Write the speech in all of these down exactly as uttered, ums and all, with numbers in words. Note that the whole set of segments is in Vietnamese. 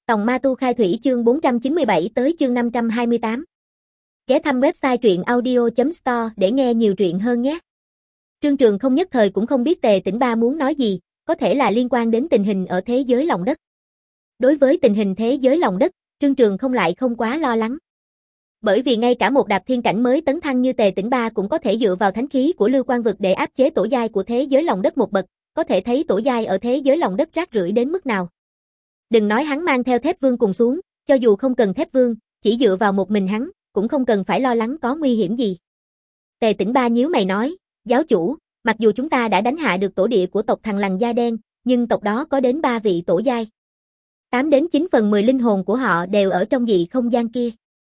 Tòng Ma Tu Khai Thủy chương bốn trăm chín mươi bảy tới chương năm trăm hai mươi tám. Ghé thăm website truyện audio chấm store để nghe nhiều truyện hơn nhé. Trương Trường không nhất thời cũng không biết Tề Tỉnh Ba muốn nói gì, có thể là liên quan đến tình hình ở thế giới lòng đất. Đối với tình hình thế giới lòng đất, Trương Trường không lại không quá lo lắng. Bởi vì ngay cả một đạp thiên cảnh mới tấn thăng như Tề Tỉnh Ba cũng có thể dựa vào thánh khí của Lưu Quang Vực để áp chế tổ giai của thế giới lòng đất một bậc, có thể thấy tổ giai ở thế giới lòng đất rác rưởi đến mức nào. Đừng nói hắn mang theo Thép Vương cùng xuống, cho dù không cần Thép Vương, chỉ dựa vào một mình hắn, cũng không cần phải lo lắng có nguy hiểm gì. Tề Tỉnh Ba nhíu mày nói, giáo chủ, mặc dù chúng ta đã đánh hạ được tổ địa của tộc Thằn Lằn Da Đen, nhưng tộc đó có đến ba vị tổ giai. tám đến chín phần mười linh hồn của họ đều ở trong dị không gian kia.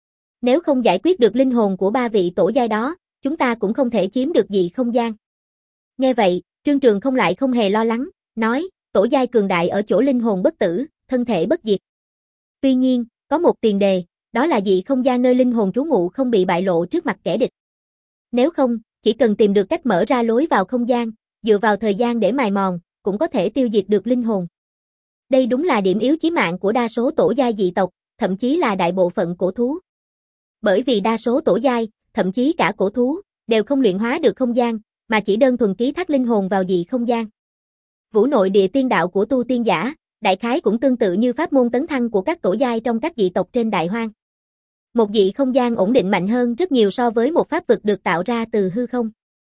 Nếu không giải quyết được linh hồn của ba vị tổ giai đó, chúng ta cũng không thể chiếm được dị không gian. Nghe vậy, Trương Trường không lại không hề lo lắng, nói, tổ giai cường đại ở chỗ linh hồn bất tử, thân thể bất diệt. Tuy nhiên, có một tiền đề, đó là dị không gian nơi linh hồn trú ngụ không bị bại lộ trước mặt kẻ địch. Nếu không, chỉ cần tìm được cách mở ra lối vào không gian, dựa vào thời gian để mài mòn, cũng có thể tiêu diệt được linh hồn. Đây đúng là điểm yếu chí mạng của đa số tổ giai dị tộc, thậm chí là đại bộ phận cổ thú. Bởi vì đa số tổ giai, thậm chí cả cổ thú, đều không luyện hóa được không gian, mà chỉ đơn thuần ký thác linh hồn vào dị không gian. Vũ nội địa tiên đạo của tu tiên giả, đại khái cũng tương tự như pháp môn tấn thăng của các tổ giai trong các dị tộc trên đại hoang. Một dị không gian ổn định mạnh hơn rất nhiều so với một pháp vực được tạo ra từ hư không.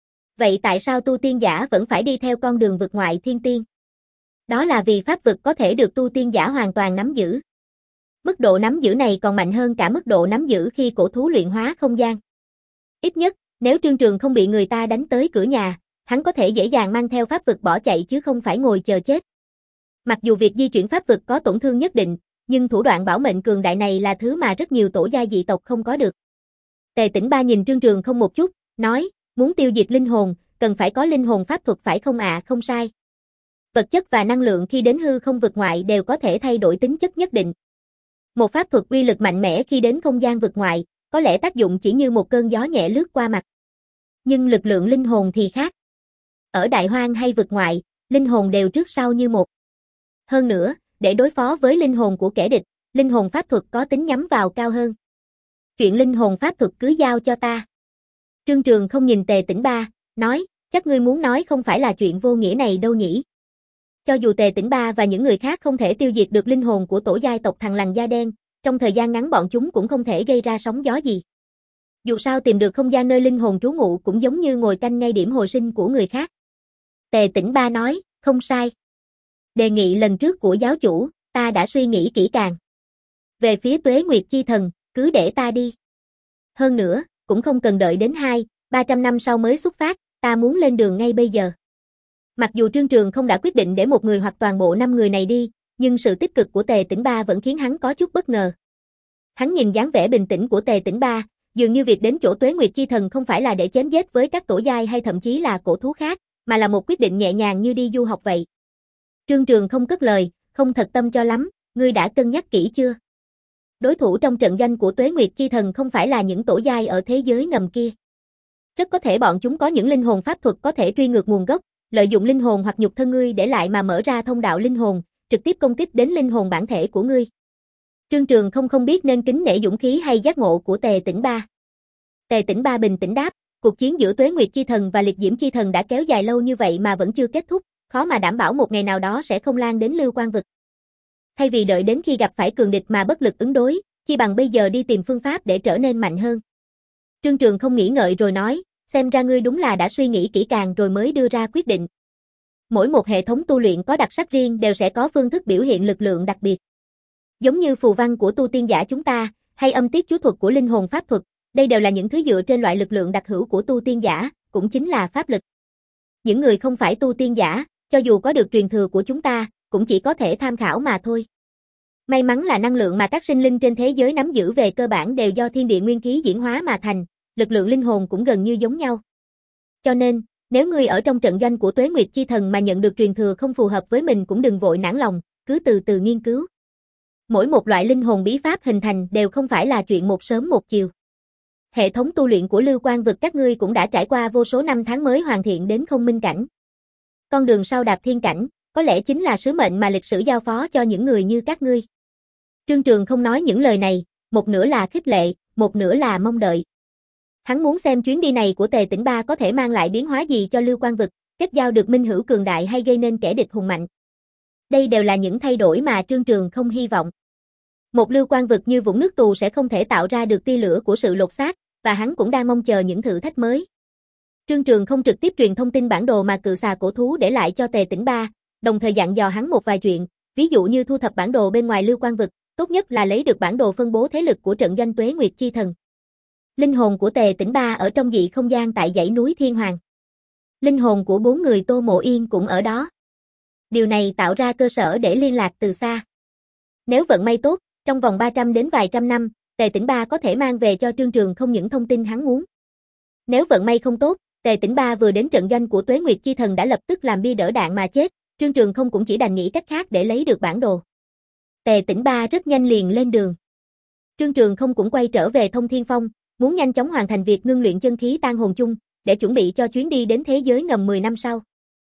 Vậy tại sao tu tiên giả vẫn phải đi theo con đường vực ngoại thiên tiên? Đó là vì pháp vực có thể được tu tiên giả hoàn toàn nắm giữ. Mức độ nắm giữ này còn mạnh hơn cả mức độ nắm giữ khi cổ thú luyện hóa không gian. Ít nhất, nếu Trương Trường không bị người ta đánh tới cửa nhà, hắn có thể dễ dàng mang theo pháp vực bỏ chạy chứ không phải ngồi chờ chết. Mặc dù việc di chuyển pháp vực có tổn thương nhất định, nhưng thủ đoạn bảo mệnh cường đại này là thứ mà rất nhiều tổ giai dị tộc không có được. Tề Tỉnh Ba nhìn Trương Trường không một chút, nói, muốn tiêu diệt linh hồn, cần phải có linh hồn pháp thuật phải không ạ? À? Không sai. Vật chất và năng lượng khi đến hư không vực ngoại đều có thể thay đổi tính chất nhất định. Một pháp thuật uy lực mạnh mẽ khi đến không gian vực ngoại, có lẽ tác dụng chỉ như một cơn gió nhẹ lướt qua mặt. Nhưng lực lượng linh hồn thì khác. Ở đại hoang hay vực ngoại, linh hồn đều trước sau như một. Hơn nữa, để đối phó với linh hồn của kẻ địch, linh hồn pháp thuật có tính nhắm vào cao hơn. Chuyện linh hồn pháp thuật cứ giao cho ta. Trương Trường không nhìn Tề Tỉnh Ba, nói, chắc ngươi muốn nói không phải là chuyện vô nghĩa này đâu nhỉ. Cho dù Tề Tỉnh Ba và những người khác không thể tiêu diệt được linh hồn của tổ giai tộc Thằn Lằn Da Đen, trong thời gian ngắn bọn chúng cũng không thể gây ra sóng gió gì. Dù sao tìm được không gian nơi linh hồn trú ngụ cũng giống như ngồi canh ngay điểm hồi sinh của người khác. Tề Tỉnh Ba nói, không sai. Đề nghị lần trước của giáo chủ, ta đã suy nghĩ kỹ càng. Về phía Tuế Nguyệt Chi Thần, cứ để ta đi. Hơn nữa, cũng không cần đợi đến hai, ba trăm năm sau mới xuất phát, ta muốn lên đường ngay bây giờ. Mặc dù Trương Trường không đã quyết định để một người hoặc toàn bộ năm người này đi, nhưng sự tích cực của Tề Tỉnh Ba vẫn khiến hắn có chút bất ngờ. Hắn nhìn dáng vẻ bình tĩnh của Tề Tỉnh Ba, dường như việc đến chỗ Tuế Nguyệt Chi Thần không phải là để chém giết với các tổ giai hay thậm chí là cổ thú khác, mà là một quyết định nhẹ nhàng như đi du học vậy. Trương Trường không cất lời, không thật tâm cho lắm, ngươi đã cân nhắc kỹ chưa? Đối thủ trong trận doanh của Tuế Nguyệt Chi Thần không phải là những tổ giai ở thế giới ngầm kia. Rất có thể bọn chúng có những linh hồn pháp thuật có thể truy ngược nguồn gốc, lợi dụng linh hồn hoặc nhục thân ngươi để lại mà mở ra thông đạo linh hồn, trực tiếp công kích đến linh hồn bản thể của ngươi. Trương Trường không không biết nên kính nể dũng khí hay giác ngộ của Tề Tỉnh Ba. Tề Tỉnh Ba bình tĩnh đáp, cuộc chiến giữa Tuế Nguyệt Chi Thần và Liệt Diễm Chi Thần đã kéo dài lâu như vậy mà vẫn chưa kết thúc, khó mà đảm bảo một ngày nào đó sẽ không lan đến Lưu Quang Vực. Thay vì đợi đến khi gặp phải cường địch mà bất lực ứng đối, chi bằng bây giờ đi tìm phương pháp để trở nên mạnh hơn. Trương Trường không nghĩ ngợi rồi nói, xem ra ngươi đúng là đã suy nghĩ kỹ càng rồi mới đưa ra quyết định. Mỗi một hệ thống tu luyện có đặc sắc riêng đều sẽ có phương thức biểu hiện lực lượng đặc biệt. Giống như phù văn của tu tiên giả chúng ta, hay âm tiết chú thuật của linh hồn pháp thuật, đây đều là những thứ dựa trên loại lực lượng đặc hữu của tu tiên giả, cũng chính là pháp lực. Những người không phải tu tiên giả, cho dù có được truyền thừa của chúng ta, cũng chỉ có thể tham khảo mà thôi. May mắn là năng lượng mà các sinh linh trên thế giới nắm giữ về cơ bản đều do thiên địa nguyên khí diễn hóa mà thành, lực lượng linh hồn cũng gần như giống nhau. Cho nên, nếu ngươi ở trong trận doanh của Tuế Nguyệt Chi Thần mà nhận được truyền thừa không phù hợp với mình cũng đừng vội nản lòng, cứ từ từ nghiên cứu. Mỗi một loại linh hồn bí pháp hình thành đều không phải là chuyện một sớm một chiều. Hệ thống tu luyện của Lưu Quang Vực các ngươi cũng đã trải qua vô số năm tháng mới hoàn thiện đến không minh cảnh. Con đường sau đạp thiên cảnh, có lẽ chính là sứ mệnh mà lịch sử giao phó cho những người như các ngươi. Trương Trường không nói những lời này, một nửa là khích lệ, một nửa là mong đợi. Hắn muốn xem chuyến đi này của Tề Tỉnh Ba có thể mang lại biến hóa gì cho Lưu Quan Vực, kết giao được minh hữu cường đại hay gây nên kẻ địch hùng mạnh. Đây đều là những thay đổi mà Trương Trường không hy vọng. Một Lưu Quan Vực như vũng nước tù sẽ không thể tạo ra được tia lửa của sự lột xác, và hắn cũng đang mong chờ những thử thách mới. Trương Trường không trực tiếp truyền thông tin bản đồ mà cự xà cổ thú để lại cho Tề Tỉnh Ba, đồng thời dặn dò hắn một vài chuyện, ví dụ như thu thập bản đồ bên ngoài Lưu Quan Vực, tốt nhất là lấy được bản đồ phân bố thế lực của trận doanh Tuế Nguyệt Chi Thần. Linh hồn của Tề Tỉnh Ba ở trong dị không gian tại dãy núi Thiên Hoàng. Linh hồn của bốn người Tô Mộ Yên cũng ở đó. Điều này tạo ra cơ sở để liên lạc từ xa. Nếu vận may tốt, trong vòng ba trăm đến vài trăm năm, Tề Tỉnh Ba có thể mang về cho Trương Trường không những thông tin hắn muốn. Nếu vận may không tốt, Tề Tỉnh Ba vừa đến trận doanh của Tuế Nguyệt Chi Thần đã lập tức làm bia đỡ đạn mà chết, Trương Trường không cũng chỉ đành nghĩ cách khác để lấy được bản đồ. Tề Tỉnh Ba rất nhanh liền lên đường. Trương Trường không cũng quay trở về Thông Thiên Phong, muốn nhanh chóng hoàn thành việc ngưng luyện chân khí tan hồn chung, để chuẩn bị cho chuyến đi đến thế giới ngầm mười năm sau.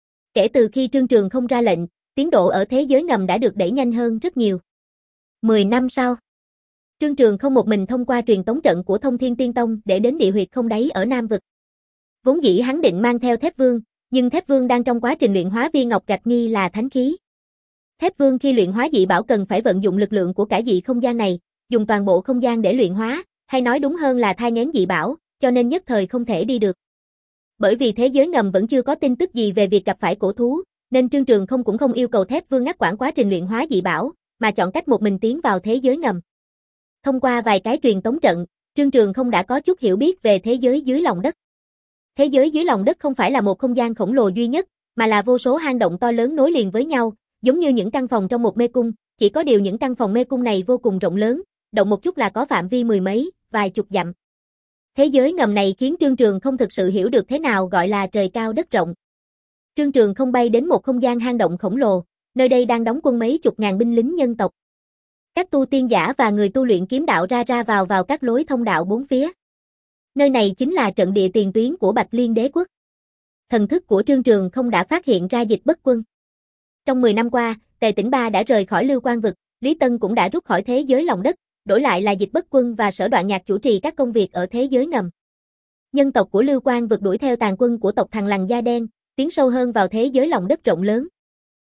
Kể từ khi Trương Trường không ra lệnh, tiến độ ở thế giới ngầm đã được đẩy nhanh hơn rất nhiều. mười năm sau, Trương Trường không một mình thông qua truyền tống trận của Thông Thiên Tiên Tông để đến địa huyệt không đáy ở Nam Vực. Vốn dĩ hắn định mang theo Thép Vương, nhưng Thép Vương đang trong quá trình luyện hóa viên ngọc gạch nghi là thánh khí. Thép Vương khi luyện hóa dị bảo cần phải vận dụng lực lượng của cả dị không gian này, dùng toàn bộ không gian để luyện hóa, hay nói đúng hơn là thai nghén dị bảo, cho nên nhất thời không thể đi được. Bởi vì thế giới ngầm vẫn chưa có tin tức gì về việc gặp phải cổ thú, nên Trương Trường không cũng không yêu cầu Thép Vương ngắt quãng quá trình luyện hóa dị bảo, mà chọn cách một mình tiến vào thế giới ngầm. Thông qua vài cái truyền tống trận, Trương Trường không đã có chút hiểu biết về thế giới dưới lòng đất. Thế giới dưới lòng đất không phải là một không gian khổng lồ duy nhất, mà là vô số hang động to lớn nối liền với nhau, giống như những căn phòng trong một mê cung, chỉ có điều những căn phòng mê cung này vô cùng rộng lớn, động một chút là có phạm vi mười mấy, vài chục dặm. Thế giới ngầm này khiến Trương Trường không thực sự hiểu được thế nào gọi là trời cao đất rộng. Trương Trường không bay đến một không gian hang động khổng lồ, nơi đây đang đóng quân mấy chục ngàn binh lính nhân tộc. Các tu tiên giả và người tu luyện kiếm đạo ra ra vào vào các lối thông đạo bốn phía. Nơi này chính là trận địa tiền tuyến của Bạch Liên Đế quốc. Thần thức của Trương Trường không đã phát hiện ra Dịch Bất Quân. Trong mười năm qua, Tề Tỉnh Ba đã rời khỏi Lưu Quan Vực, Lý Tân cũng đã rút khỏi thế giới lòng đất, đổi lại là Dịch Bất Quân và Sở Đoạn Nhạc chủ trì các công việc ở thế giới ngầm. Nhân tộc của Lưu Quan Vực đuổi theo tàn quân của tộc Thằn Lằn Da Đen, tiến sâu hơn vào thế giới lòng đất rộng lớn.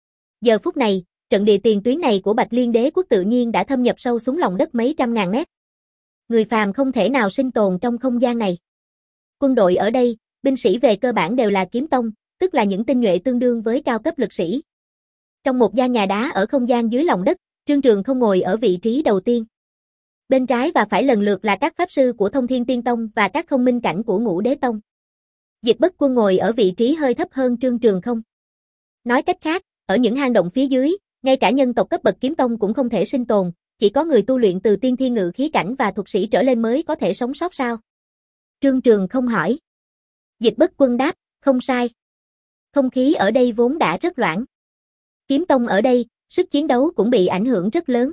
Giờ phút này, trận địa tiền tuyến này của Bạch Liên Đế quốc tự nhiên đã thâm nhập sâu xuống lòng đất mấy trăm ngàn mét. Người phàm không thể nào sinh tồn trong không gian này. Quân đội ở đây, binh sĩ về cơ bản đều là kiếm tông, tức là những tinh nhuệ tương đương với cao cấp lực sĩ. Trong một gian nhà đá ở không gian dưới lòng đất, Trương Trường không ngồi ở vị trí đầu tiên. Bên trái và phải lần lượt là các pháp sư của Thông Thiên Tiên Tông và các không minh cảnh của Ngũ Đế Tông. Dịch Bất Quân ngồi ở vị trí hơi thấp hơn Trương Trường không. Nói cách khác, ở những hang động phía dưới, ngay cả nhân tộc cấp bậc kiếm tông cũng không thể sinh tồn, chỉ có người tu luyện từ tiên thiên ngự khí cảnh và thuật sĩ trở lên mới có thể sống sót sao? Trương Trường không hỏi. Dịch Bất Quân đáp, không sai. Không khí ở đây vốn đã rất loãng. Kiếm tông ở đây, sức chiến đấu cũng bị ảnh hưởng rất lớn.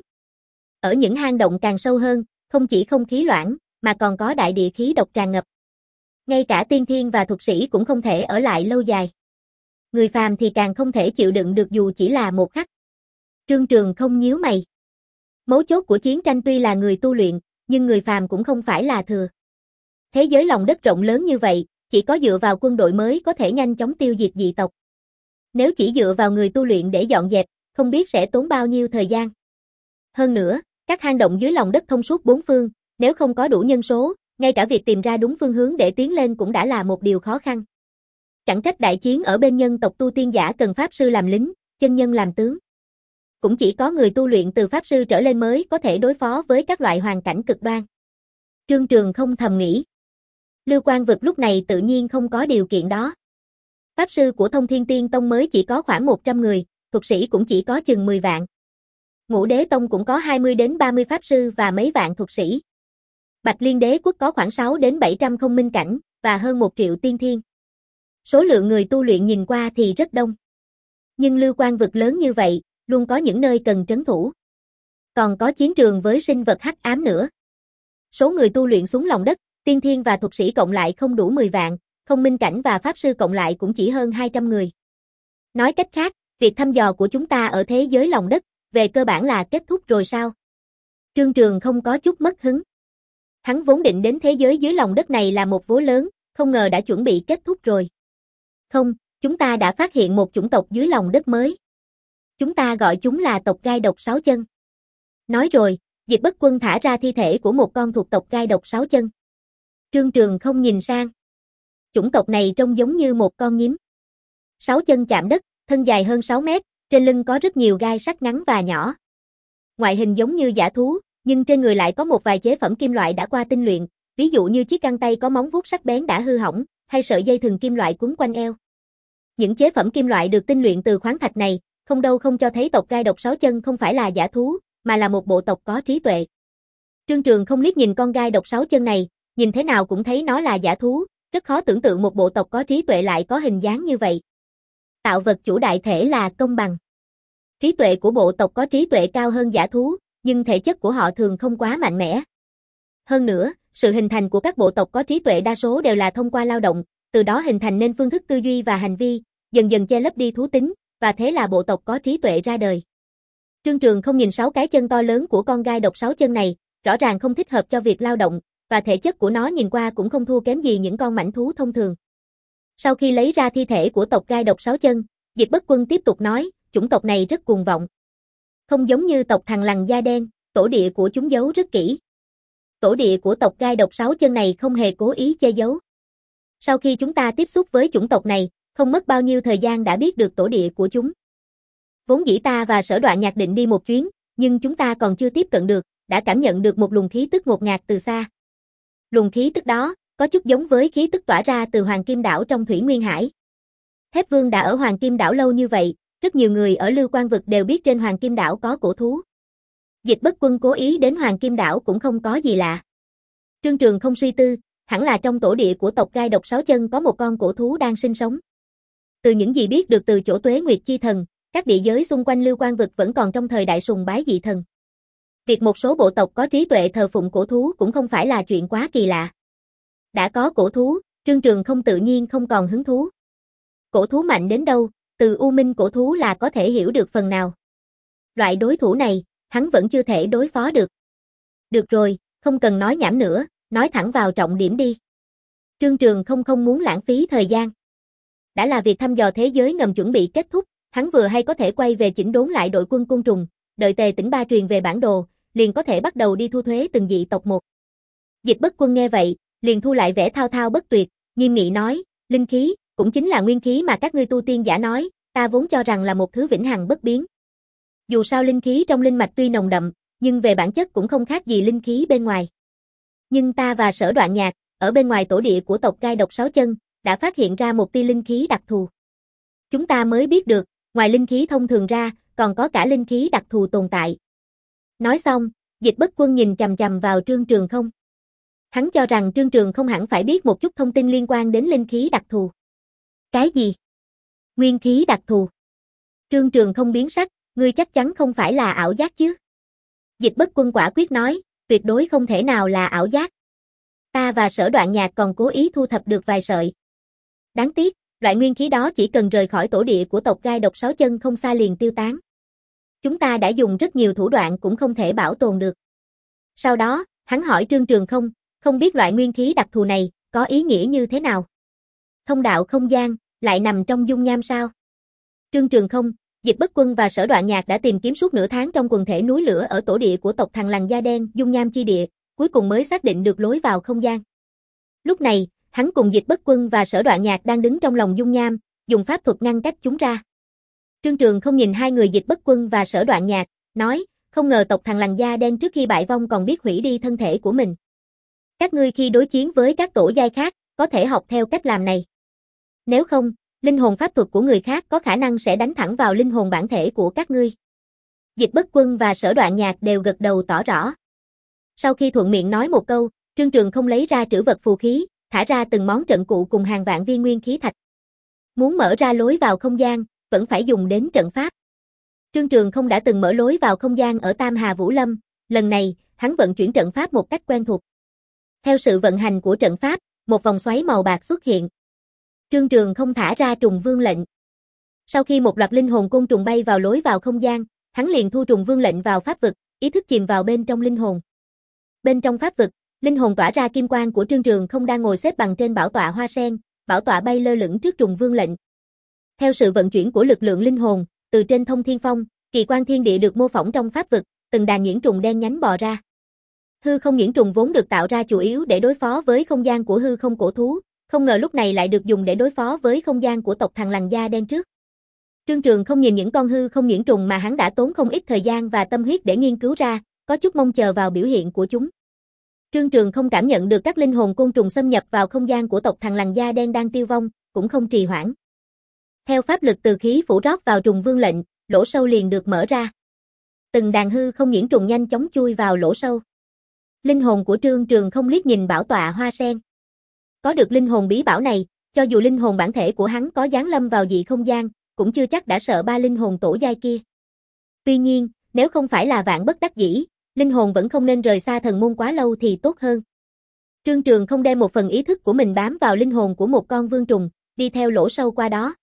Ở những hang động càng sâu hơn, không chỉ không khí loãng, mà còn có đại địa khí độc tràn ngập. Ngay cả tiên thiên và thuật sĩ cũng không thể ở lại lâu dài. Người phàm thì càng không thể chịu đựng được dù chỉ là một khắc. Trương Trường không nhíu mày. Mấu chốt của chiến tranh tuy là người tu luyện, nhưng người phàm cũng không phải là thừa. Thế giới lòng đất rộng lớn như vậy, chỉ có dựa vào quân đội mới có thể nhanh chóng tiêu diệt dị tộc. Nếu chỉ dựa vào người tu luyện để dọn dẹp, không biết sẽ tốn bao nhiêu thời gian. Hơn nữa, các hang động dưới lòng đất thông suốt bốn phương, nếu không có đủ nhân số, ngay cả việc tìm ra đúng phương hướng để tiến lên cũng đã là một điều khó khăn. Chẳng trách đại chiến ở bên nhân tộc tu tiên giả cần pháp sư làm lính, chân nhân làm tướng. Cũng chỉ có người tu luyện từ pháp sư trở lên mới có thể đối phó với các loại hoàn cảnh cực đoan. Trương Trường không thầm nghĩ. Lưu Quan Vực lúc này tự nhiên không có điều kiện đó. Pháp sư của Thông Thiên Tiên Tông mới chỉ có khoảng một trăm người, thuật sĩ cũng chỉ có chừng mười vạn. Ngũ Đế Tông cũng có hai mươi đến ba mươi pháp sư và mấy vạn thuật sĩ. Bạch Liên Đế quốc có khoảng sáu đến bảy trăm không minh cảnh, và hơn một triệu tiên thiên. Số lượng người tu luyện nhìn qua thì rất đông. Nhưng Lưu Quan Vực lớn như vậy, luôn có những nơi cần trấn thủ. Còn có chiến trường với sinh vật hắc ám nữa. Số người tu luyện xuống lòng đất, tiên thiên và thuật sĩ cộng lại không đủ mười vạn, không minh cảnh và pháp sư cộng lại cũng chỉ hơn hai trăm người. Nói cách khác, việc thăm dò của chúng ta ở thế giới lòng đất, về cơ bản là kết thúc rồi sao? Trương Trường không có chút mất hứng. Hắn vốn định đến thế giới dưới lòng đất này là một vố lớn, không ngờ đã chuẩn bị kết thúc rồi. Không, chúng ta đã phát hiện một chủng tộc dưới lòng đất mới. Chúng ta gọi chúng là tộc gai độc sáu chân. Nói rồi, Diệp Bất Quân thả ra thi thể của một con thuộc tộc gai độc sáu chân. Trương Trường không nhìn sang. Chủng tộc này trông giống như một con nhím. Sáu chân chạm đất, thân dài hơn sáu mét, trên lưng có rất nhiều gai sắc ngắn và nhỏ. Ngoại hình giống như dã thú, nhưng trên người lại có một vài chế phẩm kim loại đã qua tinh luyện, ví dụ như chiếc găng tay có móng vuốt sắc bén đã hư hỏng, hay sợi dây thừng kim loại quấn quanh eo. Những chế phẩm kim loại được tinh luyện từ khoáng thạch này, không đâu không cho thấy tộc gai độc sáu chân không phải là dã thú, mà là một bộ tộc có trí tuệ. Trương Trường không liếc nhìn con gai độc sáu chân này, nhìn thế nào cũng thấy nó là dã thú, rất khó tưởng tượng một bộ tộc có trí tuệ lại có hình dáng như vậy. Tạo vật chủ đại thể là công bằng. Trí tuệ của bộ tộc có trí tuệ cao hơn dã thú, nhưng thể chất của họ thường không quá mạnh mẽ. Hơn nữa, sự hình thành của các bộ tộc có trí tuệ đa số đều là thông qua lao động, từ đó hình thành nên phương thức tư duy và hành vi, dần dần che lấp đi thú tính, và thế là bộ tộc có trí tuệ ra đời. Trương Trường không nhìn sáu cái chân to lớn của con gai độc sáu chân này, rõ ràng không thích hợp cho việc lao động, và thể chất của nó nhìn qua cũng không thua kém gì những con mãnh thú thông thường. Sau khi lấy ra thi thể của tộc gai độc sáu chân, Diệp Bất Quân tiếp tục nói, chủng tộc này rất cuồng vọng. Không giống như tộc thằn lằn da đen, tổ địa của chúng giấu rất kỹ. Tổ địa của tộc gai độc sáu chân này không hề cố ý che giấu. Sau khi chúng ta tiếp xúc với chủng tộc này, không mất bao nhiêu thời gian đã biết được tổ địa của chúng. Vốn dĩ ta và Sở Đoạn Nhạc định đi một chuyến, nhưng chúng ta còn chưa tiếp cận được, đã cảm nhận được một luồng khí tức ngột ngạt từ xa. Luồng khí tức đó, có chút giống với khí tức tỏa ra từ Hoàng Kim Đảo trong Thủy Nguyên Hải. Thép Vương đã ở Hoàng Kim Đảo lâu như vậy, rất nhiều người ở Lưu Quan Vực đều biết trên Hoàng Kim Đảo có cổ thú. Diệp Bất Quân cố ý đến Hoàng Kim Đảo cũng không có gì lạ. Trương Trường không suy tư, hẳn là trong tổ địa của tộc gai độc sáu chân có một con cổ thú đang sinh sống. Từ những gì biết được từ chỗ Tuế Nguyệt Chi Thần, các địa giới xung quanh Lưu Quan Vực vẫn còn trong thời đại sùng bái dị thần. Việc một số bộ tộc có trí tuệ thờ phụng cổ thú cũng không phải là chuyện quá kỳ lạ. Đã có cổ thú, Trương Trường không tự nhiên không còn hứng thú. Cổ thú mạnh đến đâu, từ U Minh cổ thú là có thể hiểu được phần nào. Loại đối thủ này, hắn vẫn chưa thể đối phó được. Được rồi, không cần nói nhảm nữa, nói thẳng vào trọng điểm đi. Trương Trường không không muốn lãng phí thời gian. Đã là việc thăm dò thế giới ngầm chuẩn bị kết thúc, hắn vừa hay có thể quay về chỉnh đốn lại đội quân côn trùng, đợi Tề Tỉnh Ba truyền về bản đồ, liền có thể bắt đầu đi thu thuế từng dị tộc một. Diệp Bất Quân nghe vậy, liền thu lại vẻ thao thao bất tuyệt, nghiêm nghị nói, linh khí, cũng chính là nguyên khí mà các ngươi tu tiên giả nói, ta vốn cho rằng là một thứ vĩnh hằng bất biến. Dù sao linh khí trong linh mạch tuy nồng đậm, nhưng về bản chất cũng không khác gì linh khí bên ngoài. Nhưng ta và Sở Đoạn Nhạc, ở bên ngoài tổ địa của tộc gai độc sáu chân, đã phát hiện ra một tia linh khí đặc thù. Chúng ta mới biết được, ngoài linh khí thông thường ra, còn có cả linh khí đặc thù tồn tại. Nói xong, Diệp Bất Quân nhìn chằm chằm vào Trương Trường không. Hắn cho rằng Trương Trường không hẳn phải biết một chút thông tin liên quan đến linh khí đặc thù. Cái gì? Nguyên khí đặc thù. Trương Trường không biến sắc, ngươi chắc chắn không phải là ảo giác chứ? Diệp Bất Quân quả quyết nói, tuyệt đối không thể nào là ảo giác. Ta và Sở Đoạn Nhạc còn cố ý thu thập được vài sợi. Đáng tiếc, loại nguyên khí đó chỉ cần rời khỏi tổ địa của tộc gai độc sáu chân không xa liền tiêu tán. Chúng ta đã dùng rất nhiều thủ đoạn cũng không thể bảo tồn được. Sau đó, hắn hỏi Trương Trường không, không biết loại nguyên khí đặc thù này, có ý nghĩa như thế nào? Thông đạo không gian, lại nằm trong dung nham sao? Trương Trường không, Diệp Bất Quân và Sở Đoạn Nhạc đã tìm kiếm suốt nửa tháng trong quần thể núi lửa ở tổ địa của tộc thằn lằn da đen, dung nham chi địa, cuối cùng mới xác định được lối vào không gian. Lúc này, hắn cùng Diệp Bất Quân và Sở Đoạn Nhạc đang đứng trong lòng dung nham, dùng pháp thuật ngăn cách chúng ra. Trương Trường không nhìn hai người Diệp Bất Quân và Sở Đoạn Nhạc, nói, không ngờ tộc thằn lằn da đen trước khi bại vong còn biết hủy đi thân thể của mình. Các ngươi khi đối chiến với các tổ giai khác, có thể học theo cách làm này. Nếu không, linh hồn pháp thuật của người khác có khả năng sẽ đánh thẳng vào linh hồn bản thể của các ngươi. Diệp Bất Quân và Sở Đoạn Nhạc đều gật đầu tỏ rõ. Sau khi thuận miệng nói một câu, Trương Trường không lấy ra trữ vật phù khí, thả ra từng món trận cụ cùng hàng vạn viên nguyên khí thạch. Muốn mở ra lối vào không gian, vẫn phải dùng đến trận pháp. Trương Trường không đã từng mở lối vào không gian ở Tam Hà Vũ Lâm, lần này, hắn vận chuyển trận pháp một cách quen thuộc. Theo sự vận hành của trận pháp, một vòng xoáy màu bạc xuất hiện. Trương Trường không thả ra trùng vương lệnh. Sau khi một loạt linh hồn côn trùng bay vào lối vào không gian, hắn liền thu trùng vương lệnh vào pháp vực, ý thức chìm vào bên trong linh hồn. Bên trong pháp vực, linh hồn tỏa ra kim quang của Trương Trường không đang ngồi xếp bằng trên bảo tọa hoa sen, bảo tọa bay lơ lửng trước trùng vương lệnh. Theo sự vận chuyển của lực lượng linh hồn, từ trên thông thiên phong, kỳ quan thiên địa được mô phỏng trong pháp vực, từng đàn nhuyễn trùng đen nhánh bò ra. Hư không nhuyễn trùng vốn được tạo ra chủ yếu để đối phó với không gian của hư không cổ thú, không ngờ lúc này lại được dùng để đối phó với không gian của tộc thằn lằn da đen trước. Trương Trường không nhìn những con hư không nhuyễn trùng mà hắn đã tốn không ít thời gian và tâm huyết để nghiên cứu ra, có chút mong chờ vào biểu hiện của chúng. Trương Trường không cảm nhận được các linh hồn côn trùng xâm nhập vào không gian của tộc thằn lằn da đen đang tiêu vong, cũng không trì hoãn. Theo pháp lực từ khí phủ rót vào trùng vương lệnh, lỗ sâu liền được mở ra. Từng đàn hư không nhuyễn trùng nhanh chóng chui vào lỗ sâu. Linh hồn của Trương Trường không liếc nhìn bảo tọa hoa sen. Có được linh hồn bí bảo này, cho dù linh hồn bản thể của hắn có giáng lâm vào dị không gian, cũng chưa chắc đã sợ ba linh hồn tổ giai kia. Tuy nhiên, nếu không phải là vạn bất đắc dĩ, linh hồn vẫn không nên rời xa thần môn quá lâu thì tốt hơn. Trương Trường không đem một phần ý thức của mình bám vào linh hồn của một con vương trùng, đi theo lỗ sâu qua đó.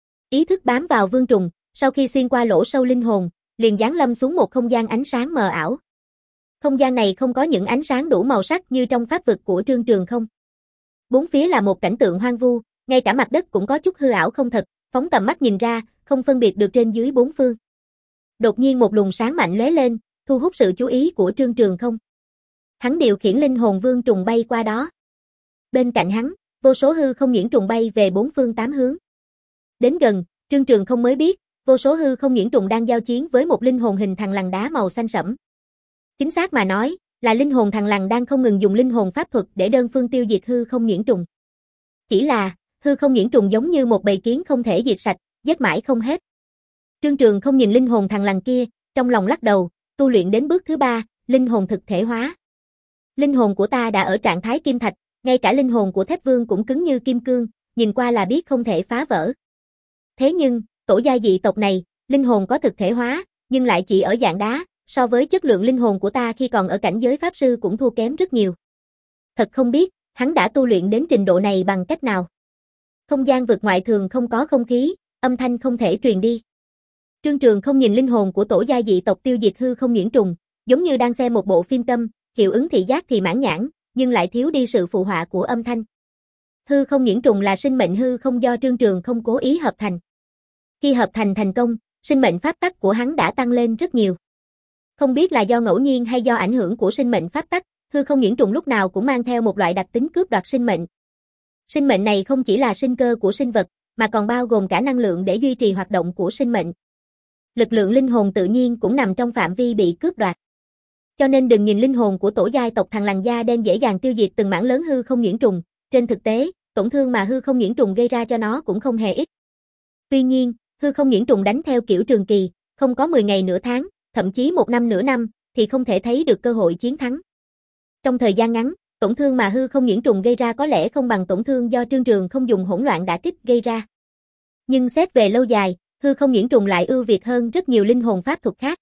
Ý thức bám vào vương trùng, sau khi xuyên qua lỗ sâu linh hồn, liền giáng lâm xuống một không gian ánh sáng mờ ảo. Không gian này không có những ánh sáng đủ màu sắc như trong pháp vực của Trương Trường không. Bốn phía là một cảnh tượng hoang vu, ngay cả mặt đất cũng có chút hư ảo không thật, phóng tầm mắt nhìn ra, không phân biệt được trên dưới bốn phương. Đột nhiên một luồng sáng mạnh lóe lên, thu hút sự chú ý của Trương Trường không. Hắn điều khiển linh hồn vương trùng bay qua đó. Bên cạnh hắn, vô số hư không nhuyễn trùng bay về bốn phương tám hướng. Đến gần, Trương Trường không mới biết, vô số hư không nhuyễn trùng đang giao chiến với một linh hồn hình thằn lằn đá màu xanh sẫm. Chính xác mà nói, là linh hồn thằn lằn đang không ngừng dùng linh hồn pháp thuật để đơn phương tiêu diệt hư không nhuyễn trùng. Chỉ là, hư không nhuyễn trùng giống như một bầy kiến không thể diệt sạch, giết mãi không hết. Trương Trường không nhìn linh hồn thằn lằn kia, trong lòng lắc đầu, tu luyện đến bước thứ ba, linh hồn thực thể hóa. Linh hồn của ta đã ở trạng thái kim thạch, ngay cả linh hồn của Thép Vương cũng cứng như kim cương, nhìn qua là biết không thể phá vỡ. Thế nhưng, tổ giai dị tộc này, linh hồn có thực thể hóa, nhưng lại chỉ ở dạng đá, so với chất lượng linh hồn của ta khi còn ở cảnh giới pháp sư cũng thua kém rất nhiều. Thật không biết, hắn đã tu luyện đến trình độ này bằng cách nào. Không gian vực ngoại thường không có không khí, âm thanh không thể truyền đi. Trương Trường không nhìn linh hồn của tổ giai dị tộc tiêu diệt hư không nhuyễn trùng, giống như đang xem một bộ phim tâm, hiệu ứng thị giác thì mãn nhãn, nhưng lại thiếu đi sự phụ họa của âm thanh. Hư không nhuyễn trùng là sinh mệnh hư không do Trương Trường không cố ý hợp thành. Khi hợp thành thành công, sinh mệnh pháp tắc của hắn đã tăng lên rất nhiều. Không biết là do ngẫu nhiên hay do ảnh hưởng của sinh mệnh pháp tắc, hư không nhuyễn trùng lúc nào cũng mang theo một loại đặc tính cướp đoạt sinh mệnh. Sinh mệnh này không chỉ là sinh cơ của sinh vật, mà còn bao gồm cả năng lượng để duy trì hoạt động của sinh mệnh. Lực lượng linh hồn tự nhiên cũng nằm trong phạm vi bị cướp đoạt. Cho nên đừng nhìn linh hồn của tổ giai tộc thằn lằn da đen dễ dàng tiêu diệt từng mảng lớn hư không nhuyễn trùng, trên thực tế, tổn thương mà hư không nhuyễn trùng gây ra cho nó cũng không hề ít. Tuy nhiên, hư không nhuyễn trùng đánh theo kiểu trường kỳ, không có mười ngày nửa tháng, thậm chí một năm nửa năm, thì không thể thấy được cơ hội chiến thắng. Trong thời gian ngắn, tổn thương mà hư không nhuyễn trùng gây ra có lẽ không bằng tổn thương do Trương Trường không dùng hỗn loạn đả kích gây ra. Nhưng xét về lâu dài, hư không nhuyễn trùng lại ưu việt hơn rất nhiều linh hồn pháp thuật khác.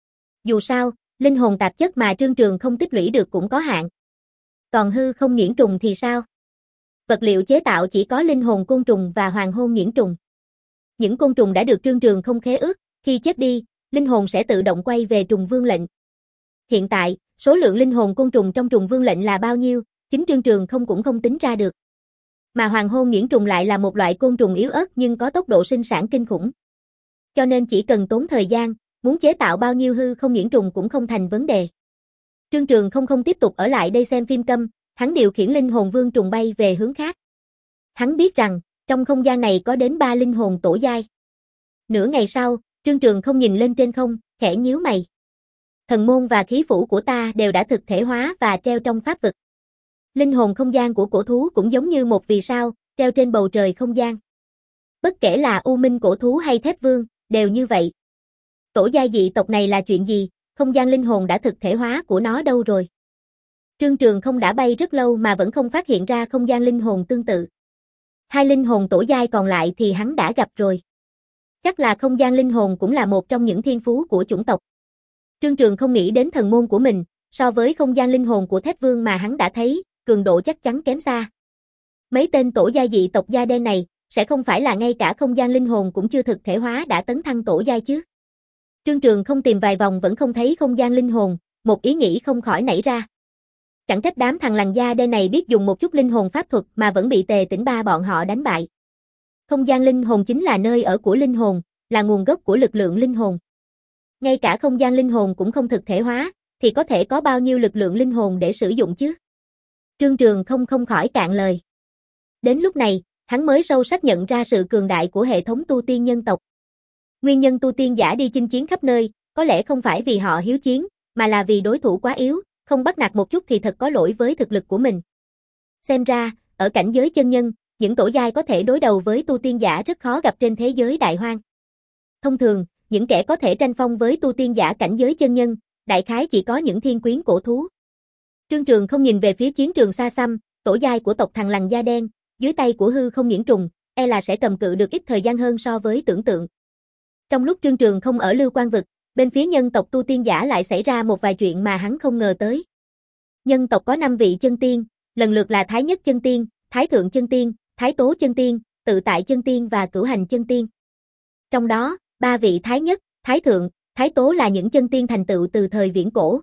Dù sao, linh hồn tạp chất mà Trương Trường không tích lũy được cũng có hạn. Còn hư không nhuyễn trùng thì sao? Vật liệu chế tạo chỉ có linh hồn côn trùng và hoàng hôn nhuyễn trùng. Những côn trùng đã được Trương Trường không khế ước, khi chết đi, linh hồn sẽ tự động quay về trùng vương lệnh. Hiện tại, số lượng linh hồn côn trùng trong trùng vương lệnh là bao nhiêu, chính Trương Trường không cũng không tính ra được. Mà hoàng hôn nhuyễn trùng lại là một loại côn trùng yếu ớt nhưng có tốc độ sinh sản kinh khủng. Cho nên chỉ cần tốn thời gian, muốn chế tạo bao nhiêu hư không nhuyễn trùng cũng không thành vấn đề. Trương Trường không không tiếp tục ở lại đây xem phim câm, hắn điều khiển linh hồn vương trùng bay về hướng khác. Hắn biết rằng, trong không gian này có đến ba linh hồn tổ giai. Nửa ngày sau, Trương Trường không nhìn lên trên không, khẽ nhíu mày. Thần môn và khí phủ của ta đều đã thực thể hóa và treo trong pháp vực. Linh hồn không gian của cổ thú cũng giống như một vì sao, treo trên bầu trời không gian. Bất kể là U Minh cổ thú hay Thép Vương, đều như vậy. Tổ giai dị tộc này là chuyện gì, không gian linh hồn đã thực thể hóa của nó đâu rồi? Trương Trường không đã bay rất lâu mà vẫn không phát hiện ra không gian linh hồn tương tự. Hai linh hồn tổ giai còn lại thì hắn đã gặp rồi. Chắc là không gian linh hồn cũng là một trong những thiên phú của chủng tộc. Trương Trường không nghĩ đến thần môn của mình, so với không gian linh hồn của Thép Vương mà hắn đã thấy, cường độ chắc chắn kém xa. Mấy tên tổ giai dị tộc da đen này, sẽ không phải là ngay cả không gian linh hồn cũng chưa thực thể hóa đã tấn thăng tổ giai chứ? Trương Trường không tìm vài vòng vẫn không thấy không gian linh hồn, một ý nghĩ không khỏi nảy ra. Chẳng trách đám thằng lằn da đen này biết dùng một chút linh hồn pháp thuật mà vẫn bị Tề Tỉnh Ba bọn họ đánh bại. Không gian linh hồn chính là nơi ở của linh hồn, là nguồn gốc của lực lượng linh hồn. Ngay cả không gian linh hồn cũng không thực thể hóa, thì có thể có bao nhiêu lực lượng linh hồn để sử dụng chứ? Trương Trường không không khỏi cạn lời. Đến lúc này, hắn mới sâu sắc nhận ra sự cường đại của hệ thống tu tiên nhân tộc. Nguyên nhân tu tiên giả đi chinh chiến khắp nơi, có lẽ không phải vì họ hiếu chiến, mà là vì đối thủ quá yếu, không bắt nạt một chút thì thật có lỗi với thực lực của mình. Xem ra, ở cảnh giới chân nhân, những tổ giai có thể đối đầu với tu tiên giả rất khó gặp trên thế giới đại hoang. Thông thường, những kẻ có thể tranh phong với tu tiên giả cảnh giới chân nhân, đại khái chỉ có những thiên quyến cổ thú. Trương Trường không nhìn về phía chiến trường xa xăm, tổ giai của tộc thằng lằn da đen, dưới tay của hư không nhiễm trùng, e là sẽ cầm cự được ít thời gian hơn so với tưởng tượng. Trong lúc Trương Trường không ở Lưu Quan vực, bên phía nhân tộc tu tiên giả lại xảy ra một vài chuyện mà hắn không ngờ tới. Nhân tộc có năm vị chân tiên, lần lượt là Thái Nhất chân tiên, Thái Thượng chân tiên, Thái Tố chân tiên, Tự Tại chân tiên và Cửu Hành chân tiên. Trong đó, ba vị Thái Nhất, Thái Thượng, Thái Tố là những chân tiên thành tựu từ thời viễn cổ.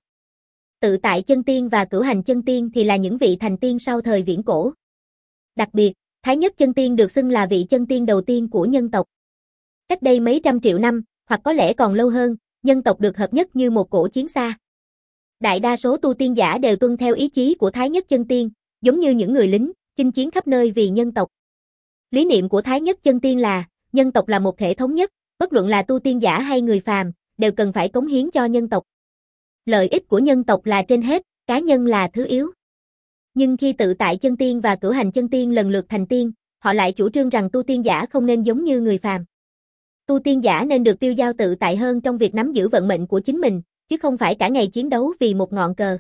Tự Tại chân tiên và Cửu Hành chân tiên thì là những vị thành tiên sau thời viễn cổ. Đặc biệt, Thái Nhất chân tiên được xưng là vị chân tiên đầu tiên của nhân tộc. Cách đây mấy trăm triệu năm, hoặc có lẽ còn lâu hơn, nhân tộc được hợp nhất như một cổ chiến xa. Đại đa số tu tiên giả đều tuân theo ý chí của Thái Nhất chân tiên, giống như những người lính, chinh chiến khắp nơi vì nhân tộc. Lý niệm của Thái Nhất chân tiên là, nhân tộc là một thể thống nhất, bất luận là tu tiên giả hay người phàm, đều cần phải cống hiến cho nhân tộc. Lợi ích của nhân tộc là trên hết, cá nhân là thứ yếu. Nhưng khi Tự Tại chân tiên và Cửu Hành chân tiên lần lượt thành tiên, họ lại chủ trương rằng tu tiên giả không nên giống như người phàm. Tu tiên giả nên được tiêu dao tự tại hơn trong việc nắm giữ vận mệnh của chính mình, chứ không phải cả ngày chiến đấu vì một ngọn cờ.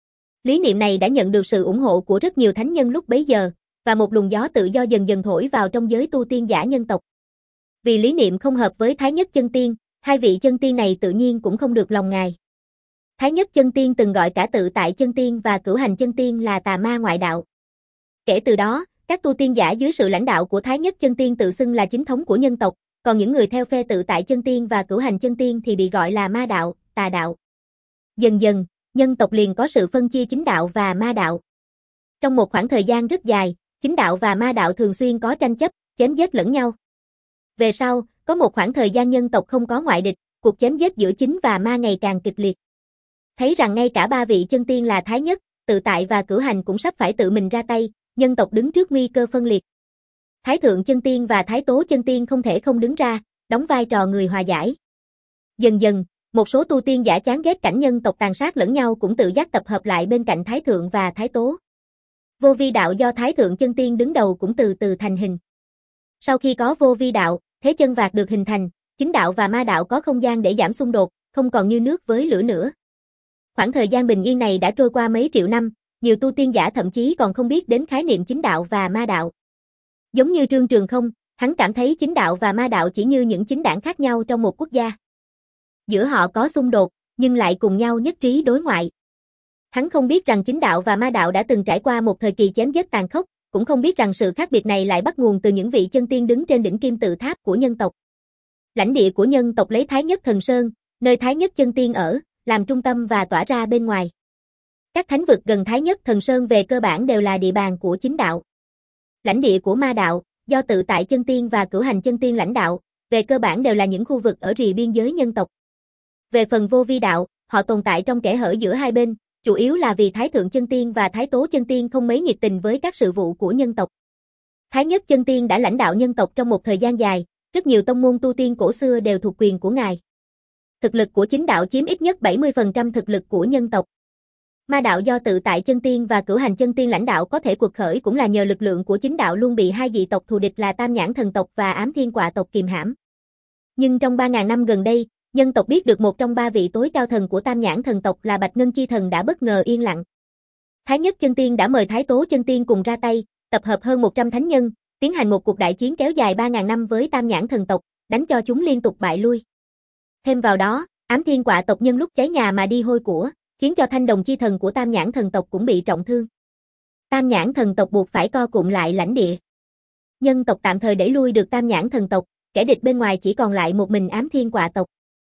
Lý niệm này đã nhận được sự ủng hộ của rất nhiều thánh nhân lúc bấy giờ, và một luồng gió tự do dần dần thổi vào trong giới tu tiên giả nhân tộc. Vì lý niệm không hợp với Thái Nhất chân tiên, hai vị chân tiên này tự nhiên cũng không được lòng ngài. Thái Nhất chân tiên từng gọi cả Tự Tại chân tiên và Cửu Hành chân tiên là tà ma ngoại đạo. Kể từ đó, các tu tiên giả dưới sự lãnh đạo của Thái Nhất chân tiên tự xưng là chính thống của nhân tộc, còn những người theo phe Tự Tại chân tiên và Cửu Hành chân tiên thì bị gọi là ma đạo, tà đạo. Dần dần, nhân tộc liền có sự phân chia chính đạo và ma đạo. Trong một khoảng thời gian rất dài, chính đạo và ma đạo thường xuyên có tranh chấp, chém giết lẫn nhau. Về sau, có một khoảng thời gian nhân tộc không có ngoại địch, cuộc chém giết giữa chính và ma ngày càng kịch liệt. Thấy rằng ngay cả ba vị chân tiên là Thái Nhất, Tự Tại và Cửu Hành cũng sắp phải tự mình ra tay, nhân tộc đứng trước nguy cơ phân liệt. Thái Thượng chân tiên và Thái Tố chân tiên không thể không đứng ra, đóng vai trò người hòa giải. Dần dần, một số tu tiên giả chán ghét cảnh nhân tộc tàn sát lẫn nhau cũng tự giác tập hợp lại bên cạnh Thái Thượng và Thái Tố. Vô vi đạo do Thái Thượng chân tiên đứng đầu cũng từ từ thành hình. Sau khi có vô vi đạo, thế chân vạc được hình thành, chính đạo và ma đạo có không gian để giảm xung đột, không còn như nước với lửa nữa. Khoảng thời gian bình yên này đã trôi qua mấy triệu năm, nhiều tu tiên giả thậm chí còn không biết đến khái niệm chính đạo và ma đạo. Giống như Trương Trường không, hắn cảm thấy chính đạo và ma đạo chỉ như những chính đảng khác nhau trong một quốc gia. Giữa họ có xung đột, nhưng lại cùng nhau nhất trí đối ngoại. Hắn không biết rằng chính đạo và ma đạo đã từng trải qua một thời kỳ chém giết tàn khốc, cũng không biết rằng sự khác biệt này lại bắt nguồn từ những vị chân tiên đứng trên đỉnh kim tự tháp của nhân tộc. Lãnh địa của nhân tộc lấy Thái Nhất Thần Sơn, nơi Thái Nhất chân tiên ở, làm trung tâm và tỏa ra bên ngoài. Các thánh vực gần Thái Nhất Thần Sơn về cơ bản đều là địa bàn của chính đạo. Lãnh địa của ma đạo, do Tự Tại chân tiên và Cửu Hành chân tiên lãnh đạo, về cơ bản đều là những khu vực ở rìa biên giới nhân tộc. Về phần vô vi đạo, họ tồn tại trong kẽ hở giữa hai bên, chủ yếu là vì Thái Thượng chân tiên và Thái Tố chân tiên không mấy nhiệt tình với các sự vụ của nhân tộc. Thái Nhất chân tiên đã lãnh đạo nhân tộc trong một thời gian dài, rất nhiều tông môn tu tiên cổ xưa đều thuộc quyền của ngài. Thực lực của chính đạo chiếm ít nhất bảy mươi phần trăm thực lực của nhân tộc. Ma đạo do Tự Tại chân tiên và Cửu Hành chân tiên lãnh đạo có thể quật khởi cũng là nhờ lực lượng của chính đạo luôn bị hai dị tộc thù địch là Tam Nhãn thần tộc và Ám Thiên Quạ tộc kìm hãm. Nhưng trong ba nghìn năm gần đây, nhân tộc biết được một trong ba vị tối cao thần của Tam Nhãn thần tộc là Bạch Ngân chi thần đã bất ngờ yên lặng. Thái Nhất chân tiên đã mời Thái Tố chân tiên cùng ra tay, tập hợp hơn một trăm thánh nhân, tiến hành một cuộc đại chiến kéo dài ba nghìn năm với Tam Nhãn thần tộc, đánh cho chúng liên tục bại lui. Thêm vào đó, Ám Thiên Quạ tộc nhân lúc cháy nhà mà đi hôi của, khiến cho Thanh Đồng chi thần của Tam Nhãn thần tộc cũng bị trọng thương. Tam Nhãn thần tộc buộc phải co cụm lại lãnh địa. Nhân tộc tạm thời đẩy lui được Tam Nhãn thần tộc, kẻ địch bên ngoài chỉ còn lại một mình Ám Thiên Quạ tộc.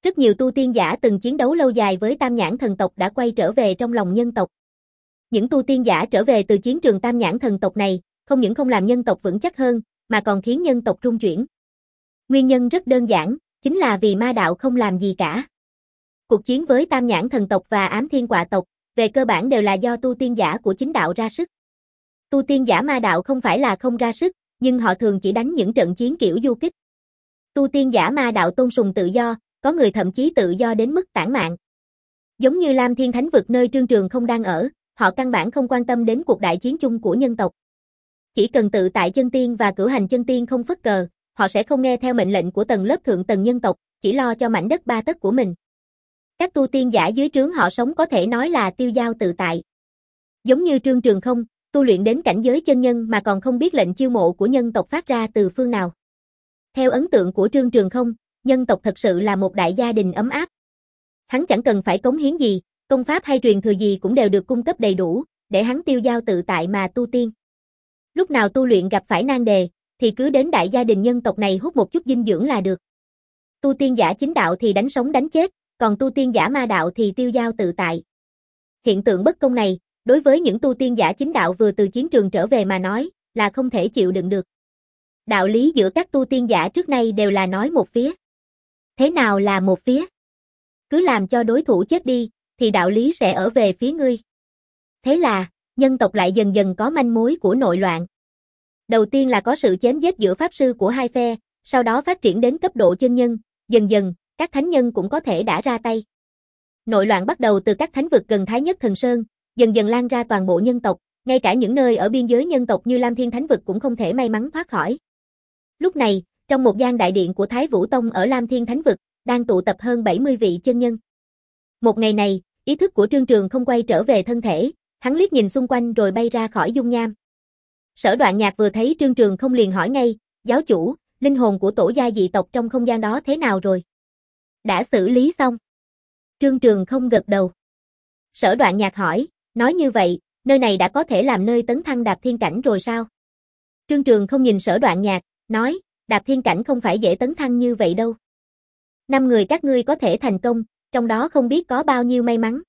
Rất nhiều tu tiên giả từng chiến đấu lâu dài với Tam Nhãn thần tộc đã quay trở về trong lòng nhân tộc. Những tu tiên giả trở về từ chiến trường Tam Nhãn thần tộc này, không những không làm nhân tộc vững chắc hơn, mà còn khiến nhân tộc rung chuyển. Nguyên nhân rất đơn giản, chính là vì ma đạo không làm gì cả. Cuộc chiến với Tam Nhãn thần tộc và Ám Thiên Quạ tộc, về cơ bản đều là do tu tiên giả của chính đạo ra sức. Tu tiên giả ma đạo không phải là không ra sức, nhưng họ thường chỉ đánh những trận chiến kiểu du kích. Tu tiên giả ma đạo tôn sùng tự do, có người thậm chí tự do đến mức tản mạn. Giống như Lam Thiên Thánh Vực nơi Trương Trường không đang ở, họ căn bản không quan tâm đến cuộc đại chiến chung của nhân tộc. Chỉ cần tự tại chân tiên và cửu hành chân tiên không phất cờ, họ sẽ không nghe theo mệnh lệnh của tầng lớp thượng tầng nhân tộc, chỉ lo cho mảnh đất ba tấc của mình. Các tu tiên giả dưới trướng họ sống có thể nói là tiêu dao tự tại. Giống như Trương Trường không, tu luyện đến cảnh giới chân nhân mà còn không biết lệnh chiêu mộ của nhân tộc phát ra từ phương nào. Theo ấn tượng của Trương Trường không, nhân tộc thật sự là một đại gia đình ấm áp. Hắn chẳng cần phải cống hiến gì, công pháp hay truyền thừa gì cũng đều được cung cấp đầy đủ, để hắn tiêu dao tự tại mà tu tiên. Lúc nào tu luyện gặp phải nan đề, thì cứ đến đại gia đình nhân tộc này hút một chút dinh dưỡng là được. Tu tiên giả chính đạo thì đánh sống đánh chết, còn tu tiên giả ma đạo thì tiêu dao tự tại. Hiện tượng bất công này, đối với những tu tiên giả chính đạo vừa từ chiến trường trở về mà nói, là không thể chịu đựng được. Đạo lý giữa các tu tiên giả trước nay đều là nói một phía. Thế nào là một phía? Cứ làm cho đối thủ chết đi, thì đạo lý sẽ ở về phía ngươi. Thế là, nhân tộc lại dần dần có manh mối của nội loạn. Đầu tiên là có sự chém giết giữa pháp sư của hai phe, sau đó phát triển đến cấp độ chân nhân, dần dần, các thánh nhân cũng có thể đã ra tay. Nội loạn bắt đầu từ các thánh vực gần Thái Nhất Thần Sơn, dần dần lan ra toàn bộ nhân tộc, ngay cả những nơi ở biên giới nhân tộc như Lam Thiên Thánh Vực cũng không thể may mắn thoát khỏi. Lúc này, trong một gian đại điện của Thái Vũ Tông ở Lam Thiên Thánh Vực, đang tụ tập hơn bảy mươi vị chân nhân. Một ngày này, ý thức của Trương Trường không quay trở về thân thể, hắn liếc nhìn xung quanh rồi bay ra khỏi dung nham. Sở Đoạn Nhạc vừa thấy Trương Trường không liền hỏi ngay, giáo chủ, linh hồn của tổ gia dị tộc trong không gian đó thế nào rồi? Đã xử lý xong. Trương Trường không gật đầu. Sở Đoạn Nhạc hỏi, nói như vậy, nơi này đã có thể làm nơi tấn thăng đạp thiên cảnh rồi sao? Trương Trường không nhìn Sở Đoạn Nhạc, nói, đạp thiên cảnh không phải dễ tấn thăng như vậy đâu. Năm người các ngươi có thể thành công, trong đó không biết có bao nhiêu may mắn.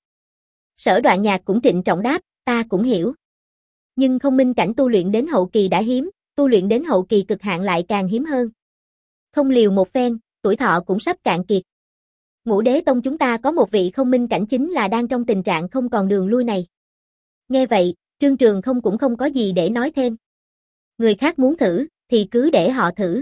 Sở Đoạn Nhạc cũng trịnh trọng đáp, ta cũng hiểu. Nhưng không minh cảnh tu luyện đến hậu kỳ đã hiếm, tu luyện đến hậu kỳ cực hạn lại càng hiếm hơn. Không liều một phen, tuổi thọ cũng sắp cạn kiệt. Ngũ Đế Tông chúng ta có một vị không minh cảnh chính là đang trong tình trạng không còn đường lui này. Nghe vậy, Trương Trường không cũng không có gì để nói thêm. Người khác muốn thử, thì cứ để họ thử.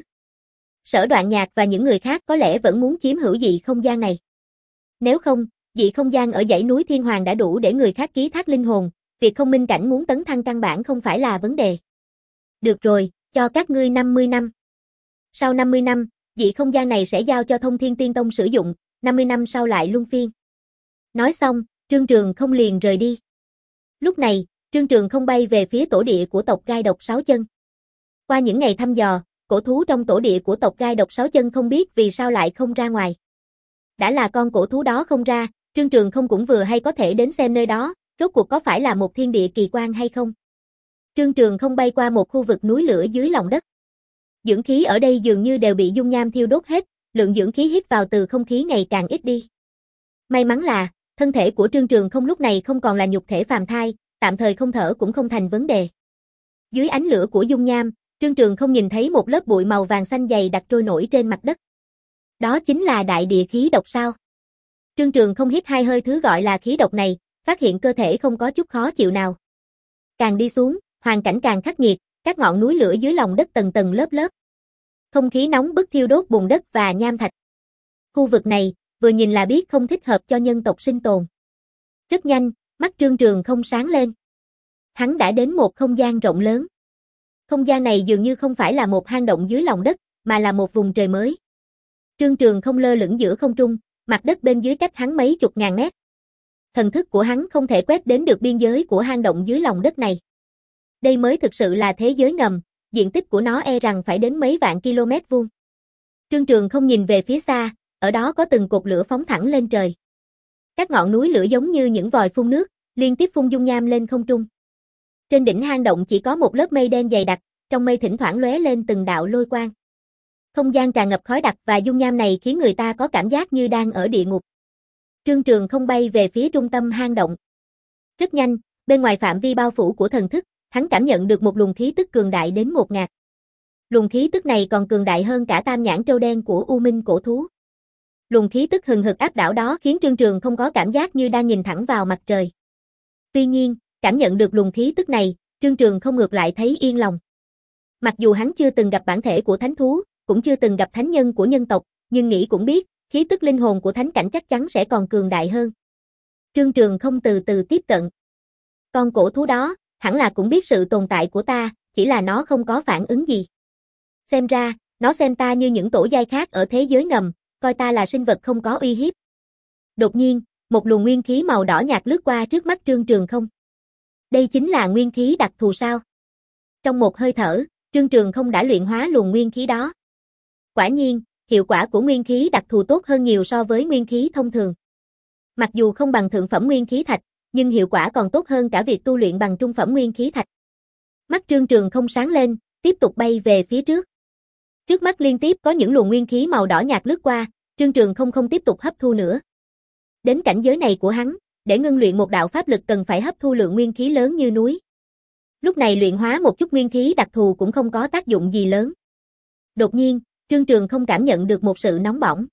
Sở Đoạn Nhạc và những người khác có lẽ vẫn muốn chiếm hữu dị không gian này. Nếu không, dị không gian ở dãy núi Thiên Hoàng đã đủ để người khác ký thác linh hồn, việc không minh cảnh muốn tấn thăng căn bản không phải là vấn đề. Được rồi, cho các ngươi năm mươi năm. Sau năm mươi năm, dị không gian này sẽ giao cho Thông Thiên Tiên Tông sử dụng, năm mươi năm sau lại luân phiên. Nói xong, Trương Trường không liền rời đi. Lúc này, Trương Trường không bay về phía tổ địa của tộc Gai Độc Sáu Chân. Qua những ngày thăm dò, cổ thú trong tổ địa của tộc Gai Độc Sáu Chân không biết vì sao lại không ra ngoài. Đã là con cổ thú đó không ra, Trương Trường không cũng vừa hay có thể đến xem nơi đó, rốt cuộc có phải là một thiên địa kỳ quan hay không. Trương Trường không bay qua một khu vực núi lửa dưới lòng đất. Dưỡng khí ở đây dường như đều bị dung nham thiêu đốt hết, lượng dưỡng khí hít vào từ không khí ngày càng ít đi. May mắn là, thân thể của Trương Trường không lúc này không còn là nhục thể phàm thai, tạm thời không thở cũng không thành vấn đề. Dưới ánh lửa của dung nham, Trương Trường không nhìn thấy một lớp bụi màu vàng xanh dày đặc trôi nổi trên mặt đất. Đó chính là đại địa khí độc sao? Trương Trường không hít hai hơi thứ gọi là khí độc này, phát hiện cơ thể không có chút khó chịu nào. Càng đi xuống, hoàn cảnh càng khắc nghiệt, các ngọn núi lửa dưới lòng đất tầng tầng lớp lớp. Không khí nóng bức thiêu đốt bùn đất và nham thạch. Khu vực này, vừa nhìn là biết không thích hợp cho nhân tộc sinh tồn. Rất nhanh, mắt Trương Trường không sáng lên. Hắn đã đến một không gian rộng lớn. Không gian này dường như không phải là một hang động dưới lòng đất, mà là một vùng trời mới. Trương Trường không lơ lửng giữa không trung, mặt đất bên dưới cách hắn mấy chục ngàn mét. Thần thức của hắn không thể quét đến được biên giới của hang động dưới lòng đất này. Đây mới thực sự là thế giới ngầm, diện tích của nó e rằng phải đến mấy vạn km vuông. Trương Trường không nhìn về phía xa, ở đó có từng cột lửa phóng thẳng lên trời. Các ngọn núi lửa giống như những vòi phun nước, liên tiếp phun dung nham lên không trung. Trên đỉnh hang động chỉ có một lớp mây đen dày đặc, trong mây thỉnh thoảng lóe lên từng đạo lôi quang. Không gian tràn ngập khói đặc và dung nham này khiến người ta có cảm giác như đang ở địa ngục. Trương Trường không bay về phía trung tâm hang động. Rất nhanh, bên ngoài phạm vi bao phủ của thần thức, hắn cảm nhận được một luồng khí tức cường đại đến ngột ngạt. Luồng khí tức này còn cường đại hơn cả tam nhãn trâu đen của U Minh cổ thú. Luồng khí tức hừng hực áp đảo đó khiến Trương Trường không có cảm giác như đang nhìn thẳng vào mặt trời. Tuy nhiên, cảm nhận được luồng khí tức này, Trương Trường không ngược lại thấy yên lòng. Mặc dù hắn chưa từng gặp bản thể của thánh thú, cũng chưa từng gặp thánh nhân của nhân tộc, nhưng nghĩ cũng biết, khí tức linh hồn của thánh cảnh chắc chắn sẽ còn cường đại hơn. Trương Trường không từ từ tiếp cận. Con cổ thú đó, hẳn là cũng biết sự tồn tại của ta, chỉ là nó không có phản ứng gì. Xem ra, nó xem ta như những tổ giai khác ở thế giới ngầm, coi ta là sinh vật không có uy hiếp. Đột nhiên, một luồng nguyên khí màu đỏ nhạt lướt qua trước mắt Trương Trường không. Đây chính là nguyên khí đặc thù sao? Trong một hơi thở, Trương Trường không đã luyện hóa luồng nguyên khí đó. Quả nhiên, hiệu quả của nguyên khí đặc thù tốt hơn nhiều so với nguyên khí thông thường. Mặc dù không bằng thượng phẩm nguyên khí thạch, nhưng hiệu quả còn tốt hơn cả việc tu luyện bằng trung phẩm nguyên khí thạch. Mắt Trương Trường không sáng lên, tiếp tục bay về phía trước. Trước mắt liên tiếp có những luồng nguyên khí màu đỏ nhạt lướt qua, Trương Trường không không tiếp tục hấp thu nữa. Đến cảnh giới này của hắn, để ngưng luyện một đạo pháp lực cần phải hấp thu lượng nguyên khí lớn như núi. Lúc này luyện hóa một chút nguyên khí đặc thù cũng không có tác dụng gì lớn. Đột nhiên, Trương Trường không cảm nhận được một sự nóng bỏng.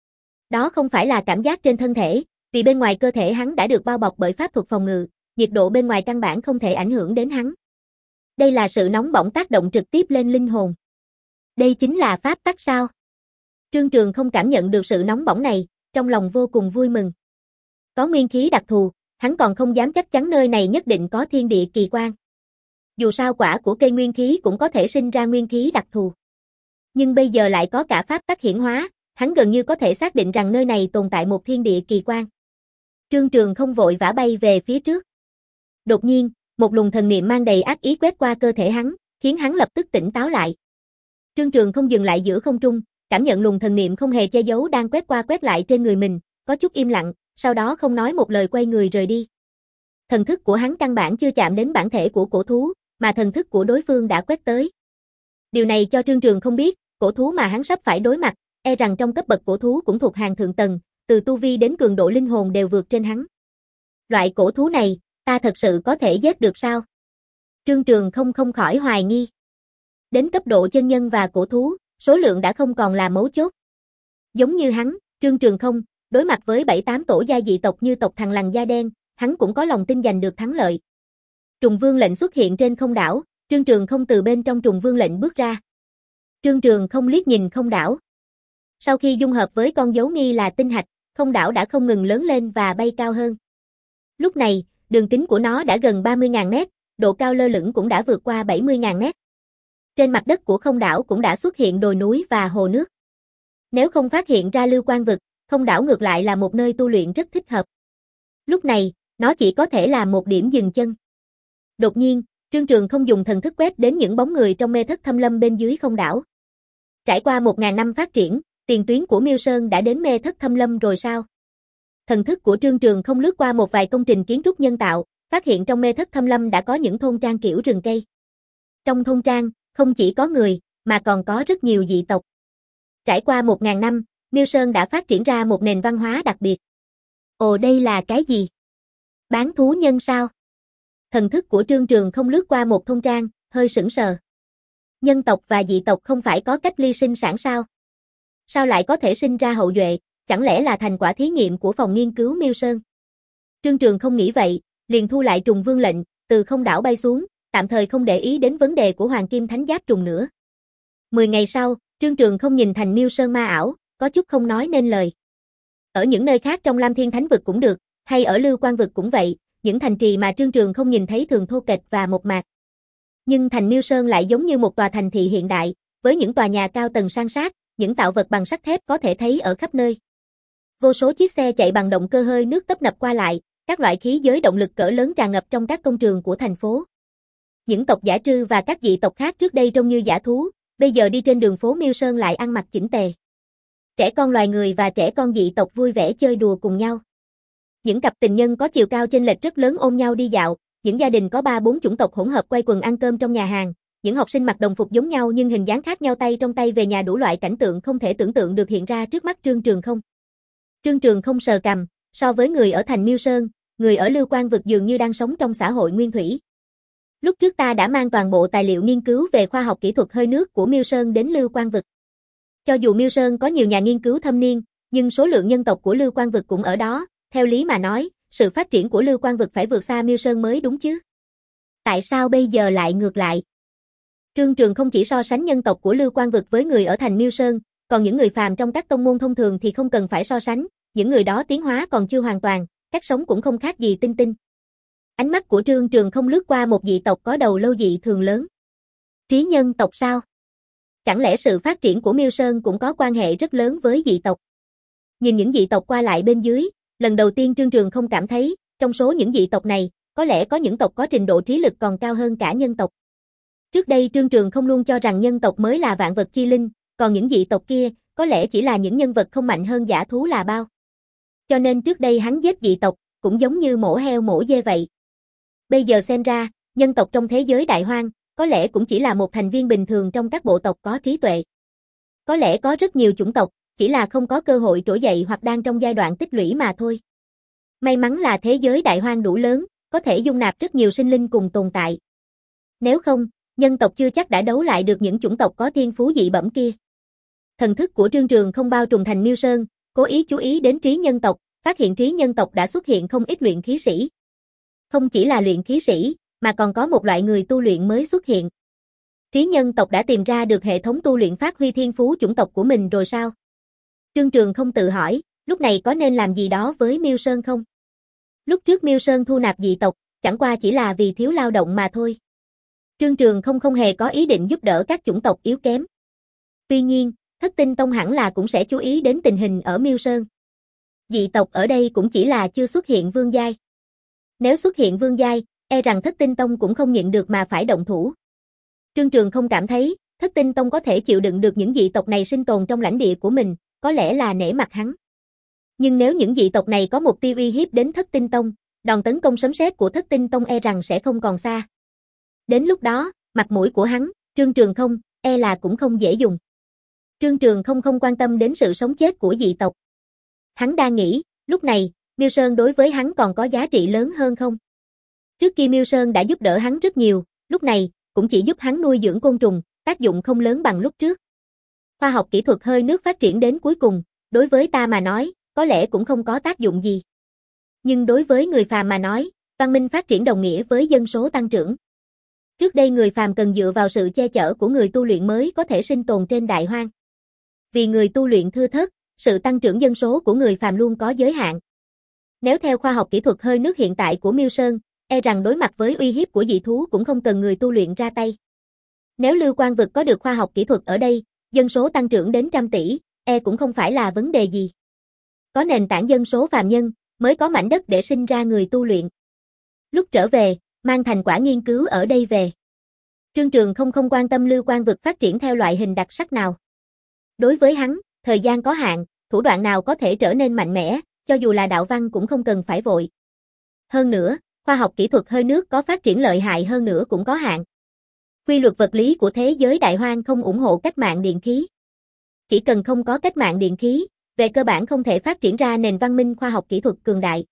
Đó không phải là cảm giác trên thân thể, vì bên ngoài cơ thể hắn đã được bao bọc bởi pháp thuật phòng ngự, nhiệt độ bên ngoài căn bản không thể ảnh hưởng đến hắn. Đây là sự nóng bỏng tác động trực tiếp lên linh hồn. Đây chính là pháp tắc sao? Trương Trường không cảm nhận được sự nóng bỏng này, trong lòng vô cùng vui mừng. Có nguyên khí đặc thù, hắn còn không dám chắc chắn nơi này nhất định có thiên địa kỳ quan. Dù sao quả của cây nguyên khí cũng có thể sinh ra nguyên khí đặc thù. Nhưng bây giờ lại có cả pháp tắc hiển hóa, hắn gần như có thể xác định rằng nơi này tồn tại một thiên địa kỳ quan. Trương Trường không vội vã bay về phía trước. Đột nhiên, một luồng thần niệm mang đầy ác ý quét qua cơ thể hắn, khiến hắn lập tức tỉnh táo lại. Trương Trường không dừng lại giữa không trung, cảm nhận luồng thần niệm không hề che giấu đang quét qua quét lại trên người mình, có chút im lặng, sau đó không nói một lời quay người rời đi. Thần thức của hắn căn bản chưa chạm đến bản thể của cổ thú, mà thần thức của đối phương đã quét tới. Điều này cho Trương Trường không biết, cổ thú mà hắn sắp phải đối mặt, e rằng trong cấp bậc cổ thú cũng thuộc hàng thượng tầng, từ tu vi đến cường độ linh hồn đều vượt trên hắn. Loại cổ thú này, ta thật sự có thể giết được sao? Trương Trường không không khỏi hoài nghi. Đến cấp độ chân nhân và cổ thú, số lượng đã không còn là mấu chốt. Giống như hắn, Trương Trường không, đối mặt với bảy tám tổ gia dị tộc như tộc Thằn Lằn da đen, hắn cũng có lòng tin giành được thắng lợi. Trùng Vương lệnh xuất hiện trên không đảo, Trương Trường không từ bên trong Trùng Vương lệnh bước ra. Trương Trường không liếc nhìn không đảo. Sau khi dung hợp với con dấu nghi là tinh hạch, không đảo đã không ngừng lớn lên và bay cao hơn. Lúc này, đường kính của nó đã gần ba mươi nghìn mét, độ cao lơ lửng cũng đã vượt qua bảy mươi nghìn mét. Trên mặt đất của không đảo cũng đã xuất hiện đồi núi và hồ nước. Nếu không phát hiện ra lưu quan vực, không đảo ngược lại là một nơi tu luyện rất thích hợp. Lúc này, nó chỉ có thể là một điểm dừng chân. Đột nhiên, Trương Trường không dùng thần thức quét đến những bóng người trong mê thất thâm lâm bên dưới không đảo. Trải qua một ngàn năm phát triển, tiền tuyến của Miêu Sơn đã đến mê thất thâm lâm rồi sao? Thần thức của Trương Trường không lướt qua một vài công trình kiến trúc nhân tạo, phát hiện trong mê thất thâm lâm đã có những thôn trang kiểu rừng cây. Trong thôn trang, không chỉ có người, mà còn có rất nhiều dị tộc. Trải qua một ngàn năm, Miêu Sơn đã phát triển ra một nền văn hóa đặc biệt. Ồ, đây là cái gì? Bán thú nhân sao? Thần thức của Trương Trường không lướt qua một thôn trang, hơi sững sờ. Nhân tộc và dị tộc không phải có cách ly sinh sản sao? Sao lại có thể sinh ra hậu duệ, chẳng lẽ là thành quả thí nghiệm của phòng nghiên cứu Miêu Sơn? Trương Trường không nghĩ vậy, liền thu lại Trùng Vương lệnh, từ không đảo bay xuống, tạm thời không để ý đến vấn đề của Hoàng Kim Thánh Giáp trùng nữa. Mười ngày sau, Trương Trường không nhìn thành Miêu Sơn ma ảo, có chút không nói nên lời. Ở những nơi khác trong Lam Thiên Thánh vực cũng được, hay ở Lưu Quan vực cũng vậy, những thành trì mà Trương Trường không nhìn thấy thường thô kệch và mộc mạc. Nhưng thành Miêu Sơn lại giống như một tòa thành thị hiện đại, với những tòa nhà cao tầng san sát, những tạo vật bằng sắt thép có thể thấy ở khắp nơi. Vô số chiếc xe chạy bằng động cơ hơi nước tấp nập qua lại, các loại khí giới động lực cỡ lớn tràn ngập trong các công trường của thành phố. Những tộc dã trư và các dị tộc khác trước đây trông như dã thú, bây giờ đi trên đường phố Miêu Sơn lại ăn mặc chỉnh tề. Trẻ con loài người và trẻ con dị tộc vui vẻ chơi đùa cùng nhau. Những cặp tình nhân có chiều cao chênh lệch rất lớn ôm nhau đi dạo, những gia đình có ba bốn chủng tộc hỗn hợp quay quần ăn cơm trong nhà hàng, những học sinh mặc đồng phục giống nhau nhưng hình dáng khác nhau tay trong tay về nhà đủ loại cảnh tượng không thể tưởng tượng được hiện ra trước mắt Trương Trường Không. Trương Trường Không sờ cằm, so với người ở thành Miêu Sơn, người ở Lưu Quang vực dường như đang sống trong xã hội nguyên thủy. Lúc trước ta đã mang toàn bộ tài liệu nghiên cứu về khoa học kỹ thuật hơi nước của Miêu Sơn đến Lưu Quang vực. Cho dù Miêu Sơn có nhiều nhà nghiên cứu thâm niên, nhưng số lượng nhân tộc của Lưu Quang vực cũng ở đó, theo lý mà nói, sự phát triển của Lưu Quang vực phải vượt xa Miêu Sơn mới đúng chứ. Tại sao bây giờ lại ngược lại? Trương Trường không chỉ so sánh nhân tộc của Lưu Quang vực với người ở thành Miêu Sơn, còn những người phàm trong các tông môn thông thường thì không cần phải so sánh, những người đó tiến hóa còn chưa hoàn toàn, cách sống cũng không khác gì tinh tinh. Ánh mắt của Trương Trường không lướt qua một dị tộc có đầu lâu dị thường lớn. Trí nhân tộc sao? Chẳng lẽ sự phát triển của Miêu Sơn cũng có quan hệ rất lớn với dị tộc? Nhìn những dị tộc qua lại bên dưới, lần đầu tiên Trương Trường không cảm thấy, trong số những dị tộc này, có lẽ có những tộc có trình độ trí lực còn cao hơn cả nhân tộc. Trước đây Trương Trường không luôn cho rằng nhân tộc mới là vạn vật chi linh, còn những dị tộc kia, có lẽ chỉ là những nhân vật không mạnh hơn dã thú là bao. Cho nên trước đây hắn giết dị tộc, cũng giống như mổ heo mổ dê vậy. Bây giờ xem ra, nhân tộc trong thế giới đại hoang, có lẽ cũng chỉ là một thành viên bình thường trong các bộ tộc có trí tuệ. Có lẽ có rất nhiều chủng tộc, chỉ là không có cơ hội trỗi dậy hoặc đang trong giai đoạn tích lũy mà thôi. May mắn là thế giới đại hoang đủ lớn, có thể dung nạp rất nhiều sinh linh cùng tồn tại. Nếu không, nhân tộc chưa chắc đã đấu lại được những chủng tộc có thiên phú dị bẩm kia. Thần thức của Trương Trường không bao trùm thành Miêu Sơn, cố ý chú ý đến trí nhân tộc, phát hiện trí nhân tộc đã xuất hiện không ít luyện khí sĩ. Không chỉ là luyện khí sĩ, mà còn có một loại người tu luyện mới xuất hiện. Trí nhân tộc đã tìm ra được hệ thống tu luyện phát huy thiên phú chủng tộc của mình rồi sao? Trương Trường không tự hỏi, lúc này có nên làm gì đó với Miêu Sơn không? Lúc trước Miêu Sơn thu nạp dị tộc, chẳng qua chỉ là vì thiếu lao động mà thôi. Trương Trường không không hề có ý định giúp đỡ các chủng tộc yếu kém. Tuy nhiên, Thất Tinh Tông hẳn là cũng sẽ chú ý đến tình hình ở Miêu Sơn. Dị tộc ở đây cũng chỉ là chưa xuất hiện vương giai. Nếu xuất hiện vương giai, e rằng Thất Tinh Tông cũng không nhịn được mà phải động thủ. Trương Trường không cảm thấy, Thất Tinh Tông có thể chịu đựng được những dị tộc này sinh tồn trong lãnh địa của mình, có lẽ là nể mặt hắn. Nhưng nếu những dị tộc này có mục tiêu uy hiếp đến Thất Tinh Tông, đòn tấn công sấm sét của Thất Tinh Tông e rằng sẽ không còn xa. Đến lúc đó, mặt mũi của hắn, Trương Trường không, e là cũng không dễ dùng. Trương Trường không không quan tâm đến sự sống chết của dị tộc. Hắn đang nghĩ, lúc này, Miêu Sơn đối với hắn còn có giá trị lớn hơn không? Trước kia Miêu Sơn đã giúp đỡ hắn rất nhiều, lúc này, cũng chỉ giúp hắn nuôi dưỡng côn trùng, tác dụng không lớn bằng lúc trước. Khoa học kỹ thuật hơi nước phát triển đến cuối cùng, đối với ta mà nói, có lẽ cũng không có tác dụng gì. Nhưng đối với người phàm mà nói, văn minh phát triển đồng nghĩa với dân số tăng trưởng. Trước đây người phàm cần dựa vào sự che chở của người tu luyện mới có thể sinh tồn trên đại hoang. Vì người tu luyện thưa thớt, sự tăng trưởng dân số của người phàm luôn có giới hạn. Nếu theo khoa học kỹ thuật hơi nước hiện tại của Miêu Sơn, e rằng đối mặt với uy hiếp của dị thú cũng không cần người tu luyện ra tay. Nếu Lưu Quang vực có được khoa học kỹ thuật ở đây, dân số tăng trưởng đến trăm tỷ, e cũng không phải là vấn đề gì. Có nền tảng dân số phàm nhân, mới có mảnh đất để sinh ra người tu luyện. Lúc trở về, mang thành quả nghiên cứu ở đây về. Trương Trường không không quan tâm Lưu Quang vực phát triển theo loại hình đặc sắc nào. Đối với hắn, thời gian có hạn, thủ đoạn nào có thể trở nên mạnh mẽ, cho dù là đạo văn cũng không cần phải vội. Hơn nữa, khoa học kỹ thuật hơi nước có phát triển lợi hại hơn nữa cũng có hạn. Quy luật vật lý của thế giới đại hoang không ủng hộ cách mạng điện khí. Chỉ cần không có cách mạng điện khí, về cơ bản không thể phát triển ra nền văn minh khoa học kỹ thuật cường đại.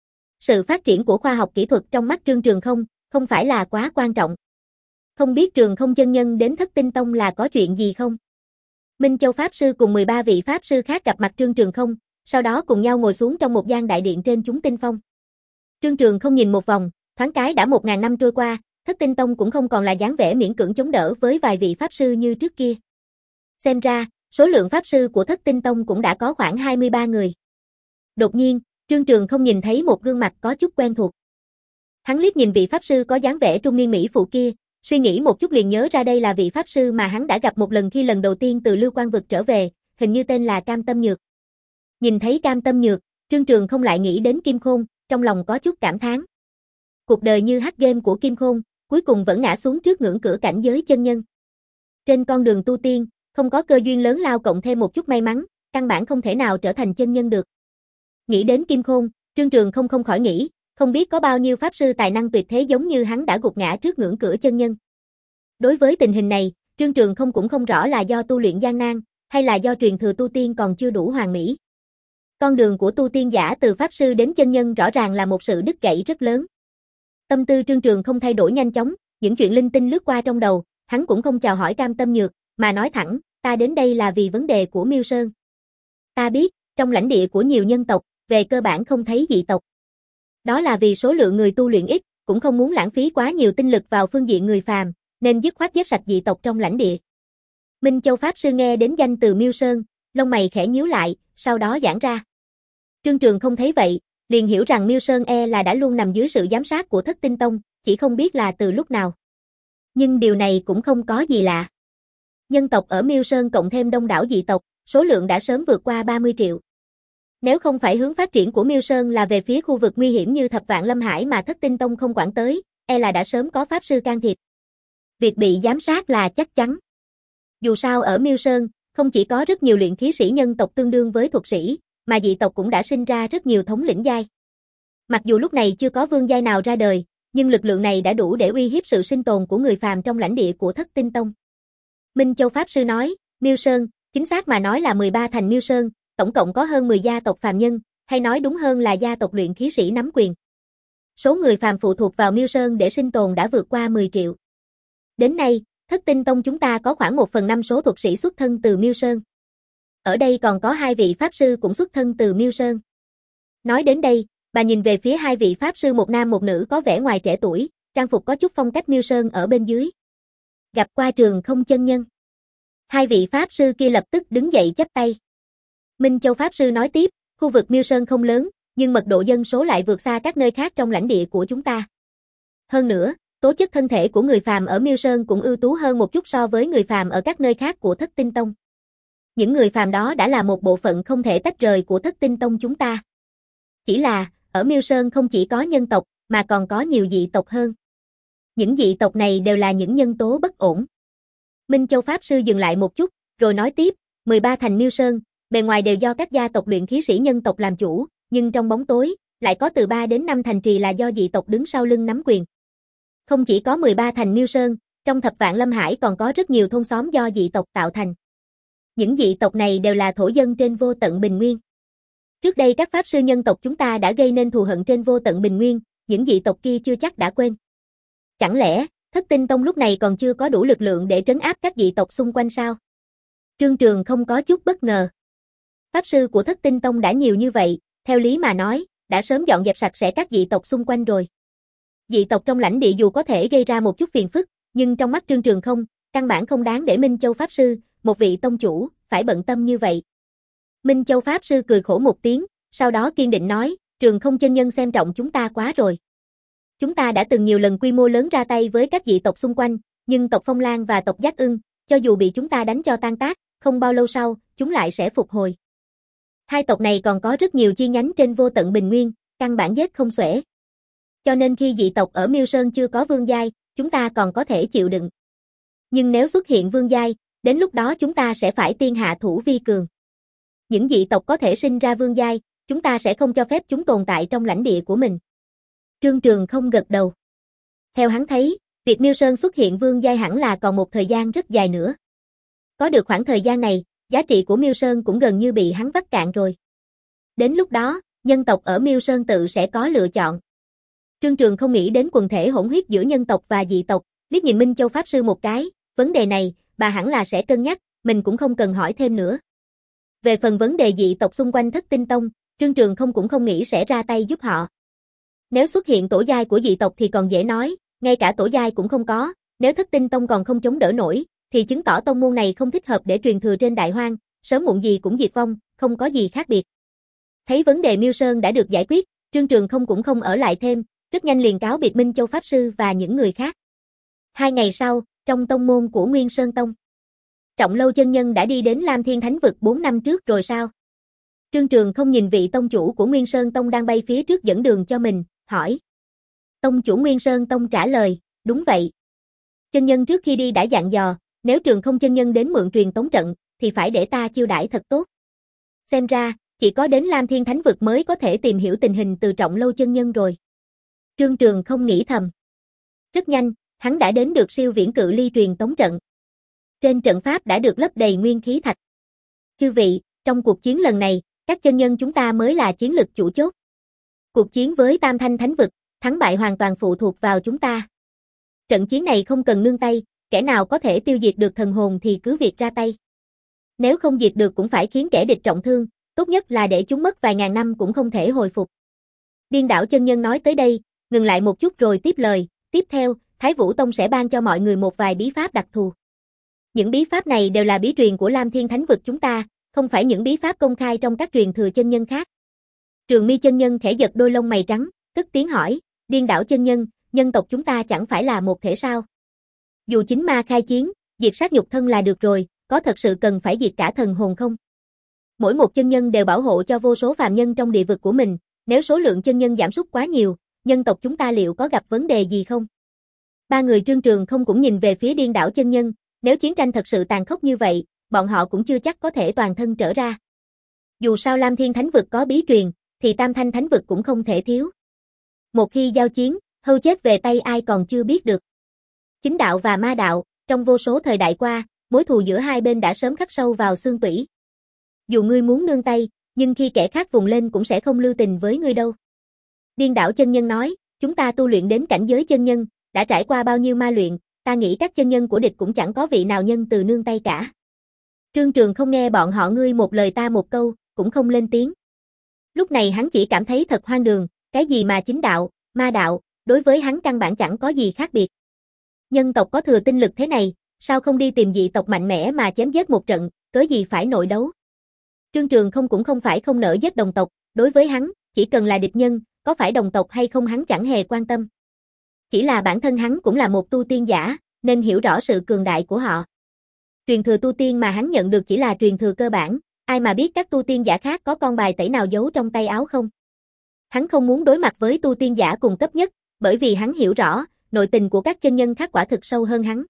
Sự phát triển của khoa học kỹ thuật trong mắt Trương Trường không, không phải là quá quan trọng. Không biết Trường không chân nhân đến Thất Tinh Tông là có chuyện gì không? Minh Châu Pháp Sư cùng mười ba vị Pháp Sư khác gặp mặt Trương Trường không, sau đó cùng nhau ngồi xuống trong một gian đại điện trên chúng tinh phong. Trương Trường không nhìn một vòng, thoáng cái đã một ngàn năm trôi qua, Thất Tinh Tông cũng không còn là dáng vẻ miễn cưỡng chống đỡ với vài vị Pháp Sư như trước kia. Xem ra, số lượng Pháp Sư của Thất Tinh Tông cũng đã có khoảng hai mươi ba người. Đột nhiên, Trương Trường không nhìn thấy một gương mặt có chút quen thuộc. Hắn liếc nhìn vị Pháp Sư có dáng vẻ trung niên Mỹ phụ kia, suy nghĩ một chút liền nhớ ra đây là vị Pháp Sư mà hắn đã gặp một lần khi lần đầu tiên từ Lưu Quang vực trở về, hình như tên là Cam Tâm Nhược. Nhìn thấy Cam Tâm Nhược, Trương Trường không lại nghĩ đến Kim Khôn, trong lòng có chút cảm thán. Cuộc đời như hack game của Kim Khôn, cuối cùng vẫn ngã xuống trước ngưỡng cửa cảnh giới chân nhân. Trên con đường tu tiên, không có cơ duyên lớn lao cộng thêm một chút may mắn, căn bản không thể nào trở thành chân nhân được. Nghĩ đến Kim Khôn, Trương Trường không không khỏi nghĩ, không biết có bao nhiêu Pháp Sư tài năng tuyệt thế giống như hắn đã gục ngã trước ngưỡng cửa chân nhân. Đối với tình hình này, Trương Trường không cũng không rõ là do tu luyện gian nan, hay là do truyền thừa tu tiên còn chưa đủ hoàn mỹ. Con đường của tu tiên giả từ pháp sư đến chân nhân rõ ràng là một sự đứt gãy rất lớn. Tâm tư Trương Trường không thay đổi nhanh chóng, những chuyện linh tinh lướt qua trong đầu, hắn cũng không chào hỏi Cam Tâm Nhược, mà nói thẳng, ta đến đây là vì vấn đề của Miêu Sơn. Ta biết, trong lãnh địa của nhiều nhân tộc, về cơ bản không thấy dị tộc. Đó là vì số lượng người tu luyện ít, cũng không muốn lãng phí quá nhiều tinh lực vào phương diện người phàm, nên dứt khoát giết sạch dị tộc trong lãnh địa. Minh Châu Pháp Sư nghe đến danh từ Miêu Sơn, lông mày khẽ nhíu lại, sau đó giãn ra. Trương Trường không thấy vậy, liền hiểu rằng Miêu Sơn e là đã luôn nằm dưới sự giám sát của Thất Tinh Tông, chỉ không biết là từ lúc nào. Nhưng điều này cũng không có gì lạ. Nhân tộc ở Miêu Sơn cộng thêm đông đảo dị tộc, số lượng đã sớm vượt qua ba mươi triệu. Nếu không phải hướng phát triển của Miêu Sơn là về phía khu vực nguy hiểm như Thập Vạn Lâm Hải mà Thất Tinh Tông không quản tới, e là đã sớm có pháp sư can thiệp. Việc bị giám sát là chắc chắn. Dù sao ở Miêu Sơn, không chỉ có rất nhiều luyện khí sĩ nhân tộc tương đương với thuật sĩ, mà dị tộc cũng đã sinh ra rất nhiều thống lĩnh giai. Mặc dù lúc này chưa có vương giai nào ra đời, nhưng lực lượng này đã đủ để uy hiếp sự sinh tồn của người phàm trong lãnh địa của Thất Tinh Tông. Minh Châu Pháp Sư nói, Miêu Sơn, chính xác mà nói là mười ba thành Miêu Sơn, tổng cộng có hơn mười gia tộc phàm nhân, hay nói đúng hơn là gia tộc luyện khí sĩ nắm quyền. Số người phàm phụ thuộc vào Miêu Sơn để sinh tồn đã vượt qua mười triệu. Đến nay, Thất Tinh Tông chúng ta có khoảng một phần năm số thuật sĩ xuất thân từ Miêu Sơn. Ở đây còn có hai vị pháp sư cũng xuất thân từ Miêu Sơn. Nói đến đây, bà nhìn về phía hai vị pháp sư một nam một nữ có vẻ ngoài trẻ tuổi, trang phục có chút phong cách Miêu Sơn ở bên dưới. Gặp qua Trường không chân nhân. Hai vị pháp sư kia lập tức đứng dậy chắp tay. Minh Châu Pháp Sư nói tiếp, khu vực Miêu Sơn không lớn, nhưng mật độ dân số lại vượt xa các nơi khác trong lãnh địa của chúng ta. Hơn nữa, tố chất thân thể của người phàm ở Miêu Sơn cũng ưu tú hơn một chút so với người phàm ở các nơi khác của Thất Tinh Tông. Những người phàm đó đã là một bộ phận không thể tách rời của Thất Tinh Tông chúng ta. Chỉ là, ở Miêu Sơn không chỉ có nhân tộc, mà còn có nhiều dị tộc hơn. Những dị tộc này đều là những nhân tố bất ổn. Minh Châu Pháp Sư dừng lại một chút, rồi nói tiếp, mười ba thành Miêu Sơn, bề ngoài đều do các gia tộc luyện khí sĩ nhân tộc làm chủ, nhưng trong bóng tối, lại có từ ba đến năm thành trì là do dị tộc đứng sau lưng nắm quyền. Không chỉ có mười ba thành Miêu Sơn, trong Thập Vạn Lâm Hải còn có rất nhiều thôn xóm do dị tộc tạo thành. Những dị tộc này đều là thổ dân trên vô tận Bình Nguyên. Trước đây các pháp sư nhân tộc chúng ta đã gây nên thù hận trên vô tận Bình Nguyên, những dị tộc kia chưa chắc đã quên. Chẳng lẽ, Thất Tinh Tông lúc này còn chưa có đủ lực lượng để trấn áp các dị tộc xung quanh sao? Trương Trường không có chút bất ngờ. Pháp sư của Thất Tinh Tông đã nhiều như vậy, theo lý mà nói, đã sớm dọn dẹp sạch sẽ các dị tộc xung quanh rồi. Dị tộc trong lãnh địa dù có thể gây ra một chút phiền phức, nhưng trong mắt Trương Trường không, căn bản không đáng để Minh Châu Pháp Sư, một vị tông chủ, phải bận tâm như vậy. Minh Châu Pháp Sư cười khổ một tiếng, sau đó kiên định nói, Trường không chân nhân xem trọng chúng ta quá rồi. Chúng ta đã từng nhiều lần quy mô lớn ra tay với các dị tộc xung quanh, nhưng tộc Phong Lan và tộc Giác Ưng, cho dù bị chúng ta đánh cho tan tác, không bao lâu sau, chúng lại sẽ phục hồi. Hai tộc này còn có rất nhiều chi nhánh trên vô tận Bình Nguyên, căn bản giết không xuể. Cho nên khi dị tộc ở Miêu Sơn chưa có vương giai, chúng ta còn có thể chịu đựng. Nhưng nếu xuất hiện vương giai, đến lúc đó chúng ta sẽ phải tiên hạ thủ vi cường. Những dị tộc có thể sinh ra vương giai, chúng ta sẽ không cho phép chúng tồn tại trong lãnh địa của mình. Trương Trường không gật đầu. Theo hắn thấy, việc Miêu Sơn xuất hiện vương giai hẳn là còn một thời gian rất dài nữa. Có được khoảng thời gian này, giá trị của Miêu Sơn cũng gần như bị hắn vắt cạn rồi. Đến lúc đó, nhân tộc ở Miêu Sơn tự sẽ có lựa chọn. Trương Trường không nghĩ đến quần thể hỗn huyết giữa nhân tộc và dị tộc, liếc nhìn Minh Châu Pháp Sư một cái, vấn đề này, bà hẳn là sẽ cân nhắc, mình cũng không cần hỏi thêm nữa. Về phần vấn đề dị tộc xung quanh Thất Tinh Tông, Trương Trường không cũng không nghĩ sẽ ra tay giúp họ. Nếu xuất hiện tổ giai của dị tộc thì còn dễ nói, ngay cả tổ giai cũng không có, nếu Thất Tinh Tông còn không chống đỡ nổi, thì chứng tỏ tông môn này không thích hợp để truyền thừa trên Đại Hoang, sớm muộn gì cũng diệt vong, không có gì khác biệt. Thấy vấn đề Miêu Sơn đã được giải quyết, Trương Trường không cũng không ở lại thêm, rất nhanh liền cáo biệt Minh Châu Pháp Sư và những người khác. Hai ngày sau, trong tông môn của Nguyên Sơn Tông, Trọng Lâu chân nhân đã đi đến Lam Thiên Thánh Vực bốn năm trước rồi sao? Trương Trường không nhìn vị tông chủ của Nguyên Sơn Tông đang bay phía trước dẫn đường cho mình, hỏi. Tông chủ Nguyên Sơn Tông trả lời, đúng vậy. Chân nhân trước khi đi đã dặn dò, nếu Trường không chân nhân đến mượn truyền tống trận, thì phải để ta chiêu đãi thật tốt. Xem ra, chỉ có đến Lam Thiên Thánh Vực mới có thể tìm hiểu tình hình từ Trọng Lâu chân nhân rồi. Trương Trường không nghĩ thầm. Rất nhanh, hắn đã đến được siêu viễn cự ly truyền tống trận. Trên trận pháp đã được lấp đầy nguyên khí thạch. Chư vị, trong cuộc chiến lần này, các chân nhân chúng ta mới là chiến lực chủ chốt. Cuộc chiến với Tam Thanh Thánh Vực, thắng bại hoàn toàn phụ thuộc vào chúng ta. Trận chiến này không cần nương tay, kẻ nào có thể tiêu diệt được thần hồn thì cứ việc ra tay. Nếu không diệt được cũng phải khiến kẻ địch trọng thương, tốt nhất là để chúng mất vài ngàn năm cũng không thể hồi phục. Điên đảo chân nhân nói tới đây, ngừng lại một chút rồi tiếp lời, tiếp theo, Thái Vũ Tông sẽ ban cho mọi người một vài bí pháp đặc thù. Những bí pháp này đều là bí truyền của Lam Thiên Thánh Vực chúng ta, không phải những bí pháp công khai trong các truyền thừa chân nhân khác. Trường Mi chân nhân khẽ giật đôi lông mày trắng, cất tiếng hỏi, Điên đảo chân nhân, nhân tộc chúng ta chẳng phải là một thể sao? Dù chính ma khai chiến, diệt sát nhục thân là được rồi, có thật sự cần phải diệt cả thần hồn không? Mỗi một chân nhân đều bảo hộ cho vô số phàm nhân trong địa vực của mình, nếu số lượng chân nhân giảm sút quá nhiều, nhân tộc chúng ta liệu có gặp vấn đề gì không? Ba người Trương Trường không cũng nhìn về phía Điên đảo chân nhân, nếu chiến tranh thật sự tàn khốc như vậy, bọn họ cũng chưa chắc có thể toàn thân trở ra. Dù sao Lam Thiên Thánh Vực có bí truyền, thì Tam Thanh Thánh Vực cũng không thể thiếu. Một khi giao chiến, hưu chết về tay ai còn chưa biết được. Chính đạo và ma đạo, trong vô số thời đại qua, mối thù giữa hai bên đã sớm khắc sâu vào xương tủy. Dù ngươi muốn nương tay, nhưng khi kẻ khác vùng lên cũng sẽ không lưu tình với ngươi đâu. Điên đảo chân nhân nói, chúng ta tu luyện đến cảnh giới chân nhân, đã trải qua bao nhiêu ma luyện, ta nghĩ các chân nhân của địch cũng chẳng có vị nào nhân từ nương tay cả. Trương Trường không nghe bọn họ ngươi một lời ta một câu, cũng không lên tiếng. Lúc này hắn chỉ cảm thấy thật hoang đường, cái gì mà chính đạo, ma đạo, đối với hắn căn bản chẳng có gì khác biệt. Nhân tộc có thừa tinh lực thế này, sao không đi tìm dị tộc mạnh mẽ mà chém giết một trận, cớ gì phải nội đấu. Trương Trường không cũng không phải không nỡ giết đồng tộc, đối với hắn, chỉ cần là địch nhân, có phải đồng tộc hay không hắn chẳng hề quan tâm. Chỉ là bản thân hắn cũng là một tu tiên giả, nên hiểu rõ sự cường đại của họ. Truyền thừa tu tiên mà hắn nhận được chỉ là truyền thừa cơ bản, ai mà biết các tu tiên giả khác có con bài tẩy nào giấu trong tay áo không. Hắn không muốn đối mặt với tu tiên giả cùng cấp nhất, bởi vì hắn hiểu rõ, nội tình của các chân nhân khác quả thực sâu hơn hắn.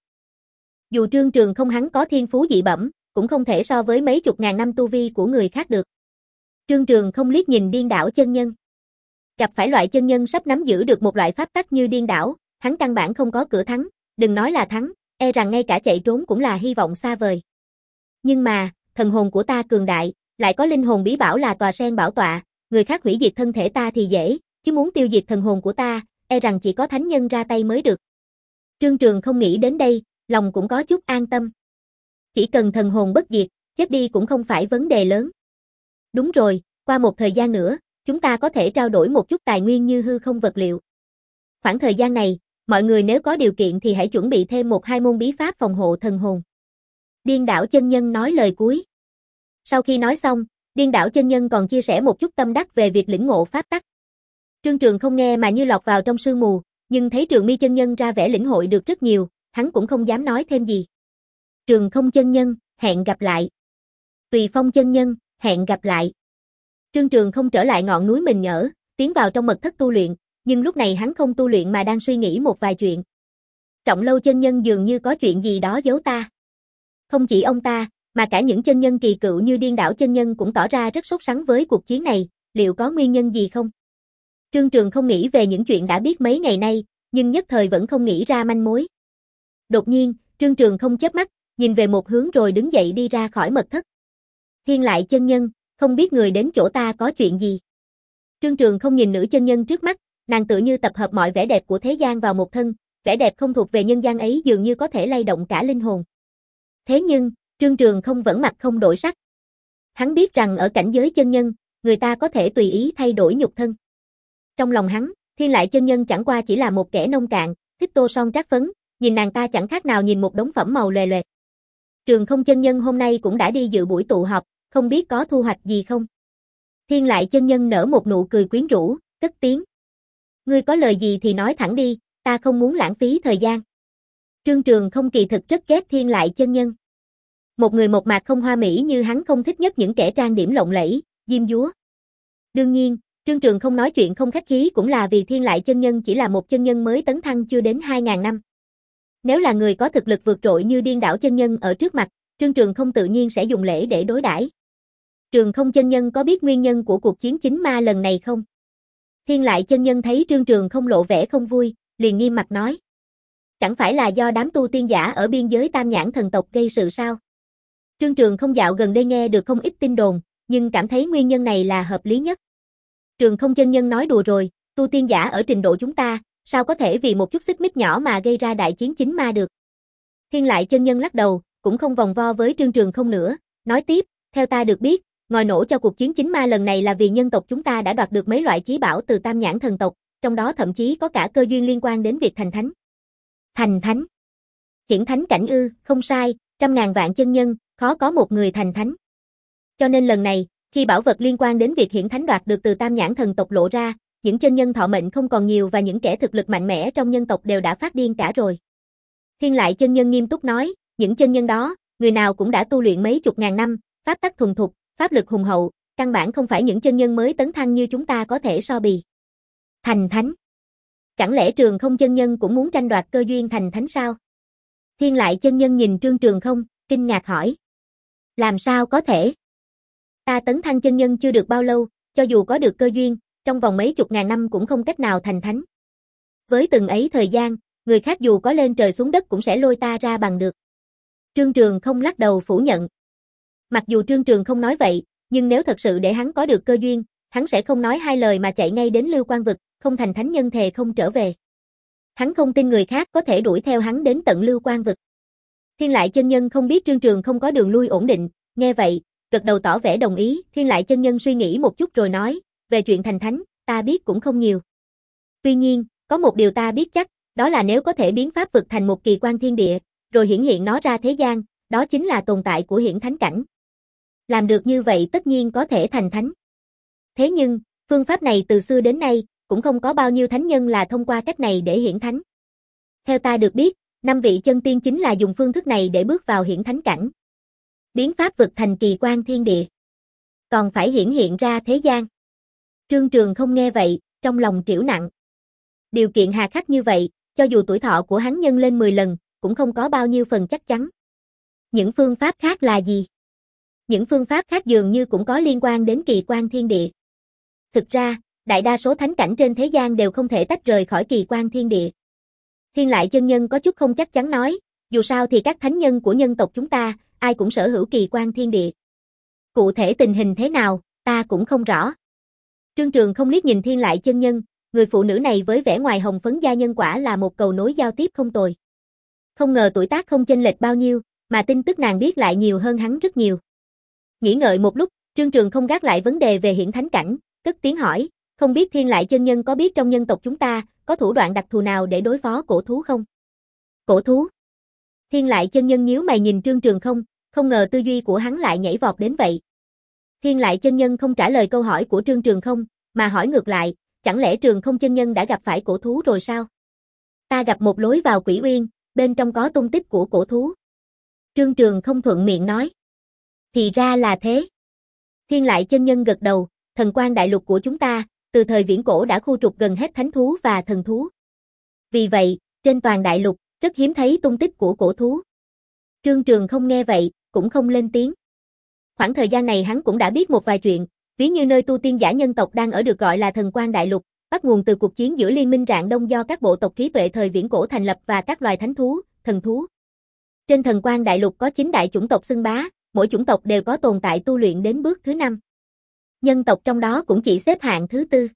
Dù Trương Trường không hắn có thiên phú dị bẩm, cũng không thể so với mấy chục ngàn năm tu vi của người khác được. Trương Trường không liếc nhìn Điên đảo chân nhân. Gặp phải loại chân nhân sắp nắm giữ được một loại pháp tắc như Điên đảo, hắn căn bản không có cửa thắng, đừng nói là thắng, e rằng ngay cả chạy trốn cũng là hy vọng xa vời. Nhưng mà, thần hồn của ta cường đại, lại có linh hồn bí bảo là tòa sen bảo tọa, người khác hủy diệt thân thể ta thì dễ, chứ muốn tiêu diệt thần hồn của ta, e rằng chỉ có thánh nhân ra tay mới được. Trương Trường không nghĩ đến đây, lòng cũng có chút an tâm. Chỉ cần thần hồn bất diệt, chết đi cũng không phải vấn đề lớn. Đúng rồi, qua một thời gian nữa, chúng ta có thể trao đổi một chút tài nguyên như hư không vật liệu. Khoảng thời gian này, mọi người nếu có điều kiện thì hãy chuẩn bị thêm một hai môn bí pháp phòng hộ thần hồn. Điên đảo chân nhân nói lời cuối. Sau khi nói xong, Điên đảo chân nhân còn chia sẻ một chút tâm đắc về việc lĩnh ngộ pháp tắc. Trương Trường không nghe mà như lọt vào trong sương mù, nhưng thấy Trường Mi chân nhân ra vẻ lĩnh hội được rất nhiều, hắn cũng không dám nói thêm gì. Trường không chân nhân, hẹn gặp lại. Tùy Phong chân nhân, hẹn gặp lại. Trương Trường không trở lại ngọn núi mình nhỡ, tiến vào trong mật thất tu luyện, nhưng lúc này hắn không tu luyện mà đang suy nghĩ một vài chuyện. Trọng Lâu chân nhân dường như có chuyện gì đó giấu ta. Không chỉ ông ta, mà cả những chân nhân kỳ cựu như Điên đảo chân nhân cũng tỏ ra rất sốt sắng với cuộc chiến này, liệu có nguyên nhân gì không? Trương Trường không nghĩ về những chuyện đã biết mấy ngày nay, nhưng nhất thời vẫn không nghĩ ra manh mối. Đột nhiên, Trương Trường không chớp mắt, nhìn về một hướng rồi đứng dậy đi ra khỏi mật thất. Thiên Lại chân nhân, không biết người đến chỗ ta có chuyện gì. Trương Trường không nhìn nữ chân nhân trước mắt, nàng tự như tập hợp mọi vẻ đẹp của thế gian vào một thân, vẻ đẹp không thuộc về nhân gian ấy dường như có thể lay động cả linh hồn. Thế nhưng, Trương Trường không vẫn mặt không đổi sắc. Hắn biết rằng ở cảnh giới chân nhân, người ta có thể tùy ý thay đổi nhục thân. Trong lòng hắn, Thiên Lại chân nhân chẳng qua chỉ là một kẻ nông cạn, thích tô son trát phấn, nhìn nàng ta chẳng khác nào nhìn một đống phẩm màu lòe loẹt. Trường không chân nhân hôm nay cũng đã đi dự buổi tụ họp, không biết có thu hoạch gì không. Thiên Lại chân nhân nở một nụ cười quyến rũ, cất tiếng. Ngươi có lời gì thì nói thẳng đi, ta không muốn lãng phí thời gian. Trương Trường không kỳ thực rất ghét Thiên Lại chân nhân. Một người một mạc không hoa mỹ như hắn không thích nhất những kẻ trang điểm lộng lẫy, diêm dúa. Đương nhiên, Trương Trường không nói chuyện không khách khí cũng là vì Thiên Lại chân nhân chỉ là một chân nhân mới tấn thăng chưa đến hai nghìn năm. Nếu là người có thực lực vượt trội như Điên đảo chân nhân ở trước mặt, Trương Trường không tự nhiên sẽ dùng lễ để đối đãi. Trường không chân nhân có biết nguyên nhân của cuộc chiến chính ma lần này không? Thiên Lại chân nhân thấy Trương Trường không lộ vẻ không vui, liền nghiêm mặt nói. Chẳng phải là do đám tu tiên giả ở biên giới Tam Nhãn thần tộc gây sự sao? Trương Trường Không dạo gần đây nghe được không ít tin đồn, nhưng cảm thấy nguyên nhân này là hợp lý nhất. Trường Không chân nhân nói đùa rồi, tu tiên giả ở trình độ chúng ta, sao có thể vì một chút xích mích nhỏ mà gây ra đại chiến chính ma được. Thiên Lại chân nhân lắc đầu, cũng không vòng vo với Trương Trường Không nữa, nói tiếp, theo ta được biết, ngòi nổ cho cuộc chiến chính ma lần này là vì nhân tộc chúng ta đã đoạt được mấy loại chí bảo từ Tam Nhãn thần tộc, trong đó thậm chí có cả cơ duyên liên quan đến việc thành thánh. Thành thánh? Hiển thánh cảnh ư? Không sai, trăm ngàn vạn chân nhân, khó có một người thành thánh. Cho nên lần này, khi bảo vật liên quan đến việc hiển thánh đoạt được từ Tam Nhãn thần tộc lộ ra, những chân nhân thọ mệnh không còn nhiều và những kẻ thực lực mạnh mẽ trong nhân tộc đều đã phát điên cả rồi. Thiên Lại chân nhân nghiêm túc nói, những chân nhân đó, người nào cũng đã tu luyện mấy chục ngàn năm, pháp tắc thuần thục, pháp lực hùng hậu, căn bản không phải những chân nhân mới tấn thăng như chúng ta có thể so bì. Thành thánh? Chẳng lẽ Trường Không chân nhân cũng muốn tranh đoạt cơ duyên thành thánh sao? Thiên Lại chân nhân nhìn Trương Trường Không, kinh ngạc hỏi. Làm sao có thể? Ta tấn thăng chân nhân chưa được bao lâu, cho dù có được cơ duyên, trong vòng mấy chục ngàn năm cũng không cách nào thành thánh. Với từng ấy thời gian, người khác dù có lên trời xuống đất cũng sẽ lôi ta ra bằng được. Trương Trường Không lắc đầu phủ nhận. Mặc dù Trương Trường Không nói vậy, nhưng nếu thật sự để hắn có được cơ duyên, hắn sẽ không nói hai lời mà chạy ngay đến Lưu Quan vực, không thành thánh nhân thề không trở về. Hắn không tin người khác có thể đuổi theo hắn đến tận Lưu Quan vực. Thiên Lại chân nhân không biết Trương Trường Không có đường lui ổn định, nghe vậy, gật đầu tỏ vẻ đồng ý. Thiên Lại chân nhân suy nghĩ một chút rồi nói, về chuyện thành thánh, ta biết cũng không nhiều. Tuy nhiên, có một điều ta biết chắc, đó là nếu có thể biến pháp vực thành một kỳ quan thiên địa, rồi hiển hiện nó ra thế gian, đó chính là tồn tại của hiển thánh cảnh. Làm được như vậy tất nhiên có thể thành thánh. Thế nhưng, phương pháp này từ xưa đến nay, cũng không có bao nhiêu thánh nhân là thông qua cách này để hiển thánh. Theo ta được biết, năm vị chân tiên chính là dùng phương thức này để bước vào hiển thánh cảnh. Biến pháp vực thành kỳ quan thiên địa. Còn phải hiển hiện ra thế gian. Trương Trường Không nghe vậy, trong lòng trĩu nặng. Điều kiện hà khắc như vậy, cho dù tuổi thọ của hắn nhân lên mười lần, cũng không có bao nhiêu phần chắc chắn. Những phương pháp khác là gì? Những phương pháp khác dường như cũng có liên quan đến kỳ quan thiên địa. Thực ra, đại đa số thánh cảnh trên thế gian đều không thể tách rời khỏi kỳ quan thiên địa. Thiên Lại chân nhân có chút không chắc chắn nói, dù sao thì các thánh nhân của nhân tộc chúng ta, ai cũng sở hữu kỳ quan thiên địa. Cụ thể tình hình thế nào, ta cũng không rõ. Trương Trường Không liếc nhìn Thiên Lại chân nhân, người phụ nữ này với vẻ ngoài hồng phấn gia nhân quả là một cầu nối giao tiếp không tồi. Không ngờ tuổi tác không chênh lệch bao nhiêu, mà tin tức nàng biết lại nhiều hơn hắn rất nhiều. Nghĩ ngợi một lúc, Trương Trường Không gác lại vấn đề về hiển thánh cảnh, cất tiếng hỏi, không biết Thiên Lại chân nhân có biết trong nhân tộc chúng ta, có thủ đoạn đặc thù nào để đối phó cổ thú không? Cổ thú? Thiên Lại chân nhân nhíu mày nhìn Trương Trường Không, không ngờ tư duy của hắn lại nhảy vọt đến vậy. Thiên Lại chân nhân không trả lời câu hỏi của Trương Trường Không, mà hỏi ngược lại, chẳng lẽ Trường Không chân nhân đã gặp phải cổ thú rồi sao? Ta gặp một lối vào Quỷ Uyên, bên trong có tung tích của cổ thú. Trương Trường Không thuận miệng nói. Thì ra là thế. Thiên Lại chân nhân gật đầu, thần quan đại lục của chúng ta, từ thời viễn cổ đã khu trục gần hết thánh thú và thần thú. Vì vậy, trên toàn đại lục, rất hiếm thấy tung tích của cổ thú. Trương Trường Không nghe vậy, cũng không lên tiếng. Khoảng thời gian này hắn cũng đã biết một vài chuyện, ví như nơi tu tiên giả nhân tộc đang ở được gọi là thần quan đại lục, bắt nguồn từ cuộc chiến giữa liên minh rạng đông do các bộ tộc trí tuệ thời viễn cổ thành lập và các loài thánh thú, thần thú. Trên thần quan đại lục có chín đại chủng tộc xưng bá, mỗi chủng tộc đều có tồn tại tu luyện đến bước thứ năm. Nhân tộc trong đó cũng chỉ xếp hạng thứ tư.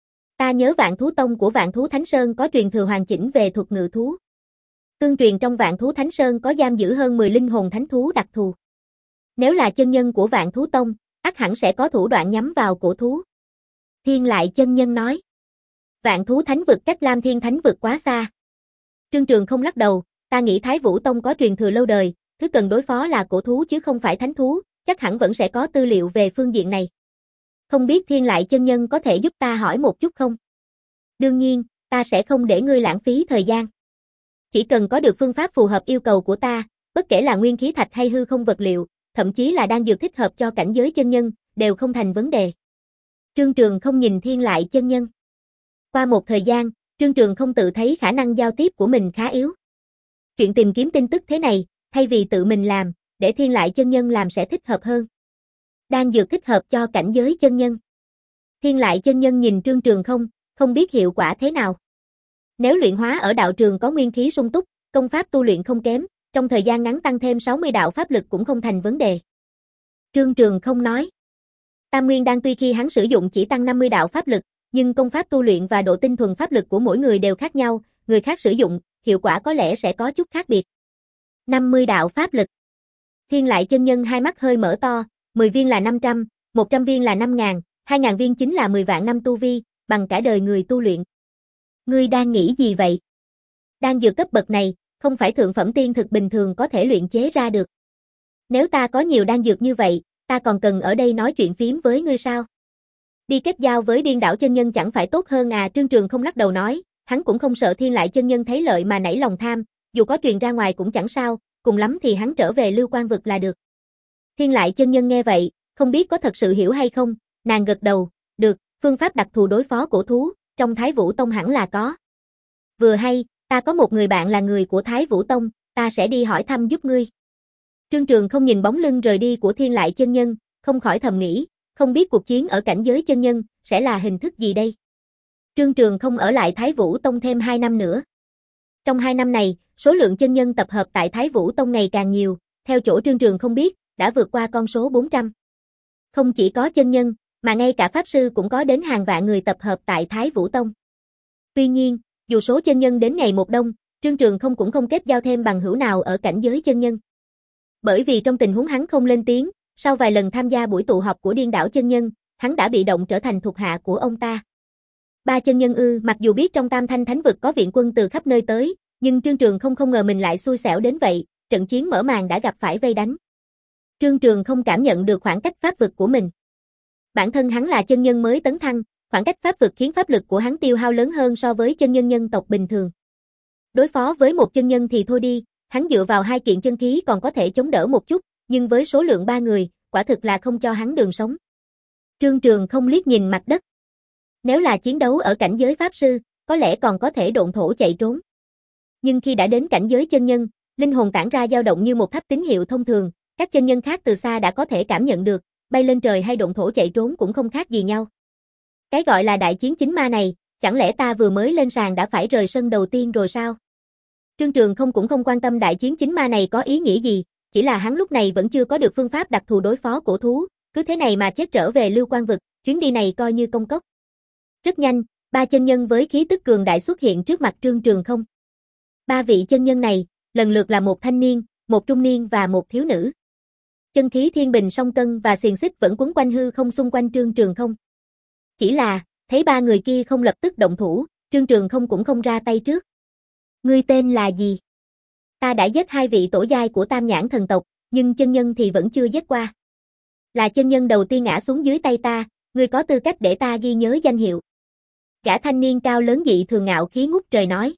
Ta nhớ Vạn Thú Tông của Vạn Thú Thánh Sơn có truyền thừa hoàn chỉnh về thuật ngự thú. Tương truyền trong Vạn Thú Thánh Sơn có giam giữ hơn mười linh hồn thánh thú đặc thù. Nếu là chân nhân của Vạn Thú Tông, ắt hẳn sẽ có thủ đoạn nhắm vào cổ thú. Thiên Lại chân nhân nói. Vạn Thú Thánh vực cách Lam Thiên Thánh vực quá xa. Trương Trường Không lắc đầu, ta nghĩ Thái Vũ Tông có truyền thừa lâu đời, thứ cần đối phó là cổ thú chứ không phải thánh thú, chắc hẳn vẫn sẽ có tư liệu về phương diện này. Không biết Thiên Lại chân nhân có thể giúp ta hỏi một chút không? Đương nhiên, ta sẽ không để ngươi lãng phí thời gian. Chỉ cần có được phương pháp phù hợp yêu cầu của ta, bất kể là nguyên khí thạch hay hư không vật liệu, thậm chí là đan dược thích hợp cho cảnh giới chân nhân, đều không thành vấn đề. Trương Trường Không nhìn Thiên Lại chân nhân. Qua một thời gian, Trương Trường Không tự thấy khả năng giao tiếp của mình khá yếu. Chuyện tìm kiếm tin tức thế này, thay vì tự mình làm, để Thiên Lại chân nhân làm sẽ thích hợp hơn. Đan dược thích hợp cho cảnh giới chân nhân. Thiên Lại chân nhân nhìn Trương Trường Không, không biết hiệu quả thế nào. Nếu luyện hóa ở đạo trường có nguyên khí sung túc, công pháp tu luyện không kém, trong thời gian ngắn tăng thêm sáu mươi đạo pháp lực cũng không thành vấn đề. Trương Trường không nói. Tam Nguyên Đan tuy khi hắn sử dụng chỉ tăng năm mươi đạo pháp lực, nhưng công pháp tu luyện và độ tinh thuần pháp lực của mỗi người đều khác nhau, người khác sử dụng, hiệu quả có lẽ sẽ có chút khác biệt. năm mươi đạo pháp lực. Thiên Lại chân nhân hai mắt hơi mở to, mười viên là năm trăm, một trăm viên là năm ngàn, hai ngàn viên chính là mười vạn năm tu vi, bằng cả đời người tu luyện. Ngươi đang nghĩ gì vậy? Đan dược cấp bậc này, không phải thượng phẩm tiên thực bình thường có thể luyện chế ra được. Nếu ta có nhiều đan dược như vậy, ta còn cần ở đây nói chuyện phím với ngươi sao? Đi kết giao với Điên Đảo chân nhân chẳng phải tốt hơn à? Trương Trường không lắc đầu nói, hắn cũng không sợ Thiên Lại chân nhân thấy lợi mà nảy lòng tham, dù có truyền ra ngoài cũng chẳng sao, cùng lắm thì hắn trở về Lưu Quan vực là được. Thiên Lại chân nhân nghe vậy, không biết có thật sự hiểu hay không, nàng gật đầu, được, phương pháp đặc thù đối phó cổ thú, trong Thái Vũ Tông hẳn là có. Vừa hay, ta có một người bạn là người của Thái Vũ Tông, ta sẽ đi hỏi thăm giúp ngươi. Trương Trường không nhìn bóng lưng rời đi của Thiên Lại chân nhân, không khỏi thầm nghĩ, không biết cuộc chiến ở cảnh giới chân nhân, sẽ là hình thức gì đây? Trương Trường không ở lại Thái Vũ Tông thêm hai năm nữa. Trong hai năm này, số lượng chân nhân tập hợp tại Thái Vũ Tông ngày càng nhiều, theo chỗ Trương Trường không biết, đã vượt qua con số bốn trăm. Không chỉ có chân nhân, mà ngay cả pháp sư cũng có đến hàng vạn người tập hợp tại Thái Vũ Tông. Tuy nhiên, dù số chân nhân đến ngày một đông, Trương Trường không cũng không kết giao thêm bằng hữu nào ở cảnh giới chân nhân. Bởi vì trong tình huống hắn không lên tiếng, sau vài lần tham gia buổi tụ họp của Điên Đảo chân nhân, hắn đã bị động trở thành thuộc hạ của ông ta. Ba chân nhân ư, mặc dù biết trong Tam Thanh Thánh vực có viện quân từ khắp nơi tới, nhưng Trương Trường không không ngờ mình lại xui xẻo đến vậy, trận chiến mở màn đã gặp phải vây đánh. Trương Trường không cảm nhận được khoảng cách pháp vực của mình. Bản thân hắn là chân nhân mới tấn thăng, khoảng cách pháp vực khiến pháp lực của hắn tiêu hao lớn hơn so với chân nhân nhân tộc bình thường. Đối phó với một chân nhân thì thôi đi, hắn dựa vào hai kiện chân khí còn có thể chống đỡ một chút, nhưng với số lượng ba người, quả thực là không cho hắn đường sống. Trương Trường không liếc nhìn mặt đất. Nếu là chiến đấu ở cảnh giới pháp sư, có lẽ còn có thể độn thổ chạy trốn. Nhưng khi đã đến cảnh giới chân nhân, linh hồn tản ra dao động như một tháp tín hiệu thông thường, các chân nhân khác từ xa đã có thể cảm nhận được, bay lên trời hay độn thổ chạy trốn cũng không khác gì nhau. Cái gọi là đại chiến chính ma này, chẳng lẽ ta vừa mới lên sàn đã phải rời sân đầu tiên rồi sao? Trương Trường không cũng không quan tâm đại chiến chính ma này có ý nghĩa gì, chỉ là hắn lúc này vẫn chưa có được phương pháp đặc thù đối phó cổ thú, cứ thế này mà chết trở về Lưu Quan vực, chuyến đi này coi như công cốc. Rất nhanh, ba chân nhân với khí tức cường đại xuất hiện trước mặt Trương Trường không. Ba vị chân nhân này, lần lượt là một thanh niên, một trung niên và một thiếu nữ. Chân khí thiên bình song cân và xiềng xích vẫn quấn quanh hư không xung quanh Trương Trường không. Chỉ là, thấy ba người kia không lập tức động thủ, Trương Trường không cũng không ra tay trước. Ngươi tên là gì? Ta đã giết hai vị tổ giai của Tam Nhãn thần tộc, nhưng chân nhân thì vẫn chưa giết qua. Là chân nhân đầu tiên ngã xuống dưới tay ta, ngươi có tư cách để ta ghi nhớ danh hiệu. Gã thanh niên cao lớn dị thường ngạo khí ngút trời nói.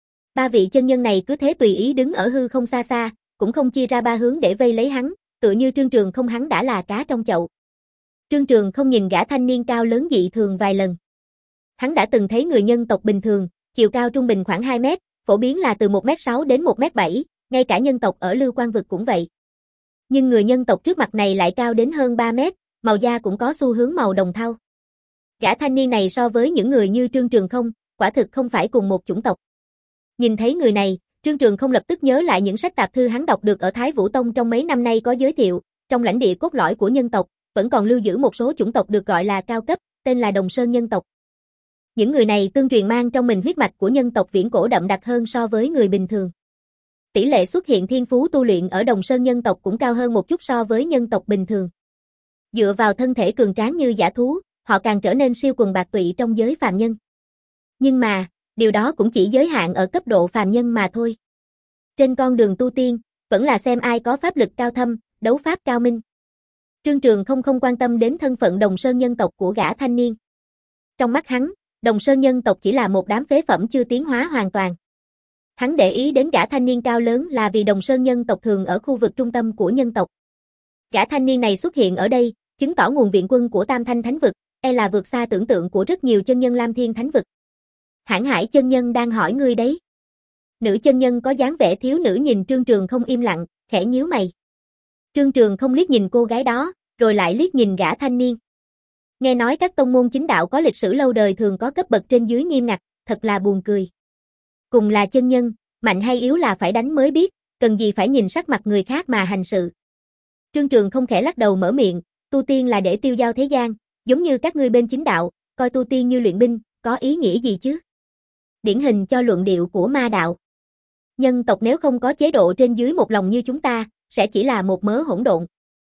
Ba vị chân nhân này cứ thế tùy ý đứng ở hư không xa xa, cũng không chia ra ba hướng để vây lấy hắn, tựa như Trương Trường không hắn đã là cá trong chậu. Trương Trường không nhìn gã thanh niên cao lớn dị thường vài lần. Hắn đã từng thấy người nhân tộc bình thường, chiều cao trung bình khoảng hai mét, phổ biến là từ một mét sáu đến một mét bảy, ngay cả nhân tộc ở Lưu Quan vực cũng vậy. Nhưng người nhân tộc trước mặt này lại cao đến hơn ba mét, màu da cũng có xu hướng màu đồng thau. Gã thanh niên này so với những người như Trương Trường không, quả thực không phải cùng một chủng tộc. Nhìn thấy người này, Trương Trường không lập tức nhớ lại những sách tạp thư hắn đọc được ở Thái Vũ Tông trong mấy năm nay có giới thiệu, trong lãnh địa cốt lõi của nhân tộc, vẫn còn lưu giữ một số chủng tộc được gọi là cao cấp, tên là Đồng Sơn nhân tộc. Những người này tương truyền mang trong mình huyết mạch của nhân tộc viễn cổ đậm đặc hơn so với người bình thường. Tỷ lệ xuất hiện thiên phú tu luyện ở Đồng Sơn nhân tộc cũng cao hơn một chút so với nhân tộc bình thường. Dựa vào thân thể cường tráng như dã thú, họ càng trở nên siêu quần bạc tụy trong giới phàm nhân. Nhưng mà, điều đó cũng chỉ giới hạn ở cấp độ phàm nhân mà thôi. Trên con đường tu tiên, vẫn là xem ai có pháp lực cao thâm, đấu pháp cao minh. Trương Trường không không quan tâm đến thân phận Đồng Sơn nhân tộc của gã thanh niên. Trong mắt hắn, Đồng Sơn nhân tộc chỉ là một đám phế phẩm chưa tiến hóa hoàn toàn. Hắn để ý đến gã thanh niên cao lớn là vì Đồng Sơn nhân tộc thường ở khu vực trung tâm của nhân tộc. Gã thanh niên này xuất hiện ở đây, chứng tỏ nguồn viện quân của Tam Thanh Thánh vực, e là vượt xa tưởng tượng của rất nhiều chân nhân Lam Thiên Thánh vực. Hãn Hải chân nhân đang hỏi ngươi đấy. Nữ chân nhân có dáng vẻ thiếu nữ nhìn Trương Trường không im lặng, khẽ nhíu mày. Trương Trường không liếc nhìn cô gái đó, rồi lại liếc nhìn gã thanh niên. Nghe nói các tông môn chính đạo có lịch sử lâu đời thường có cấp bậc trên dưới nghiêm ngặt, thật là buồn cười. Cùng là chân nhân, mạnh hay yếu là phải đánh mới biết, cần gì phải nhìn sắc mặt người khác mà hành sự. Trương Trường không khẽ lắc đầu mở miệng, tu tiên là để tiêu dao thế gian, giống như các ngươi bên chính đạo, coi tu tiên như luyện binh, có ý nghĩa gì chứ? Điển hình cho luận điệu của ma đạo. Nhân tộc nếu không có chế độ trên dưới một lòng như chúng ta, sẽ chỉ là một mớ hỗn độn.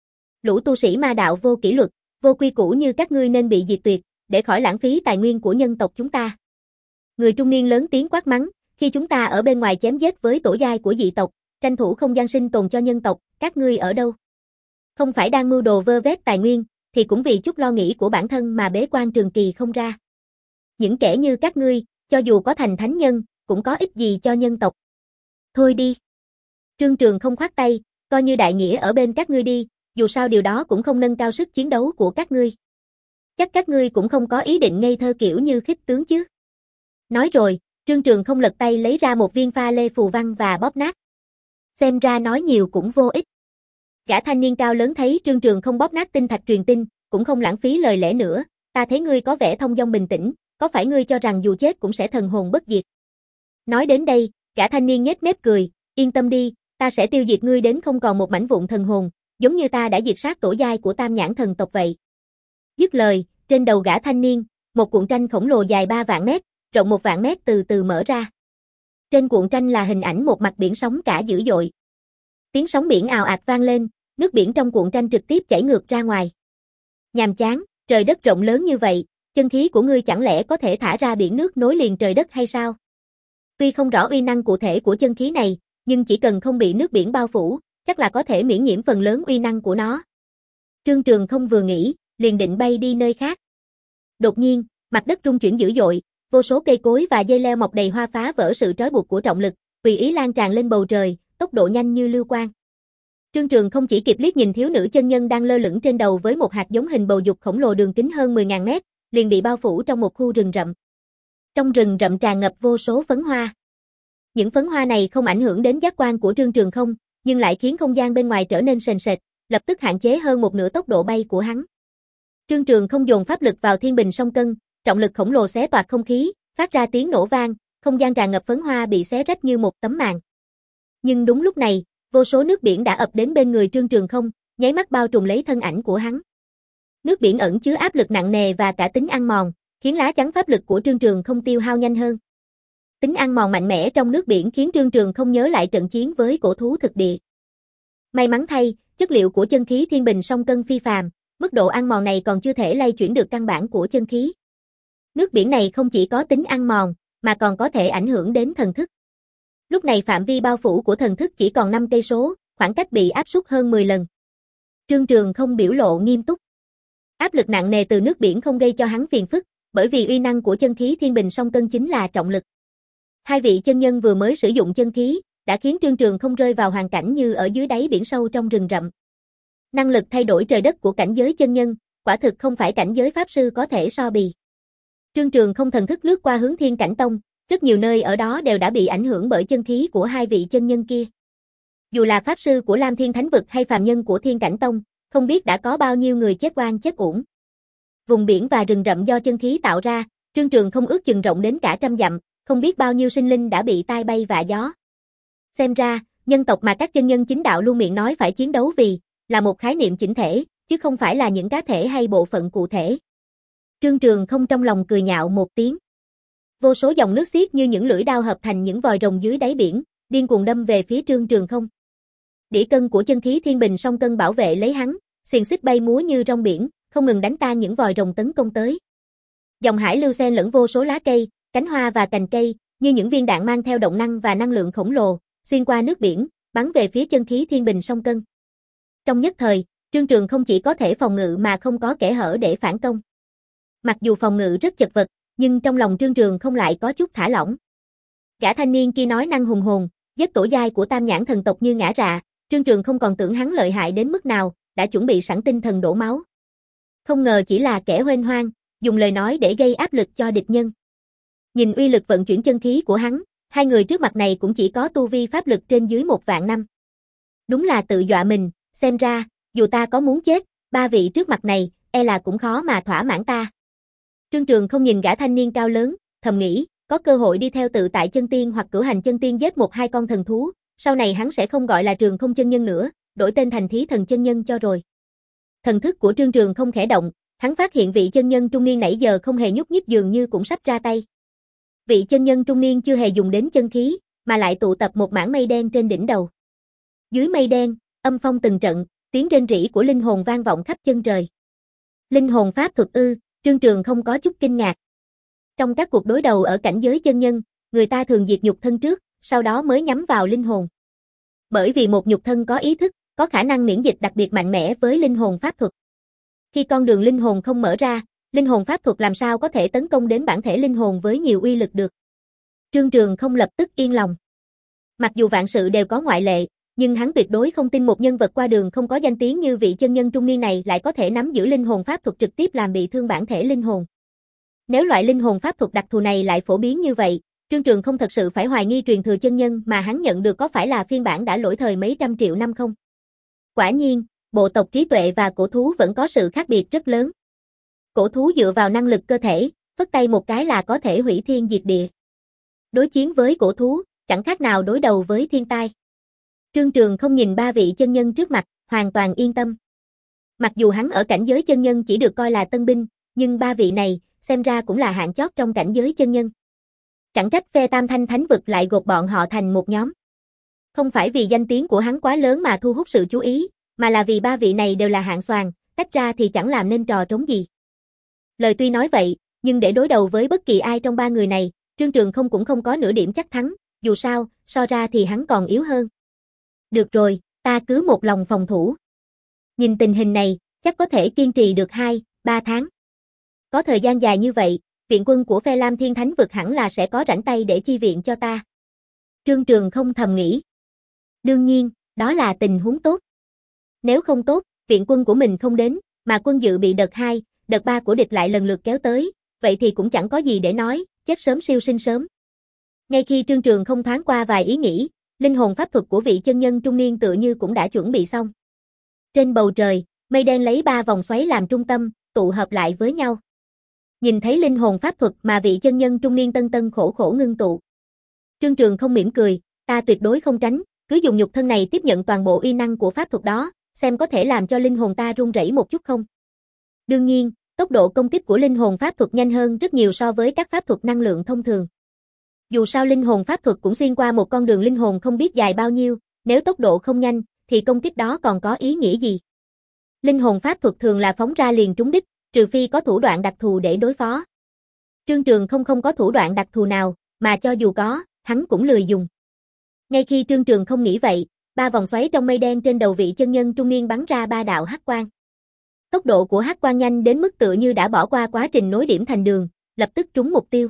Lũ tu sĩ ma đạo vô kỷ luật, vô quy củ như các ngươi nên bị diệt tuyệt, để khỏi lãng phí tài nguyên của nhân tộc chúng ta. Người trung niên lớn tiếng quát mắng, khi chúng ta ở bên ngoài chém giết với tổ giai của dị tộc, tranh thủ không gian sinh tồn cho nhân tộc, các ngươi ở đâu? Không phải đang mưu đồ vơ vét tài nguyên, thì cũng vì chút lo nghĩ của bản thân mà bế quan trường kỳ không ra. Những kẻ như các ngươi, cho dù có thành thánh nhân, cũng có ích gì cho nhân tộc. Thôi đi. Trương Trường không khoát tay, coi như đại nghĩa ở bên các ngươi đi, dù sao điều đó cũng không nâng cao sức chiến đấu của các ngươi. Chắc các ngươi cũng không có ý định ngây thơ kiểu như khích tướng chứ. Nói rồi, Trương Trường không lật tay lấy ra một viên pha lê phù văn và bóp nát. Xem ra nói nhiều cũng vô ích. Gã thanh niên cao lớn thấy Trương Trường không bóp nát tinh thạch truyền tin, cũng không lãng phí lời lẽ nữa, ta thấy ngươi có vẻ thông dong bình tĩnh, có phải ngươi cho rằng dù chết cũng sẽ thần hồn bất diệt? Nói đến đây, gã thanh niên nhếch mép cười, yên tâm đi, ta sẽ tiêu diệt ngươi đến không còn một mảnh vụn thần hồn, giống như ta đã diệt sát tổ giai của Tam Nhãn thần tộc vậy. Dứt lời, trên đầu gã thanh niên, một cuộn tranh khổng lồ dài ba vạn mét, rộng một vạn mét từ từ mở ra. Trên cuộn tranh là hình ảnh một mặt biển sóng cả dữ dội. Tiếng sóng biển ào ạt vang lên, nước biển trong cuộn tranh trực tiếp chảy ngược ra ngoài. Nhàm chán, trời đất rộng lớn như vậy, chân khí của ngươi chẳng lẽ có thể thả ra biển nước nối liền trời đất hay sao? Tuy không rõ uy năng cụ thể của chân khí này, nhưng chỉ cần không bị nước biển bao phủ, chắc là có thể miễn nhiễm phần lớn uy năng của nó. Trương Trường không vừa nghĩ, liền định bay đi nơi khác. Đột nhiên, mặt đất rung chuyển dữ dội, vô số cây cối và dây leo mọc đầy hoa phá vỡ sự trói buộc của trọng lực, tùy ý lan tràn lên bầu trời, tốc độ nhanh như lưu quang. Trương Trường không chỉ kịp liếc nhìn thiếu nữ chân nhân đang lơ lửng trên đầu với một hạt giống hình bầu dục khổng lồ đường kính hơn mười nghìn mét, liền bị bao phủ trong một khu rừng rậm. Trong rừng rậm tràn ngập vô số phấn hoa. Những phấn hoa này không ảnh hưởng đến giác quan của Trương Trường không, nhưng lại khiến không gian bên ngoài trở nên sền sệt, lập tức hạn chế hơn một nửa tốc độ bay của hắn. Trương Trường không dồn pháp lực vào thiên bình song cân, trọng lực khổng lồ xé toạc không khí, phát ra tiếng nổ vang, không gian tràn ngập phấn hoa bị xé rách như một tấm màn. Nhưng đúng lúc này, vô số nước biển đã ập đến bên người Trương Trường không, nháy mắt bao trùm lấy thân ảnh của hắn. Nước biển ẩn chứa áp lực nặng nề và cả tính ăn mòn, khiến lá chắn pháp lực của Trương Trường không tiêu hao nhanh hơn. Tính ăn mòn mạnh mẽ trong nước biển khiến Trương Trường không nhớ lại trận chiến với cổ thú thực địa. May mắn thay, chất liệu của chân khí thiên bình song cân phi phàm, mức độ ăn mòn này còn chưa thể lay chuyển được căn bản của chân khí. Nước biển này không chỉ có tính ăn mòn, mà còn có thể ảnh hưởng đến thần thức. Lúc này phạm vi bao phủ của thần thức chỉ còn năm cây số, khoảng cách bị áp suất hơn mười lần. Trương Trường không biểu lộ nghiêm túc. Áp lực nặng nề từ nước biển không gây cho hắn phiền phức, bởi vì uy năng của chân khí thiên bình song cân chính là trọng lực. Hai vị chân nhân vừa mới sử dụng chân khí, đã khiến Trương Trường không rơi vào hoàn cảnh như ở dưới đáy biển sâu trong rừng rậm. Năng lực thay đổi trời đất của cảnh giới chân nhân, quả thực không phải cảnh giới pháp sư có thể so bì. Trương Trường không thần thức lướt qua hướng Thiên Cảnh Tông, rất nhiều nơi ở đó đều đã bị ảnh hưởng bởi chân khí của hai vị chân nhân kia. Dù là pháp sư của Lam Thiên Thánh Vực hay phàm nhân của Thiên Cảnh Tông, không biết đã có bao nhiêu người chết oan chết uổng. Vùng biển và rừng rậm do chân khí tạo ra, Trương Trường không ước chừng rộng đến cả trăm dặm, không biết bao nhiêu sinh linh đã bị tai bay vạ gió. Xem ra, nhân tộc mà các chân nhân chính đạo luôn miệng nói phải chiến đấu vì, là một khái niệm chỉnh thể, chứ không phải là những cá thể hay bộ phận cụ thể. Trương Trường không trong lòng cười nhạo một tiếng. Vô số dòng nước xiết như những lưỡi đao hợp thành những vòi rồng dưới đáy biển, điên cuồng đâm về phía Trương Trường không. Đĩa cân của chân khí thiên bình song cân bảo vệ lấy hắn, xiềng xích bay múa như rong biển, không ngừng đánh tan những vòi rồng tấn công tới. Dòng hải lưu xen lẫn vô số lá cây, cánh hoa và cành cây, như những viên đạn mang theo động năng và năng lượng khổng lồ, xuyên qua nước biển, bắn về phía chân khí thiên bình song cân. Trong nhất thời, Trương Trường không chỉ có thể phòng ngự mà không có kẽ hở để phản công. Mặc dù phòng ngự rất chật vật, nhưng trong lòng Trương Trường không lại có chút thả lỏng. Gã thanh niên kia nói năng hùng hồn, giết tổ giai của Tam Nhãn thần tộc như ngã rạ, Trương Trường không còn tưởng hắn lợi hại đến mức nào, đã chuẩn bị sẵn tinh thần đổ máu. Không ngờ chỉ là kẻ huênh hoang, dùng lời nói để gây áp lực cho địch nhân. Nhìn uy lực vận chuyển chân khí của hắn, hai người trước mặt này cũng chỉ có tu vi pháp lực trên dưới một vạn năm. Đúng là tự dọa mình, xem ra, dù ta có muốn chết, ba vị trước mặt này, e là cũng khó mà thỏa mãn ta. Trương Trường không nhìn gã thanh niên cao lớn, thầm nghĩ, có cơ hội đi theo tự tại chân tiên hoặc cửu hành chân tiên giết một hai con thần thú, sau này hắn sẽ không gọi là Trường Không chân nhân nữa, đổi tên thành Thí Thần chân nhân cho rồi. Thần thức của Trương Trường Không khẽ động, hắn phát hiện vị chân nhân trung niên nãy giờ không hề nhúc nhích dường như cũng sắp ra tay. Vị chân nhân trung niên chưa hề dùng đến chân khí, mà lại tụ tập một mảng mây đen trên đỉnh đầu. Dưới mây đen, âm phong từng trận, tiếng rên rỉ của linh hồn vang vọng khắp chân trời. Linh hồn pháp thuật ư? Trương Trường không có chút kinh ngạc. Trong các cuộc đối đầu ở cảnh giới chân nhân, người ta thường diệt nhục thân trước, sau đó mới nhắm vào linh hồn. Bởi vì một nhục thân có ý thức, có khả năng miễn dịch đặc biệt mạnh mẽ với linh hồn pháp thuật. Khi con đường linh hồn không mở ra, linh hồn pháp thuật làm sao có thể tấn công đến bản thể linh hồn với nhiều uy lực được. Trương Trường không lập tức yên lòng. Mặc dù vạn sự đều có ngoại lệ, nhưng hắn tuyệt đối không tin một nhân vật qua đường không có danh tiếng như vị chân nhân trung niên này lại có thể nắm giữ linh hồn pháp thuật trực tiếp làm bị thương bản thể linh hồn. Nếu loại linh hồn pháp thuật đặc thù này lại phổ biến như vậy, Trương Trường không thật sự phải hoài nghi truyền thừa chân nhân mà hắn nhận được có phải là phiên bản đã lỗi thời mấy trăm triệu năm không? Quả nhiên, bộ tộc trí tuệ và cổ thú vẫn có sự khác biệt rất lớn. Cổ thú dựa vào năng lực cơ thể, phất tay một cái là có thể hủy thiên diệt địa. Đối chiến với cổ thú, chẳng khác nào đối đầu với thiên tai. Trương Trường không nhìn ba vị chân nhân trước mặt, hoàn toàn yên tâm. Mặc dù hắn ở cảnh giới chân nhân chỉ được coi là tân binh, nhưng ba vị này, xem ra cũng là hạng chót trong cảnh giới chân nhân. Chẳng trách phe Tam Thanh Thánh Vực lại gộp bọn họ thành một nhóm. Không phải vì danh tiếng của hắn quá lớn mà thu hút sự chú ý, mà là vì ba vị này đều là hạng xoàn, tách ra thì chẳng làm nên trò trống gì. Lời tuy nói vậy, nhưng để đối đầu với bất kỳ ai trong ba người này, Trương Trường không cũng không có nửa điểm chắc thắng, dù sao, so ra thì hắn còn yếu hơn. Được rồi, ta cứ một lòng phòng thủ. Nhìn tình hình này, chắc có thể kiên trì được hai, ba tháng. Có thời gian dài như vậy, viện quân của phe Lam Thiên Thánh Vực hẳn là sẽ có rảnh tay để chi viện cho ta. Trương Trường không thầm nghĩ. Đương nhiên, đó là tình huống tốt. Nếu không tốt, viện quân của mình không đến, mà quân dự bị đợt hai, đợt ba của địch lại lần lượt kéo tới, vậy thì cũng chẳng có gì để nói, chết sớm siêu sinh sớm. Ngay khi Trương Trường không thoáng qua vài ý nghĩ, linh hồn pháp thuật của vị chân nhân trung niên tựa như cũng đã chuẩn bị xong. Trên bầu trời, mây đen lấy ba vòng xoáy làm trung tâm, tụ hợp lại với nhau. Nhìn thấy linh hồn pháp thuật mà vị chân nhân trung niên tân tân khổ khổ ngưng tụ. Trương Trường không mỉm cười, ta tuyệt đối không tránh, cứ dùng nhục thân này tiếp nhận toàn bộ uy năng của pháp thuật đó, xem có thể làm cho linh hồn ta run rẩy một chút không. Đương nhiên, tốc độ công kích của linh hồn pháp thuật nhanh hơn rất nhiều so với các pháp thuật năng lượng thông thường. Dù sao linh hồn pháp thuật cũng xuyên qua một con đường linh hồn không biết dài bao nhiêu, nếu tốc độ không nhanh, thì công kích đó còn có ý nghĩa gì? Linh hồn pháp thuật thường là phóng ra liền trúng đích, trừ phi có thủ đoạn đặc thù để đối phó. Trương Trường không không có thủ đoạn đặc thù nào, mà cho dù có, hắn cũng lười dùng. Ngay khi Trương Trường không nghĩ vậy, ba vòng xoáy trong mây đen trên đầu vị chân nhân trung niên bắn ra ba đạo hắc quang. Tốc độ của hắc quang nhanh đến mức tựa như đã bỏ qua quá trình nối điểm thành đường, lập tức trúng mục tiêu.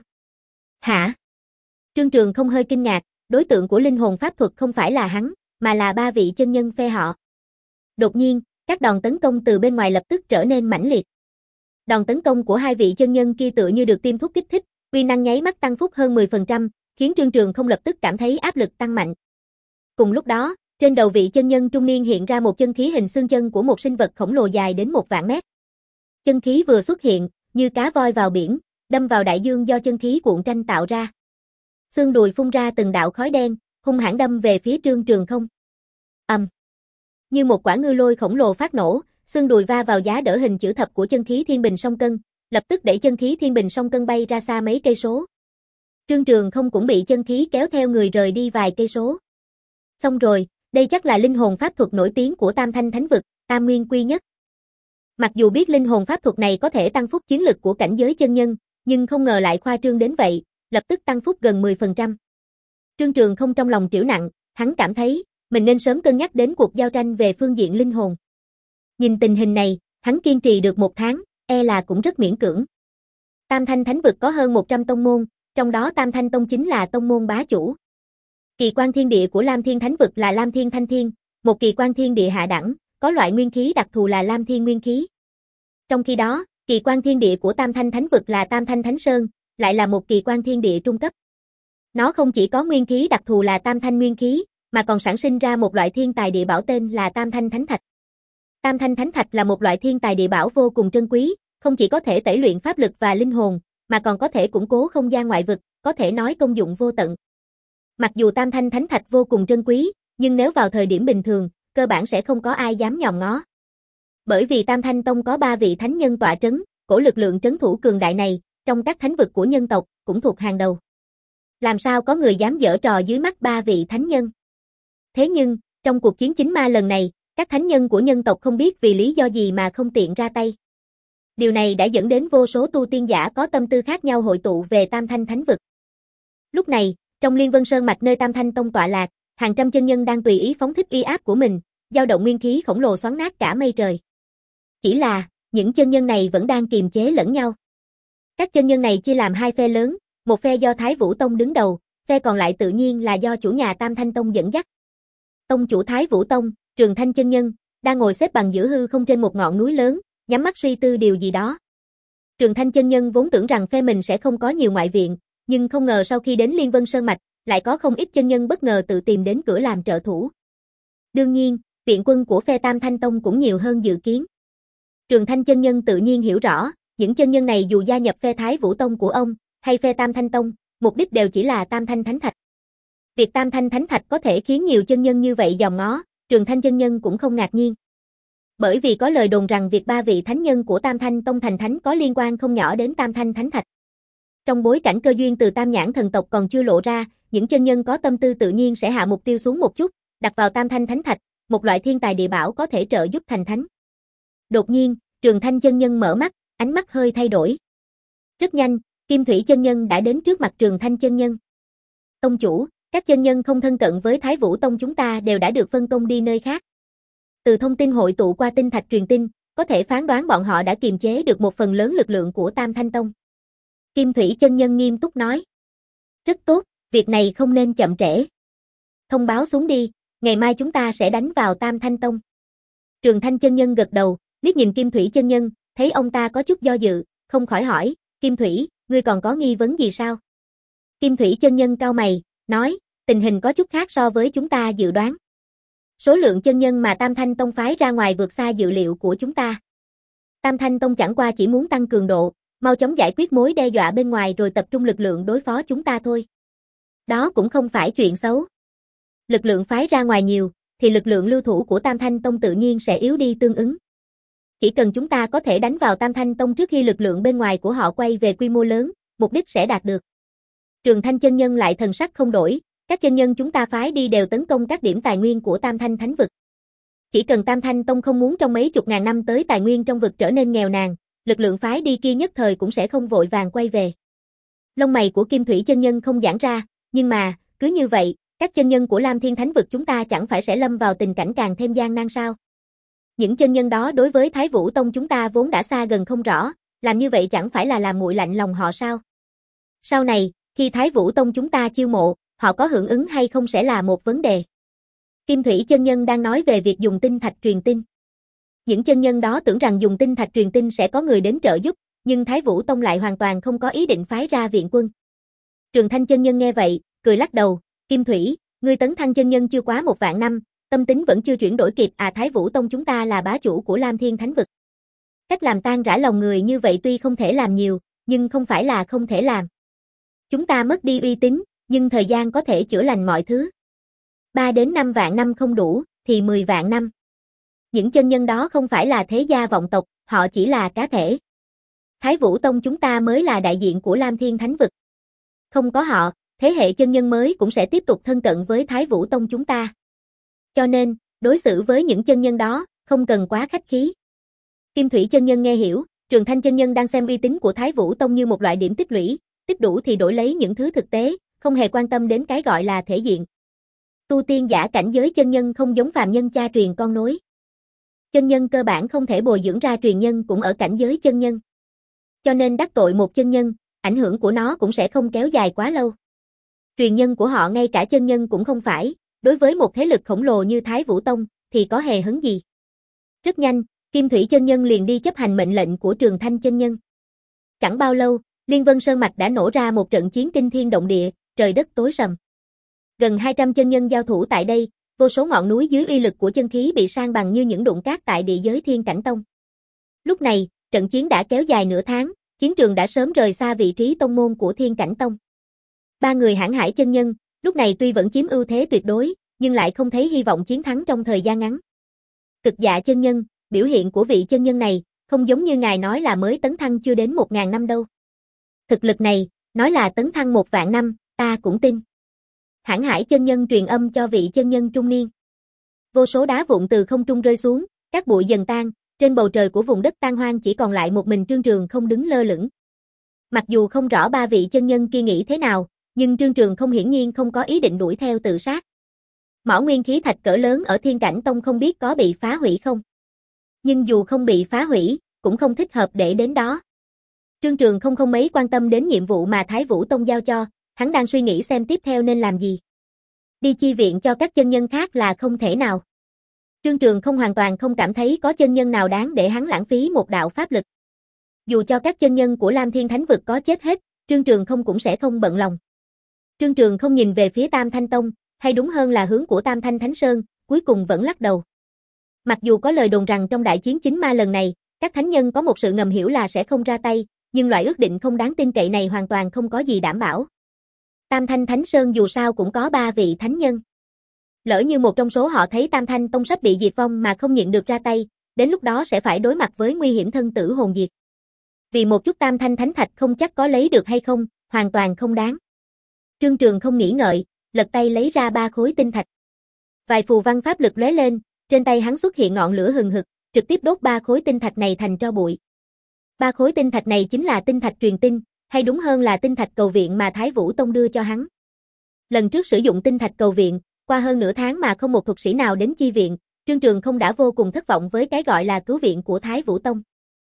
Hả? Trương Trường không hơi kinh ngạc, đối tượng của linh hồn pháp thuật không phải là hắn, mà là ba vị chân nhân phe họ. Đột nhiên, các đòn tấn công từ bên ngoài lập tức trở nên mãnh liệt. Đòn tấn công của hai vị chân nhân kia tựa như được tiêm thuốc kích thích, uy năng nháy mắt tăng phúc hơn mười phần trăm, khiến Trương Trường không lập tức cảm thấy áp lực tăng mạnh. Cùng lúc đó, trên đầu vị chân nhân trung niên hiện ra một chân khí hình xương chân của một sinh vật khổng lồ dài đến một vạn mét. Chân khí vừa xuất hiện, như cá voi vào biển, đâm vào đại dương do chân khí cuộn tranh tạo ra. Xương đùi phun ra từng đạo khói đen, hung hãn đâm về phía Trương Trường không. Ầm. Như một quả ngư lôi khổng lồ phát nổ, xương đùi va vào giá đỡ hình chữ thập của chân khí thiên bình song cân, lập tức đẩy chân khí thiên bình song cân bay ra xa mấy cây số. Trương Trường không cũng bị chân khí kéo theo người rời đi vài cây số. Xong rồi, đây chắc là linh hồn pháp thuật nổi tiếng của Tam Thanh Thánh Vực, Tam Nguyên Quy Nhất. Mặc dù biết linh hồn pháp thuật này có thể tăng phúc chiến lực của cảnh giới chân nhân, nhưng không ngờ lại khoa trương đến vậy, lập tức tăng phúc gần mười phần trăm. Trương Trường không trong lòng triểu nặng, hắn cảm thấy, mình nên sớm cân nhắc đến cuộc giao tranh về phương diện linh hồn. Nhìn tình hình này, hắn kiên trì được một tháng, e là cũng rất miễn cưỡng. Tam Thanh Thánh Vực có hơn một trăm tông môn, trong đó Tam Thanh Tông chính là tông môn bá chủ. Kỳ quan thiên địa của Lam Thiên Thánh Vực là Lam Thiên Thanh Thiên, một kỳ quan thiên địa hạ đẳng, có loại nguyên khí đặc thù là Lam Thiên Nguyên Khí. Trong khi đó, kỳ quan thiên địa của Tam Thanh Thánh Vực là Tam Thanh Thánh Sơn, lại là một kỳ quan thiên địa trung cấp. Nó không chỉ có nguyên khí đặc thù là Tam Thanh Nguyên Khí, mà còn sản sinh ra một loại thiên tài địa bảo tên là Tam Thanh Thánh Thạch. Tam Thanh Thánh Thạch là một loại thiên tài địa bảo vô cùng trân quý, không chỉ có thể tẩy luyện pháp lực và linh hồn, mà còn có thể củng cố không gian ngoại vực, có thể nói công dụng vô tận. Mặc dù Tam Thanh Thánh Thạch vô cùng trân quý, nhưng nếu vào thời điểm bình thường, cơ bản sẽ không có ai dám nhòm ngó. Bởi vì Tam Thanh Tông có ba vị thánh nhân tọa trấn, cổ lực lượng trấn thủ cường đại này, trong các thánh vực của nhân tộc, cũng thuộc hàng đầu. Làm sao có người dám giở trò dưới mắt ba vị thánh nhân? Thế nhưng, trong cuộc chiến chính ma lần này, các thánh nhân của nhân tộc không biết vì lý do gì mà không tiện ra tay. Điều này đã dẫn đến vô số tu tiên giả có tâm tư khác nhau hội tụ về Tam Thanh Thánh vực. Lúc này, trong Liên Vân Sơn mạch nơi Tam Thanh Tông tọa lạc, hàng trăm chân nhân đang tùy ý phóng thích uy áp của mình, dao động nguyên khí khổng lồ xoắn nát cả mây trời. Chỉ là, những chân nhân này vẫn đang kiềm chế lẫn nhau. Các chân nhân này chia làm hai phe lớn, một phe do Thái Vũ Tông đứng đầu, phe còn lại tự nhiên là do chủ nhà Tam Thanh Tông dẫn dắt. Tông chủ Thái Vũ Tông, Trường Thanh chân nhân, đang ngồi xếp bằng giữa hư không trên một ngọn núi lớn, nhắm mắt suy tư điều gì đó. Trường Thanh chân nhân vốn tưởng rằng phe mình sẽ không có nhiều ngoại viện, nhưng không ngờ sau khi đến Liên Vân Sơn mạch, lại có không ít chân nhân bất ngờ tự tìm đến cửa làm trợ thủ. Đương nhiên, viện quân của phe Tam Thanh Tông cũng nhiều hơn dự kiến. Trường Thanh chân nhân tự nhiên hiểu rõ, những chân nhân này dù gia nhập phe Thái Vũ Tông của ông, hay phe Tam Thanh Tông, mục đích đều chỉ là Tam Thanh Thánh Thạch. Việc Tam Thanh Thánh Thạch có thể khiến nhiều chân nhân như vậy dòm ngó, Trường Thanh chân nhân cũng không ngạc nhiên. Bởi vì có lời đồn rằng việc ba vị thánh nhân của Tam Thanh Tông thành thánh có liên quan không nhỏ đến Tam Thanh Thánh Thạch. Trong bối cảnh cơ duyên từ Tam Nhãn thần tộc còn chưa lộ ra, những chân nhân có tâm tư tự nhiên sẽ hạ mục tiêu xuống một chút, đặt vào Tam Thanh Thánh Thạch, một loại thiên tài địa bảo có thể trợ giúp thành thánh. Đột nhiên, Trường Thanh chân nhân mở mắt, ánh mắt hơi thay đổi. Rất nhanh, Kim Thủy chân nhân đã đến trước mặt Trường Thanh chân nhân. Tông chủ, các chân nhân không thân cận với Thái Vũ Tông chúng ta đều đã được phân công đi nơi khác. Từ thông tin hội tụ qua tinh thạch truyền tin, có thể phán đoán bọn họ đã kiềm chế được một phần lớn lực lượng của Tam Thanh Tông. Kim Thủy chân nhân nghiêm túc nói. Rất tốt, việc này không nên chậm trễ. Thông báo xuống đi, ngày mai chúng ta sẽ đánh vào Tam Thanh Tông. Trường Thanh chân nhân gật đầu, liếc nhìn Kim Thủy chân nhân, thấy ông ta có chút do dự, không khỏi hỏi, Kim Thủy, ngươi còn có nghi vấn gì sao? Kim Thủy chân nhân cau mày, nói, tình hình có chút khác so với chúng ta dự đoán. Số lượng chân nhân mà Tam Thanh Tông phái ra ngoài vượt xa dự liệu của chúng ta. Tam Thanh Tông chẳng qua chỉ muốn tăng cường độ, mau chóng giải quyết mối đe dọa bên ngoài rồi tập trung lực lượng đối phó chúng ta thôi. Đó cũng không phải chuyện xấu. Lực lượng phái ra ngoài nhiều, thì lực lượng lưu thủ của Tam Thanh Tông tự nhiên sẽ yếu đi tương ứng. Chỉ cần chúng ta có thể đánh vào Tam Thanh Tông trước khi lực lượng bên ngoài của họ quay về quy mô lớn, mục đích sẽ đạt được. Trường Thanh chân nhân lại thần sắc không đổi, các chân nhân chúng ta phái đi đều tấn công các điểm tài nguyên của Tam Thanh Thánh vực. Chỉ cần Tam Thanh Tông không muốn trong mấy chục ngàn năm tới tài nguyên trong vực trở nên nghèo nàn, lực lượng phái đi kia nhất thời cũng sẽ không vội vàng quay về. Lông mày của Kim Thủy chân nhân không giãn ra, nhưng mà, cứ như vậy, các chân nhân của Lam Thiên Thánh vực chúng ta chẳng phải sẽ lâm vào tình cảnh càng thêm gian nan sao? Những chân nhân đó đối với Thái Vũ Tông chúng ta vốn đã xa gần không rõ, làm như vậy chẳng phải là làm nguội lạnh lòng họ sao? Sau này, khi Thái Vũ Tông chúng ta chiêu mộ, họ có hưởng ứng hay không sẽ là một vấn đề. Kim Thủy chân nhân đang nói về việc dùng tinh thạch truyền tin. Những chân nhân đó tưởng rằng dùng tinh thạch truyền tin sẽ có người đến trợ giúp, nhưng Thái Vũ Tông lại hoàn toàn không có ý định phái ra viện quân. Trường Thanh chân nhân nghe vậy, cười lắc đầu, Kim Thủy, ngươi tấn thăng chân nhân chưa quá một vạn năm, tâm tính vẫn chưa chuyển đổi kịp à. Thái Vũ Tông chúng ta là bá chủ của Lam Thiên Thánh vực. Cách làm tan rã lòng người như vậy tuy không thể làm nhiều, nhưng không phải là không thể làm. Chúng ta mất đi uy tín, nhưng thời gian có thể chữa lành mọi thứ. ba đến năm vạn năm không đủ, thì mười vạn năm. Những chân nhân đó không phải là thế gia vọng tộc, họ chỉ là cá thể. Thái Vũ Tông chúng ta mới là đại diện của Lam Thiên Thánh vực. Không có họ, thế hệ chân nhân mới cũng sẽ tiếp tục thân cận với Thái Vũ Tông chúng ta. Cho nên, đối xử với những chân nhân đó, không cần quá khách khí. Kim Thủy chân nhân nghe hiểu, Trường Thanh chân nhân đang xem uy tín của Thái Vũ Tông như một loại điểm tích lũy, tích đủ thì đổi lấy những thứ thực tế, không hề quan tâm đến cái gọi là thể diện. Tu tiên giả cảnh giới chân nhân không giống phàm nhân cha truyền con nối. Chân nhân cơ bản không thể bồi dưỡng ra truyền nhân cũng ở cảnh giới chân nhân. Cho nên đắc tội một chân nhân, ảnh hưởng của nó cũng sẽ không kéo dài quá lâu. Truyền nhân của họ ngay cả chân nhân cũng không phải, đối với một thế lực khổng lồ như Thái Vũ Tông, thì có hề hấn gì. Rất nhanh, Kim Thủy chân nhân liền đi chấp hành mệnh lệnh của Trường Thanh chân nhân. Chẳng bao lâu, Liên Vân Sơn mạch đã nổ ra một trận chiến kinh thiên động địa, trời đất tối sầm. Gần hai trăm chân nhân giao thủ tại đây, vô số ngọn núi dưới uy lực của chân khí bị san bằng như những đụng cát tại địa giới Thiên Cảnh Tông. Lúc này, trận chiến đã kéo dài nửa tháng, chiến trường đã sớm rời xa vị trí tông môn của Thiên Cảnh Tông. Ba người hãn hải chân nhân, lúc này tuy vẫn chiếm ưu thế tuyệt đối, nhưng lại không thấy hy vọng chiến thắng trong thời gian ngắn. Cực Dạ chân nhân, biểu hiện của vị chân nhân này, không giống như ngài nói là mới tấn thăng chưa đến một ngàn năm đâu. Thực lực này, nói là tấn thăng một vạn năm, ta cũng tin. Hãn hải chân nhân truyền âm cho vị chân nhân trung niên. Vô số đá vụn từ không trung rơi xuống, các bụi dần tan, trên bầu trời của vùng đất tan hoang chỉ còn lại một mình Trương Trường không đứng lơ lửng. Mặc dù không rõ ba vị chân nhân kia nghĩ thế nào, nhưng Trương Trường không hiển nhiên không có ý định đuổi theo tự sát. Mỏ nguyên khí thạch cỡ lớn ở Thiên Cảnh Tông không biết có bị phá hủy không. Nhưng dù không bị phá hủy, cũng không thích hợp để đến đó. Trương Trường không không mấy quan tâm đến nhiệm vụ mà Thái Vũ Tông giao cho, hắn đang suy nghĩ xem tiếp theo nên làm gì. Đi chi viện cho các chân nhân khác là không thể nào. Trương Trường không hoàn toàn không cảm thấy có chân nhân nào đáng để hắn lãng phí một đạo pháp lực. Dù cho các chân nhân của Lam Thiên Thánh Vực có chết hết, Trương Trường không cũng sẽ không bận lòng. Trương Trường không nhìn về phía Tam Thanh Tông, hay đúng hơn là hướng của Tam Thanh Thánh Sơn, cuối cùng vẫn lắc đầu. Mặc dù có lời đồn rằng trong đại chiến chính ma lần này, các thánh nhân có một sự ngầm hiểu là sẽ không ra tay, nhưng loại ước định không đáng tin cậy này hoàn toàn không có gì đảm bảo. Tam Thanh Thánh Sơn dù sao cũng có ba vị thánh nhân. Lỡ như một trong số họ thấy Tam Thanh Tông sắp bị diệt vong mà không nhịn được ra tay, đến lúc đó sẽ phải đối mặt với nguy hiểm thân tử hồn diệt. Vì một chút Tam Thanh Thánh Thạch không chắc có lấy được hay không, hoàn toàn không đáng. Trương Trường không nghĩ ngợi, lật tay lấy ra ba khối tinh thạch. Vài phù văn pháp lực lóe lên, trên tay hắn xuất hiện ngọn lửa hừng hực, trực tiếp đốt ba khối tinh thạch này thành tro bụi. Ba khối tinh thạch này chính là tinh thạch truyền tinh, hay đúng hơn là tinh thạch cầu viện mà Thái Vũ Tông đưa cho hắn. Lần trước sử dụng tinh thạch cầu viện, qua hơn nửa tháng mà không một thuật sĩ nào đến chi viện, Trương Trường không đã vô cùng thất vọng với cái gọi là cứu viện của Thái Vũ Tông.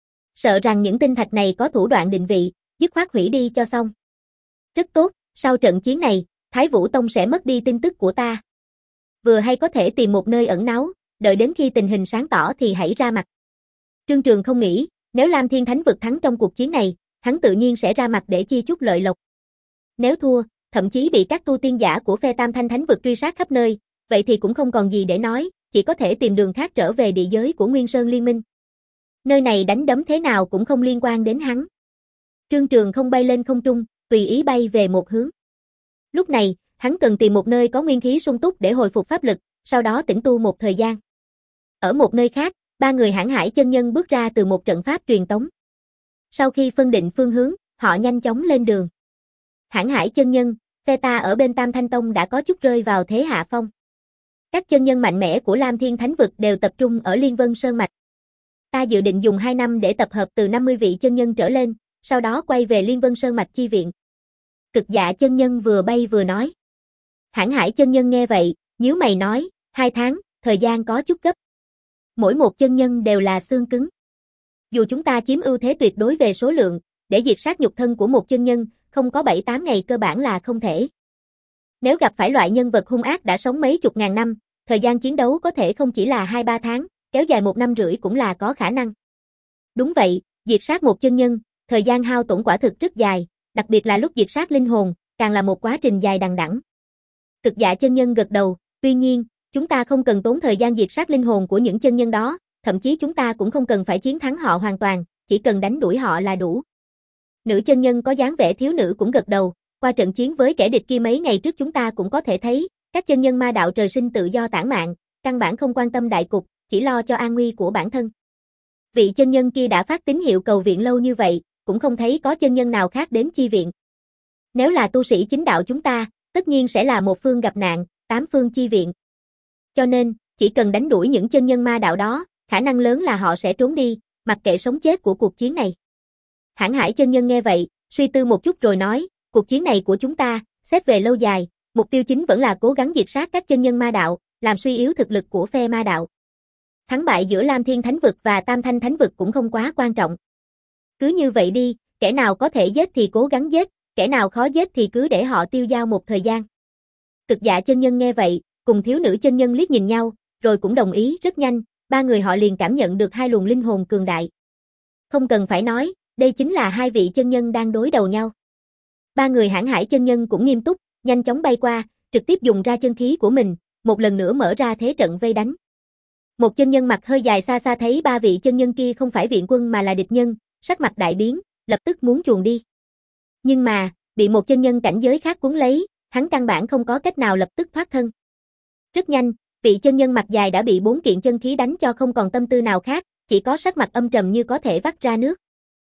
Sợ rằng những tinh thạch này có thủ đoạn định vị, dứt khoát hủy đi cho xong. Rất tốt, sau trận chiến này, Thái Vũ Tông sẽ mất đi tin tức của ta. Vừa hay có thể tìm một nơi ẩn náu, đợi đến khi tình hình sáng tỏ thì hãy ra mặt. Trương Trường không nghĩ, nếu Lam Thiên Thánh Vực thắng trong cuộc chiến này, hắn tự nhiên sẽ ra mặt để chia chút lợi lộc. Nếu thua, thậm chí bị các tu tiên giả của phe Tam Thanh Thánh Vực truy sát khắp nơi, vậy thì cũng không còn gì để nói, chỉ có thể tìm đường khác trở về địa giới của Nguyên Sơn Liên Minh. Nơi này đánh đấm thế nào cũng không liên quan đến hắn. Trương Trường không bay lên không trung, tùy ý bay về một hướng. Lúc này, hắn cần tìm một nơi có nguyên khí sung túc để hồi phục pháp lực, sau đó tĩnh tu một thời gian. Ở một nơi khác, ba người hãn hải chân nhân bước ra từ một trận pháp truyền tống. Sau khi phân định phương hướng, họ nhanh chóng lên đường. Hãn hải chân nhân, phe ta ở bên Tam Thanh Tông đã có chút rơi vào thế hạ phong. Các chân nhân mạnh mẽ của Lam Thiên Thánh Vực đều tập trung ở Liên Vân Sơn Mạch. Ta dự định dùng hai năm để tập hợp từ năm mươi vị chân nhân trở lên, sau đó quay về Liên Vân Sơn Mạch chi viện. Cực Dạ chân nhân vừa bay vừa nói. Hãn hải chân nhân nghe vậy, nhíu mày nói, hai tháng, thời gian có chút gấp. Mỗi một chân nhân đều là xương cứng. Dù chúng ta chiếm ưu thế tuyệt đối về số lượng, để diệt sát nhục thân của một chân nhân, không có bảy tám ngày cơ bản là không thể. Nếu gặp phải loại nhân vật hung ác đã sống mấy chục ngàn năm, thời gian chiến đấu có thể không chỉ là hai ba tháng, kéo dài một năm rưỡi cũng là có khả năng. Đúng vậy, diệt sát một chân nhân, thời gian hao tổn quả thực rất dài, đặc biệt là lúc diệt sát linh hồn, càng là một quá trình dài đằng đẵng. Cực Dạ chân nhân gật đầu, tuy nhiên, chúng ta không cần tốn thời gian diệt sát linh hồn của những chân nhân đó, thậm chí chúng ta cũng không cần phải chiến thắng họ hoàn toàn, chỉ cần đánh đuổi họ là đủ. Nữ chân nhân có dáng vẻ thiếu nữ cũng gật đầu, qua trận chiến với kẻ địch kia mấy ngày trước chúng ta cũng có thể thấy, các chân nhân ma đạo trời sinh tự do tản mạn, căn bản không quan tâm đại cục, chỉ lo cho an nguy của bản thân. Vị chân nhân kia đã phát tín hiệu cầu viện lâu như vậy, cũng không thấy có chân nhân nào khác đến chi viện. Nếu là tu sĩ chính đạo chúng ta, tất nhiên sẽ là một phương gặp nạn, tám phương chi viện. Cho nên, chỉ cần đánh đuổi những chân nhân ma đạo đó, khả năng lớn là họ sẽ trốn đi, mặc kệ sống chết của cuộc chiến này. Hãn hải chân nhân nghe vậy, suy tư một chút rồi nói, cuộc chiến này của chúng ta, xét về lâu dài, mục tiêu chính vẫn là cố gắng diệt sát các chân nhân ma đạo, làm suy yếu thực lực của phe ma đạo. Thắng bại giữa Lam Thiên Thánh Vực và Tam Thanh Thánh Vực cũng không quá quan trọng. Cứ như vậy đi, kẻ nào có thể giết thì cố gắng giết, kẻ nào khó giết thì cứ để họ tiêu dao một thời gian. Cực Dạ chân nhân nghe vậy, cùng thiếu nữ chân nhân liếc nhìn nhau, rồi cũng đồng ý rất nhanh, ba người họ liền cảm nhận được hai luồng linh hồn cường đại. Không cần phải nói, đây chính là hai vị chân nhân đang đối đầu nhau. Ba người hãn hải chân nhân cũng nghiêm túc, nhanh chóng bay qua, trực tiếp dùng ra chân khí của mình, một lần nữa mở ra thế trận vây đánh. Một chân nhân mặt hơi dài xa xa thấy ba vị chân nhân kia không phải viện quân mà là địch nhân, sắc mặt đại biến, lập tức muốn chuồn đi. Nhưng mà, bị một chân nhân cảnh giới khác cuốn lấy, hắn căn bản không có cách nào lập tức thoát thân. Rất nhanh, vị chân nhân mặt dài đã bị bốn kiện chân khí đánh cho không còn tâm tư nào khác, chỉ có sắc mặt âm trầm như có thể vắt ra nước.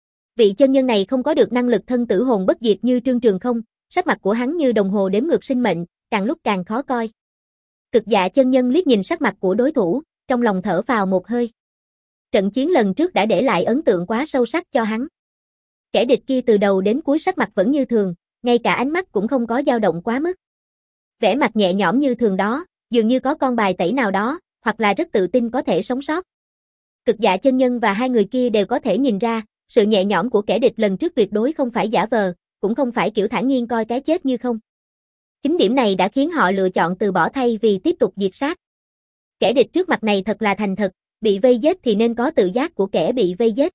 Vị chân nhân này không có được năng lực thân tử hồn bất diệt như Trương Trường Không, sắc mặt của hắn như đồng hồ đếm ngược sinh mệnh, càng lúc càng khó coi. Cực Dạ chân nhân liếc nhìn sắc mặt của đối thủ, trong lòng thở phào một hơi. Trận chiến lần trước đã để lại ấn tượng quá sâu sắc cho hắn. Kẻ địch kia từ đầu đến cuối sắc mặt vẫn như thường, ngay cả ánh mắt cũng không có dao động quá mức. Vẻ mặt nhẹ nhõm như thường đó, dường như có con bài tẩy nào đó, hoặc là rất tự tin có thể sống sót. Cực Dạ chân nhân và hai người kia đều có thể nhìn ra, sự nhẹ nhõm của kẻ địch lần trước tuyệt đối không phải giả vờ, cũng không phải kiểu thản nhiên coi cái chết như không. Chính điểm này đã khiến họ lựa chọn từ bỏ thay vì tiếp tục diệt sát. Kẻ địch trước mặt này thật là thành thật, bị vây giết thì nên có tự giác của kẻ bị vây giết.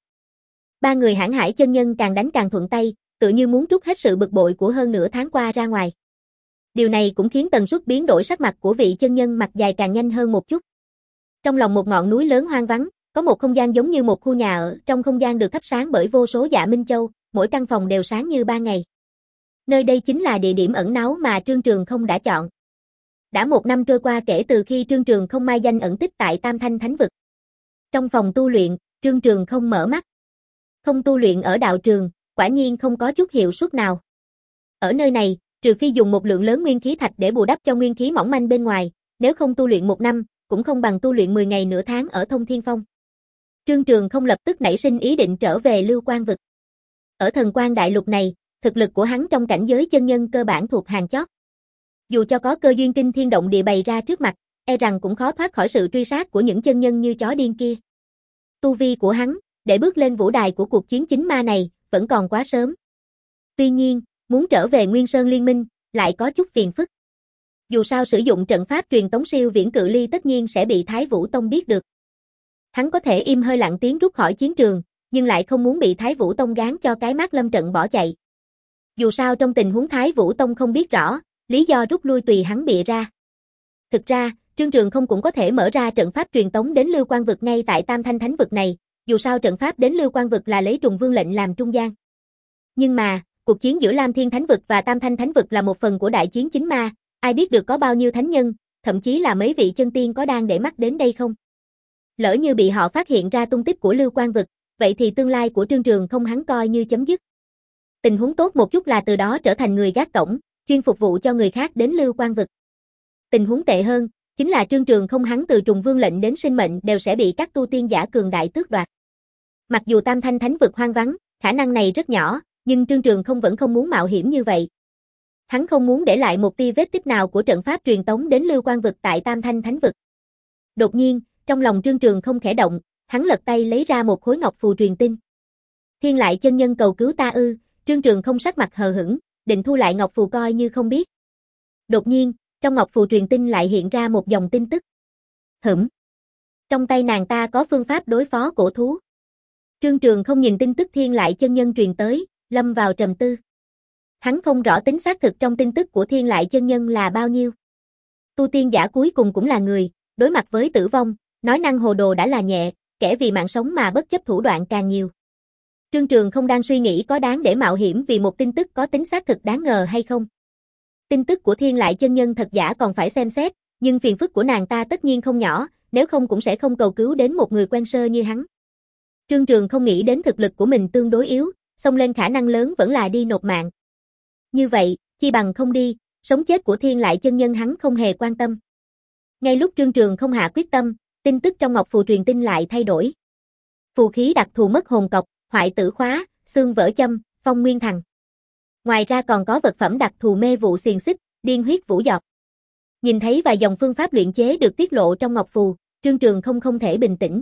Ba người Hãn Hải chân nhân càng đánh càng thuận tay, tự như muốn trút hết sự bực bội của hơn nửa tháng qua ra ngoài. Điều này cũng khiến tần suất biến đổi sắc mặt của vị chân nhân mặt dài càng nhanh hơn một chút. Trong lòng một ngọn núi lớn hoang vắng, có một không gian giống như một khu nhà ở, trong không gian được thắp sáng bởi vô số dạ minh châu, mỗi căn phòng đều sáng như ban ngày. Nơi đây chính là địa điểm ẩn náu mà Trương Trường Không đã chọn. Đã một năm trôi qua kể từ khi Trương Trường Không mai danh ẩn tích tại Tam Thanh Thánh Vực. Trong phòng tu luyện, Trương Trường Không mở mắt. Không tu luyện ở đạo trường, quả nhiên không có chút hiệu suất nào. Ở nơi này, trừ phi dùng một lượng lớn nguyên khí thạch để bù đắp cho nguyên khí mỏng manh bên ngoài, nếu không tu luyện một năm, cũng không bằng tu luyện mười ngày nửa tháng ở Thông Thiên Phong. Trương Trường Không lập tức nảy sinh ý định trở về Lưu Quan Vực. Ở Thần Quan Đại Lục này, thực lực của hắn trong cảnh giới chân nhân cơ bản thuộc hàng chót. Dù cho có cơ duyên kinh thiên động địa bày ra trước mặt, e rằng cũng khó thoát khỏi sự truy sát của những chân nhân như chó điên kia. Tu vi của hắn, để bước lên vũ đài của cuộc chiến chính ma này, vẫn còn quá sớm. Tuy nhiên, muốn trở về Nguyên Sơn Liên Minh, lại có chút phiền phức. Dù sao sử dụng trận pháp truyền tống siêu viễn cự ly tất nhiên sẽ bị Thái Vũ Tông biết được. Hắn có thể im hơi lặng tiếng rút khỏi chiến trường, nhưng lại không muốn bị Thái Vũ Tông gán cho cái mác lâm trận bỏ chạy. Dù sao trong tình huống Thái Vũ Tông không biết rõ, lý do rút lui tùy hắn bịa ra. Thực ra, Trương Trường Không cũng có thể mở ra trận pháp truyền tống đến Lưu Quan Vực ngay tại Tam Thanh Thánh Vực này, dù sao trận pháp đến Lưu Quan Vực là lấy Trùng Vương lệnh làm trung gian. Nhưng mà, cuộc chiến giữa Lam Thiên Thánh Vực và Tam Thanh Thánh Vực là một phần của đại chiến chính ma, ai biết được có bao nhiêu thánh nhân, thậm chí là mấy vị chân tiên có đang để mắt đến đây không? Lỡ như bị họ phát hiện ra tung tích của Lưu Quan Vực, vậy thì tương lai của Trương Trường Không hắn coi như chấm dứt. Tình huống tốt một chút là từ đó trở thành người gác cổng, chuyên phục vụ cho người khác đến Lưu Quan Vực. Tình huống tệ hơn, chính là Trương Trường Không hắn từ Trùng Vương lệnh đến sinh mệnh đều sẽ bị các tu tiên giả cường đại tước đoạt. Mặc dù Tam Thanh Thánh Vực hoang vắng, khả năng này rất nhỏ, nhưng Trương Trường Không vẫn không muốn mạo hiểm như vậy. Hắn không muốn để lại một tia vết tích nào của trận pháp truyền tống đến Lưu Quan Vực tại Tam Thanh Thánh Vực. Đột nhiên, trong lòng Trương Trường Không khẽ động, hắn lật tay lấy ra một khối ngọc phù truyền tin. Thiên Lại chân nhân cầu cứu ta ư? Trương Trường Không sắc mặt hờ hững, định thu lại ngọc phù coi như không biết. Đột nhiên, trong ngọc phù truyền tin lại hiện ra một dòng tin tức. Hửm. Trong tay nàng ta có phương pháp đối phó cổ thú. Trương Trường Không nhìn tin tức Thiên Lại chân nhân truyền tới, lâm vào trầm tư. Hắn không rõ tính xác thực trong tin tức của Thiên Lại chân nhân là bao nhiêu. Tu tiên giả cuối cùng cũng là người, đối mặt với tử vong, nói năng hồ đồ đã là nhẹ, kẻ vì mạng sống mà bất chấp thủ đoạn càng nhiều. Trương Trường Không đang suy nghĩ có đáng để mạo hiểm vì một tin tức có tính xác thực đáng ngờ hay không. Tin tức của Thiên Lại chân nhân thật giả còn phải xem xét, nhưng phiền phức của nàng ta tất nhiên không nhỏ, nếu không cũng sẽ không cầu cứu đến một người quen sơ như hắn. Trương Trường Không nghĩ đến thực lực của mình tương đối yếu, xông lên khả năng lớn vẫn là đi nộp mạng. Như vậy, chi bằng không đi, sống chết của Thiên Lại chân nhân hắn không hề quan tâm. Ngay lúc Trương Trường Không hạ quyết tâm, tin tức trong ngọc phù truyền tin lại thay đổi. Phù khí đặc thù mất hồn cọc, hoại tử khóa, xương vỡ châm, phong nguyên thằng. Ngoài ra còn có vật phẩm đặc thù mê vụ xiềng xích, điên huyết vũ giọt. Nhìn thấy vài dòng phương pháp luyện chế được tiết lộ trong ngọc phù, Trương Trường Không không thể bình tĩnh.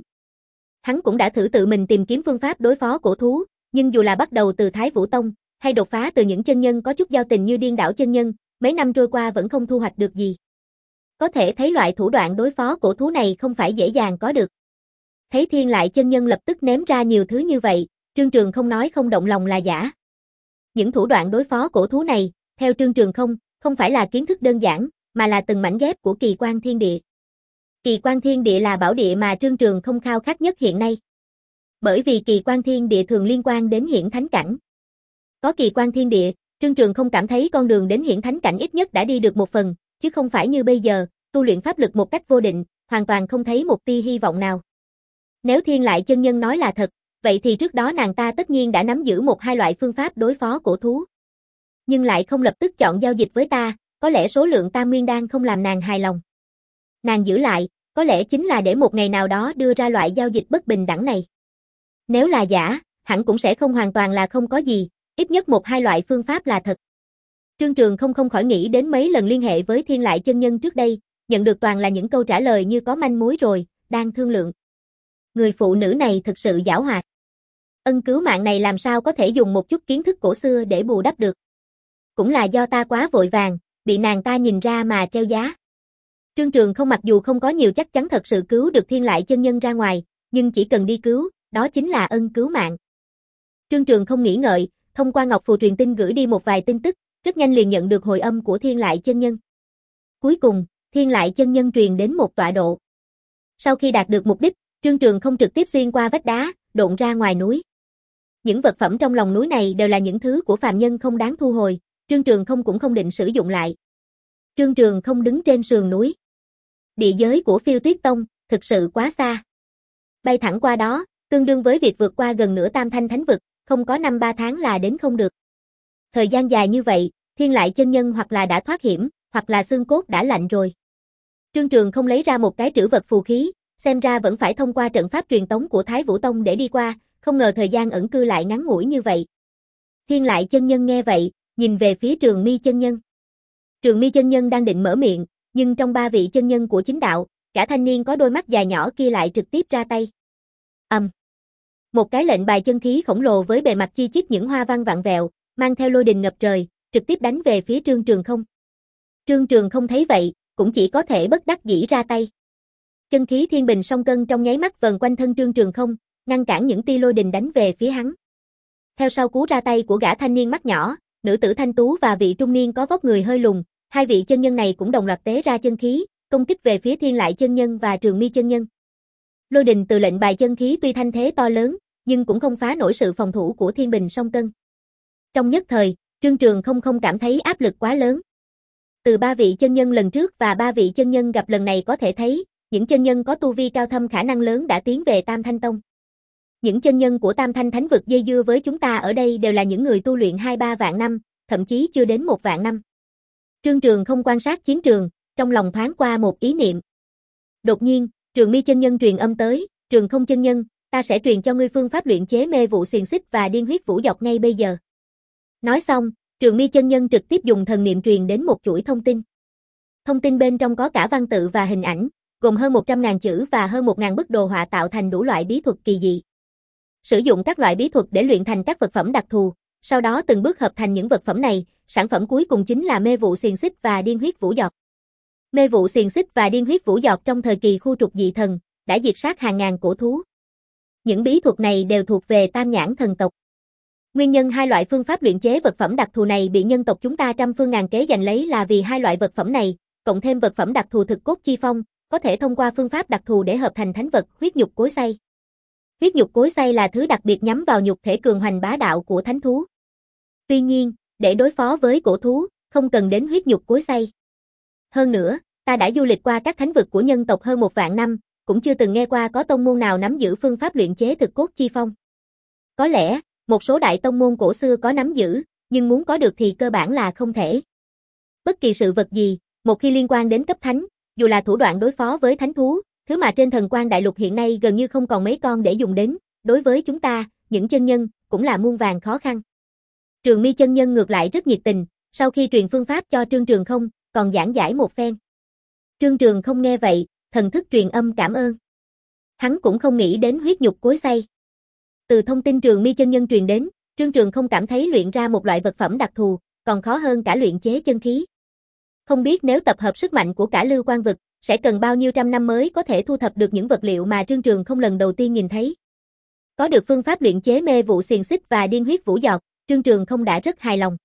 Hắn cũng đã thử tự mình tìm kiếm phương pháp đối phó cổ thú, nhưng dù là bắt đầu từ Thái Vũ Tông, hay đột phá từ những chân nhân có chút giao tình như Điên Đảo chân nhân, mấy năm trôi qua vẫn không thu hoạch được gì. Có thể thấy loại thủ đoạn đối phó cổ thú này không phải dễ dàng có được. Thấy Thiên Lại chân nhân lập tức ném ra nhiều thứ như vậy, Trương Trường Không nói không động lòng là giả. Những thủ đoạn đối phó cổ thú này, theo Trương Trường Không, không phải là kiến thức đơn giản, mà là từng mảnh ghép của Kỳ Quan Thiên Địa. Kỳ Quan Thiên Địa là bảo địa mà Trương Trường Không khao khát nhất hiện nay. Bởi vì Kỳ Quan Thiên Địa thường liên quan đến hiển thánh cảnh. Có Kỳ Quan Thiên Địa, Trương Trường không cảm thấy con đường đến hiển thánh cảnh ít nhất đã đi được một phần, chứ không phải như bây giờ, tu luyện pháp lực một cách vô định, hoàn toàn không thấy một tia hy vọng nào. Nếu Thiên Lại chân nhân nói là thật, vậy thì trước đó nàng ta tất nhiên đã nắm giữ một hai loại phương pháp đối phó cổ thú. Nhưng lại không lập tức chọn giao dịch với ta, có lẽ số lượng tam nguyên đan không làm nàng hài lòng. Nàng giữ lại, có lẽ chính là để một ngày nào đó đưa ra loại giao dịch bất bình đẳng này. Nếu là giả, hẳn cũng sẽ không hoàn toàn là không có gì, ít nhất một hai loại phương pháp là thật. Trương Trường không không khỏi nghĩ đến mấy lần liên hệ với Thiên Lại chân nhân trước đây, nhận được toàn là những câu trả lời như có manh mối rồi, đang thương lượng. Người phụ nữ này thực sự giảo hoạt. Ân cứu mạng này làm sao có thể dùng một chút kiến thức cổ xưa để bù đắp được. Cũng là do ta quá vội vàng, bị nàng ta nhìn ra mà treo giá. Trương Trường không mặc dù không có nhiều chắc chắn thật sự cứu được Thiên Lại chân nhân ra ngoài, nhưng chỉ cần đi cứu, đó chính là ân cứu mạng. Trương Trường không nghĩ ngợi, thông qua ngọc phù truyền tin gửi đi một vài tin tức, rất nhanh liền nhận được hồi âm của Thiên Lại chân nhân. Cuối cùng, Thiên Lại chân nhân truyền đến một tọa độ. Sau khi đạt được mục đích, Trương Trường không trực tiếp xuyên qua vách đá, độn ra ngoài núi. Những vật phẩm trong lòng núi này đều là những thứ của phàm nhân không đáng thu hồi, Trương Trường không cũng không định sử dụng lại. Trương Trường không đứng trên sườn núi. Địa giới của Phiêu Tuyết Tông thực sự quá xa. Bay thẳng qua đó, tương đương với việc vượt qua gần nửa Tam Thanh Thánh vực, không có năm ba tháng là đến không được. Thời gian dài như vậy, Thiên Lại chân nhân hoặc là đã thoát hiểm, hoặc là xương cốt đã lạnh rồi. Trương Trường không lấy ra một cái trữ vật phù khí, xem ra vẫn phải thông qua trận pháp truyền tống của Thái Vũ Tông để đi qua, không ngờ thời gian ẩn cư lại ngắn ngủi như vậy. Thiên Lại chân nhân nghe vậy, nhìn về phía Trường Mi chân nhân. Trường Mi chân nhân đang định mở miệng, nhưng trong ba vị chân nhân của chính đạo, cả thanh niên có đôi mắt dài nhỏ kia lại trực tiếp ra tay. Ầm. Um. Một cái lệnh bài chân khí khổng lồ với bề mặt chi chít những hoa văn vặn vẹo, mang theo lôi đình ngập trời, trực tiếp đánh về phía Trương Trường không. Trương Trường không thấy vậy, cũng chỉ có thể bất đắc dĩ ra tay. Chân khí thiên bình song cân trong nháy mắt vờn quanh thân Trương Trường không, ngăn cản những tia lôi đình đánh về phía hắn. Theo sau cú ra tay của gã thanh niên mắt nhỏ, nữ tử thanh tú và vị trung niên có vóc người hơi lùn, hai vị chân nhân này cũng đồng loạt tế ra chân khí, công kích về phía Thiên Lại chân nhân và Trường Mi chân nhân. Lôi đình từ lệnh bài chân khí tuy thanh thế to lớn, nhưng cũng không phá nổi sự phòng thủ của thiên bình song cân. Trong nhất thời, Trương Trường không không cảm thấy áp lực quá lớn. Từ ba vị chân nhân lần trước và ba vị chân nhân gặp lần này có thể thấy, những chân nhân có tu vi cao thâm khả năng lớn đã tiến về Tam Thanh Tông. Những chân nhân của Tam Thanh Thánh vực dây dưa với chúng ta ở đây đều là những người tu luyện hai ba vạn năm, thậm chí chưa đến một vạn năm. Trương Trường không quan sát chiến trường, trong lòng thoáng qua một ý niệm. Đột nhiên, Trường Mi chân nhân truyền âm tới, Trường Không chân nhân, ta sẽ truyền cho ngươi phương pháp luyện chế mê vụ xiềng xích và điên huyết vũ dọc ngay bây giờ. Nói xong, Trường Mi chân nhân trực tiếp dùng thần niệm truyền đến một chuỗi thông tin. Thông tin bên trong có cả văn tự và hình ảnh, gồm hơn một trăm nghìn chữ và hơn một nghìn bức đồ họa tạo thành đủ loại bí thuật kỳ dị. Sử dụng các loại bí thuật để luyện thành các vật phẩm đặc thù, sau đó từng bước hợp thành những vật phẩm này, sản phẩm cuối cùng chính là mê vụ xiềng xích và điên huyết vũ giọt. Mê vụ xiềng xích và điên huyết vũ giọt trong thời kỳ khu trục dị thần, đã diệt sát hàng ngàn cổ thú. Những bí thuật này đều thuộc về Tam Nhãn thần tộc. Nguyên nhân hai loại phương pháp luyện chế vật phẩm đặc thù này bị nhân tộc chúng ta trăm phương ngàn kế giành lấy là vì hai loại vật phẩm này, cộng thêm vật phẩm đặc thù thực cốt chi phong, có thể thông qua phương pháp đặc thù để hợp thành thánh vật huyết nhục cối xay. Huyết nhục cối xay là thứ đặc biệt nhắm vào nhục thể cường hoành bá đạo của thánh thú. Tuy nhiên, để đối phó với cổ thú, không cần đến huyết nhục cối xay. Hơn nữa, ta đã du lịch qua các thánh vực của nhân tộc hơn một vạn năm, cũng chưa từng nghe qua có tông môn nào nắm giữ phương pháp luyện chế thực cốt chi phong. Có lẽ, một số đại tông môn cổ xưa có nắm giữ, nhưng muốn có được thì cơ bản là không thể. Bất kỳ sự vật gì, một khi liên quan đến cấp thánh, dù là thủ đoạn đối phó với thánh thú, thứ mà trên thần quan đại lục hiện nay gần như không còn mấy con để dùng đến, đối với chúng ta, những chân nhân, cũng là muôn vàn khó khăn. Trường Mi chân nhân ngược lại rất nhiệt tình, sau khi truyền phương pháp cho Trương Trường không, còn giảng giải một phen. Trương Trường không nghe vậy, thần thức truyền âm cảm ơn. Hắn cũng không nghĩ đến huyết nhục cối xay. Từ thông tin Trường Mi chân nhân truyền đến, Trương Trường không cảm thấy luyện ra một loại vật phẩm đặc thù, còn khó hơn cả luyện chế chân khí. Không biết nếu tập hợp sức mạnh của cả Lưu Quan vực, sẽ cần bao nhiêu trăm năm mới có thể thu thập được những vật liệu mà Trương Trường không lần đầu tiên nhìn thấy. Có được phương pháp luyện chế mê vụ xiềng xích và điên huyết vũ giọt, Trương Trường không đã rất hài lòng.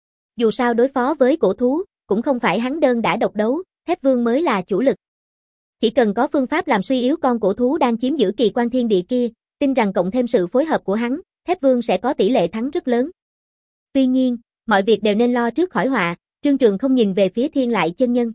Dù sao đối phó với cổ thú, cũng không phải hắn đơn đã độc đấu, Thép Vương mới là chủ lực. Chỉ cần có phương pháp làm suy yếu con cổ thú đang chiếm giữ kỳ quan thiên địa kia, tin rằng cộng thêm sự phối hợp của hắn, Thép Vương sẽ có tỷ lệ thắng rất lớn. Tuy nhiên, mọi việc đều nên lo trước khỏi họa, Trương Trường không nhìn về phía Thiên Lại chân nhân.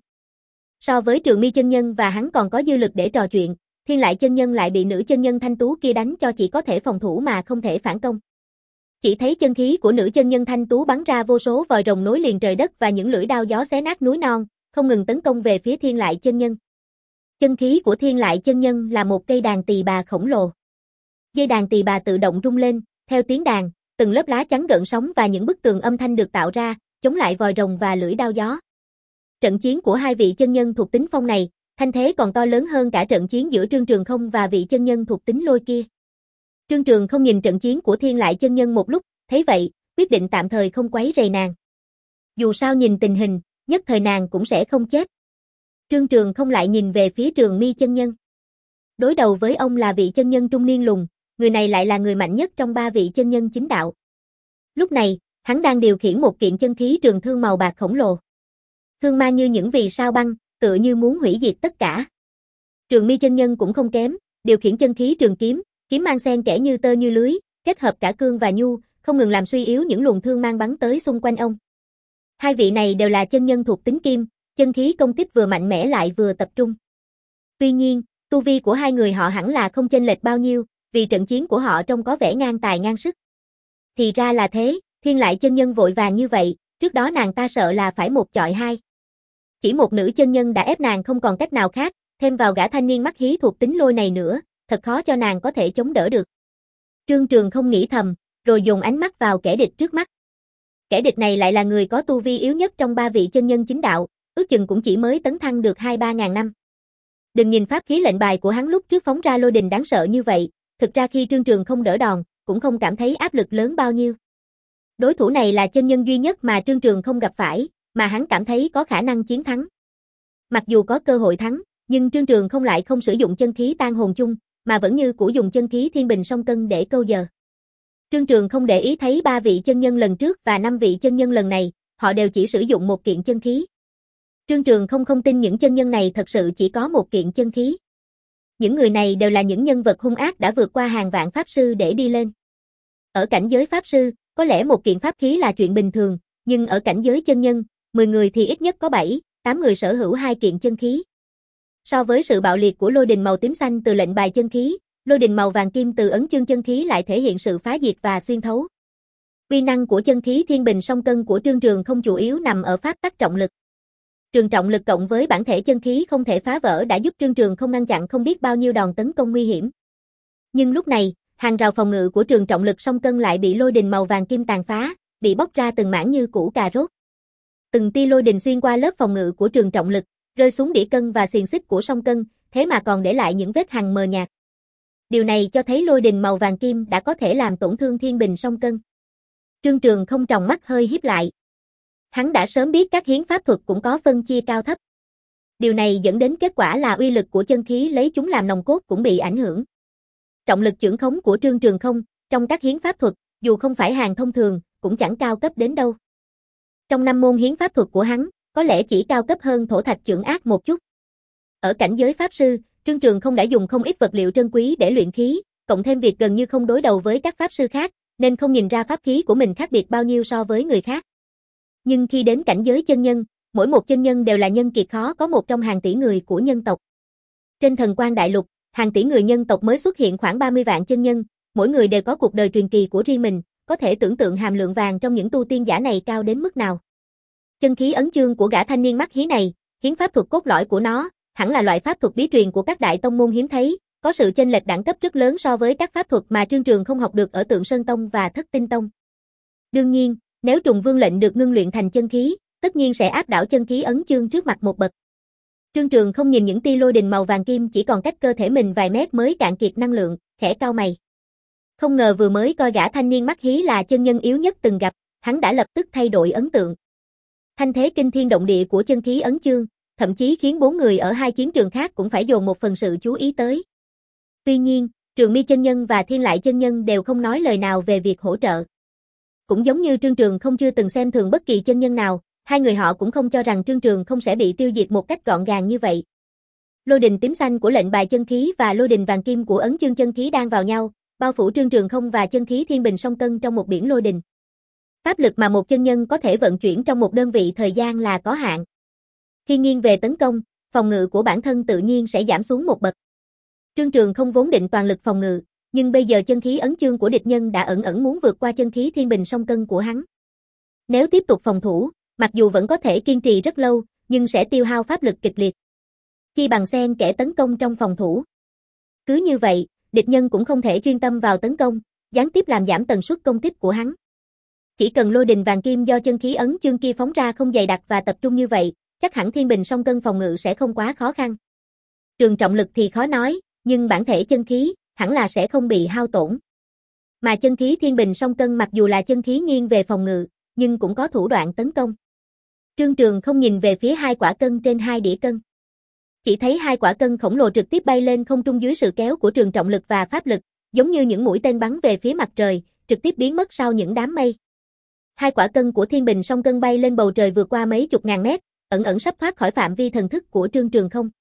So với Trường Mi chân nhân và hắn còn có dư lực để trò chuyện, Thiên Lại chân nhân lại bị nữ chân nhân thanh tú kia đánh cho chỉ có thể phòng thủ mà không thể phản công. Chỉ thấy chân khí của nữ chân nhân thanh tú bắn ra vô số vòi rồng nối liền trời đất và những lưỡi đao gió xé nát núi non, không ngừng tấn công về phía Thiên Lại chân nhân. Chân khí của Thiên Lại chân nhân là một cây đàn tỳ bà khổng lồ. Dây đàn tỳ bà tự động rung lên, theo tiếng đàn, từng lớp lá chắn gợn sóng và những bức tường âm thanh được tạo ra, chống lại vòi rồng và lưỡi đao gió. Trận chiến của hai vị chân nhân thuộc tính phong này, thanh thế còn to lớn hơn cả trận chiến giữa Trương Trường Không và vị chân nhân thuộc tính lôi kia. Trương Trường Không nhìn trận chiến của Thiên Lại chân nhân một lúc, thấy vậy, quyết định tạm thời không quấy rầy nàng. Dù sao nhìn tình hình, nhất thời nàng cũng sẽ không chết. Trương Trường Không lại nhìn về phía Trường Mi chân nhân. Đối đầu với ông là vị chân nhân trung niên lùn, người này lại là người mạnh nhất trong ba vị chân nhân chính đạo. Lúc này, hắn đang điều khiển một kiện chân khí trường thương màu bạc khổng lồ. Thương mang như những vì sao băng, tựa như muốn hủy diệt tất cả. Trường Mi chân nhân cũng không kém, điều khiển chân khí trường kiếm, kiếm mang xen kẽ như tơ như lưới, kết hợp cả cương và nhu, không ngừng làm suy yếu những luồng thương mang bắn tới xung quanh ông. Hai vị này đều là chân nhân thuộc tính kim, chân khí công kích vừa mạnh mẽ lại vừa tập trung. Tuy nhiên, tu vi của hai người họ hẳn là không chênh lệch bao nhiêu, vì trận chiến của họ trông có vẻ ngang tài ngang sức. Thì ra là thế, Thiên Lại chân nhân vội vàng như vậy, trước đó nàng ta sợ là phải một chọi hai. Chỉ một nữ chân nhân đã ép nàng không còn cách nào khác, thêm vào gã thanh niên mắt hí thuộc tính lôi này nữa, thật khó cho nàng có thể chống đỡ được. Trương Trường không nghĩ thầm, rồi dồn ánh mắt vào kẻ địch trước mắt. Kẻ địch này lại là người có tu vi yếu nhất trong ba vị chân nhân chính đạo, ước chừng cũng chỉ mới tấn thăng được hai ba ngàn năm. Đừng nhìn pháp khí lệnh bài của hắn lúc trước phóng ra lôi đình đáng sợ như vậy, thực ra khi Trương Trường không đỡ đòn, cũng không cảm thấy áp lực lớn bao nhiêu. Đối thủ này là chân nhân duy nhất mà Trương Trường không gặp phải, mà hắn cảm thấy có khả năng chiến thắng. Mặc dù có cơ hội thắng, nhưng Trương Trường không lại không sử dụng chân khí tan hồn chung, mà vẫn như cũ dùng chân khí thiên bình song cân để câu giờ. Trương Trường không để ý thấy ba vị chân nhân lần trước và năm vị chân nhân lần này, họ đều chỉ sử dụng một kiện chân khí. Trương Trường không không tin những chân nhân này thật sự chỉ có một kiện chân khí. Những người này đều là những nhân vật hung ác đã vượt qua hàng vạn pháp sư để đi lên. Ở cảnh giới pháp sư, có lẽ một kiện pháp khí là chuyện bình thường, nhưng ở cảnh giới chân nhân, mười người thì ít nhất có bảy, tám người sở hữu hai kiện chân khí. So với sự bạo liệt của lôi đình màu tím xanh từ lệnh bài chân khí, lôi đình màu vàng kim từ ấn chương chân khí lại thể hiện sự phá diệt và xuyên thấu. Uy năng của chân khí thiên bình song cân của Trương Trường không chủ yếu nằm ở pháp tắc trọng lực. Trường trọng lực cộng với bản thể chân khí không thể phá vỡ đã giúp Trương Trường không ngăn chặn không biết bao nhiêu đòn tấn công nguy hiểm. Nhưng lúc này, hàng rào phòng ngự của trường trọng lực song cân lại bị lôi đình màu vàng kim tàn phá, bị bóc ra từng mảng như củ cà rốt. Từng tia lôi đình xuyên qua lớp phòng ngự của trường trọng lực, rơi xuống đĩa cân và xiềng xích của song cân, thế mà còn để lại những vết hằn mờ nhạt. Điều này cho thấy lôi đình màu vàng kim đã có thể làm tổn thương thiên bình song cân. Trương Trường không tròng mắt hơi híp lại. Hắn đã sớm biết các hiến pháp thuật cũng có phân chia cao thấp. Điều này dẫn đến kết quả là uy lực của chân khí lấy chúng làm nòng cốt cũng bị ảnh hưởng. Trọng lực chưởng khống của Trương Trường không, trong các hiến pháp thuật, dù không phải hàng thông thường, cũng chẳng cao cấp đến đâu. Trong năm môn hiến pháp thuật của hắn, có lẽ chỉ cao cấp hơn thổ thạch chưởng ác một chút. Ở cảnh giới pháp sư, Trương Trường không đã dùng không ít vật liệu trân quý để luyện khí, cộng thêm việc gần như không đối đầu với các pháp sư khác, nên không nhìn ra pháp khí của mình khác biệt bao nhiêu so với người khác. Nhưng khi đến cảnh giới chân nhân, mỗi một chân nhân đều là nhân kiệt khó có một trong hàng tỷ người của nhân tộc. Trên thần quan đại lục, hàng tỷ người nhân tộc mới xuất hiện khoảng ba mươi vạn chân nhân, mỗi người đều có cuộc đời truyền kỳ của riêng mình, có thể tưởng tượng hàm lượng vàng trong những tu tiên giả này cao đến mức nào. Chân khí ấn chương của gã thanh niên mắt hí này, hiến pháp thuật cốt lõi của nó, hẳn là loại pháp thuật bí truyền của các đại tông môn hiếm thấy, có sự chênh lệch đẳng cấp rất lớn so với các pháp thuật mà Trương Trường không học được ở Tượng Sơn Tông và Thất Tinh Tông. Đương nhiên, nếu trùng vương lệnh được ngưng luyện thành chân khí, tất nhiên sẽ áp đảo chân khí ấn chương trước mặt một bậc. Trương Trường không nhìn những tia lôi đình màu vàng kim chỉ còn cách cơ thể mình vài mét mới cạn kiệt năng lượng, khẽ cau mày. Không ngờ vừa mới coi gã thanh niên mắt hí là chân nhân yếu nhất từng gặp, hắn đã lập tức thay đổi ấn tượng. Thanh thế kinh thiên động địa của chân khí ấn chương, thậm chí khiến bốn người ở hai chiến trường khác cũng phải dồn một phần sự chú ý tới. Tuy nhiên, Trường Mi chân nhân và Thiên Lại chân nhân đều không nói lời nào về việc hỗ trợ. Cũng giống như Trương Trường không chưa từng xem thường bất kỳ chân nhân nào, hai người họ cũng không cho rằng Trương Trường không sẽ bị tiêu diệt một cách gọn gàng như vậy. Lôi đình tím xanh của lệnh bài chân khí và lôi đình vàng kim của ấn chương chân khí đang vào nhau, bao phủ Trương Trường không và chân khí thiên bình song cân trong một biển lôi đình. Pháp lực mà một chân nhân có thể vận chuyển trong một đơn vị thời gian là có hạn. Khi nghiêng về tấn công, phòng ngự của bản thân tự nhiên sẽ giảm xuống một bậc. Trương Trường không vốn định toàn lực phòng ngự, nhưng bây giờ chân khí ấn chương của địch nhân đã ẩn ẩn muốn vượt qua chân khí thiên bình song cân của hắn. Nếu tiếp tục phòng thủ, mặc dù vẫn có thể kiên trì rất lâu, nhưng sẽ tiêu hao pháp lực kịch liệt. Chi bằng xen kẽ tấn công trong phòng thủ. Cứ như vậy, địch nhân cũng không thể chuyên tâm vào tấn công, gián tiếp làm giảm tần suất công kích của hắn. Chỉ cần lôi đình vàng kim do chân khí ấn chương kia phóng ra không dày đặc và tập trung như vậy, chắc hẳn thiên bình song cân phòng ngự sẽ không quá khó khăn. Trường trọng lực thì khó nói, nhưng bản thể chân khí hẳn là sẽ không bị hao tổn. Mà chân khí thiên bình song cân mặc dù là chân khí nghiêng về phòng ngự, nhưng cũng có thủ đoạn tấn công. Trương Trường không nhìn về phía hai quả cân trên hai đĩa cân. Chỉ thấy hai quả cân khổng lồ trực tiếp bay lên không trung dưới sự kéo của trường trọng lực và pháp lực, giống như những mũi tên bắn về phía mặt trời, trực tiếp biến mất sau những đám mây. Hai quả cân của thiên bình song cân bay lên bầu trời vượt qua mấy chục ngàn mét, ẩn ẩn sắp thoát khỏi phạm vi thần thức của Trương Trường không.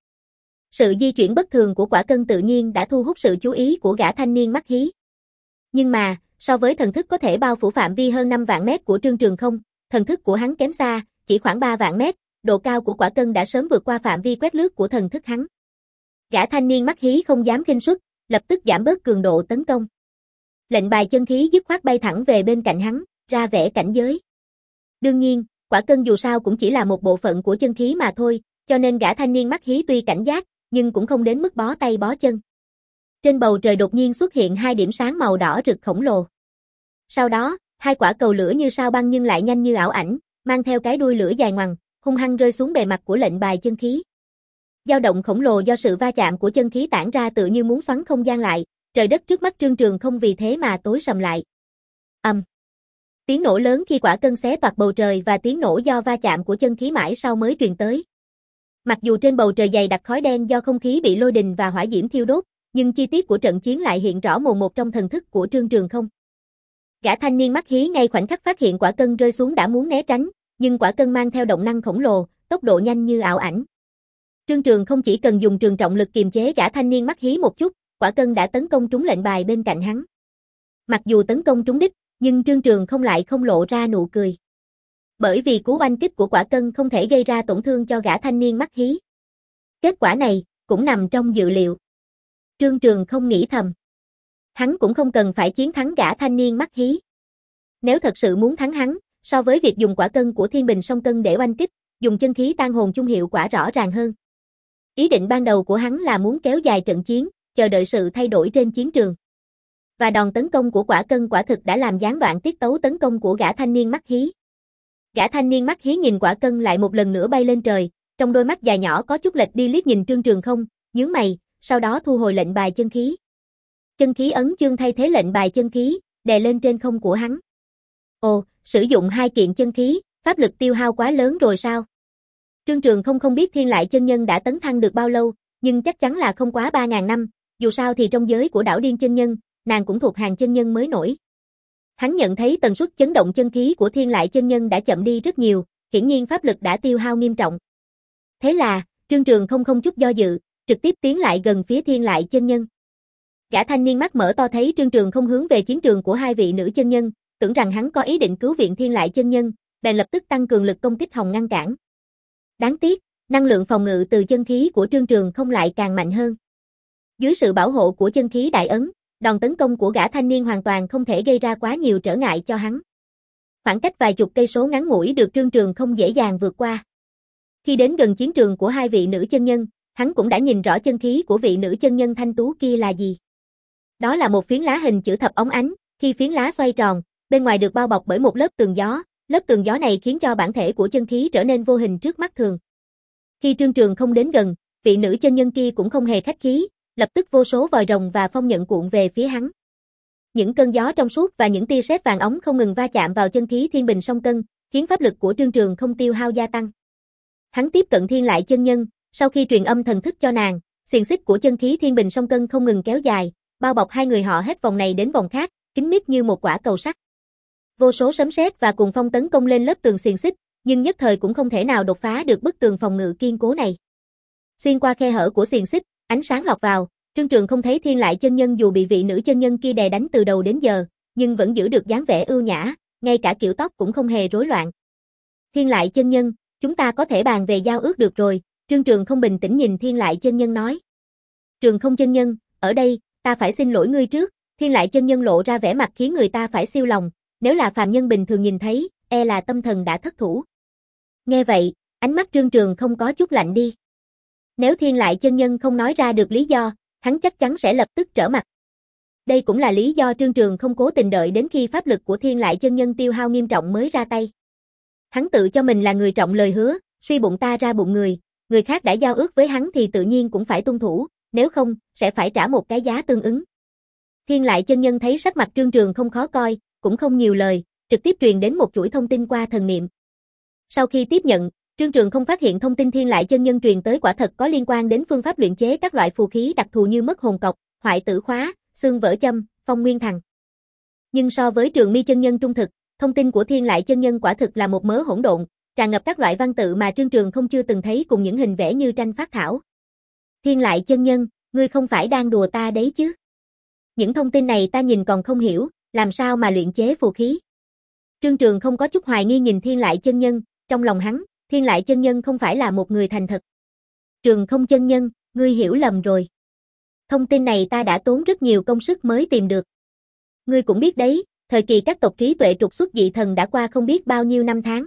Sự di chuyển bất thường của quả cân tự nhiên đã thu hút sự chú ý của gã thanh niên mắt hí. Nhưng mà, so với thần thức có thể bao phủ phạm vi hơn năm vạn mét của Trương Trường không, thần thức của hắn kém xa, chỉ khoảng ba vạn mét, độ cao của quả cân đã sớm vượt qua phạm vi quét lướt của thần thức hắn. Gã thanh niên mắt hí không dám khinh suất, lập tức giảm bớt cường độ tấn công. Lệnh bài chân khí dứt khoát bay thẳng về bên cạnh hắn, ra vẻ cảnh giới. Đương nhiên, quả cân dù sao cũng chỉ là một bộ phận của chân khí mà thôi, cho nên gã thanh niên mắt hí tuy cảnh giác, nhưng cũng không đến mức bó tay bó chân. Trên bầu trời đột nhiên xuất hiện hai điểm sáng màu đỏ rực khổng lồ. Sau đó, hai quả cầu lửa như sao băng nhưng lại nhanh như ảo ảnh, mang theo cái đuôi lửa dài ngoằng, hung hăng rơi xuống bề mặt của lệnh bài chân khí. Dao động khổng lồ do sự va chạm của chân khí tản ra tự như muốn xoắn không gian lại, trời đất trước mắt Trương Trường không vì thế mà tối sầm lại. Ầm. Um. Tiếng nổ lớn khi quả cân xé toạc bầu trời và tiếng nổ do va chạm của chân khí mãi sau mới truyền tới. Mặc dù trên bầu trời dày đặc khói đen do không khí bị lôi đình và hỏa diễm thiêu đốt, nhưng chi tiết của trận chiến lại hiện rõ mồn một trong thần thức của Trương Trường không. Gã thanh niên mắt hí ngay khoảnh khắc phát hiện quả cân rơi xuống đã muốn né tránh, nhưng quả cân mang theo động năng khổng lồ, tốc độ nhanh như ảo ảnh. Trương Trường không chỉ cần dùng trường trọng lực kiềm chế gã thanh niên mắt hí một chút, quả cân đã tấn công trúng lệnh bài bên cạnh hắn. Mặc dù tấn công trúng đích, nhưng Trương Trường không lại không lộ ra nụ cười. Bởi vì cú oanh kích của quả cân không thể gây ra tổn thương cho gã thanh niên mắt hí. Kết quả này cũng nằm trong dự liệu. Trương Trường không nghĩ thầm. Hắn cũng không cần phải chiến thắng gã thanh niên mắt hí. Nếu thật sự muốn thắng hắn, so với việc dùng quả cân của thiên bình song cân để oanh kích, dùng chân khí tan hồn chung hiệu quả rõ ràng hơn. Ý định ban đầu của hắn là muốn kéo dài trận chiến, chờ đợi sự thay đổi trên chiến trường. Và đòn tấn công của quả cân quả thực đã làm gián đoạn tiết tấu tấn công của gã thanh niên mắt hí. Gã thanh niên mắt hí nhìn quả cân lại một lần nữa bay lên trời, trong đôi mắt dài nhỏ có chút lệch đi liếc nhìn Trương Trường không, nhướng mày, sau đó thu hồi lệnh bài chân khí. Chân khí ấn chương thay thế lệnh bài chân khí, đè lên trên không của hắn. Ồ, sử dụng hai kiện chân khí, pháp lực tiêu hao quá lớn rồi sao? Trương Trường không không biết Thiên Lại chân nhân đã tấn thăng được bao lâu, nhưng chắc chắn là không quá ba ngàn năm, dù sao thì trong giới của Đảo Điên chân nhân, nàng cũng thuộc hàng chân nhân mới nổi. Hắn nhận thấy tần suất chấn động chân khí của Thiên Lại chân nhân đã chậm đi rất nhiều, hiển nhiên pháp lực đã tiêu hao nghiêm trọng. Thế là, Trương Trường không không chút do dự, trực tiếp tiến lại gần phía Thiên Lại chân nhân. Gã thanh niên mắt mở to thấy Trương Trường không hướng về chiến trường của hai vị nữ chân nhân, tưởng rằng hắn có ý định cứu viện Thiên Lại chân nhân, bèn lập tức tăng cường lực công kích hòng ngăn cản. Đáng tiếc, năng lượng phòng ngự từ chân khí của Trương Trường không lại càng mạnh hơn. Dưới sự bảo hộ của chân khí đại ấn, đòn tấn công của gã thanh niên hoàn toàn không thể gây ra quá nhiều trở ngại cho hắn. Khoảng cách vài chục cây số ngắn ngủi được Trương Trường không dễ dàng vượt qua. Khi đến gần chiến trường của hai vị nữ chân nhân, hắn cũng đã nhìn rõ chân khí của vị nữ chân nhân thanh tú kia là gì. Đó là một phiến lá hình chữ thập óng ánh, khi phiến lá xoay tròn, bên ngoài được bao bọc bởi một lớp tường gió, lớp tường gió này khiến cho bản thể của chân khí trở nên vô hình trước mắt thường. Khi Trương Trường không đến gần, vị nữ chân nhân kia cũng không hề khách khí, lập tức vô số vòi rồng và phong nhận cuộn về phía hắn. Những cơn gió trong suốt và những tia sét vàng óng không ngừng va chạm vào chân khí thiên bình song cân, khiến pháp lực của Trương Trường không tiêu hao gia tăng. Hắn tiếp cận Thiên Lại chân nhân, sau khi truyền âm thần thức cho nàng, xiềng xích của chân khí thiên bình song cân không ngừng kéo dài, bao bọc hai người họ hết vòng này đến vòng khác, kín mít như một quả cầu sắt. Vô số sấm sét và cuồng phong tấn công lên lớp tường xiềng xích, nhưng nhất thời cũng không thể nào đột phá được bức tường phòng ngự kiên cố này. Xuyên qua khe hở của xiềng xích, ánh sáng lọt vào, Trương Trường không thấy Thiên Lại chân nhân dù bị vị nữ chân nhân kia đè đánh từ đầu đến giờ, nhưng vẫn giữ được dáng vẻ ưu nhã, ngay cả kiểu tóc cũng không hề rối loạn. Thiên Lại chân nhân, chúng ta có thể bàn về giao ước được rồi, Trương Trường không bình tĩnh nhìn Thiên Lại chân nhân nói. Trường không chân nhân, ở đây, ta phải xin lỗi ngươi trước, Thiên Lại chân nhân lộ ra vẻ mặt khiến người ta phải siêu lòng, nếu là phàm nhân bình thường nhìn thấy, e là tâm thần đã thất thủ. Nghe vậy, ánh mắt Trương Trường không có chút lạnh đi. Nếu Thiên Lại chân nhân không nói ra được lý do, hắn chắc chắn sẽ lập tức trở mặt. Đây cũng là lý do Trương Trường không cố tình đợi đến khi pháp lực của Thiên Lại chân nhân tiêu hao nghiêm trọng mới ra tay. Hắn tự cho mình là người trọng lời hứa, suy bụng ta ra bụng người, người khác đã giao ước với hắn thì tự nhiên cũng phải tuân thủ, nếu không, sẽ phải trả một cái giá tương ứng. Thiên Lại chân nhân thấy sắc mặt Trương Trường không khó coi, cũng không nhiều lời, trực tiếp truyền đến một chuỗi thông tin qua thần niệm. Sau khi tiếp nhận, Trương Trường không phát hiện thông tin Thiên Lại chân nhân truyền tới quả thật có liên quan đến phương pháp luyện chế các loại phù khí đặc thù như mất hồn cọc, hoại tử khóa, xương vỡ châm, phong nguyên thằng. Nhưng so với Trường Mi chân nhân trung thực, thông tin của Thiên Lại chân nhân quả thực là một mớ hỗn độn, tràn ngập các loại văn tự mà Trương Trường không chưa từng thấy cùng những hình vẽ như tranh phác thảo. Thiên Lại chân nhân, ngươi không phải đang đùa ta đấy chứ? Những thông tin này ta nhìn còn không hiểu, làm sao mà luyện chế phù khí? Trương Trường không có chút hoài nghi nhìn Thiên Lại chân nhân, trong lòng hắn, Thiên Lại chân nhân không phải là một người thành thật. Trường không chân nhân, ngươi hiểu lầm rồi. Thông tin này ta đã tốn rất nhiều công sức mới tìm được. Ngươi cũng biết đấy, thời kỳ các tộc trí tuệ trục xuất dị thần đã qua không biết bao nhiêu năm tháng.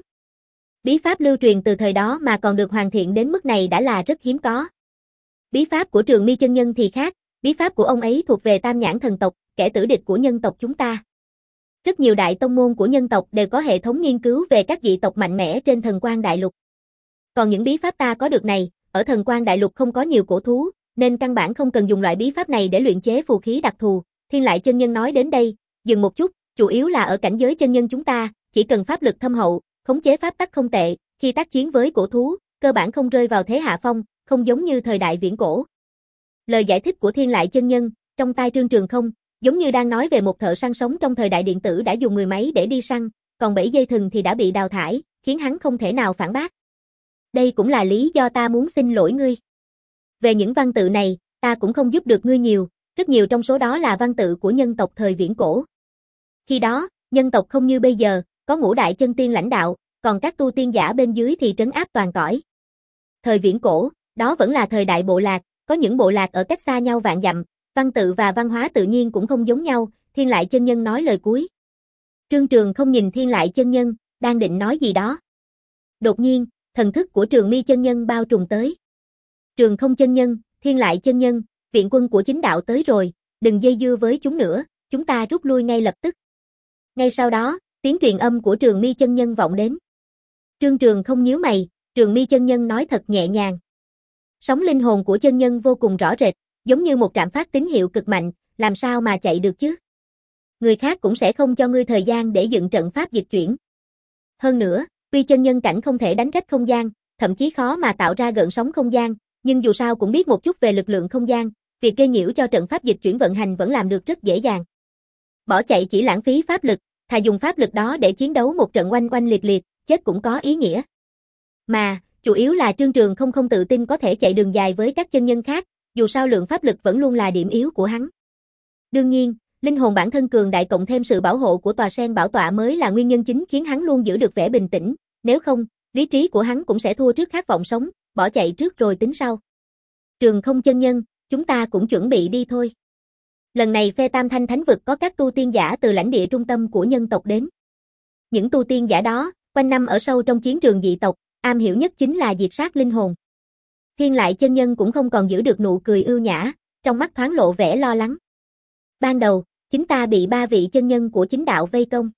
Bí pháp lưu truyền từ thời đó mà còn được hoàn thiện đến mức này đã là rất hiếm có. Bí pháp của Trường Mi chân nhân thì khác, bí pháp của ông ấy thuộc về Tam Nhãn thần tộc, kẻ tử địch của nhân tộc chúng ta. Rất nhiều đại tông môn của nhân tộc đều có hệ thống nghiên cứu về các dị tộc mạnh mẽ trên Thần Quang Đại Lục. Còn những bí pháp ta có được này, ở Thần Quang Đại Lục không có nhiều cổ thú, nên căn bản không cần dùng loại bí pháp này để luyện chế phù khí đặc thù. Thiên Lại chân nhân nói đến đây, dừng một chút, chủ yếu là ở cảnh giới chân nhân chúng ta, chỉ cần pháp lực thâm hậu, khống chế pháp tắc không tệ, khi tác chiến với cổ thú, cơ bản không rơi vào thế hạ phong, không giống như thời đại viễn cổ. Lời giải thích của Thiên Lại chân nhân, trong tai Trương Trường không, giống như đang nói về một thợ săn sống trong thời đại điện tử đã dùng người máy để đi săn, còn bẫy dây thừng thì đã bị đào thải, khiến hắn không thể nào phản bác. Đây cũng là lý do ta muốn xin lỗi ngươi. Về những văn tự này, ta cũng không giúp được ngươi nhiều, rất nhiều trong số đó là văn tự của nhân tộc thời viễn cổ. Khi đó, nhân tộc không như bây giờ, có ngũ đại chân tiên lãnh đạo, còn các tu tiên giả bên dưới thì trấn áp toàn cõi. Thời viễn cổ, đó vẫn là thời đại bộ lạc, có những bộ lạc ở cách xa nhau vạn dặm, văn tự và văn hóa tự nhiên cũng không giống nhau. Thiên Lại chân nhân nói lời cuối. Trương Trường không nhìn Thiên Lại chân nhân, đang định nói gì đó. Đột nhiên, thần thức của Trường Mi chân nhân bao trùm tới. Trường không chân nhân, Thiên Lại chân nhân, viện quân của chính đạo tới rồi, đừng dây dưa với chúng nữa, chúng ta rút lui ngay lập tức. Ngay sau đó, tiếng truyền âm của Trường Mi chân nhân vọng đến. Trương Trường không nhíu mày, Trường Mi chân nhân nói thật nhẹ nhàng. Sóng linh hồn của chân nhân vô cùng rõ rệt, giống như một trạm phát tín hiệu cực mạnh, làm sao mà chạy được chứ? Người khác cũng sẽ không cho ngươi thời gian để dựng trận pháp dịch chuyển. Hơn nữa, tuy chân nhân cảnh không thể đánh rách không gian, thậm chí khó mà tạo ra gợn sóng không gian, nhưng dù sao cũng biết một chút về lực lượng không gian, việc gây nhiễu cho trận pháp dịch chuyển vận hành vẫn làm được rất dễ dàng. Bỏ chạy chỉ lãng phí pháp lực, thà dùng pháp lực đó để chiến đấu một trận oanh oanh liệt liệt, chết cũng có ý nghĩa. Mà, chủ yếu là Trương Trường không không tự tin có thể chạy đường dài với các chân nhân khác, dù sao lượng pháp lực vẫn luôn là điểm yếu của hắn. Đương nhiên, linh hồn bản thân cường đại cộng thêm sự bảo hộ của tòa sen bảo tọa mới là nguyên nhân chính khiến hắn luôn giữ được vẻ bình tĩnh, nếu không, lý trí của hắn cũng sẽ thua trước khát vọng sống, bỏ chạy trước rồi tính sau. Trường không chân nhân, chúng ta cũng chuẩn bị đi thôi. Lần này phe Tam Thanh Thánh Vực có các tu tiên giả từ lãnh địa trung tâm của nhân tộc đến. Những tu tiên giả đó, quanh năm ở sâu trong chiến trường dị tộc, am hiểu nhất chính là diệt sát linh hồn. Thiên Lại chân nhân cũng không còn giữ được nụ cười ưu nhã, trong mắt thoáng lộ vẻ lo lắng. Ban đầu, chính ta bị ba vị chân nhân của chính đạo vây công.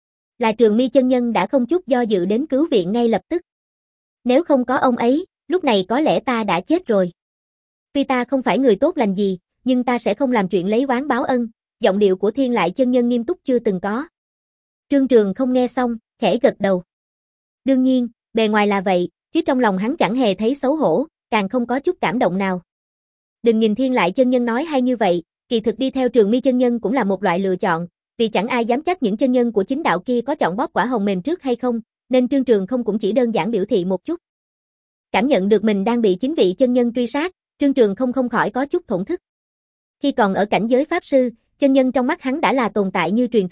Là Trường Mi chân nhân đã không chút do dự đến cứu viện ngay lập tức. Nếu không có ông ấy, lúc này có lẽ ta đã chết rồi. Tuy ta không phải người tốt lành gì, nhưng ta sẽ không làm chuyện lấy oán báo ân, giọng điệu của Thiên Lại chân nhân nghiêm túc chưa từng có. Trương Trường không nghe xong, khẽ gật đầu. Đương nhiên, bề ngoài là vậy, chứ trong lòng hắn chẳng hề thấy xấu hổ, càng không có chút cảm động nào. Đừng nhìn Thiên Lại chân nhân nói hay như vậy, kỳ thực đi theo Trường Mi chân nhân cũng là một loại lựa chọn, vì chẳng ai dám chắc những chân nhân của chính đạo kia có chọn bóp quả hồng mềm trước hay không, nên Trương Trường không cũng chỉ đơn giản biểu thị một chút. Cảm nhận được mình đang bị chính vị chân nhân truy sát, Trương Trường không không khỏi có chút thổn thức. Khi còn ở cảnh giới pháp sư, chân nhân trong mắt hắn đã là tồn tại như truyền thuyết,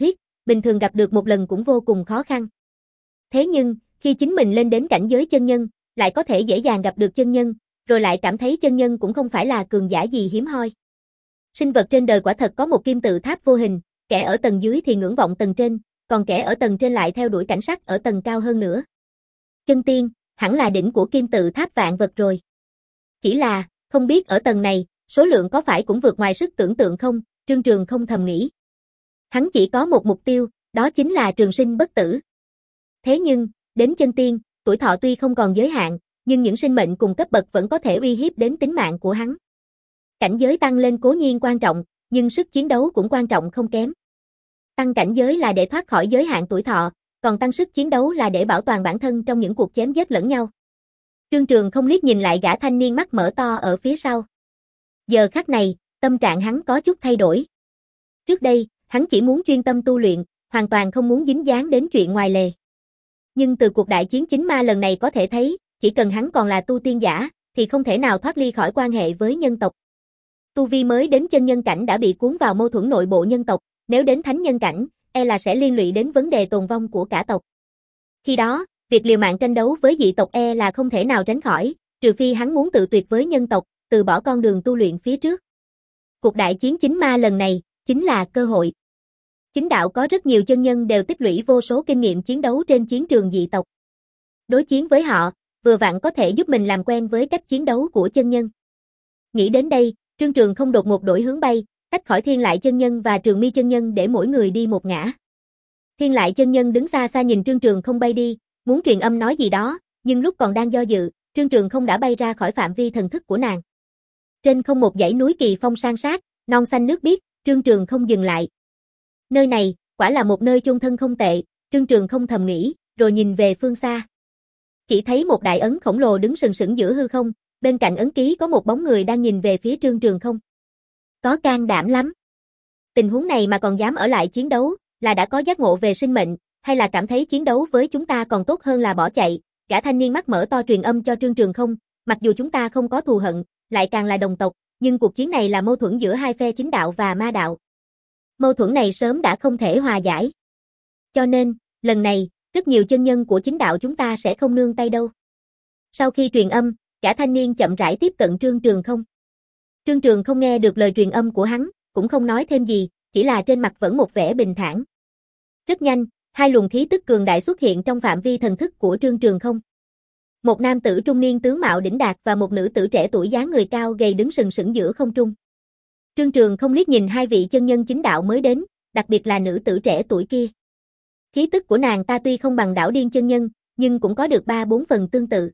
bình thường gặp được một lần cũng vô cùng khó khăn. Thế nhưng, khi chính mình lên đến cảnh giới chân nhân, lại có thể dễ dàng gặp được chân nhân, rồi lại cảm thấy chân nhân cũng không phải là cường giả gì hiếm hoi. Sinh vật trên đời quả thật có một kim tự tháp vô hình, kẻ ở tầng dưới thì ngưỡng vọng tầng trên, còn kẻ ở tầng trên lại theo đuổi cảnh sắc ở tầng cao hơn nữa. Chân tiên, hẳn là đỉnh của kim tự tháp vạn vật rồi. Chỉ là, không biết ở tầng này, số lượng có phải cũng vượt ngoài sức tưởng tượng không, Trương Trường không thầm nghĩ. Hắn chỉ có một mục tiêu, đó chính là trường sinh bất tử. Thế nhưng, đến chân tiên, tuổi thọ tuy không còn giới hạn, nhưng những sinh mệnh cùng cấp bậc vẫn có thể uy hiếp đến tính mạng của hắn. Cảnh giới tăng lên cố nhiên quan trọng, nhưng sức chiến đấu cũng quan trọng không kém. Tăng cảnh giới là để thoát khỏi giới hạn tuổi thọ, còn tăng sức chiến đấu là để bảo toàn bản thân trong những cuộc chém giết lẫn nhau. Trương Trường không liếc nhìn lại gã thanh niên mắt mở to ở phía sau. Giờ khắc này, tâm trạng hắn có chút thay đổi. Trước đây, hắn chỉ muốn chuyên tâm tu luyện, hoàn toàn không muốn dính dáng đến chuyện ngoài lề. Nhưng từ cuộc đại chiến chính ma lần này có thể thấy, chỉ cần hắn còn là tu tiên giả, thì không thể nào thoát ly khỏi quan hệ với nhân tộc. Tu vi mới đến chân nhân cảnh đã bị cuốn vào mâu thuẫn nội bộ nhân tộc, nếu đến thánh nhân cảnh, e là sẽ liên lụy đến vấn đề tồn vong của cả tộc. Khi đó, việc liều mạng tranh đấu với dị tộc e là không thể nào tránh khỏi, trừ phi hắn muốn tự tuyệt với nhân tộc, từ bỏ con đường tu luyện phía trước. Cuộc đại chiến chính ma lần này, chính là cơ hội. Chính đạo có rất nhiều chân nhân đều tích lũy vô số kinh nghiệm chiến đấu trên chiến trường dị tộc. Đối chiến với họ, vừa vặn có thể giúp mình làm quen với cách chiến đấu của chân nhân. Nghĩ đến đây, Trương Trường không đột ngột đổi hướng bay, tách khỏi Thiên Lại chân nhân và Trường Mi chân nhân để mỗi người đi một ngã. Thiên Lại chân nhân đứng xa xa nhìn Trương Trường không bay đi, muốn truyền âm nói gì đó, nhưng lúc còn đang do dự, Trương Trường không đã bay ra khỏi phạm vi thần thức của nàng. Trên không một dãy núi kỳ phong san sát, non xanh nước biếc, Trương Trường không dừng lại. Nơi này, quả là một nơi chôn thân không tệ, Trương Trường không thầm nghĩ, rồi nhìn về phương xa. Chỉ thấy một đại ấn khổng lồ đứng sừng sững giữa hư không, bên cạnh ấn ký có một bóng người đang nhìn về phía Trương Trường không. Có can đảm lắm. Tình huống này mà còn dám ở lại chiến đấu, là đã có giác ngộ về sinh mệnh, hay là cảm thấy chiến đấu với chúng ta còn tốt hơn là bỏ chạy. Gã thanh niên mắt mở to truyền âm cho Trương Trường không, mặc dù chúng ta không có thù hận, lại càng là đồng tộc, nhưng cuộc chiến này là mâu thuẫn giữa hai phe chính đạo và ma đạo. Mâu thuẫn này sớm đã không thể hòa giải. Cho nên, lần này, rất nhiều chân nhân của chính đạo chúng ta sẽ không nương tay đâu. Sau khi truyền âm, gã thanh niên chậm rãi tiếp cận Trương Trường không. Trương Trường không nghe được lời truyền âm của hắn, cũng không nói thêm gì, chỉ là trên mặt vẫn một vẻ bình thản. Rất nhanh, hai luồng khí tức cường đại xuất hiện trong phạm vi thần thức của Trương Trường không. Một nam tử trung niên tướng mạo đỉnh đạt và một nữ tử trẻ tuổi dáng người cao gầy đứng sừng sững giữa không trung. Trương Trường không liếc nhìn hai vị chân nhân chính đạo mới đến, đặc biệt là nữ tử trẻ tuổi kia. Khí tức của nàng ta tuy không bằng Đảo Điên chân nhân, nhưng cũng có được ba bốn phần tương tự.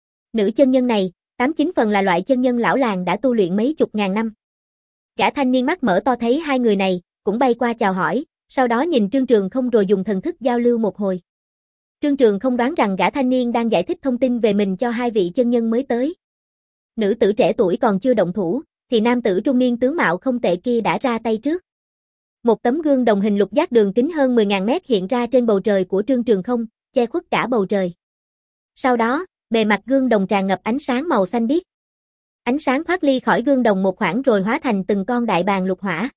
Nữ chân nhân này, tám chín phần là loại chân nhân lão làng đã tu luyện mấy chục ngàn năm. Gã thanh niên mắt mở to thấy hai người này, cũng bay qua chào hỏi, sau đó nhìn Trương Trường không rồi dùng thần thức giao lưu một hồi. Trương Trường không đoán rằng gã thanh niên đang giải thích thông tin về mình cho hai vị chân nhân mới tới. Nữ tử trẻ tuổi còn chưa động thủ, thì nam tử trung niên tướng mạo không tệ kia đã ra tay trước. Một tấm gương đồng hình lục giác đường kính hơn mười nghìn mét hiện ra trên bầu trời của Trương Trường không, che khuất cả bầu trời. Sau đó, bề mặt gương đồng tràn ngập ánh sáng màu xanh biếc. Ánh sáng thoát ly khỏi gương đồng một khoảng rồi hóa thành từng con đại bàng lục hỏa.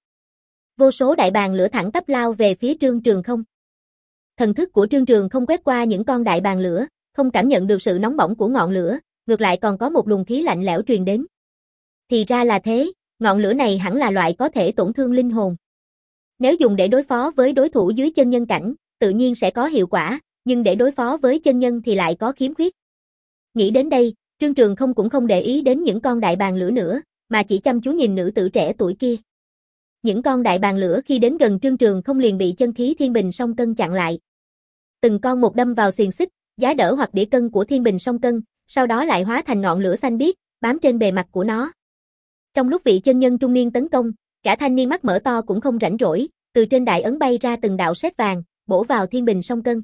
Vô số đại bàng lửa thẳng tắp lao về phía Trương Trường không. Thần thức của Trương Trường không quét qua những con đại bàng lửa, không cảm nhận được sự nóng bỏng của ngọn lửa, ngược lại còn có một luồng khí lạnh lẽo truyền đến. Thì ra là thế, ngọn lửa này hẳn là loại có thể tổn thương linh hồn. Nếu dùng để đối phó với đối thủ dưới chân nhân cảnh, tự nhiên sẽ có hiệu quả, nhưng để đối phó với chân nhân thì lại có khiếm khuyết. Nghĩ đến đây, Trương Trường không cũng không để ý đến những con đại bàng lửa nữa, mà chỉ chăm chú nhìn nữ tử trẻ tuổi kia. Những con đại bàng lửa khi đến gần Trương Trường không liền bị chân khí Thiên Bình Song Cân chặn lại. Từng con một đâm vào xiềng xích, giá đỡ hoặc đĩa cân của Thiên Bình Song Cân, sau đó lại hóa thành ngọn lửa xanh biếc, bám trên bề mặt của nó. Trong lúc vị chân nhân trung niên tấn công, cả thanh niên mắt mở to cũng không rảnh rỗi, từ trên đại ấn bay ra từng đạo sét vàng, bổ vào Thiên Bình Song Cân.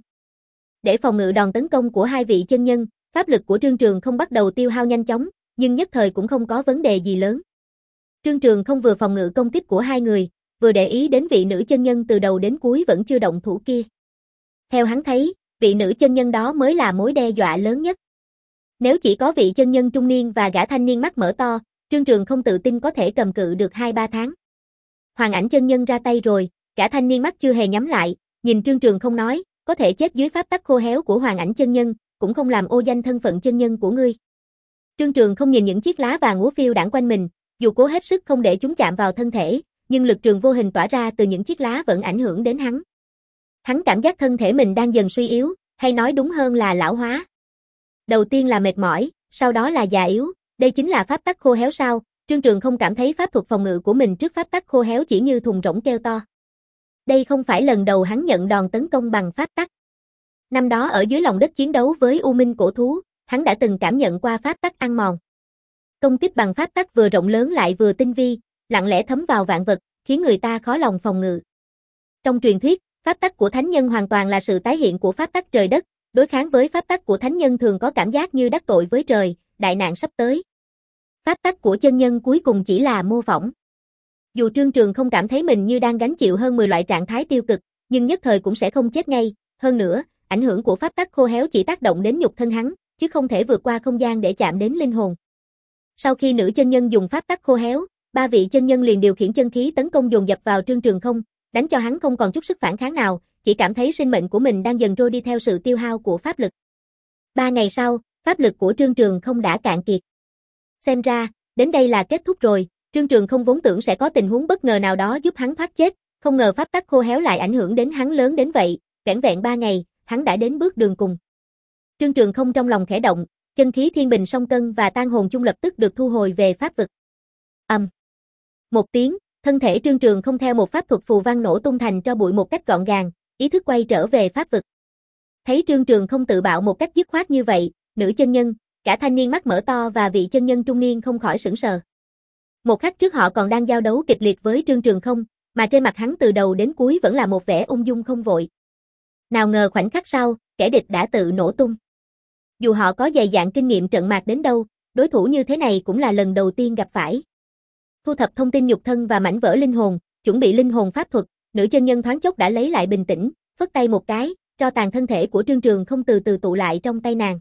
Để phòng ngự đòn tấn công của hai vị chân nhân, pháp lực của Trương Trường không bắt đầu tiêu hao nhanh chóng, nhưng nhất thời cũng không có vấn đề gì lớn. Trương Trường không vừa phòng ngự công kích của hai người, vừa để ý đến vị nữ chân nhân từ đầu đến cuối vẫn chưa động thủ kia. Theo hắn thấy, vị nữ chân nhân đó mới là mối đe dọa lớn nhất. Nếu chỉ có vị chân nhân trung niên và gã thanh niên mắt mở to, Trương Trường không tự tin có thể cầm cự được hai ba tháng. Hoàng Ảnh chân nhân ra tay rồi, gã thanh niên mắt chưa hề nhắm lại, Nhìn Trương Trường không nói, có thể chết dưới pháp tắc khô héo của Hoàng Ảnh chân nhân, cũng không làm ô danh thân phận chân nhân của ngươi. Trương Trường không nhìn những chiếc lá vàng úa phiêu đãng quanh mình, dù cố hết sức không để chúng chạm vào thân thể, nhưng lực trường vô hình tỏa ra từ những chiếc lá vẫn ảnh hưởng đến hắn. Hắn cảm giác thân thể mình đang dần suy yếu, hay nói đúng hơn là lão hóa. Đầu tiên là mệt mỏi, sau đó là già yếu, đây chính là pháp tắc khô héo sao? Trương Trường không cảm thấy pháp thuật phòng ngự của mình trước pháp tắc khô héo chỉ như thùng rỗng kêu to. Đây không phải lần đầu hắn nhận đòn tấn công bằng pháp tắc. Năm đó ở dưới lòng đất chiến đấu với U Minh cổ thú, hắn đã từng cảm nhận qua pháp tắc ăn mòn. Công kích bằng pháp tắc vừa rộng lớn lại vừa tinh vi, lặng lẽ thấm vào vạn vật, khiến người ta khó lòng phòng ngự. Trong truyền thuyết, pháp tắc của thánh nhân hoàn toàn là sự tái hiện của pháp tắc trời đất, đối kháng với pháp tắc của thánh nhân thường có cảm giác như đắc tội với trời, đại nạn sắp tới. Pháp tắc của chân nhân cuối cùng chỉ là mô phỏng. Dù Trương Trường không cảm thấy mình như đang gánh chịu hơn mười loại trạng thái tiêu cực, nhưng nhất thời cũng sẽ không chết ngay, hơn nữa, ảnh hưởng của pháp tắc khô héo chỉ tác động đến nhục thân hắn, chứ không thể vượt qua không gian để chạm đến linh hồn. Sau khi nữ chân nhân dùng pháp tắc khô héo, ba vị chân nhân liền điều khiển chân khí tấn công dồn dập vào Trương Trường không, đánh cho hắn không còn chút sức phản kháng nào, chỉ cảm thấy sinh mệnh của mình đang dần trôi đi theo sự tiêu hao của pháp lực. Ba ngày sau, pháp lực của Trương Trường không đã cạn kiệt. Xem ra, đến đây là kết thúc rồi, Trương Trường không vốn tưởng sẽ có tình huống bất ngờ nào đó giúp hắn thoát chết, không ngờ pháp tắc khô héo lại ảnh hưởng đến hắn lớn đến vậy, vẻn vẹn ba ngày, hắn đã đến bước đường cùng. Trương Trường không trong lòng khẽ động, chân khí thiên bình song cân và tan hồn chung lập tức được thu hồi về pháp vực. Ầm. Um. Một tiếng, thân thể Trương Trường không theo một pháp thuật phù văn nổ tung thành tro bụi một cách gọn gàng, ý thức quay trở về pháp vực. Thấy Trương Trường không tự bạo một cách dứt khoát như vậy, nữ chân nhân, cả thanh niên mắt mở to và vị chân nhân trung niên không khỏi sửng sờ. Một khắc trước họ còn đang giao đấu kịch liệt với Trương Trường không, mà trên mặt hắn từ đầu đến cuối vẫn là một vẻ ung dung không vội. Nào ngờ khoảnh khắc sau, kẻ địch đã tự nổ tung. Dù họ có dày dạn kinh nghiệm trận mạc đến đâu, đối thủ như thế này cũng là lần đầu tiên gặp phải. Thu thập thông tin nhục thân và mảnh vỡ linh hồn, chuẩn bị linh hồn pháp thuật, nữ chân nhân thoáng chốc đã lấy lại bình tĩnh, phất tay một cái, tro tàn thân thể của Trương Trường không từ từ tụ lại trong tay nàng.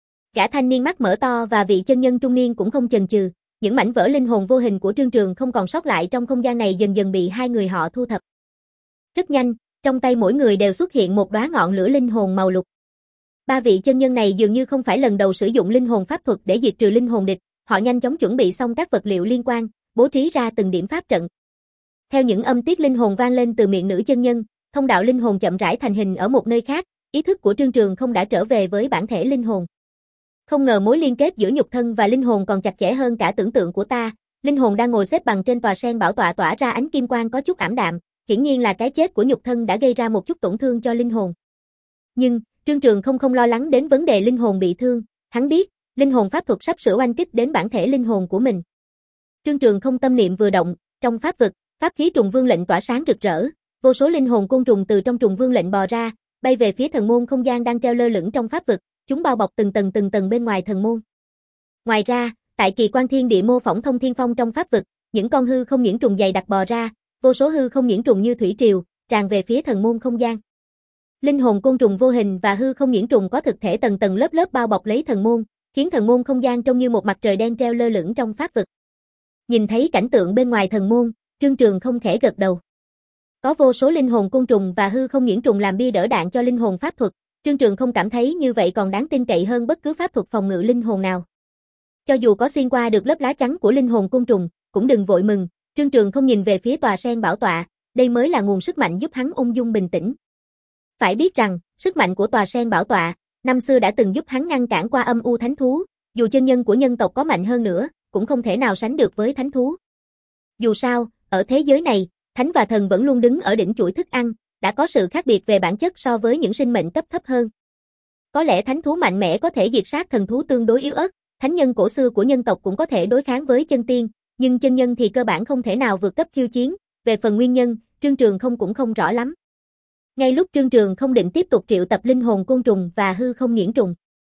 Gã thanh niên mắt mở to và vị chân nhân trung niên cũng không chần chừ, những mảnh vỡ linh hồn vô hình của Trương Trường không còn sót lại trong không gian này dần dần bị hai người họ thu thập. Rất nhanh, trong tay mỗi người đều xuất hiện một đóa ngọn lửa linh hồn màu lục. Ba vị chân nhân này dường như không phải lần đầu sử dụng linh hồn pháp thuật để diệt trừ linh hồn địch, họ nhanh chóng chuẩn bị xong các vật liệu liên quan, bố trí ra từng điểm pháp trận. Theo những âm tiết linh hồn vang lên từ miệng nữ chân nhân, thông đạo linh hồn chậm rãi thành hình ở một nơi khác, ý thức của Trương Trường không đã trở về với bản thể linh hồn. Không ngờ mối liên kết giữa nhục thân và linh hồn còn chặt chẽ hơn cả tưởng tượng của ta, linh hồn đang ngồi xếp bằng trên tòa sen bảo tọa tỏa ra ánh kim quang có chút ảm đạm, hiển nhiên là cái chết của nhục thân đã gây ra một chút tổn thương cho linh hồn. Nhưng, Trương Trường không không lo lắng đến vấn đề linh hồn bị thương, hắn biết, linh hồn pháp thuật sắp sửa oanh kích đến bản thể linh hồn của mình. Trương Trường không tâm niệm vừa động, trong pháp vực, pháp khí trùng vương lệnh tỏa sáng rực rỡ, vô số linh hồn côn trùng từ trong trùng vương lệnh bò ra, bay về phía thần môn không gian đang treo lơ lửng trong pháp vực, chúng bao bọc từng tầng từng tầng bên ngoài thần môn. Ngoài ra, tại kỳ quan thiên địa mô phỏng thông thiên phong trong pháp vực, những con hư không nhiễm trùng dày đặc bò ra, vô số hư không nhiễm trùng như thủy triều, tràn về phía thần môn không gian. Linh hồn côn trùng vô hình và hư không nhiễm trùng có thực thể tầng tầng lớp lớp bao bọc lấy thần môn, khiến thần môn không gian trông như một mặt trời đen treo lơ lửng trong pháp vực. Nhìn thấy cảnh tượng bên ngoài thần môn, Trương Trường không khẽ gật đầu. Có vô số linh hồn côn trùng và hư không nhiễm trùng làm bia đỡ đạn cho linh hồn pháp thuật, Trương Trường không cảm thấy như vậy còn đáng tin cậy hơn bất cứ pháp thuật phòng ngự linh hồn nào. Cho dù có xuyên qua được lớp lá chắn của linh hồn côn trùng, cũng đừng vội mừng, Trương Trường không nhìn về phía tòa sen bảo tọa, đây mới là nguồn sức mạnh giúp hắn ung dung bình tĩnh. Phải biết rằng, sức mạnh của tòa sen bảo tọa, năm xưa đã từng giúp hắn ngăn cản qua âm u thánh thú, dù chân nhân của nhân tộc có mạnh hơn nữa, cũng không thể nào sánh được với thánh thú. Dù sao, ở thế giới này, thánh và thần vẫn luôn đứng ở đỉnh chuỗi thức ăn, đã có sự khác biệt về bản chất so với những sinh mệnh cấp thấp hơn. Có lẽ thánh thú mạnh mẽ có thể diệt sát thần thú tương đối yếu ớt, thánh nhân cổ xưa của nhân tộc cũng có thể đối kháng với chân tiên, nhưng chân nhân thì cơ bản không thể nào vượt cấp khiêu chiến, về phần nguyên nhân, Trương Trường không cũng không rõ lắm. Ngay lúc Trương Trường không định tiếp tục triệu tập linh hồn côn trùng và hư không nhiễm trùng.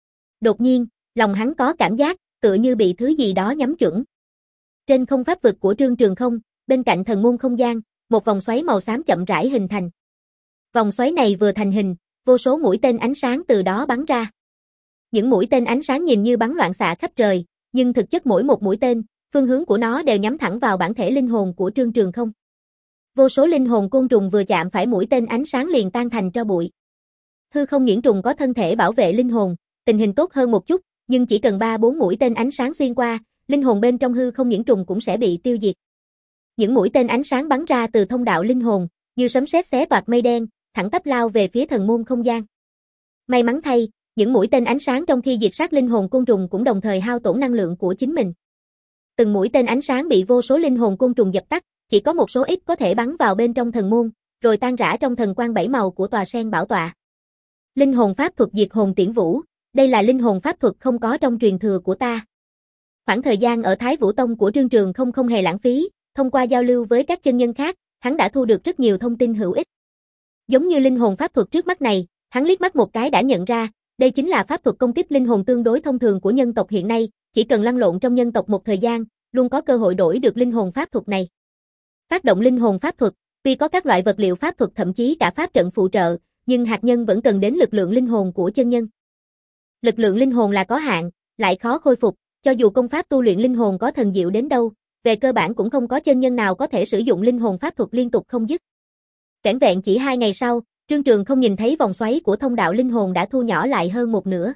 Đột nhiên, lòng hắn có cảm giác, tựa như bị thứ gì đó nhắm chuẩn. Trên không pháp vực của Trương Trường không, bên cạnh thần môn không gian, một vòng xoáy màu xám chậm rãi hình thành. Vòng xoáy này vừa thành hình, vô số mũi tên ánh sáng từ đó bắn ra. Những mũi tên ánh sáng nhìn như bắn loạn xạ khắp trời, nhưng thực chất mỗi một mũi tên, phương hướng của nó đều nhắm thẳng vào bản thể linh hồn của Trương Trường không. Vô số linh hồn côn trùng vừa chạm phải mũi tên ánh sáng liền tan thành tro bụi. Hư không nhuyễn trùng có thân thể bảo vệ linh hồn, tình hình tốt hơn một chút, nhưng chỉ cần ba bốn mũi tên ánh sáng xuyên qua, linh hồn bên trong hư không nhuyễn trùng cũng sẽ bị tiêu diệt. Những mũi tên ánh sáng bắn ra từ thông đạo linh hồn, như sấm sét xé toạc mây đen, thẳng tắp lao về phía thần môn không gian. May mắn thay, những mũi tên ánh sáng trong khi diệt sát linh hồn côn trùng cũng đồng thời hao tổn năng lượng của chính mình. Từng mũi tên ánh sáng bị vô số linh hồn côn trùng dập tắt, chỉ có một số ít có thể bắn vào bên trong thần môn, rồi tan rã trong thần quang bảy màu của tòa sen bảo tọa. Linh hồn pháp thuật diệt hồn tiễn vũ, đây là linh hồn pháp thuật không có trong truyền thừa của ta. Khoảng thời gian ở Thái Vũ Tông của Trương Trường không không hề lãng phí, thông qua giao lưu với các chân nhân khác, hắn đã thu được rất nhiều thông tin hữu ích. Giống như linh hồn pháp thuật trước mắt này, hắn liếc mắt một cái đã nhận ra, đây chính là pháp thuật công kích linh hồn tương đối thông thường của nhân tộc hiện nay, chỉ cần lăn lộn trong nhân tộc một thời gian, luôn có cơ hội đổi được linh hồn pháp thuật này. Phát động linh hồn pháp thuật, tuy có các loại vật liệu pháp thuật thậm chí cả pháp trận phụ trợ, nhưng hạt nhân vẫn cần đến lực lượng linh hồn của chân nhân. Lực lượng linh hồn là có hạn, lại khó khôi phục, cho dù công pháp tu luyện linh hồn có thần diệu đến đâu, về cơ bản cũng không có chân nhân nào có thể sử dụng linh hồn pháp thuật liên tục không dứt. Vẻn vẹn chỉ hai ngày sau, Trương Trường không nhìn thấy vòng xoáy của thông đạo linh hồn đã thu nhỏ lại hơn một nửa.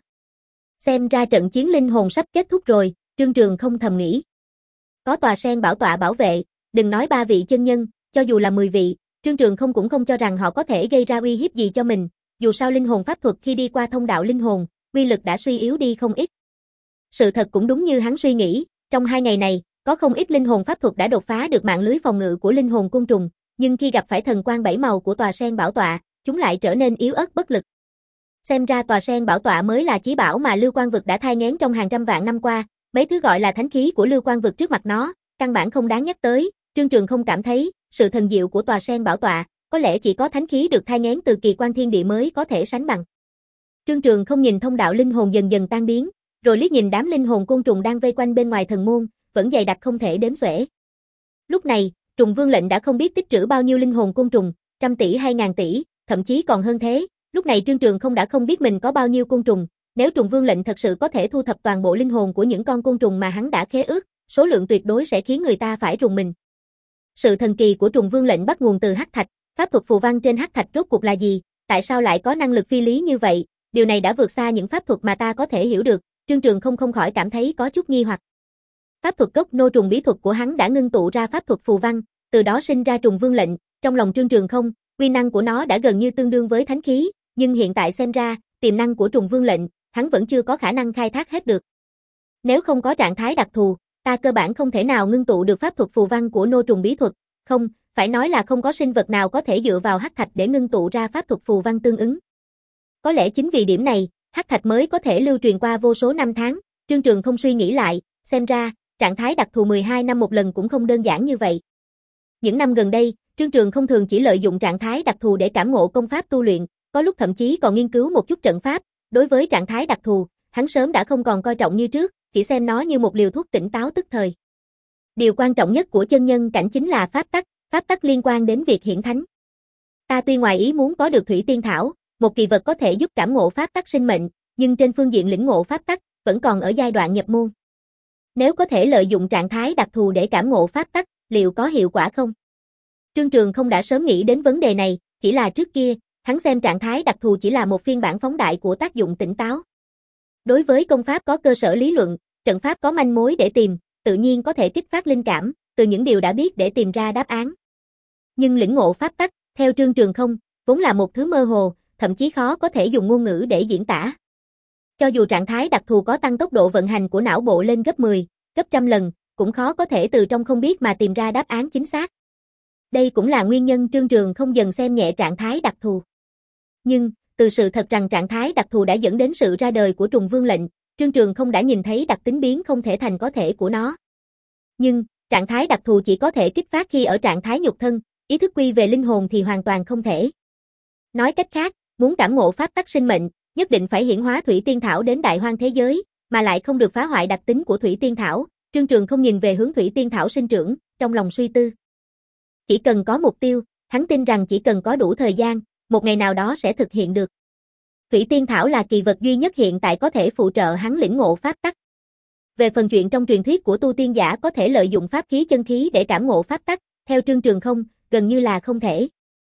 Xem ra trận chiến linh hồn sắp kết thúc rồi, Trương Trường không thầm nghĩ. Có tòa sen bảo tọa bảo vệ, đừng nói ba vị chân nhân, cho dù là mười vị, Trương Trường không cũng không cho rằng họ có thể gây ra uy hiếp gì cho mình, dù sao linh hồn pháp thuật khi đi qua thông đạo linh hồn, uy lực đã suy yếu đi không ít. Sự thật cũng đúng như hắn suy nghĩ, trong hai ngày này, có không ít linh hồn pháp thuật đã đột phá được mạng lưới phòng ngự của linh hồn côn trùng, nhưng khi gặp phải thần quang bảy màu của tòa sen bảo tọa, chúng lại trở nên yếu ớt bất lực. Xem ra tòa sen bảo tọa mới là chí bảo mà Lưu Quang Vực đã thai nghén trong hàng trăm vạn năm qua, mấy thứ gọi là thánh khí của Lưu Quang Vực trước mặt nó, căn bản không đáng nhắc tới. Trương Trường không cảm thấy, sự thần diệu của tòa sen bảo tọa, có lẽ chỉ có thánh khí được thai nghén từ kỳ quan thiên địa mới có thể sánh bằng. Trương Trường không nhìn thông đạo linh hồn dần dần tan biến, rồi liếc nhìn đám linh hồn côn trùng đang vây quanh bên ngoài thần môn, vẫn dày đặc không thể đếm xuể. Lúc này, Trùng Vương lệnh đã không biết tích trữ bao nhiêu linh hồn côn trùng, trăm tỷ hay ngàn tỷ, thậm chí còn hơn thế. Lúc này Trương Trường không đã không biết mình có bao nhiêu côn trùng, nếu Trùng Vương lệnh thật sự có thể thu thập toàn bộ linh hồn của những con côn trùng mà hắn đã khế ước, số lượng tuyệt đối sẽ khiến người ta phải rùng mình. Sự thần kỳ của Trùng Vương lệnh bắt nguồn từ hắc thạch, pháp thuật phù văn trên hắc thạch rốt cuộc là gì, tại sao lại có năng lực phi lý như vậy, điều này đã vượt xa những pháp thuật mà ta có thể hiểu được, Trương Trường không không khỏi cảm thấy có chút nghi hoặc. Pháp thuật cốc nô trùng bí thuật của hắn đã ngưng tụ ra pháp thuật phù văn, từ đó sinh ra Trùng Vương lệnh, trong lòng Trương Trường không, uy năng của nó đã gần như tương đương với thánh khí, nhưng hiện tại xem ra, tiềm năng của Trùng Vương lệnh, hắn vẫn chưa có khả năng khai thác hết được. Nếu không có trạng thái đặc thù, ta cơ bản không thể nào ngưng tụ được pháp thuật phù văn của nô trùng bí thuật, không, phải nói là không có sinh vật nào có thể dựa vào hắc thạch để ngưng tụ ra pháp thuật phù văn tương ứng. Có lẽ chính vì điểm này, hắc thạch mới có thể lưu truyền qua vô số năm tháng, Trương Trường không suy nghĩ lại, xem ra, trạng thái đặc thù mười hai năm một lần cũng không đơn giản như vậy. Những năm gần đây, Trương Trường không thường chỉ lợi dụng trạng thái đặc thù để cảm ngộ công pháp tu luyện, có lúc thậm chí còn nghiên cứu một chút trận pháp, đối với trạng thái đặc thù, hắn sớm đã không còn coi trọng như trước, chỉ xem nó như một liều thuốc tỉnh táo tức thời. Điều quan trọng nhất của chân nhân cảnh chính là pháp tắc, pháp tắc liên quan đến việc hiển thánh. Ta tuy ngoài ý muốn có được Thủy Tiên Thảo, một kỳ vật có thể giúp cảm ngộ pháp tắc sinh mệnh, nhưng trên phương diện lĩnh ngộ pháp tắc, vẫn còn ở giai đoạn nhập môn. Nếu có thể lợi dụng trạng thái đặc thù để cảm ngộ pháp tắc, liệu có hiệu quả không? Trương Trường không đã sớm nghĩ đến vấn đề này, chỉ là trước kia, hắn xem trạng thái đặc thù chỉ là một phiên bản phóng đại của tác dụng tỉnh táo. Đối với công pháp có cơ sở lý luận, trận pháp có manh mối để tìm, tự nhiên có thể kích phát linh cảm, từ những điều đã biết để tìm ra đáp án. Nhưng lĩnh ngộ pháp tắc, theo Trương Trường không, vốn là một thứ mơ hồ, thậm chí khó có thể dùng ngôn ngữ để diễn tả. Cho dù trạng thái đặc thù có tăng tốc độ vận hành của não bộ lên gấp mười, gấp trăm lần, cũng khó có thể từ trong không biết mà tìm ra đáp án chính xác. Đây cũng là nguyên nhân Trương Trường không dần xem nhẹ trạng thái đặc thù. Nhưng, từ sự thật rằng trạng thái đặc thù đã dẫn đến sự ra đời của Trùng Vương lệnh, Trương Trường không đã nhìn thấy đặc tính biến không thể thành có thể của nó. Nhưng, trạng thái đặc thù chỉ có thể kích phát khi ở trạng thái nhục thân, ý thức quy về linh hồn thì hoàn toàn không thể. Nói cách khác, muốn cảm ngộ pháp tắc sinh mệnh, nhất định phải hiển hóa Thủy Tiên Thảo đến đại hoang thế giới, mà lại không được phá hoại đặc tính của Thủy Tiên Thảo. Trương Trường không nhìn về hướng Thủy Tiên Thảo sinh trưởng, trong lòng suy tư. Chỉ cần có mục tiêu, hắn tin rằng chỉ cần có đủ thời gian, một ngày nào đó sẽ thực hiện được. Thủy Tiên Thảo là kỳ vật duy nhất hiện tại có thể phụ trợ hắn lĩnh ngộ pháp tắc. Về phần chuyện trong truyền thuyết của tu tiên giả có thể lợi dụng pháp khí chân khí để cảm ngộ pháp tắc, theo Trương Trường không, gần như là không thể.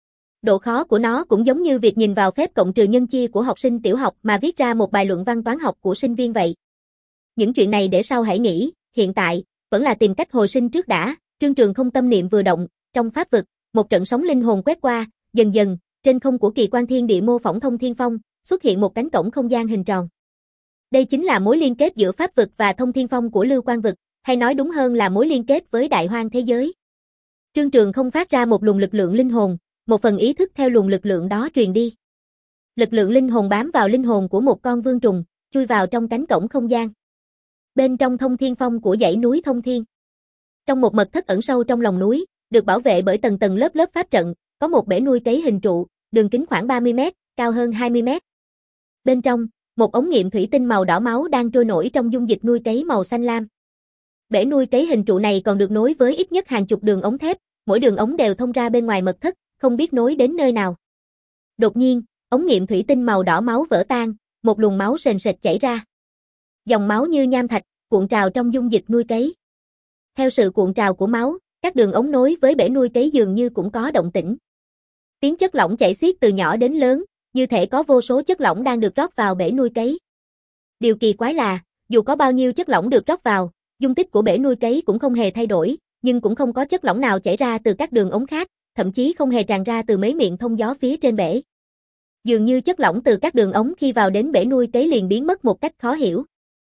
Độ khó của nó cũng giống như việc nhìn vào phép cộng trừ nhân chia của học sinh tiểu học mà viết ra một bài luận văn toán học của sinh viên vậy. Những chuyện này để sau hãy nghĩ, hiện tại, vẫn là tìm cách hồi sinh trước đã. Trương Trường không tâm niệm vừa động, trong pháp vực, một trận sóng linh hồn quét qua, dần dần, trên không của kỳ quan thiên địa mô phỏng thông thiên phong, xuất hiện một cánh cổng không gian hình tròn. Đây chính là mối liên kết giữa pháp vực và thông thiên phong của Lưu Quang vực, hay nói đúng hơn là mối liên kết với đại hoang thế giới. Trương Trường không phát ra một luồng lực lượng linh hồn, một phần ý thức theo luồng lực lượng đó truyền đi. Lực lượng linh hồn bám vào linh hồn của một con vương trùng, chui vào trong cánh cổng không gian. Bên trong thông thiên phong của dãy núi Thông Thiên. Trong một mật thất ẩn sâu trong lòng núi, được bảo vệ bởi tầng tầng lớp lớp pháp trận, có một bể nuôi cấy hình trụ, đường kính khoảng ba mươi mét, cao hơn hai mươi mét. Bên trong, một ống nghiệm thủy tinh màu đỏ máu đang trôi nổi trong dung dịch nuôi cấy màu xanh lam. Bể nuôi cấy hình trụ này còn được nối với ít nhất hàng chục đường ống thép, mỗi đường ống đều thông ra bên ngoài mật thất, không biết nối đến nơi nào. Đột nhiên, ống nghiệm thủy tinh màu đỏ máu vỡ tan, một luồng máu sền sệt chảy ra. Dòng máu như nham thạch, cuộn trào trong dung dịch nuôi cấy. Theo sự cuộn trào của máu, các đường ống nối với bể nuôi cấy dường như cũng có động tĩnh. Tiếng chất lỏng chảy xiết từ nhỏ đến lớn, như thể có vô số chất lỏng đang được rót vào bể nuôi cấy. Điều kỳ quái là, dù có bao nhiêu chất lỏng được rót vào, dung tích của bể nuôi cấy cũng không hề thay đổi, nhưng cũng không có chất lỏng nào chảy ra từ các đường ống khác, thậm chí không hề tràn ra từ mấy miệng thông gió phía trên bể. Dường như chất lỏng từ các đường ống khi vào đến bể nuôi cấy liền biến mất một cách khó hiểu.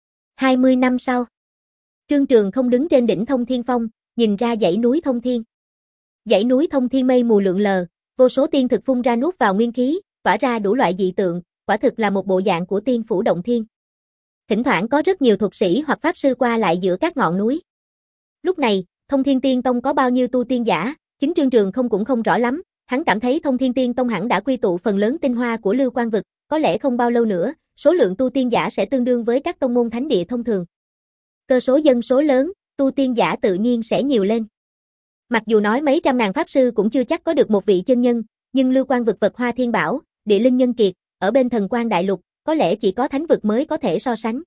hai mươi năm sau, Trương Trường không đứng trên đỉnh Thông Thiên Phong, nhìn ra dãy núi Thông Thiên. Dãy núi Thông Thiên mây mù lượn lờ, vô số tiên thực phun ra nuốt vào nguyên khí, tỏa ra đủ loại dị tượng, quả thực là một bộ dạng của tiên phủ động thiên. Thỉnh thoảng có rất nhiều thuật sĩ hoặc pháp sư qua lại giữa các ngọn núi. Lúc này, Thông Thiên Tiên Tông có bao nhiêu tu tiên giả, chính Trương Trường không cũng không rõ lắm, hắn cảm thấy Thông Thiên Tiên Tông hẳn đã quy tụ phần lớn tinh hoa của Lưu Quang vực, có lẽ không bao lâu nữa, số lượng tu tiên giả sẽ tương đương với các tông môn thánh địa thông thường. Cơ số dân số lớn, tu tiên giả tự nhiên sẽ nhiều lên. Mặc dù nói mấy trăm ngàn pháp sư cũng chưa chắc có được một vị chân nhân, nhưng Lưu Quang vực vật hoa thiên bảo, địa linh nhân kiệt, ở bên Thần Quang Đại Lục, có lẽ chỉ có thánh vực mới có thể so sánh.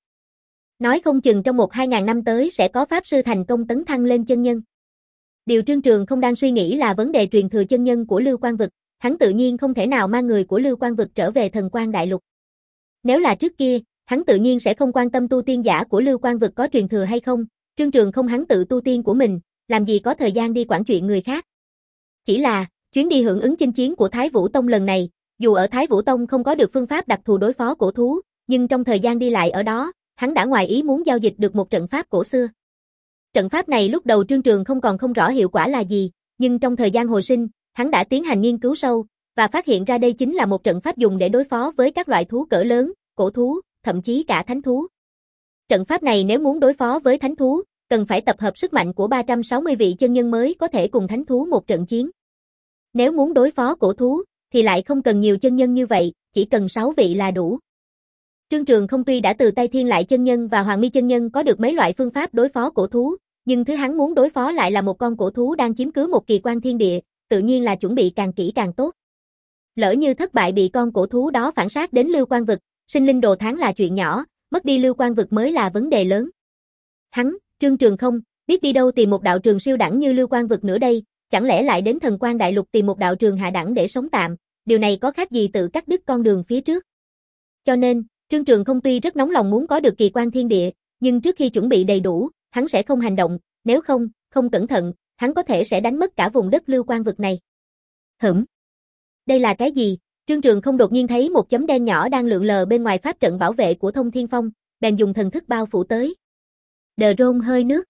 Nói không chừng trong một hai ngàn năm tới sẽ có pháp sư thành công tấn thăng lên chân nhân. Điều Trương Trường không đang suy nghĩ là vấn đề truyền thừa chân nhân của Lưu Quang vực, hắn tự nhiên không thể nào mang người của Lưu Quang vực trở về Thần Quang Đại Lục. Nếu là trước kia, hắn tự nhiên sẽ không quan tâm tu tiên giả của Lưu Quang vực có truyền thừa hay không, Trương Trường không hắn tự tu tiên của mình, làm gì có thời gian đi quản chuyện người khác. Chỉ là, chuyến đi hưởng ứng chinh chiến của Thái Vũ Tông lần này, dù ở Thái Vũ Tông không có được phương pháp đặc thù đối phó cổ thú, nhưng trong thời gian đi lại ở đó, hắn đã ngoài ý muốn giao dịch được một trận pháp cổ xưa. Trận pháp này lúc đầu Trương Trường không còn không rõ hiệu quả là gì, nhưng trong thời gian hồi sinh, hắn đã tiến hành nghiên cứu sâu, và phát hiện ra đây chính là một trận pháp dùng để đối phó với các loại thú cỡ lớn, cổ thú, thậm chí cả thánh thú. Trận pháp này nếu muốn đối phó với thánh thú, cần phải tập hợp sức mạnh của ba trăm sáu mươi vị chân nhân mới có thể cùng thánh thú một trận chiến. Nếu muốn đối phó cổ thú, thì lại không cần nhiều chân nhân như vậy, chỉ cần sáu vị là đủ. Trương Trường không tuy đã từ tay Thiên Lại chân nhân và Hoàng Mi chân nhân có được mấy loại phương pháp đối phó cổ thú, nhưng thứ hắn muốn đối phó lại là một con cổ thú đang chiếm cứ một kỳ quan thiên địa, tự nhiên là chuẩn bị càng kỹ càng tốt. Lỡ như thất bại bị con cổ thú đó phản sát đến Lưu Quang vực, sinh linh đồ tháng là chuyện nhỏ, mất đi Lưu Quang vực mới là vấn đề lớn. Hắn, Trương Trường không, biết đi đâu tìm một đạo trường siêu đẳng như Lưu Quang vực nữa đây, chẳng lẽ lại đến Thần Quang Đại Lục tìm một đạo trường hạ đẳng để sống tạm, điều này có khác gì tự cắt đứt con đường phía trước. Cho nên, Trương Trường không tuy rất nóng lòng muốn có được kỳ quan thiên địa, nhưng trước khi chuẩn bị đầy đủ, hắn sẽ không hành động, nếu không, không cẩn thận, hắn có thể sẽ đánh mất cả vùng đất Lưu Quang vực này. Hửm. Đây là cái gì? Trương Trường không đột nhiên thấy một chấm đen nhỏ đang lượn lờ bên ngoài pháp trận bảo vệ của Thông Thiên Phong, bèn dùng thần thức bao phủ tới. Đờ rôn hơi nước.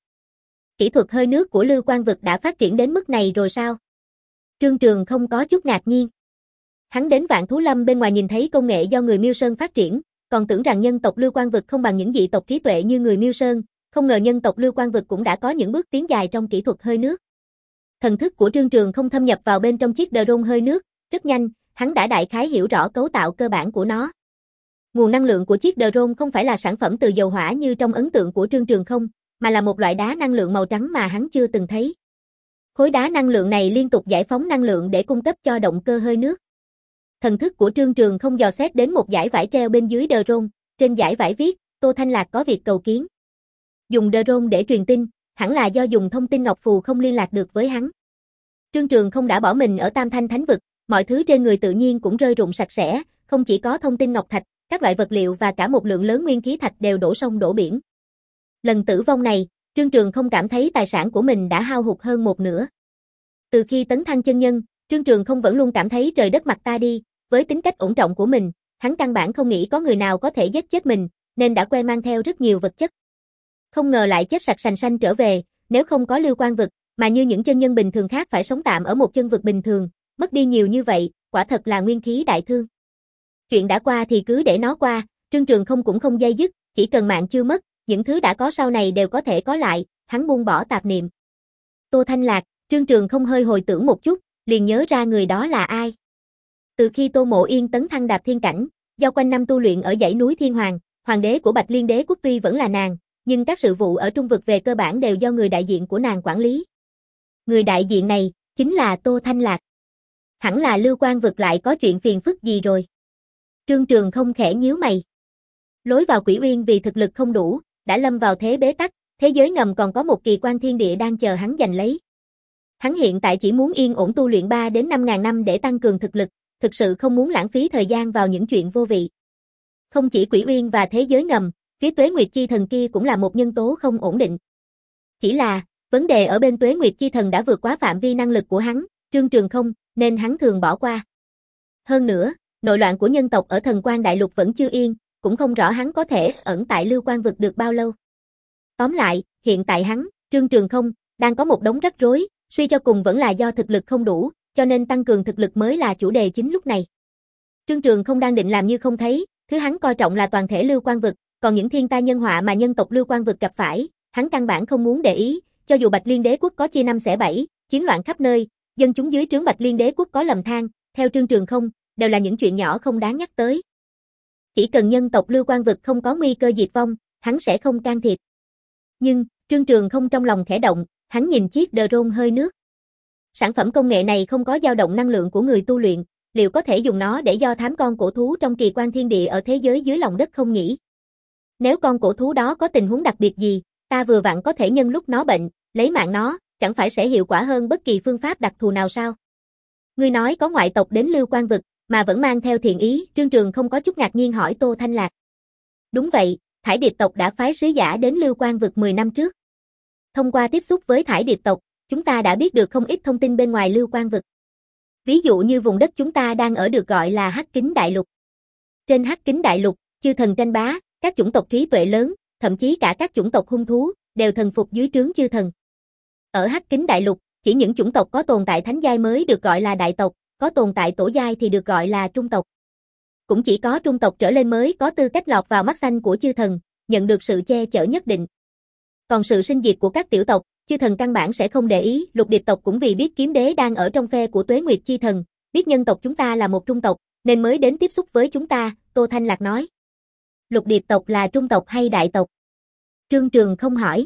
Kỹ thuật hơi nước của Lưu Quang vực đã phát triển đến mức này rồi sao? Trương Trường không có chút ngạc nhiên. Hắn đến Vạn Thú Lâm bên ngoài nhìn thấy công nghệ do người Miêu Sơn phát triển, còn tưởng rằng nhân tộc Lưu Quang vực không bằng những dị tộc trí tuệ như người Miêu Sơn, không ngờ nhân tộc Lưu Quang vực cũng đã có những bước tiến dài trong kỹ thuật hơi nước. Thần thức của Trương Trường không thâm nhập vào bên trong chiếc drone hơi nước, rất nhanh, hắn đã đại khái hiểu rõ cấu tạo cơ bản của nó. Nguồn năng lượng của chiếc drone không phải là sản phẩm từ dầu hỏa như trong ấn tượng của Trương Trường không, mà là một loại đá năng lượng màu trắng mà hắn chưa từng thấy. Khối đá năng lượng này liên tục giải phóng năng lượng để cung cấp cho động cơ hơi nước. Thần thức của Trương Trường không dò xét đến một dải vải treo bên dưới drone, trên dải vải viết, Tô Thanh Lạc có việc cầu kiến. Dùng drone để truyền tin, hẳn là do dùng thông tin ngọc phù không liên lạc được với hắn. Trương Trường không đã bỏ mình ở Tam Thanh Thánh Vực, mọi thứ trên người tự nhiên cũng rơi rụng sạch sẽ, không chỉ có thông tin ngọc thạch, các loại vật liệu và cả một lượng lớn nguyên khí thạch đều đổ sông đổ biển. Lần tử vong này, Trương Trường không cảm thấy tài sản của mình đã hao hụt hơn một nửa. Từ khi tấn thăng chân nhân, Trương Trường không vẫn luôn cảm thấy trời đất mặt ta đi, với tính cách ổn trọng của mình, hắn căn bản không nghĩ có người nào có thể giết chết mình, nên đã quen mang theo rất nhiều vật chất. Không ngờ lại chết sạch sành sanh trở về, nếu không có Lưu Quan Vực, mà như những chân nhân bình thường khác phải sống tạm ở một chân vực bình thường, mất đi nhiều như vậy, quả thật là nguyên khí đại thương. Chuyện đã qua thì cứ để nó qua, Trương Trường không cũng không dây dứt, chỉ cần mạng chưa mất, những thứ đã có sau này đều có thể có lại, hắn buông bỏ tạp niệm. Tô Thanh Lạc, Trương Trường không hơi hồi tưởng một chút, liền nhớ ra người đó là ai. Từ khi Tô Mộ Yên tấn thăng đạp thiên cảnh, do quanh năm tu luyện ở dãy núi Thiên Hoàng, hoàng đế của Bạch Liên Đế quốc tuy vẫn là nàng, nhưng các sự vụ ở trung vực về cơ bản đều do người đại diện của nàng quản lý. Người đại diện này, chính là Tô Thanh Lạc. Hẳn là Lưu Quan Vực lại có chuyện phiền phức gì rồi. Trương Trường không khẽ nhíu mày. Lối vào Quỷ Uyên vì thực lực không đủ, đã lâm vào thế bế tắc, thế giới ngầm còn có một kỳ quan thiên địa đang chờ hắn giành lấy. Hắn hiện tại chỉ muốn yên ổn tu luyện ba đến năm ngàn năm để tăng cường thực lực, thực sự không muốn lãng phí thời gian vào những chuyện vô vị. Không chỉ Quỷ Uyên và thế giới ngầm, phía Tuế Nguyệt Chi Thần kia cũng là một nhân tố không ổn định. Chỉ là, vấn đề ở bên Tuế Nguyệt Chi Thần đã vượt quá phạm vi năng lực của hắn, Trương Trường không, nên hắn thường bỏ qua. Hơn nữa, nội loạn của nhân tộc ở Thần Quan Đại Lục vẫn chưa yên, cũng không rõ hắn có thể ẩn tại Lưu Quan Vực được bao lâu. Tóm lại, hiện tại hắn, Trương Trường không, đang có một đống rắc rối, suy cho cùng vẫn là do thực lực không đủ, cho nên tăng cường thực lực mới là chủ đề chính lúc này. Trương Trường không đang định làm như không thấy, thứ hắn coi trọng là toàn thể Lưu Quan Vực, còn những thiên tai nhân họa mà nhân tộc Lưu Quan Vực gặp phải, hắn căn bản không muốn để ý, cho dù Bạch Liên Đế quốc có chia năm xẻ bảy, chiến loạn khắp nơi, dân chúng dưới trướng Bạch Liên Đế quốc có lầm than, theo Trương Trường không, đều là những chuyện nhỏ không đáng nhắc tới. Chỉ cần nhân tộc Lưu Quan Vực không có nguy cơ diệt vong, hắn sẽ không can thiệp. Nhưng, Trương Trường không trong lòng khẽ động, hắn nhìn chiếc drone hơi nước. Sản phẩm công nghệ này không có dao động năng lượng của người tu luyện, liệu có thể dùng nó để do thám con cổ thú trong kỳ quan thiên địa ở thế giới dưới lòng đất không nhỉ? Nếu con cổ thú đó có tình huống đặc biệt gì, ta vừa vặn có thể nhân lúc nó bệnh, lấy mạng nó, chẳng phải sẽ hiệu quả hơn bất kỳ phương pháp đặc thù nào sao? Ngươi nói có ngoại tộc đến Lưu Quan Vực, mà vẫn mang theo thiện ý, Trương Trường không có chút ngạc nhiên hỏi Tô Thanh Lạc. Đúng vậy, Thải Điệp tộc đã phái sứ giả đến Lưu Quan Vực mười năm trước. Thông qua tiếp xúc với Thải Điệp tộc, chúng ta đã biết được không ít thông tin bên ngoài Lưu Quan Vực. Ví dụ như vùng đất chúng ta đang ở được gọi là Hắc Kính Đại Lục. Trên Hắc Kính Đại Lục, chư thần tranh bá, các chủng tộc trí tuệ lớn, thậm chí cả các chủng tộc hung thú, đều thần phục dưới trướng chư thần. Ở Hắc Kính Đại Lục, chỉ những chủng tộc có tồn tại thánh giai mới được gọi là đại tộc, có tồn tại tổ giai thì được gọi là trung tộc. Cũng chỉ có trung tộc trở lên mới có tư cách lọt vào mắt xanh của chư thần, nhận được sự che chở nhất định. Còn sự sinh diệt của các tiểu tộc, chư thần căn bản sẽ không để ý, Lục Điệp tộc cũng vì biết kiếm đế đang ở trong phe của Tuế Nguyệt Chi Thần, biết nhân tộc chúng ta là một trung tộc, nên mới đến tiếp xúc với chúng ta, Tô Thanh Lạc nói. Lục Điệp tộc là trung tộc hay đại tộc? Trương Trường không hỏi.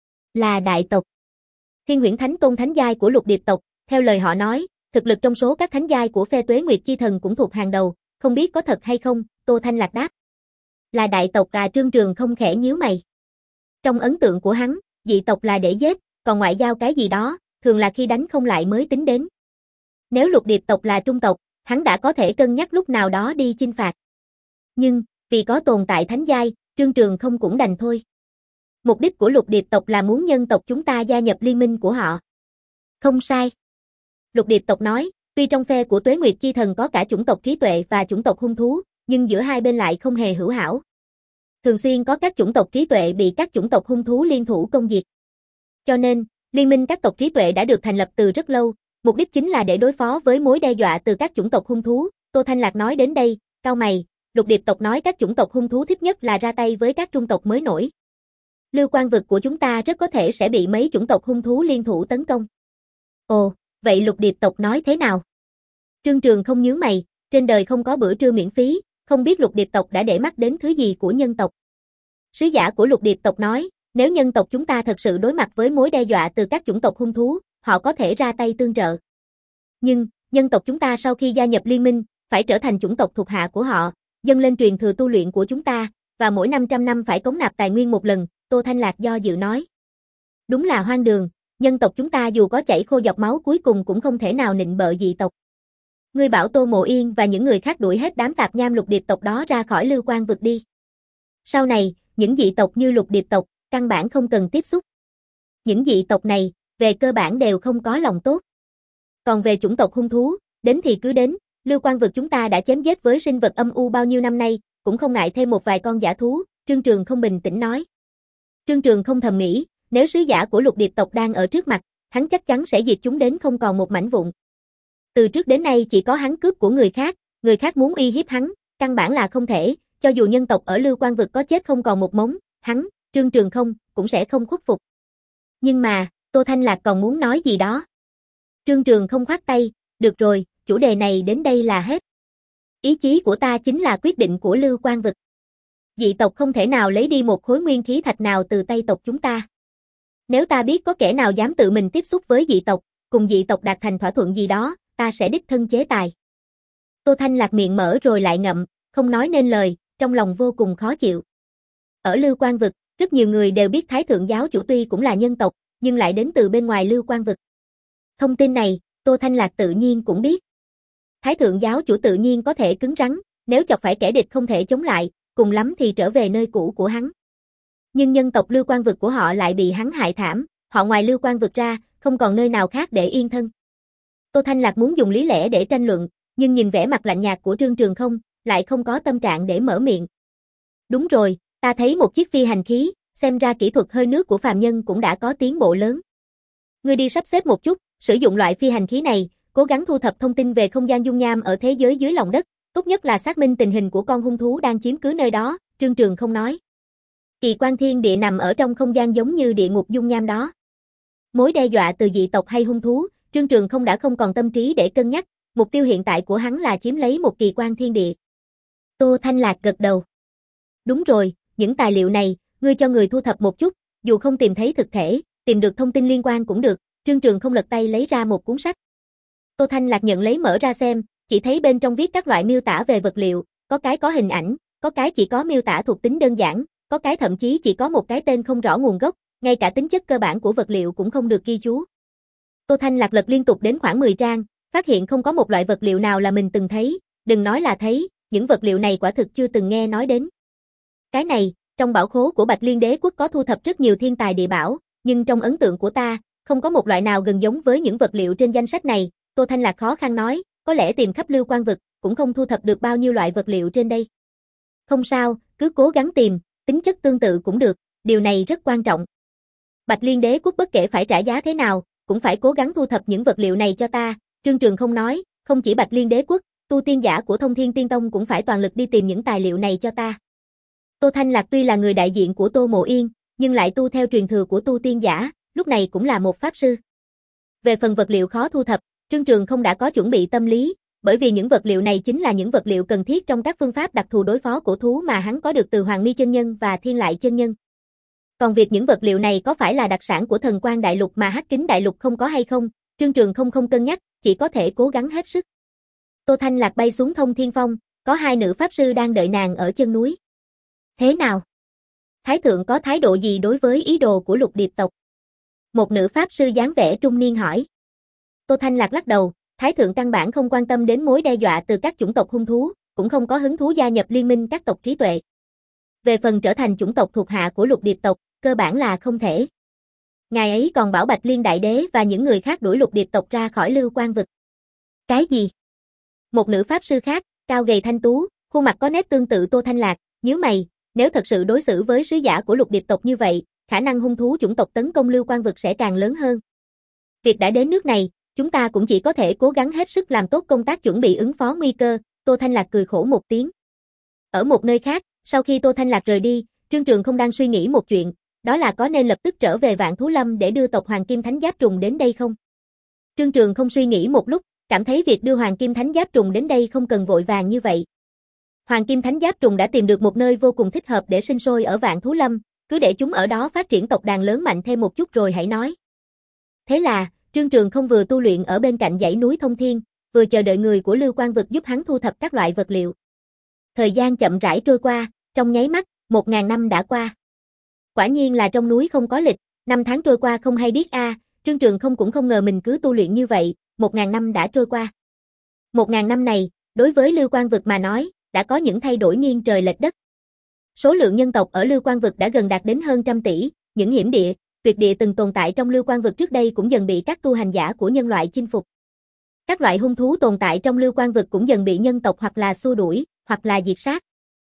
Là đại tộc. Thiên Huyễn Thánh Tôn thánh giai của Lục Điệp tộc, theo lời họ nói, thực lực trong số các thánh giai của phe Tuế Nguyệt Chi Thần cũng thuộc hàng đầu, không biết có thật hay không, Tô Thanh Lạc đáp. Là đại tộc à, Trương Trường không khẽ nhíu mày. Trong ấn tượng của hắn, dị tộc là để giết, còn ngoại giao cái gì đó, thường là khi đánh không lại mới tính đến. Nếu Lục Điệp tộc là trung tộc, hắn đã có thể cân nhắc lúc nào đó đi chinh phạt. Nhưng, vì có tồn tại thánh giai, Trương Trường không cũng đành thôi. Mục đích của Lục Điệp tộc là muốn nhân tộc chúng ta gia nhập liên minh của họ. Không sai. Lục Điệp tộc nói, tuy trong phe của Tuế Nguyệt Chi Thần có cả chủng tộc trí tuệ và chủng tộc hung thú, nhưng giữa hai bên lại không hề hữu hảo. Thường xuyên có các chủng tộc trí tuệ bị các chủng tộc hung thú liên thủ công diệt. Cho nên, liên minh các tộc trí tuệ đã được thành lập từ rất lâu, mục đích chính là để đối phó với mối đe dọa từ các chủng tộc hung thú. Tô Thanh Lạc nói đến đây, cau mày, Lục Điệp tộc nói các chủng tộc hung thú thích nhất là ra tay với các trung tộc mới nổi. Lưu Quan Vực của chúng ta rất có thể sẽ bị mấy chủng tộc hung thú liên thủ tấn công. Ồ, vậy Lục Điệp tộc nói thế nào? Trương Trường không nhướng mày, trên đời không có bữa trưa miễn phí, không biết Lục Điệp tộc đã để mắt đến thứ gì của nhân tộc. Sứ giả của Lục Điệp tộc nói, nếu nhân tộc chúng ta thật sự đối mặt với mối đe dọa từ các chủng tộc hung thú, họ có thể ra tay tương trợ. Nhưng, nhân tộc chúng ta sau khi gia nhập liên minh, phải trở thành chủng tộc thuộc hạ của họ, dâng lên truyền thừa tu luyện của chúng ta, và mỗi năm trăm năm phải cống nạp tài nguyên một lần, Tô Thanh Lạc do dự nói. Đúng là hoang đường, nhân tộc chúng ta dù có chảy khô giọt máu cuối cùng cũng không thể nào nịnh bợ dị tộc. Ngươi bảo Tô Mộ Yên và những người khác đuổi hết đám tạp nham lục điệp tộc đó ra khỏi Lưu Quang vực đi. Sau này, những dị tộc như lục điệp tộc, căn bản không cần tiếp xúc. Những dị tộc này, về cơ bản đều không có lòng tốt. Còn về chủng tộc hung thú, đến thì cứ đến, Lưu Quang vực chúng ta đã chém giết với sinh vật âm u bao nhiêu năm nay, cũng không ngại thêm một vài con dã thú, Trương Trường không bình tĩnh nói. Trương Trường không thầm nghĩ, nếu sứ giả của lục điệp tộc đang ở trước mặt, hắn chắc chắn sẽ diệt chúng đến không còn một mảnh vụn. Từ trước đến nay chỉ có hắn cướp của người khác, người khác muốn uy hiếp hắn, căn bản là không thể, cho dù nhân tộc ở Lưu Quang vực có chết không còn một mống, hắn, Trương Trường không, cũng sẽ không khuất phục. Nhưng mà, Tô Thanh Lạc còn muốn nói gì đó. Trương Trường không khoát tay, được rồi, chủ đề này đến đây là hết. Ý chí của ta chính là quyết định của Lưu Quang vực. Dị tộc không thể nào lấy đi một khối nguyên khí thạch nào từ tay tộc chúng ta. Nếu ta biết có kẻ nào dám tự mình tiếp xúc với dị tộc, cùng dị tộc đạt thành thỏa thuận gì đó, ta sẽ đích thân chế tài. Tô Thanh Lạc miệng mở rồi lại ngậm, không nói nên lời, trong lòng vô cùng khó chịu. Ở Lưu Quang vực, rất nhiều người đều biết Thái Thượng giáo chủ tuy cũng là nhân tộc, nhưng lại đến từ bên ngoài Lưu Quang vực. Thông tin này, Tô Thanh Lạc tự nhiên cũng biết. Thái Thượng giáo chủ tự nhiên có thể cứng rắn, nếu chọc phải kẻ địch không thể chống lại, cùng lắm thì trở về nơi cũ của hắn. Nhưng nhân tộc Lưu Quang vực của họ lại bị hắn hại thảm, họ ngoài Lưu Quang vực ra, không còn nơi nào khác để yên thân. Tô Thanh Lạc muốn dùng lý lẽ để tranh luận, nhưng nhìn vẻ mặt lạnh nhạt của Trương Trường không, lại không có tâm trạng để mở miệng. Đúng rồi, ta thấy một chiếc phi hành khí, xem ra kỹ thuật hơi nước của phàm nhân cũng đã có tiến bộ lớn. Ngươi đi sắp xếp một chút, sử dụng loại phi hành khí này, cố gắng thu thập thông tin về không gian dung nham ở thế giới dưới lòng đất, tốt nhất là xác minh tình hình của con hung thú đang chiếm cứ nơi đó, Trương Trường không nói. Kỳ quan thiên địa nằm ở trong không gian giống như địa ngục dung nham đó. Mối đe dọa từ dị tộc hay hung thú, Trương Trường không đã không còn tâm trí để cân nhắc, mục tiêu hiện tại của hắn là chiếm lấy một kỳ quan thiên địa. Tô Thanh Lạc gật đầu. Đúng rồi, những tài liệu này, ngươi cho người thu thập một chút, dù không tìm thấy thực thể, tìm được thông tin liên quan cũng được, Trương Trường không lật tay lấy ra một cuốn sách. Tô Thanh Lạc nhận lấy mở ra xem, chỉ thấy bên trong viết các loại miêu tả về vật liệu, có cái có hình ảnh, có cái chỉ có miêu tả thuộc tính đơn giản, có cái thậm chí chỉ có một cái tên không rõ nguồn gốc, ngay cả tính chất cơ bản của vật liệu cũng không được ghi chú. Tô Thanh Lạc lật liên tục đến khoảng mười trang, phát hiện không có một loại vật liệu nào là mình từng thấy, đừng nói là thấy, những vật liệu này quả thực chưa từng nghe nói đến. Cái này, trong bảo khố của Bạch Liên Đế quốc có thu thập rất nhiều thiên tài địa bảo, nhưng trong ấn tượng của ta, không có một loại nào gần giống với những vật liệu trên danh sách này, Tô Thanh Lạc khó khăn nói, có lẽ tìm khắp Lưu Quang vực, cũng không thu thập được bao nhiêu loại vật liệu trên đây. Không sao, cứ cố gắng tìm, tính chất tương tự cũng được, điều này rất quan trọng. Bạch Liên Đế quốc bất kể phải trả giá thế nào, cũng phải cố gắng thu thập những vật liệu này cho ta, Trương Trường không nói, không chỉ Bạch Liên Đế quốc, tu tiên giả của Thông Thiên Tiên Tông cũng phải toàn lực đi tìm những tài liệu này cho ta. Tô Thanh Lạc tuy là người đại diện của Tô Mộ Yên, nhưng lại tu theo truyền thừa của tu tiên giả, lúc này cũng là một pháp sư. Về phần vật liệu khó thu thập, Trương Trường không đã có chuẩn bị tâm lý, bởi vì những vật liệu này chính là những vật liệu cần thiết trong các phương pháp đặc thù đối phó cổ thú mà hắn có được từ Hoàng Mi chân nhân và Thiên Lại chân nhân. Còn việc những vật liệu này có phải là đặc sản của Thần Quang Đại Lục mà Hắc Kính Đại Lục không có hay không, Trương Trường không không cân nhắc, chỉ có thể cố gắng hết sức. Tô Thanh Lạc bay xuống Thông Thiên Phong, có hai nữ pháp sư đang đợi nàng ở chân núi. Thế nào? Thái thượng có thái độ gì đối với ý đồ của Lục Điệp tộc? Một nữ pháp sư dáng vẻ trung niên hỏi. Tô Thanh Lạc lắc đầu, Thái thượng căn bản không quan tâm đến mối đe dọa từ các chủng tộc hung thú, cũng không có hứng thú gia nhập liên minh các tộc trí tuệ. Về phần trở thành chủng tộc thuộc hạ của Lục Điệp tộc, cơ bản là không thể. Ngài ấy còn bảo Bạch Liên Đại Đế và những người khác đuổi Lục Điệp tộc ra khỏi Lưu Quang vực. Cái gì? Một nữ pháp sư khác, cao gầy thanh tú, khuôn mặt có nét tương tự Tô Thanh Lạc, nhíu mày, nếu thật sự đối xử với sứ giả của Lục Điệp tộc như vậy, khả năng hung thú chủng tộc tấn công Lưu Quang vực sẽ càng lớn hơn. Việc đã đến nước này, chúng ta cũng chỉ có thể cố gắng hết sức làm tốt công tác chuẩn bị ứng phó nguy cơ, Tô Thanh Lạc cười khổ một tiếng. Ở một nơi khác, sau khi Tô Thanh Lạc rời đi, Trương Trường không đang suy nghĩ một chuyện, đó là có nên lập tức trở về Vạn Thú Lâm để đưa tộc Hoàng Kim Thánh Giáp Trùng đến đây không? Trương Trường không suy nghĩ một lúc, cảm thấy việc đưa Hoàng Kim Thánh Giáp Trùng đến đây không cần vội vàng như vậy. Hoàng Kim Thánh Giáp Trùng đã tìm được một nơi vô cùng thích hợp để sinh sôi ở Vạn Thú Lâm, cứ để chúng ở đó phát triển tộc đàn lớn mạnh thêm một chút rồi hãy nói. Thế là, Trương Trường không vừa tu luyện ở bên cạnh dãy núi Thông Thiên, vừa chờ đợi người của Lưu Quang vực giúp hắn thu thập các loại vật liệu. Thời gian chậm rãi trôi qua, trong nháy mắt, một ngàn năm đã qua. Quả nhiên là trong núi không có lịch, năm tháng trôi qua không hay biết a, Trương Trường không cũng không ngờ mình cứ tu luyện như vậy, một ngàn năm đã trôi qua. Một ngàn năm này, đối với Lưu Quang Vực mà nói, đã có những thay đổi nghiêng trời lệch đất. Số lượng nhân tộc ở Lưu Quang Vực đã gần đạt đến hơn trăm tỷ, những hiểm địa, tuyệt địa từng tồn tại trong Lưu Quang Vực trước đây cũng dần bị các tu hành giả của nhân loại chinh phục. Các loại hung thú tồn tại trong Lưu Quang Vực cũng dần bị nhân tộc hoặc là xua đuổi, hoặc là diệt sát.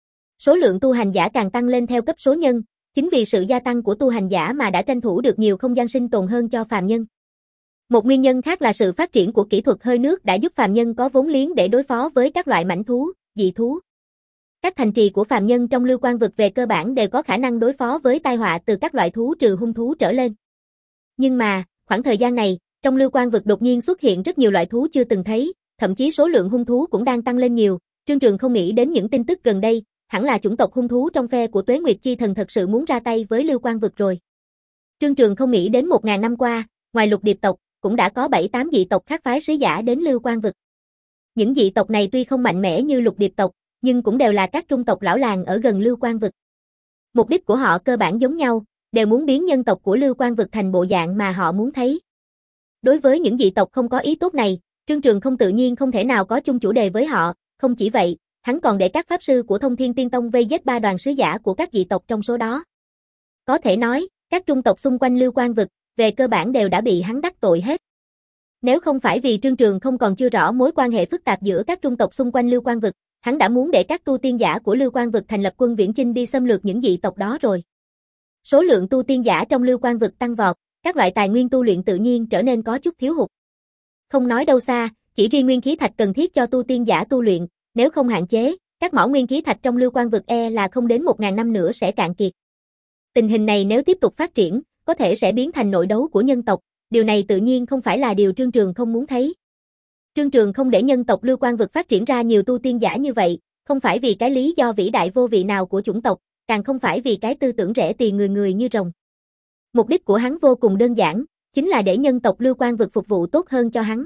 Số lượng tu hành giả càng tăng lên theo cấp số nhân, chính vì sự gia tăng của tu hành giả mà đã tranh thủ được nhiều không gian sinh tồn hơn cho phàm nhân. Một nguyên nhân khác là sự phát triển của kỹ thuật hơi nước đã giúp phàm nhân có vốn liếng để đối phó với các loại mãnh thú, dị thú. Các thành trì của phàm nhân trong Lưu Quang Vực về cơ bản đều có khả năng đối phó với tai họa từ các loại thú trừ hung thú trở lên. Nhưng mà, khoảng thời gian này, trong Lưu Quang Vực đột nhiên xuất hiện rất nhiều loại thú chưa từng thấy, thậm chí số lượng hung thú cũng đang tăng lên nhiều. Trương Trường không nghĩ đến những tin tức gần đây, hẳn là chủng tộc hung thú trong phe của Tuế Nguyệt Chi Thần thật sự muốn ra tay với Lưu Quang Vực rồi. Trương Trường không nghĩ đến một ngàn năm qua, ngoài Lục Điệp tộc, cũng đã có bảy tám dị tộc khác phái sứ giả đến Lưu Quang Vực. Những dị tộc này tuy không mạnh mẽ như Lục Điệp tộc, nhưng cũng đều là các trung tộc lão làng ở gần Lưu Quang Vực. Mục đích của họ cơ bản giống nhau, đều muốn biến nhân tộc của Lưu Quang Vực thành bộ dạng mà họ muốn thấy. Đối với những dị tộc không có ý tốt này, Trương Trường không tự nhiên không thể nào có chung chủ đề với họ, không chỉ vậy, hắn còn để các pháp sư của Thông Thiên Tiên Tông vây giết ba đoàn sứ giả của các dị tộc trong số đó. Có thể nói, các trung tộc xung quanh Lưu Quang Vực, về cơ bản đều đã bị hắn đắc tội hết. Nếu không phải vì Trương Trường không còn chưa rõ mối quan hệ phức tạp giữa các trung tộc xung quanh Lưu Quang Vực, hắn đã muốn để các tu tiên giả của Lưu Quang Vực thành lập quân viễn chinh đi xâm lược những dị tộc đó rồi. Số lượng tu tiên giả trong Lưu Quang Vực tăng vọt, các loại tài nguyên tu luyện tự nhiên trở nên có chút thiếu hụt. Không nói đâu xa, chỉ riêng nguyên khí thạch cần thiết cho tu tiên giả tu luyện, nếu không hạn chế, các mỏ nguyên khí thạch trong Lưu Quang Vực e là không đến một ngàn năm nữa sẽ cạn kiệt. Tình hình này nếu tiếp tục phát triển, có thể sẽ biến thành nội đấu của nhân tộc, điều này tự nhiên không phải là điều Trương Trường không muốn thấy. Trương Trường không để nhân tộc Lưu Quang Vực phát triển ra nhiều tu tiên giả như vậy, không phải vì cái lý do vĩ đại vô vị nào của chủng tộc, càng không phải vì cái tư tưởng rẻ tiền người người như rồng. Mục đích của hắn vô cùng đơn giản, chính là để nhân tộc Lưu Quang Vực phục vụ tốt hơn cho hắn.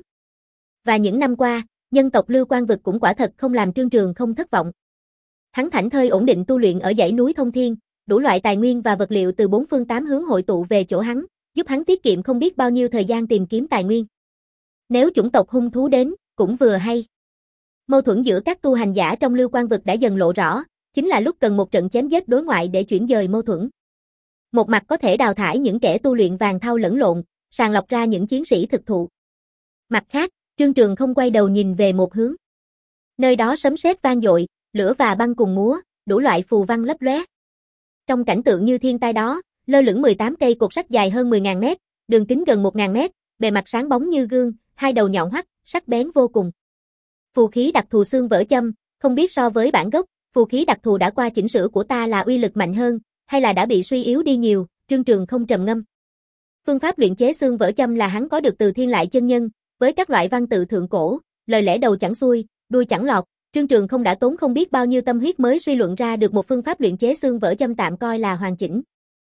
Và những năm qua, nhân tộc Lưu Quang Vực cũng quả thật không làm Trương Trường không thất vọng. Hắn thảnh thơi ổn định tu luyện ở dãy núi Thông Thiên, đủ loại tài nguyên và vật liệu từ bốn phương tám hướng hội tụ về chỗ hắn, giúp hắn tiết kiệm không biết bao nhiêu thời gian tìm kiếm tài nguyên. Nếu chủng tộc hung thú đến, cũng vừa hay. Mâu thuẫn giữa các tu hành giả trong Lưu Quang Vực đã dần lộ rõ, chính là lúc cần một trận chém giết đối ngoại để chuyển dời mâu thuẫn. Một mặt có thể đào thải những kẻ tu luyện vàng thau lẫn lộn, sàng lọc ra những chiến sĩ thực thụ. Mặt khác, Trương Trường không quay đầu nhìn về một hướng. Nơi đó sấm sét vang dội, lửa và băng cùng múa, đủ loại phù văn lấp lóe. Trong cảnh tượng như thiên tai đó, lơ lửng mười tám cây cột sắt dài hơn mười nghìn mét, đường kính gần một nghìn mét, bề mặt sáng bóng như gương, hai đầu nhọn hoắt, sắc bén vô cùng. Phù khí đặc thù xương vỡ châm, không biết so với bản gốc, phù khí đặc thù đã qua chỉnh sửa của ta là uy lực mạnh hơn, hay là đã bị suy yếu đi nhiều, Trương Trường không trầm ngâm. Phương pháp luyện chế xương vỡ châm là hắn có được từ Thiên Lại chân nhân, với các loại văn tự thượng cổ, lời lẽ đầu chẳng xuôi, đuôi chẳng lọt, Trương Trường không đã tốn không biết bao nhiêu tâm huyết mới suy luận ra được một phương pháp luyện chế xương vỡ châm tạm coi là hoàn chỉnh.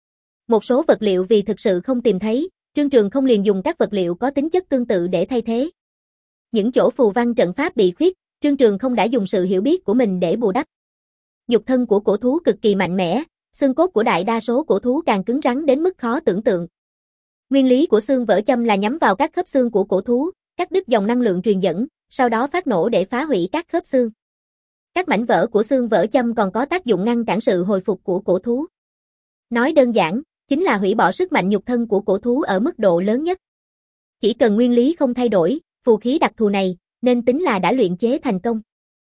Một số vật liệu vì thực sự không tìm thấy, Trương Trường không liền dùng các vật liệu có tính chất tương tự để thay thế. Những chỗ phù văn trận pháp bị khuyết, Trương Trường không đã dùng sự hiểu biết của mình để bù đắp. Nhục thân của cổ thú cực kỳ mạnh mẽ, xương cốt của đại đa số cổ thú càng cứng rắn đến mức khó tưởng tượng. Nguyên lý của xương vỡ châm là nhắm vào các khớp xương của cổ thú, cắt đứt dòng năng lượng truyền dẫn, sau đó phát nổ để phá hủy các khớp xương. Các mảnh vỡ của xương vỡ châm còn có tác dụng ngăn cản sự hồi phục của cổ thú. Nói đơn giản, chính là hủy bỏ sức mạnh nhục thân của cổ thú ở mức độ lớn nhất. Chỉ cần nguyên lý không thay đổi, phù khí đặc thù này, nên tính là đã luyện chế thành công.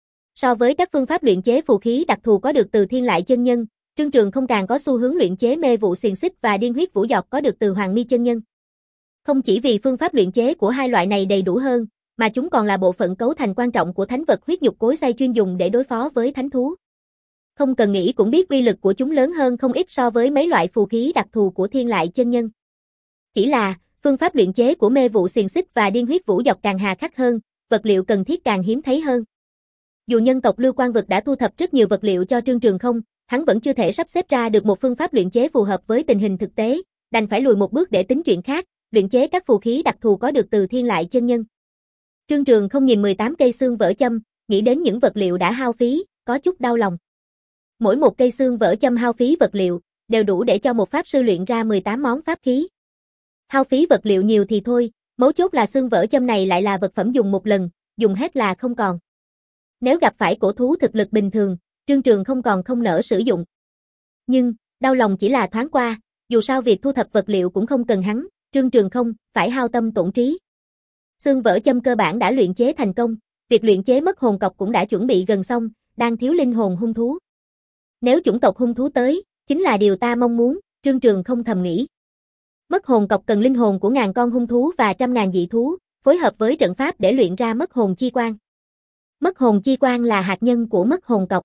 So với các phương pháp luyện chế phù khí đặc thù có được từ Thiên Lại chân nhân, Trương Trường không càng có xu hướng luyện chế mê vụ xiềng xích và điên huyết vũ dọc có được từ Hoàng Mi chân nhân. Không chỉ vì phương pháp luyện chế của hai loại này đầy đủ hơn, mà chúng còn là bộ phận cấu thành quan trọng của thánh vật huyết nhục cối xay chuyên dùng để đối phó với thánh thú. Không cần nghĩ cũng biết uy lực của chúng lớn hơn không ít so với mấy loại phù khí đặc thù của Thiên Lại chân nhân. Chỉ là, phương pháp luyện chế của mê vụ xiềng xích và điên huyết vũ dọc càng hà khắc hơn, vật liệu cần thiết càng hiếm thấy hơn. Dù nhân tộc Lưu Quang Vực đã thu thập rất nhiều vật liệu cho Trương Trường không, hắn vẫn chưa thể sắp xếp ra được một phương pháp luyện chế phù hợp với tình hình thực tế, đành phải lùi một bước để tính chuyện khác, luyện chế các phù khí đặc thù có được từ Thiên Lại chân nhân. Trương Trường không nhìn mười tám cây xương vỡ châm, nghĩ đến những vật liệu đã hao phí, có chút đau lòng. Mỗi một cây xương vỡ châm hao phí vật liệu, đều đủ để cho một pháp sư luyện ra mười tám món pháp khí. Hao phí vật liệu nhiều thì thôi, mấu chốt là xương vỡ châm này lại là vật phẩm dùng một lần, dùng hết là không còn. Nếu gặp phải cổ thú thực lực bình thường, Trương Trường không còn không nỡ sử dụng. Nhưng, đau lòng chỉ là thoáng qua, dù sao việc thu thập vật liệu cũng không cần hắn, Trương Trường không phải hao tâm tổn trí. Xương vỡ châm cơ bản đã luyện chế thành công, việc luyện chế mất hồn cọc cũng đã chuẩn bị gần xong, đang thiếu linh hồn hung thú. Nếu chủng tộc hung thú tới, chính là điều ta mong muốn, Trương Trường không thầm nghĩ. Mất hồn cọc cần linh hồn của ngàn con hung thú và trăm ngàn dị thú, phối hợp với trận pháp để luyện ra mất hồn chi quan. Mất hồn chi quan là hạt nhân của mất hồn cọc.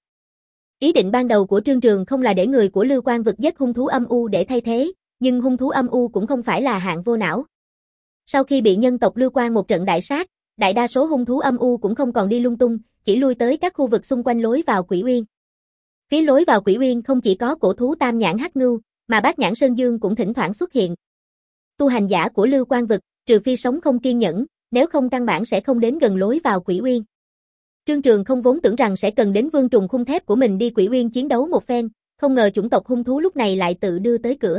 Ý định ban đầu của Trương Trường không là để người của Lưu Quan vực giết hung thú âm u để thay thế, nhưng hung thú âm u cũng không phải là hạng vô não. Sau khi bị nhân tộc Lưu Quan một trận đại sát, đại đa số hung thú âm u cũng không còn đi lung tung, chỉ lui tới các khu vực xung quanh lối vào Quỷ Uyên. Phía lối vào Quỷ Uyên không chỉ có cổ thú Tam Nhãn Hắc Ngưu, mà Bát Nhãn Sơn Dương cũng thỉnh thoảng xuất hiện. Tu hành giả của Lưu Quan vực, trừ phi sống không kiên nhẫn, nếu không căn bản sẽ không đến gần lối vào Quỷ Uyên. Trương Trường không vốn tưởng rằng sẽ cần đến vương trùng khung thép của mình đi Quỷ Uyên chiến đấu một phen, không ngờ chủng tộc hung thú lúc này lại tự đưa tới cửa.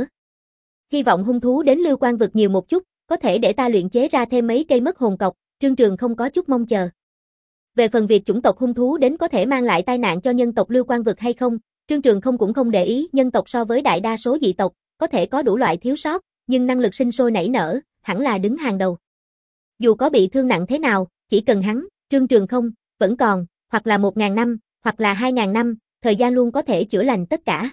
Hy vọng hung thú đến Lưu Quan vực nhiều một chút, có thể để ta luyện chế ra thêm mấy cây mất hồn cọc, Trương Trường không có chút mong chờ. Về phần việc chủng tộc hung thú đến có thể mang lại tai nạn cho nhân tộc Lưu Quan vực hay không, Trương Trường không cũng không để ý, nhân tộc so với đại đa số dị tộc, có thể có đủ loại thiếu sót, nhưng năng lực sinh sôi nảy nở, hẳn là đứng hàng đầu. Dù có bị thương nặng thế nào, chỉ cần hắn, Trương Trường không, vẫn còn, hoặc là một ngàn năm, hoặc là hai ngàn năm, thời gian luôn có thể chữa lành tất cả.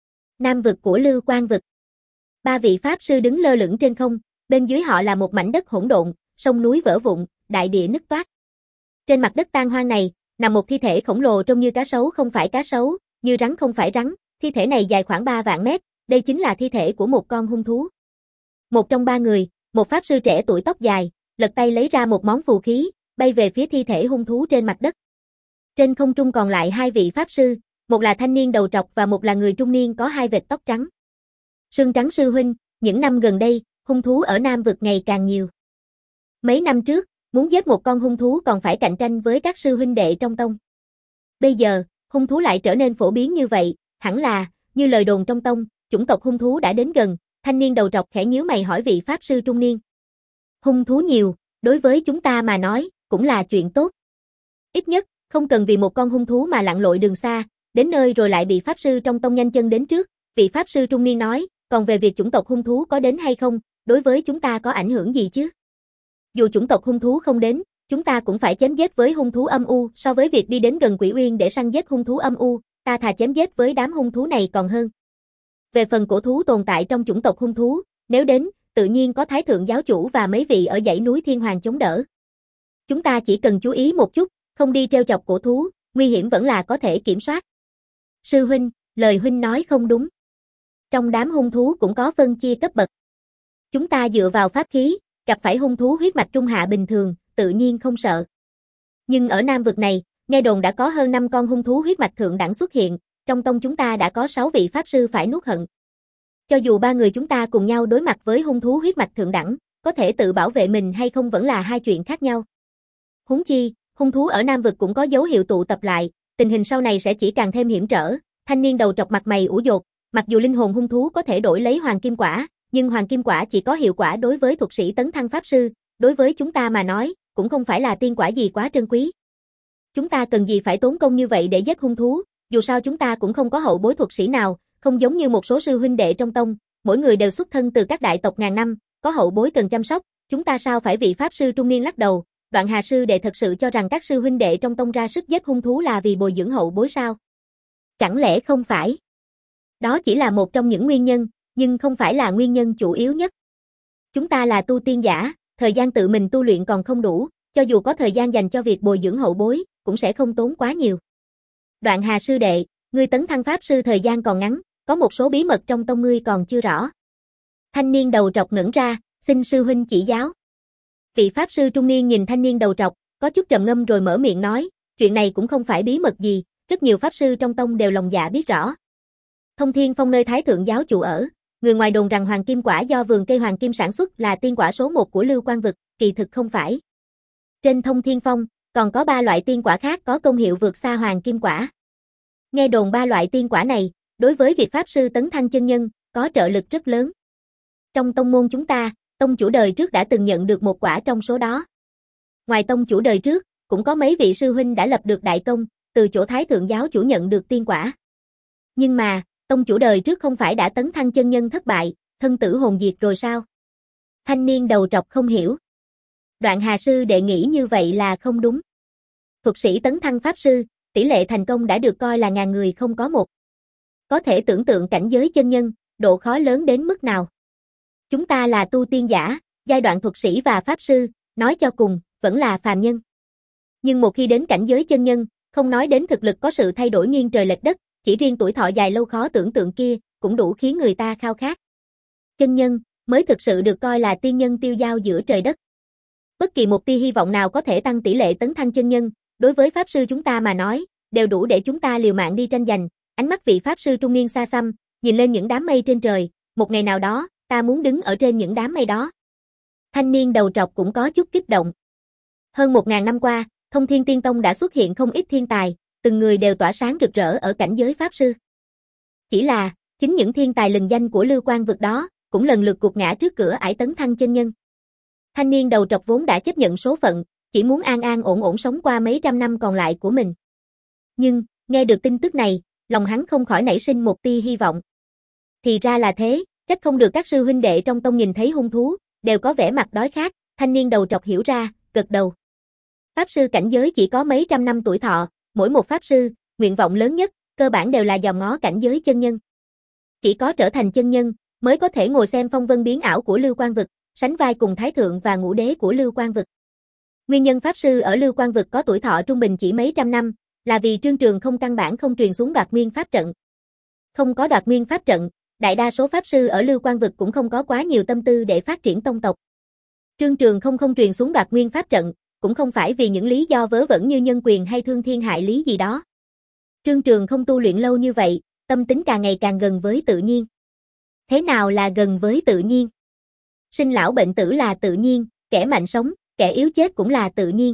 Nam vực của Lưu Quan vực. Ba vị pháp sư đứng lơ lửng trên không, bên dưới họ là một mảnh đất hỗn độn, sông núi vỡ vụn, đại địa nứt toác. Trên mặt đất tan hoang này, nằm một thi thể khổng lồ trông như cá sấu không phải cá sấu, như rắn không phải rắn, thi thể này dài khoảng ba vạn mét, đây chính là thi thể của một con hung thú. Một trong ba người, một pháp sư trẻ tuổi tóc dài, lật tay lấy ra một món phù khí, bay về phía thi thể hung thú trên mặt đất. Trên không trung còn lại hai vị pháp sư, một là thanh niên đầu trọc và một là người trung niên có hai vệt tóc trắng. Sương Trắng sư huynh, những năm gần đây, hung thú ở Nam vực ngày càng nhiều. Mấy năm trước, muốn giết một con hung thú còn phải cạnh tranh với các sư huynh đệ trong tông. Bây giờ, hung thú lại trở nên phổ biến như vậy, hẳn là, như lời đồn trong tông, chủng tộc hung thú đã đến gần, thanh niên đầu trọc khẽ nhíu mày hỏi vị pháp sư trung niên. Hung thú nhiều, đối với chúng ta mà nói, cũng là chuyện tốt. Ít nhất, không cần vì một con hung thú mà lặn lội đường xa, đến nơi rồi lại bị pháp sư trong tông nhanh chân đến trước, vị pháp sư trung niên nói, còn về việc chủng tộc hung thú có đến hay không, đối với chúng ta có ảnh hưởng gì chứ? Dù chủng tộc hung thú không đến, chúng ta cũng phải chém giết với hung thú âm u, so với việc đi đến gần Quỷ Uyên để săn giết hung thú âm u, ta thà chém giết với đám hung thú này còn hơn. Về phần cổ thú tồn tại trong chủng tộc hung thú, nếu đến, tự nhiên có Thái Thượng giáo chủ và mấy vị ở dãy núi Thiên Hoàng chống đỡ. Chúng ta chỉ cần chú ý một chút, không đi treo chọc cổ thú, nguy hiểm vẫn là có thể kiểm soát. Sư huynh, lời huynh nói không đúng. Trong đám hung thú cũng có phân chia cấp bậc. Chúng ta dựa vào pháp khí, gặp phải hung thú huyết mạch trung hạ bình thường, tự nhiên không sợ. Nhưng ở Nam vực này, nghe đồn đã có hơn năm con hung thú huyết mạch thượng đẳng xuất hiện, trong tông chúng ta đã có sáu vị pháp sư phải nuốt hận. Cho dù ba người chúng ta cùng nhau đối mặt với hung thú huyết mạch thượng đẳng, có thể tự bảo vệ mình hay không vẫn là hai chuyện khác nhau. Huống chi, hung thú ở Nam vực cũng có dấu hiệu tụ tập lại, tình hình sau này sẽ chỉ càng thêm hiểm trở. Thanh niên đầu trọc mặt mày ủ dột, mặc dù linh hồn hung thú có thể đổi lấy hoàng kim quả, nhưng hoàng kim quả chỉ có hiệu quả đối với thuật sĩ tấn thăng pháp sư, đối với chúng ta mà nói, cũng không phải là tiên quả gì quá trân quý. Chúng ta cần gì phải tốn công như vậy để giết hung thú, dù sao chúng ta cũng không có hậu bối thuật sĩ nào, không giống như một số sư huynh đệ trong tông, mỗi người đều xuất thân từ các đại tộc ngàn năm, có hậu bối cần chăm sóc, chúng ta sao phải vị pháp sư trung niên lắc đầu, Đoạn Hà sư đệ thật sự cho rằng các sư huynh đệ trong tông ra sức giết hung thú là vì bồi dưỡng hậu bối sao? Chẳng lẽ không phải? Đó chỉ là một trong những nguyên nhân, nhưng không phải là nguyên nhân chủ yếu nhất. Chúng ta là tu tiên giả, thời gian tự mình tu luyện còn không đủ, cho dù có thời gian dành cho việc bồi dưỡng hậu bối, cũng sẽ không tốn quá nhiều. Đoạn Hà sư đệ, ngươi tấn thăng pháp sư thời gian còn ngắn, có một số bí mật trong tông ngươi còn chưa rõ. Thanh niên đầu trọc ngẩn ra, xin sư huynh chỉ giáo. Vị pháp sư trung niên nhìn thanh niên đầu trọc, có chút trầm ngâm rồi mở miệng nói, chuyện này cũng không phải bí mật gì, rất nhiều pháp sư trong tông đều lòng dạ biết rõ. Thông Thiên Phong nơi Thái Thượng giáo chủ ở, người ngoài đồn rằng hoàng kim quả do vườn cây hoàng kim sản xuất là tiên quả số một của Lưu Quan vực, kỳ thực không phải. Trên Thông Thiên Phong, còn có ba loại tiên quả khác có công hiệu vượt xa hoàng kim quả. Nghe đồn ba loại tiên quả này, đối với việc pháp sư tấn thăng chân nhân, có trợ lực rất lớn. Trong tông môn chúng ta, tông chủ đời trước đã từng nhận được một quả trong số đó. Ngoài tông chủ đời trước, cũng có mấy vị sư huynh đã lập được đại công, từ chỗ Thái Thượng giáo chủ nhận được tiên quả. Nhưng mà, tông chủ đời trước không phải đã tấn thăng chân nhân thất bại, thân tử hồn diệt rồi sao? Thanh niên đầu trọc không hiểu. Đoạn Hà sư đệ nghĩ như vậy là không đúng. Thuật sĩ tấn thăng pháp sư, tỷ lệ thành công đã được coi là ngàn người không có một. Có thể tưởng tượng cảnh giới chân nhân, độ khó lớn đến mức nào. Chúng ta là tu tiên giả, giai đoạn thuật sĩ và pháp sư, nói cho cùng, vẫn là phàm nhân. Nhưng một khi đến cảnh giới chân nhân, không nói đến thực lực có sự thay đổi nghiêng trời lệch đất, chỉ riêng tuổi thọ dài lâu khó tưởng tượng kia, cũng đủ khiến người ta khao khát. Chân nhân, mới thực sự được coi là tiên nhân tiêu dao giữa trời đất. Bất kỳ một tia hy vọng nào có thể tăng tỷ lệ tấn thăng chân nhân, đối với pháp sư chúng ta mà nói, đều đủ để chúng ta liều mạng đi tranh giành. Ánh mắt vị pháp sư trung niên xa xăm, nhìn lên những đám mây trên trời, một ngày nào đó, ta muốn đứng ở trên những đám mây đó. Thanh niên đầu trọc cũng có chút kích động. Hơn một ngàn năm qua, Thông Thiên Tiên Tông đã xuất hiện không ít thiên tài, từng người đều tỏa sáng rực rỡ ở cảnh giới pháp sư. Chỉ là, chính những thiên tài lừng danh của Lưu Quang vực đó, cũng lần lượt gục ngã trước cửa ải tấn thăng chân nhân. Thanh niên đầu trọc vốn đã chấp nhận số phận, chỉ muốn an an ổn ổn sống qua mấy trăm năm còn lại của mình. Nhưng, nghe được tin tức này, lòng hắn không khỏi nảy sinh một tia hy vọng. Thì ra là thế, trách không được các sư huynh đệ trong tông nhìn thấy hung thú, đều có vẻ mặt đói khát. Thanh niên đầu trọc hiểu ra, gật đầu. Pháp sư cảnh giới chỉ có mấy trăm năm tuổi thọ, mỗi một pháp sư, nguyện vọng lớn nhất, cơ bản đều là dòm ngó cảnh giới chân nhân. Chỉ có trở thành chân nhân, mới có thể ngồi xem phong vân biến ảo của Lưu Quang vực, sánh vai cùng Thái Thượng và Ngũ Đế của Lưu Quang vực. Nguyên nhân pháp sư ở Lưu Quang vực có tuổi thọ trung bình chỉ mấy trăm năm, là vì Trương Trường không căn bản không truyền xuống Đoạt Nguyên pháp trận. Không có Đoạt Nguyên pháp trận, đại đa số pháp sư ở Lưu Quang vực cũng không có quá nhiều tâm tư để phát triển tông tộc. Trương Trường không không truyền xuống Đoạt Nguyên pháp trận, cũng không phải vì những lý do vớ vẩn như nhân quyền hay thương thiên hại lý gì đó. Trương Trường không tu luyện lâu như vậy, tâm tính càng ngày càng gần với tự nhiên. Thế nào là gần với tự nhiên? Sinh lão bệnh tử là tự nhiên, kẻ mạnh sống, kẻ yếu chết cũng là tự nhiên.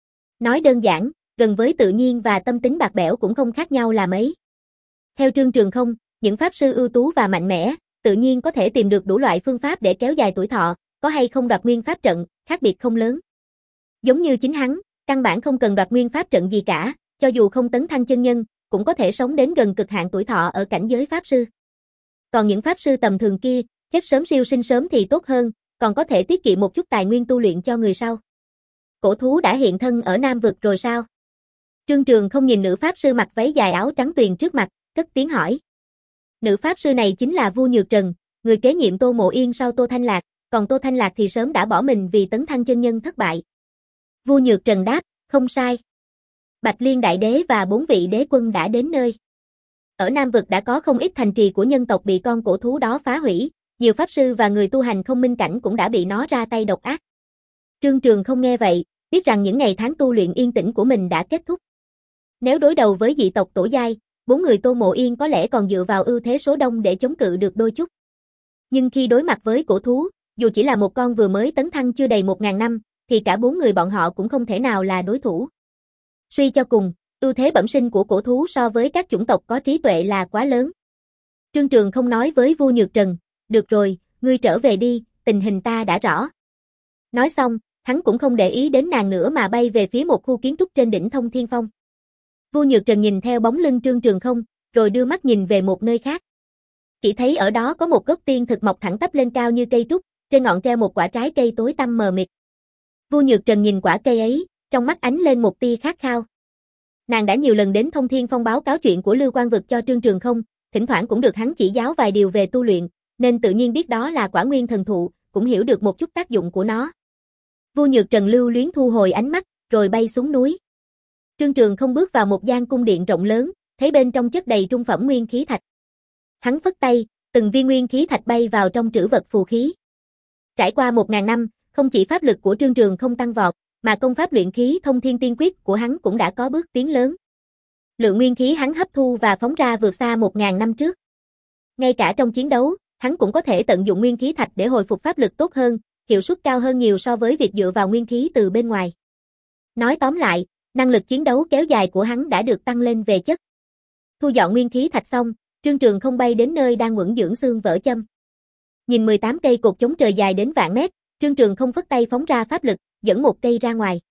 Nói đơn giản, gần với tự nhiên và tâm tính bạc bẽo cũng không khác nhau là mấy. Theo Trương Trường không, những pháp sư ưu tú và mạnh mẽ, tự nhiên có thể tìm được đủ loại phương pháp để kéo dài tuổi thọ, có hay không Đoạt Nguyên pháp trận, khác biệt không lớn. Giống như chính hắn, căn bản không cần Đoạt Nguyên pháp trận gì cả, cho dù không tấn thăng chân nhân, cũng có thể sống đến gần cực hạn tuổi thọ ở cảnh giới pháp sư. Còn những pháp sư tầm thường kia, chết sớm siêu sinh sớm thì tốt hơn, còn có thể tiết kiệm một chút tài nguyên tu luyện cho người sau. Cổ thú đã hiện thân ở Nam vực rồi sao? Trương Trường không nhìn nữ pháp sư mặc váy dài áo trắng tuyền trước mặt, cất tiếng hỏi. Nữ pháp sư này chính là Vu Nhược Trần, người kế nhiệm Tô Mộ Yên sau Tô Thanh Lạc, còn Tô Thanh Lạc thì sớm đã bỏ mình vì tấn thăng chân nhân thất bại. Vu Nhược Trần đáp, không sai. Bạch Liên Đại Đế và bốn vị đế quân đã đến nơi. Ở Nam vực đã có không ít thành trì của nhân tộc bị con cổ thú đó phá hủy, nhiều pháp sư và người tu hành không minh cảnh cũng đã bị nó ra tay độc ác. Trương Trường không nghe vậy, biết rằng những ngày tháng tu luyện yên tĩnh của mình đã kết thúc. Nếu đối đầu với dị tộc tổ giai, bốn người Tô Mộ Yên có lẽ còn dựa vào ưu thế số đông để chống cự được đôi chút. Nhưng khi đối mặt với cổ thú, dù chỉ là một con vừa mới tấn thăng chưa đầy một ngàn năm, thì cả bốn người bọn họ cũng không thể nào là đối thủ. Suy cho cùng, ưu thế bẩm sinh của cổ thú so với các chủng tộc có trí tuệ là quá lớn. Trương Trường không nói với Vu Nhược Trần, được rồi, ngươi trở về đi, tình hình ta đã rõ. Nói xong, hắn cũng không để ý đến nàng nữa mà bay về phía một khu kiến trúc trên đỉnh Thông Thiên Phong. Vu Nhược Trần nhìn theo bóng lưng Trương Trường không, rồi đưa mắt nhìn về một nơi khác. Chỉ thấy ở đó có một gốc tiên thực mọc thẳng tắp lên cao như cây trúc, trên ngọn treo một quả trái cây tối tăm mờ mịt. Vu Nhược Trần nhìn quả cây ấy, trong mắt ánh lên một tia khát khao. Nàng đã nhiều lần đến Thông Thiên Phong báo cáo chuyện của Lưu Quang vực cho Trương Trường không, thỉnh thoảng cũng được hắn chỉ giáo vài điều về tu luyện, nên tự nhiên biết đó là quả nguyên thần thụ, cũng hiểu được một chút tác dụng của nó. Vu Nhược Trần lưu luyến thu hồi ánh mắt, rồi bay xuống núi. Trương Trường không bước vào một gian cung điện rộng lớn, thấy bên trong chất đầy trung phẩm nguyên khí thạch. Hắn phất tay, từng viên nguyên khí thạch bay vào trong trữ vật phù khí. Trải qua một ngàn năm, không chỉ pháp lực của Trương Trường không tăng vọt, mà công pháp luyện khí Thông Thiên Tiên Quyết của hắn cũng đã có bước tiến lớn. Lượng nguyên khí hắn hấp thu và phóng ra vượt xa một ngàn năm trước. Ngay cả trong chiến đấu, hắn cũng có thể tận dụng nguyên khí thạch để hồi phục pháp lực tốt hơn, hiệu suất cao hơn nhiều so với việc dựa vào nguyên khí từ bên ngoài. Nói tóm lại, năng lực chiến đấu kéo dài của hắn đã được tăng lên về chất. Thu dọn nguyên khí thạch xong, Trương Trường không bay đến nơi đang uẩn dưỡng xương vỡ châm. Nhìn mười tám cây cột chống trời dài đến vạn mét, Trương Trường không phất tay phóng ra pháp lực, dẫn một cây ra ngoài.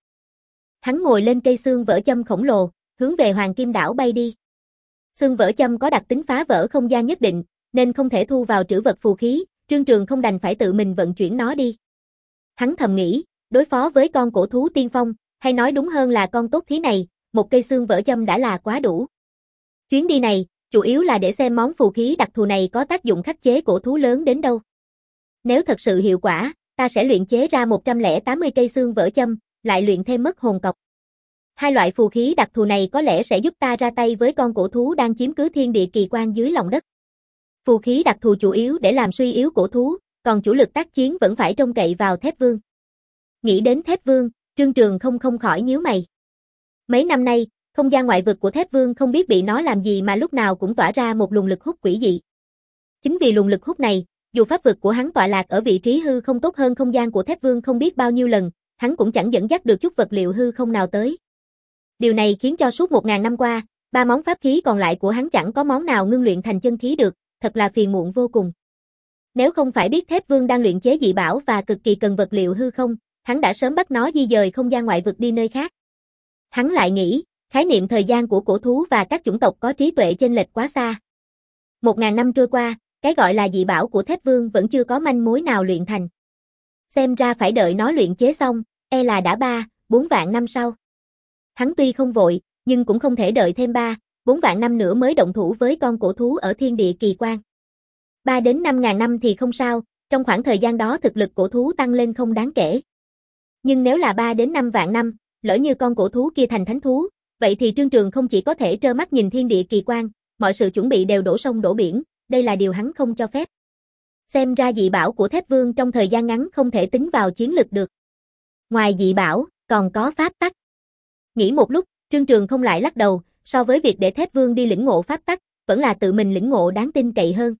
Hắn ngồi lên cây xương vỡ châm khổng lồ, hướng về Hoàng Kim Đảo bay đi. Xương vỡ châm có đặc tính phá vỡ không gian nhất định, nên không thể thu vào trữ vật phù khí, Trương Trường không đành phải tự mình vận chuyển nó đi. Hắn thầm nghĩ, đối phó với con cổ thú tiên phong, hay nói đúng hơn là con tốt thí này, một cây xương vỡ châm đã là quá đủ. Chuyến đi này, chủ yếu là để xem món phù khí đặc thù này có tác dụng khắc chế cổ thú lớn đến đâu. Nếu thật sự hiệu quả, ta sẽ luyện chế ra một trăm lẻ tám mươi cây xương vỡ châm, lại luyện thêm mất hồn cọc. Hai loại phù khí đặc thù này có lẽ sẽ giúp ta ra tay với con cổ thú đang chiếm cứ thiên địa kỳ quan dưới lòng đất. Phù khí đặc thù chủ yếu để làm suy yếu cổ thú, còn chủ lực tác chiến vẫn phải trông cậy vào Thép Vương. Nghĩ đến Thép Vương, Trương Trường không không khỏi nhíu mày. Mấy năm nay, không gian ngoại vực của Thép Vương không biết bị nó làm gì mà lúc nào cũng tỏa ra một luồng lực hút quỷ dị. Chính vì luồng lực hút này, dù pháp vực của hắn tọa lạc ở vị trí hư không tốt hơn không gian của Thép Vương không biết bao nhiêu lần, hắn cũng chẳng dẫn dắt được chút vật liệu hư không nào tới. Điều này khiến cho suốt một ngàn năm qua, ba món pháp khí còn lại của hắn chẳng có món nào ngưng luyện thành chân khí được, thật là phiền muộn vô cùng. Nếu không phải biết Thép Vương đang luyện chế dị bảo và cực kỳ cần vật liệu hư không, hắn đã sớm bắt nó di dời không gian ngoại vực đi nơi khác. Hắn lại nghĩ, khái niệm thời gian của cổ thú và các chủng tộc có trí tuệ chênh lệch quá xa. Một ngàn năm trôi qua, cái gọi là dị bảo của Thép Vương vẫn chưa có manh mối nào luyện thành. Xem ra phải đợi nó luyện chế xong, e là đã ba, bốn vạn năm sau. Hắn tuy không vội, nhưng cũng không thể đợi thêm ba, bốn vạn năm nữa mới động thủ với con cổ thú ở thiên địa kỳ quan. Ba đến năm ngàn năm thì không sao, trong khoảng thời gian đó thực lực cổ thú tăng lên không đáng kể. Nhưng nếu là ba đến năm vạn năm, lỡ như con cổ thú kia thành thánh thú, vậy thì Trương Trường không chỉ có thể trơ mắt nhìn thiên địa kỳ quan, mọi sự chuẩn bị đều đổ sông đổ biển, đây là điều hắn không cho phép. Xem ra dị bảo của Thép Vương trong thời gian ngắn không thể tính vào chiến lực được. Ngoài dị bảo, còn có pháp tắc. Nghĩ một lúc, Trương Trường không lại lắc đầu, so với việc để Thép Vương đi lĩnh ngộ pháp tắc, vẫn là tự mình lĩnh ngộ đáng tin cậy hơn.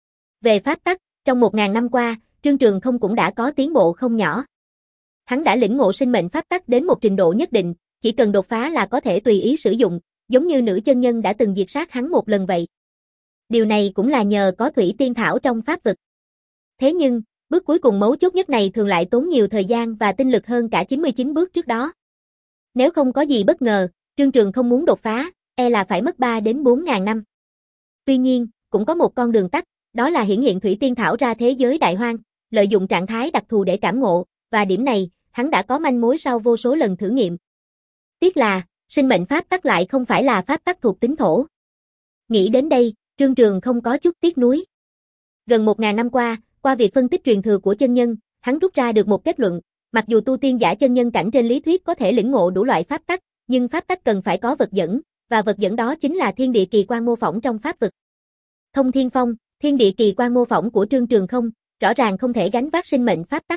Về pháp tắc, trong một ngàn năm qua, Trương Trường không cũng đã có tiến bộ không nhỏ. Hắn đã lĩnh ngộ sinh mệnh pháp tắc đến một trình độ nhất định, chỉ cần đột phá là có thể tùy ý sử dụng, giống như nữ chân nhân đã từng diệt sát hắn một lần vậy. Điều này cũng là nhờ có thủy tiên thảo trong pháp vực. Thế nhưng, bước cuối cùng mấu chốt nhất này thường lại tốn nhiều thời gian và tinh lực hơn cả chín mươi chín bước trước đó. Nếu không có gì bất ngờ, Trương Trường không muốn đột phá, e là phải mất ba đến bốn ngàn năm. Tuy nhiên, cũng có một con đường tắt, đó là hiển hiện thủy tiên thảo ra thế giới đại hoang, lợi dụng trạng thái đặc thù để cảm ngộ, và điểm này, hắn đã có manh mối sau vô số lần thử nghiệm. Tiếc là, sinh mệnh pháp tắc lại không phải là pháp tắc thuộc tính thổ. Nghĩ đến đây, Trương Trường không có chút tiếc nuối. Gần một ngàn năm qua, qua việc phân tích truyền thừa của chân nhân, hắn rút ra được một kết luận, mặc dù tu tiên giả chân nhân cảnh trên lý thuyết có thể lĩnh ngộ đủ loại pháp tắc, nhưng pháp tắc cần phải có vật dẫn, và vật dẫn đó chính là thiên địa kỳ quan mô phỏng trong pháp vực. Thông Thiên Phong, thiên địa kỳ quan mô phỏng của Trương Trường không, rõ ràng không thể gánh vác sinh mệnh pháp tắc.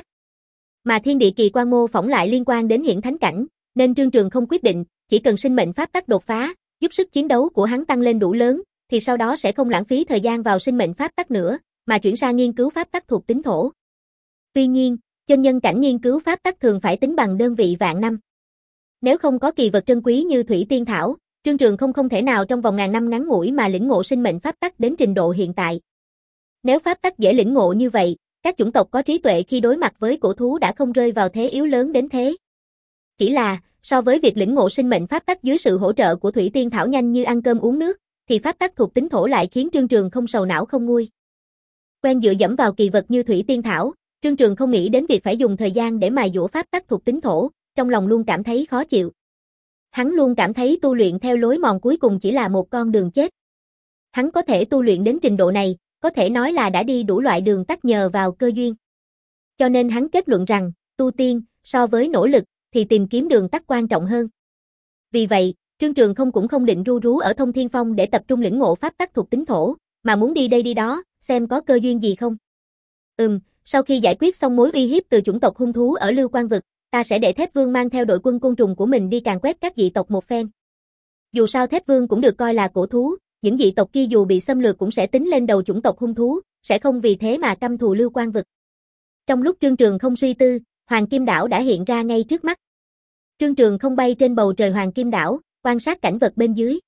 Mà thiên địa kỳ quan mô phỏng lại liên quan đến hiển thánh cảnh, nên Trương Trường không quyết định, chỉ cần sinh mệnh pháp tắc đột phá, giúp sức chiến đấu của hắn tăng lên đủ lớn, thì sau đó sẽ không lãng phí thời gian vào sinh mệnh pháp tắc nữa, mà chuyển sang nghiên cứu pháp tắc thuộc tính thổ. Tuy nhiên, chân nhân cảnh nghiên cứu pháp tắc thường phải tính bằng đơn vị vạn năm. Nếu không có kỳ vật trân quý như thủy tiên thảo, Trương Trường không không thể nào trong vòng ngàn năm ngắn ngủi mà lĩnh ngộ sinh mệnh pháp tắc đến trình độ hiện tại. Nếu pháp tắc dễ lĩnh ngộ như vậy, các chủng tộc có trí tuệ khi đối mặt với cổ thú đã không rơi vào thế yếu lớn đến thế. Chỉ là, so với việc lĩnh ngộ sinh mệnh pháp tắc dưới sự hỗ trợ của thủy tiên thảo nhanh như ăn cơm uống nước, thì pháp tắc thuộc tính thổ lại khiến Trương Trường không sầu não không nguôi. Quen dựa dẫm vào kỳ vật như thủy tiên thảo, Trương Trường không nghĩ đến việc phải dùng thời gian để mài dũa pháp tắc thuộc tính thổ, trong lòng luôn cảm thấy khó chịu. Hắn luôn cảm thấy tu luyện theo lối mòn cuối cùng chỉ là một con đường chết. Hắn có thể tu luyện đến trình độ này, có thể nói là đã đi đủ loại đường tắt nhờ vào cơ duyên. Cho nên hắn kết luận rằng, tu tiên, so với nỗ lực, thì tìm kiếm đường tắt quan trọng hơn. Vì vậy, Trương Trường không cũng không định ru rú ở Thông Thiên Phong để tập trung lĩnh ngộ pháp tắc thuộc tính thổ, mà muốn đi đây đi đó, xem có cơ duyên gì không. Ừm, sau khi giải quyết xong mối uy hiếp từ chủng tộc hung thú ở Lưu Quan Vực, ta sẽ để Thép Vương mang theo đội quân côn trùng của mình đi càn quét các dị tộc một phen. Dù sao Thép Vương cũng được coi là cổ thú, những dị tộc kia dù bị xâm lược cũng sẽ tính lên đầu chủng tộc hung thú, sẽ không vì thế mà căm thù Lưu Quan Vực. Trong lúc Trương Trường không suy tư, Hoàng Kim Đảo đã hiện ra ngay trước mắt. Trương Trường không bay trên bầu trời Hoàng Kim Đảo, quan sát cảnh vật bên dưới.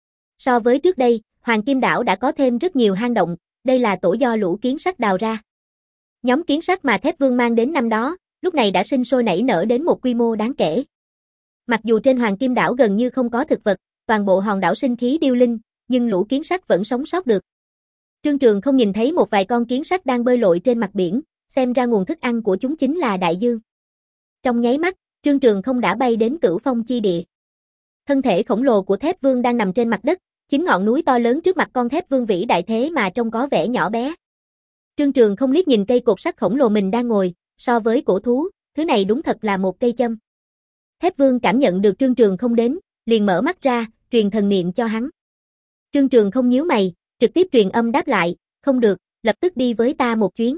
So với trước đây, Hoàng Kim Đảo đã có thêm rất nhiều hang động, đây là tổ do lũ kiến sắt đào ra. Nhóm kiến sắt mà Thép Vương mang đến năm đó, lúc này đã sinh sôi nảy nở đến một quy mô đáng kể. Mặc dù trên Hoàng Kim Đảo gần như không có thực vật, toàn bộ hòn đảo sinh khí điêu linh, nhưng lũ kiến sắt vẫn sống sót được. Trương Trường không nhìn thấy một vài con kiến sắt đang bơi lội trên mặt biển, xem ra nguồn thức ăn của chúng chính là đại dương. Trong nháy mắt, Trương Trường không đã bay đến Cửu Phong chi địa. Thân thể khổng lồ của Thép Vương đang nằm trên mặt đất, chính ngọn núi to lớn trước mặt con Thép Vương vĩ đại thế mà trông có vẻ nhỏ bé. Trương Trường không liếc nhìn cây cột sắt khổng lồ mình đang ngồi, so với cổ thú, thứ này đúng thật là một cây châm. Thép Vương cảm nhận được Trương Trường không đến, liền mở mắt ra, truyền thần niệm cho hắn. Trương Trường không nhíu mày, trực tiếp truyền âm đáp lại, không được, lập tức đi với ta một chuyến.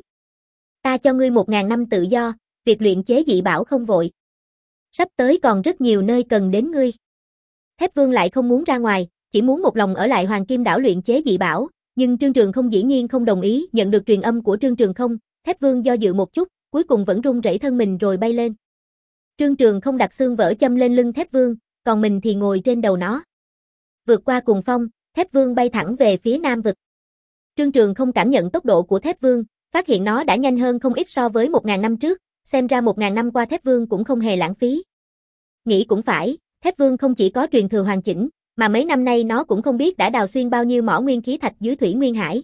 Ta cho ngươi một ngàn năm tự do, việc luyện chế dị bảo không vội. Sắp tới còn rất nhiều nơi cần đến ngươi. Thép Vương lại không muốn ra ngoài, chỉ muốn một lòng ở lại Hoàng Kim Đảo luyện chế dị bảo, nhưng Trương Trường không dĩ nhiên không đồng ý. Nhận được truyền âm của Trương Trường không, Thép Vương do dự một chút, cuối cùng vẫn run rẩy thân mình rồi bay lên. Trương Trường không đặt xương vỡ châm lên lưng Thép Vương, còn mình thì ngồi trên đầu nó. Vượt qua cuồng phong, Thép Vương bay thẳng về phía Nam vực. Trương Trường không cảm nhận tốc độ của Thép Vương, phát hiện nó đã nhanh hơn không ít so với một ngàn năm trước, xem ra một ngàn năm qua Thép Vương cũng không hề lãng phí. Nghĩ cũng phải, Thép Vương không chỉ có truyền thừa hoàn chỉnh, mà mấy năm nay nó cũng không biết đã đào xuyên bao nhiêu mỏ nguyên khí thạch dưới thủy nguyên hải.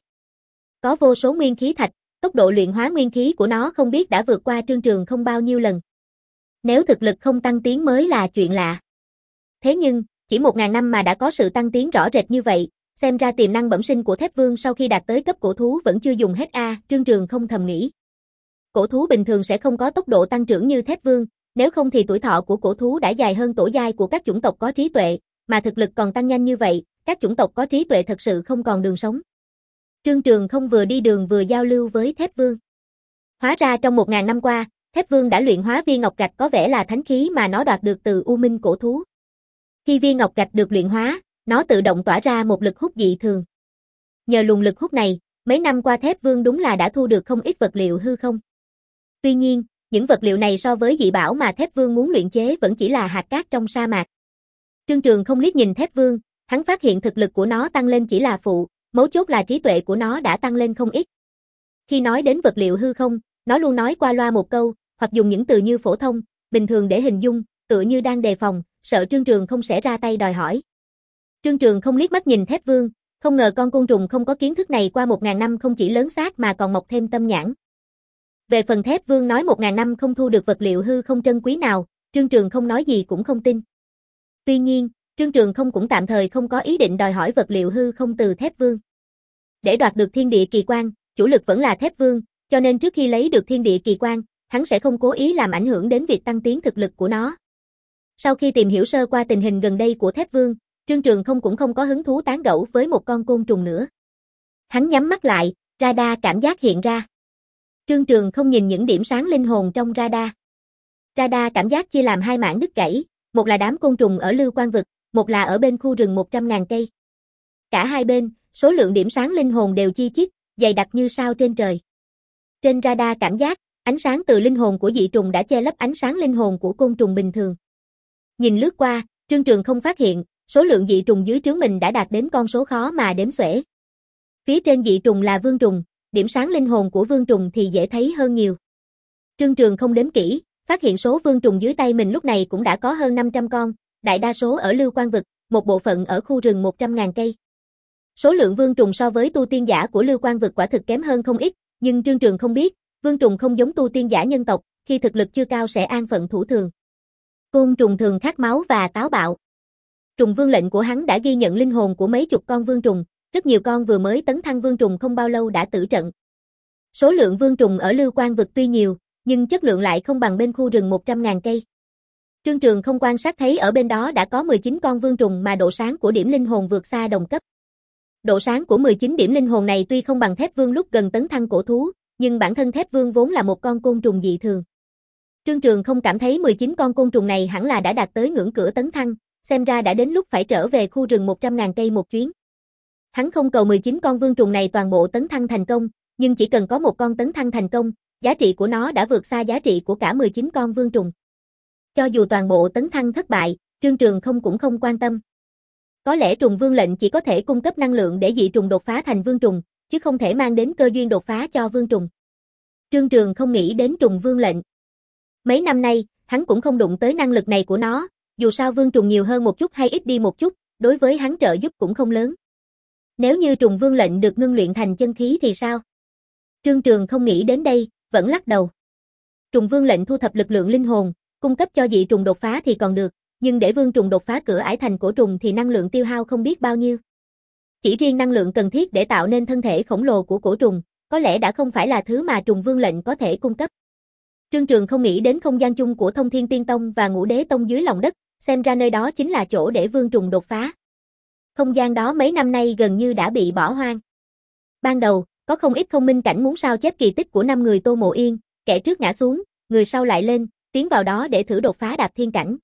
Có vô số nguyên khí thạch, tốc độ luyện hóa nguyên khí của nó không biết đã vượt qua Trương Trường không bao nhiêu lần. Nếu thực lực không tăng tiến mới là chuyện lạ. Thế nhưng, chỉ một ngàn năm mà đã có sự tăng tiến rõ rệt như vậy, xem ra tiềm năng bẩm sinh của Thép Vương sau khi đạt tới cấp cổ thú vẫn chưa dùng hết a, Trương Trường không thầm nghĩ. Cổ thú bình thường sẽ không có tốc độ tăng trưởng như Thép Vương, nếu không thì tuổi thọ của cổ thú đã dài hơn tổ giai của các chủng tộc có trí tuệ, mà thực lực còn tăng nhanh như vậy, các chủng tộc có trí tuệ thật sự không còn đường sống. Trương Trường không vừa đi đường vừa giao lưu với Thép Vương. Hóa ra trong một ngàn năm qua, Thép Vương đã luyện hóa viên ngọc gạch có vẻ là thánh khí mà nó đoạt được từ U Minh cổ thú. Khi viên ngọc gạch được luyện hóa, nó tự động tỏa ra một lực hút dị thường. Nhờ luồng lực hút này, mấy năm qua Thép Vương đúng là đã thu được không ít vật liệu hư không. Tuy nhiên, những vật liệu này so với dị bảo mà Thép Vương muốn luyện chế vẫn chỉ là hạt cát trong sa mạc. Trương Trường không liếc nhìn Thép Vương, hắn phát hiện thực lực của nó tăng lên chỉ là phụ, mấu chốt là trí tuệ của nó đã tăng lên không ít. Khi nói đến vật liệu hư không, nó luôn nói qua loa một câu, hoặc dùng những từ như phổ thông, bình thường để hình dung, tựa như đang đề phòng, sợ Trương Trường không sẽ ra tay đòi hỏi. Trương Trường không liếc mắt nhìn Thép Vương, không ngờ con côn trùng không có kiến thức này qua một ngàn năm không chỉ lớn xác mà còn mọc thêm tâm nhãn. Về phần Thép Vương nói một ngàn năm không thu được vật liệu hư không trân quý nào, Trương Trường không nói gì cũng không tin. Tuy nhiên, Trương Trường không cũng tạm thời không có ý định đòi hỏi vật liệu hư không từ Thép Vương. Để đoạt được thiên địa kỳ quan, chủ lực vẫn là Thép Vương, cho nên trước khi lấy được thiên địa kỳ quan, hắn sẽ không cố ý làm ảnh hưởng đến việc tăng tiến thực lực của nó. Sau khi tìm hiểu sơ qua tình hình gần đây của Thép Vương, Trương Trường không cũng không có hứng thú tán gẫu với một con côn trùng nữa. Hắn nhắm mắt lại, radar cảm giác hiện ra. Trương Trường không nhìn những điểm sáng linh hồn trong radar. Radar cảm giác chia làm hai mảng đứt gãy, một là đám côn trùng ở Lưu Quan vực, một là ở bên khu rừng một trăm ngàn cây. Cả hai bên, số lượng điểm sáng linh hồn đều chi chít, dày đặc như sao trên trời. Trên radar cảm giác, ánh sáng từ linh hồn của dị trùng đã che lấp ánh sáng linh hồn của côn trùng bình thường. Nhìn lướt qua, Trương Trường không phát hiện, số lượng dị trùng dưới trướng mình đã đạt đến con số khó mà đếm xuể. Phía trên dị trùng là vương trùng, điểm sáng linh hồn của vương trùng thì dễ thấy hơn nhiều. Trương Trường không đếm kỹ, phát hiện số vương trùng dưới tay mình lúc này cũng đã có hơn năm trăm con, đại đa số ở Lưu Quan vực, một bộ phận ở khu rừng một trăm ngàn cây. Số lượng vương trùng so với tu tiên giả của Lưu Quan vực quả thực kém hơn không ít, nhưng Trương Trường không biết, vương trùng không giống tu tiên giả nhân tộc, khi thực lực chưa cao sẽ an phận thủ thường. Côn trùng thường khát máu và táo bạo. Trùng vương lệnh của hắn đã ghi nhận linh hồn của mấy chục con vương trùng, rất nhiều con vừa mới tấn thăng vương trùng không bao lâu đã tử trận. Số lượng vương trùng ở Lưu Quan vực tuy nhiều, nhưng chất lượng lại không bằng bên khu rừng một trăm ngàn cây. Trương Trường không quan sát thấy ở bên đó đã có mười chín con vương trùng mà độ sáng của điểm linh hồn vượt xa đồng cấp. Độ sáng của mười chín điểm linh hồn này tuy không bằng Thép Vương lúc gần tấn thăng cổ thú, nhưng bản thân Thép Vương vốn là một con côn trùng dị thường. Trương Trường không cảm thấy mười chín con côn trùng này hẳn là đã đạt tới ngưỡng cửa tấn thăng, xem ra đã đến lúc phải trở về khu rừng một trăm ngàn cây một chuyến. Hắn không cầu mười chín con vương trùng này toàn bộ tấn thăng thành công, nhưng chỉ cần có một con tấn thăng thành công, giá trị của nó đã vượt xa giá trị của cả mười chín con vương trùng. Cho dù toàn bộ tấn thăng thất bại, Trương Trường không cũng không quan tâm. Có lẽ trùng vương lệnh chỉ có thể cung cấp năng lượng để dị trùng đột phá thành vương trùng, chứ không thể mang đến cơ duyên đột phá cho vương trùng. Trương Trường không nghĩ đến trùng vương lệnh. Mấy năm nay, hắn cũng không đụng tới năng lực này của nó, dù sao vương trùng nhiều hơn một chút hay ít đi một chút, đối với hắn trợ giúp cũng không lớn. Nếu như trùng vương lệnh được ngưng luyện thành chân khí thì sao? Trương Trường không nghĩ đến đây, vẫn lắc đầu. Trùng vương lệnh thu thập lực lượng linh hồn, cung cấp cho dị trùng đột phá thì còn được, nhưng để vương trùng đột phá cửa ải thành cổ trùng thì năng lượng tiêu hao không biết bao nhiêu. Chỉ riêng năng lượng cần thiết để tạo nên thân thể khổng lồ của cổ trùng, có lẽ đã không phải là thứ mà trùng vương lệnh có thể cung cấp. Trương Trường không nghĩ đến không gian chung của Thông Thiên Tiên Tông và Ngũ Đế Tông dưới lòng đất, xem ra nơi đó chính là chỗ để vương trùng đột phá. Không gian đó mấy năm nay gần như đã bị bỏ hoang. Ban đầu, có không ít không minh cảnh muốn sao chép kỳ tích của năm người Tô Mộ Yên, kẻ trước ngã xuống, người sau lại lên, tiến vào đó để thử đột phá đạp thiên cảnh.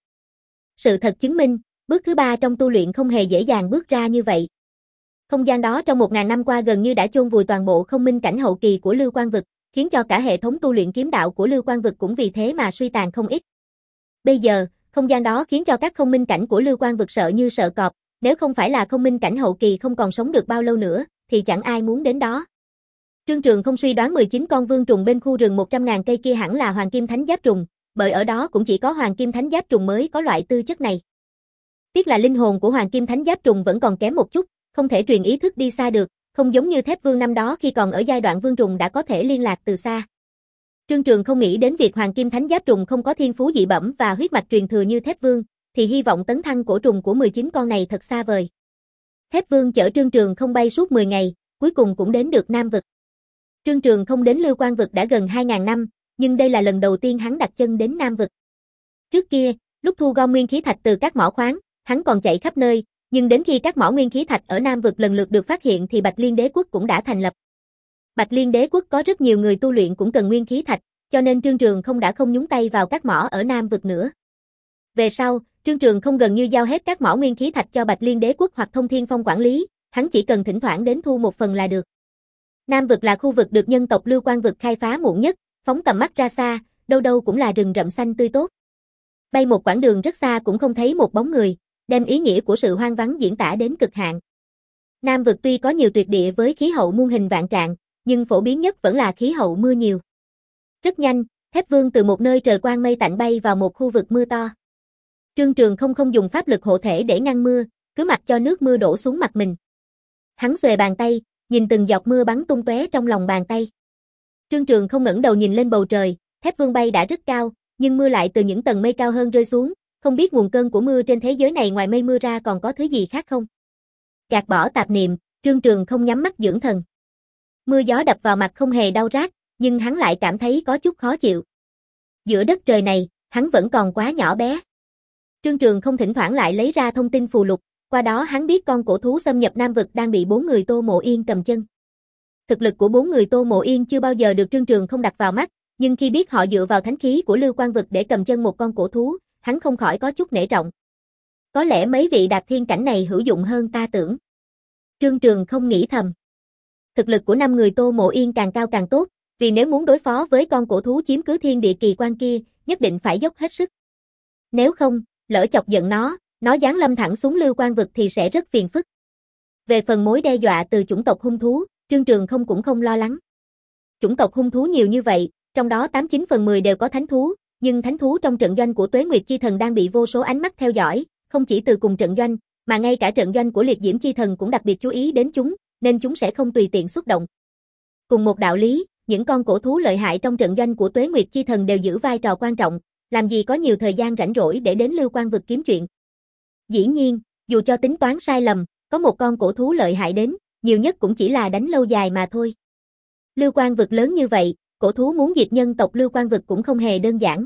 Sự thật chứng minh, bước thứ ba trong tu luyện không hề dễ dàng bước ra như vậy. Không gian đó trong một ngàn năm qua gần như đã chôn vùi toàn bộ không minh cảnh hậu kỳ của Lưu Quang Vực, khiến cho cả hệ thống tu luyện kiếm đạo của Lưu Quang Vực cũng vì thế mà suy tàn không ít. Bây giờ, không gian đó khiến cho các không minh cảnh của Lưu Quang Vực sợ như sợ cọp, nếu không phải là không minh cảnh hậu kỳ không còn sống được bao lâu nữa, thì chẳng ai muốn đến đó. Trương Trường không suy đoán mười chín con vương trùng bên khu rừng một trăm ngàn cây kia hẳn là Hoàng Kim Thánh Giáp Trùng, bởi ở đó cũng chỉ có Hoàng Kim Thánh Giáp Trùng mới có loại tư chất này. Tiếc là linh hồn của Hoàng Kim Thánh Giáp Trùng vẫn còn kém một chút, không thể truyền ý thức đi xa được, không giống như Thép Vương năm đó khi còn ở giai đoạn vương trùng đã có thể liên lạc từ xa. Trương Trường không nghĩ đến việc Hoàng Kim Thánh Giáp Trùng không có thiên phú dị bẩm và huyết mạch truyền thừa như Thép Vương, thì hy vọng tấn thăng cổ trùng của mười chín con này thật xa vời. Thép Vương chở Trương Trường không bay suốt mười ngày, cuối cùng cũng đến được Nam Vực. Trương Trường không đến Lưu Quang Vực đã gần hai ngàn năm, nhưng đây là lần đầu tiên hắn đặt chân đến Nam Vực. Trước kia, lúc thu gom nguyên khí thạch từ các mỏ khoáng, hắn còn chạy khắp nơi, nhưng đến khi các mỏ nguyên khí thạch ở Nam Vực lần lượt được phát hiện thì Bạch Liên Đế Quốc cũng đã thành lập. Bạch Liên Đế Quốc có rất nhiều người tu luyện cũng cần nguyên khí thạch, cho nên Trương Trường không đã không nhúng tay vào các mỏ ở Nam Vực nữa. Về sau, Trương Trường không gần như giao hết các mỏ nguyên khí thạch cho Bạch Liên Đế Quốc hoặc Thông Thiên Phong quản lý, hắn chỉ cần thỉnh thoảng đến thu một phần là được. Nam Vực là khu vực được nhân tộc Lưu Quang Vực khai phá muộn nhất, phóng tầm mắt ra xa, đâu đâu cũng là rừng rậm xanh tươi tốt. Bay một quãng đường rất xa cũng không thấy một bóng người, đem ý nghĩa của sự hoang vắng diễn tả đến cực hạn. Nam Vực tuy có nhiều tuyệt địa với khí hậu muôn hình vạn trạng, nhưng phổ biến nhất vẫn là khí hậu mưa nhiều. Rất nhanh, Thép Vương từ một nơi trời quang mây tạnh bay vào một khu vực mưa to. Trương Trường không không dùng pháp lực hộ thể để ngăn mưa, cứ mặc cho nước mưa đổ xuống mặt mình. Hắn xuề bàn tay, nhìn từng giọt mưa bắn tung tóe trong lòng bàn tay. Trương Trường không ngẩng đầu nhìn lên bầu trời, Thép Vương bay đã rất cao, nhưng mưa lại từ những tầng mây cao hơn rơi xuống, không biết nguồn cơn của mưa trên thế giới này ngoài mây mưa ra còn có thứ gì khác không. Gạt bỏ tạp niệm, Trương Trường không nhắm mắt dưỡng thần. Mưa gió đập vào mặt không hề đau rát, nhưng hắn lại cảm thấy có chút khó chịu. Giữa đất trời này, hắn vẫn còn quá nhỏ bé. Trương Trường không thỉnh thoảng lại lấy ra thông tin phù lục, qua đó hắn biết con cổ thú xâm nhập Nam Vực đang bị bốn người Tô Mộ Yên cầm chân. Thực lực của bốn người Tô Mộ Yên chưa bao giờ được Trương Trường không đặt vào mắt, nhưng khi biết họ dựa vào thánh khí của Lưu Quang Vực để cầm chân một con cổ thú, hắn không khỏi có chút nể trọng. Có lẽ mấy vị đạp thiên cảnh này hữu dụng hơn ta tưởng. Trương Trường không nghĩ thầm. Thực lực của năm người Tô Mộ Yên càng cao càng tốt, vì nếu muốn đối phó với con cổ thú chiếm cứ thiên địa kỳ quan kia, nhất định phải dốc hết sức. Nếu không, lỡ chọc giận nó, nó giáng lâm thẳng xuống Lưu Quang Vực thì sẽ rất phiền phức. Về phần mối đe dọa từ chủng tộc hung thú, Trương Trường không cũng không lo lắng. Chủng tộc hung thú nhiều như vậy, trong đó tám chín phần mười đều có thánh thú, nhưng thánh thú trong trận doanh của Tuế Nguyệt Chi Thần đang bị vô số ánh mắt theo dõi, không chỉ từ cùng trận doanh, mà ngay cả trận doanh của Liệt Diễm Chi Thần cũng đặc biệt chú ý đến chúng, nên chúng sẽ không tùy tiện xuất động. Cùng một đạo lý, những con cổ thú lợi hại trong trận doanh của Tuế Nguyệt Chi Thần đều giữ vai trò quan trọng, làm gì có nhiều thời gian rảnh rỗi để đến Lưu Quang Vực kiếm chuyện. Dĩ nhiên, dù cho tính toán sai lầm, có một con cổ thú lợi hại đến, nhiều nhất cũng chỉ là đánh lâu dài mà thôi. Lưu Quang Vực lớn như vậy, cổ thú muốn diệt nhân tộc Lưu Quang Vực cũng không hề đơn giản.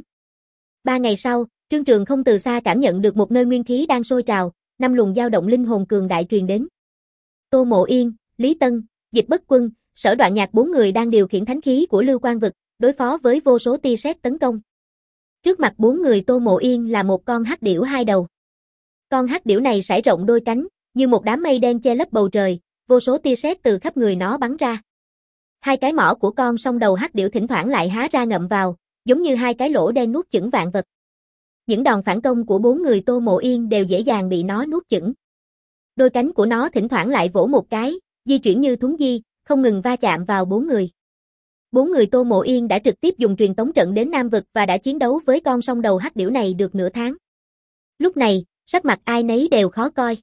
Ba ngày sau, Trương Trường không từ xa cảm nhận được một nơi nguyên khí đang sôi trào, năm luồng dao động linh hồn cường đại truyền đến. Tô Mộ Yên, Lý Tân, Dịch Bất Quân, Sở Đoạn Nhạc bốn người đang điều khiển thánh khí của Lưu Quang Vực, đối phó với vô số tia sét tấn công. Trước mặt bốn người Tô Mộ Yên là một con hắc điểu hai đầu. Con hắc điểu này sải rộng đôi cánh, như một đám mây đen che lấp bầu trời, vô số tia sét từ khắp người nó bắn ra. Hai cái mỏ của con song đầu hắc điểu thỉnh thoảng lại há ra ngậm vào, giống như hai cái lỗ đen nuốt chửng vạn vật. Những đòn phản công của bốn người Tô Mộ Yên đều dễ dàng bị nó nuốt chửng. Đôi cánh của nó thỉnh thoảng lại vỗ một cái, di chuyển như thúng di, không ngừng va chạm vào bốn người. Bốn người Tô Mộ Yên đã trực tiếp dùng truyền tống trận đến Nam Vực và đã chiến đấu với con song đầu hắc điểu này được nửa tháng. Lúc này, sắc mặt ai nấy đều khó coi.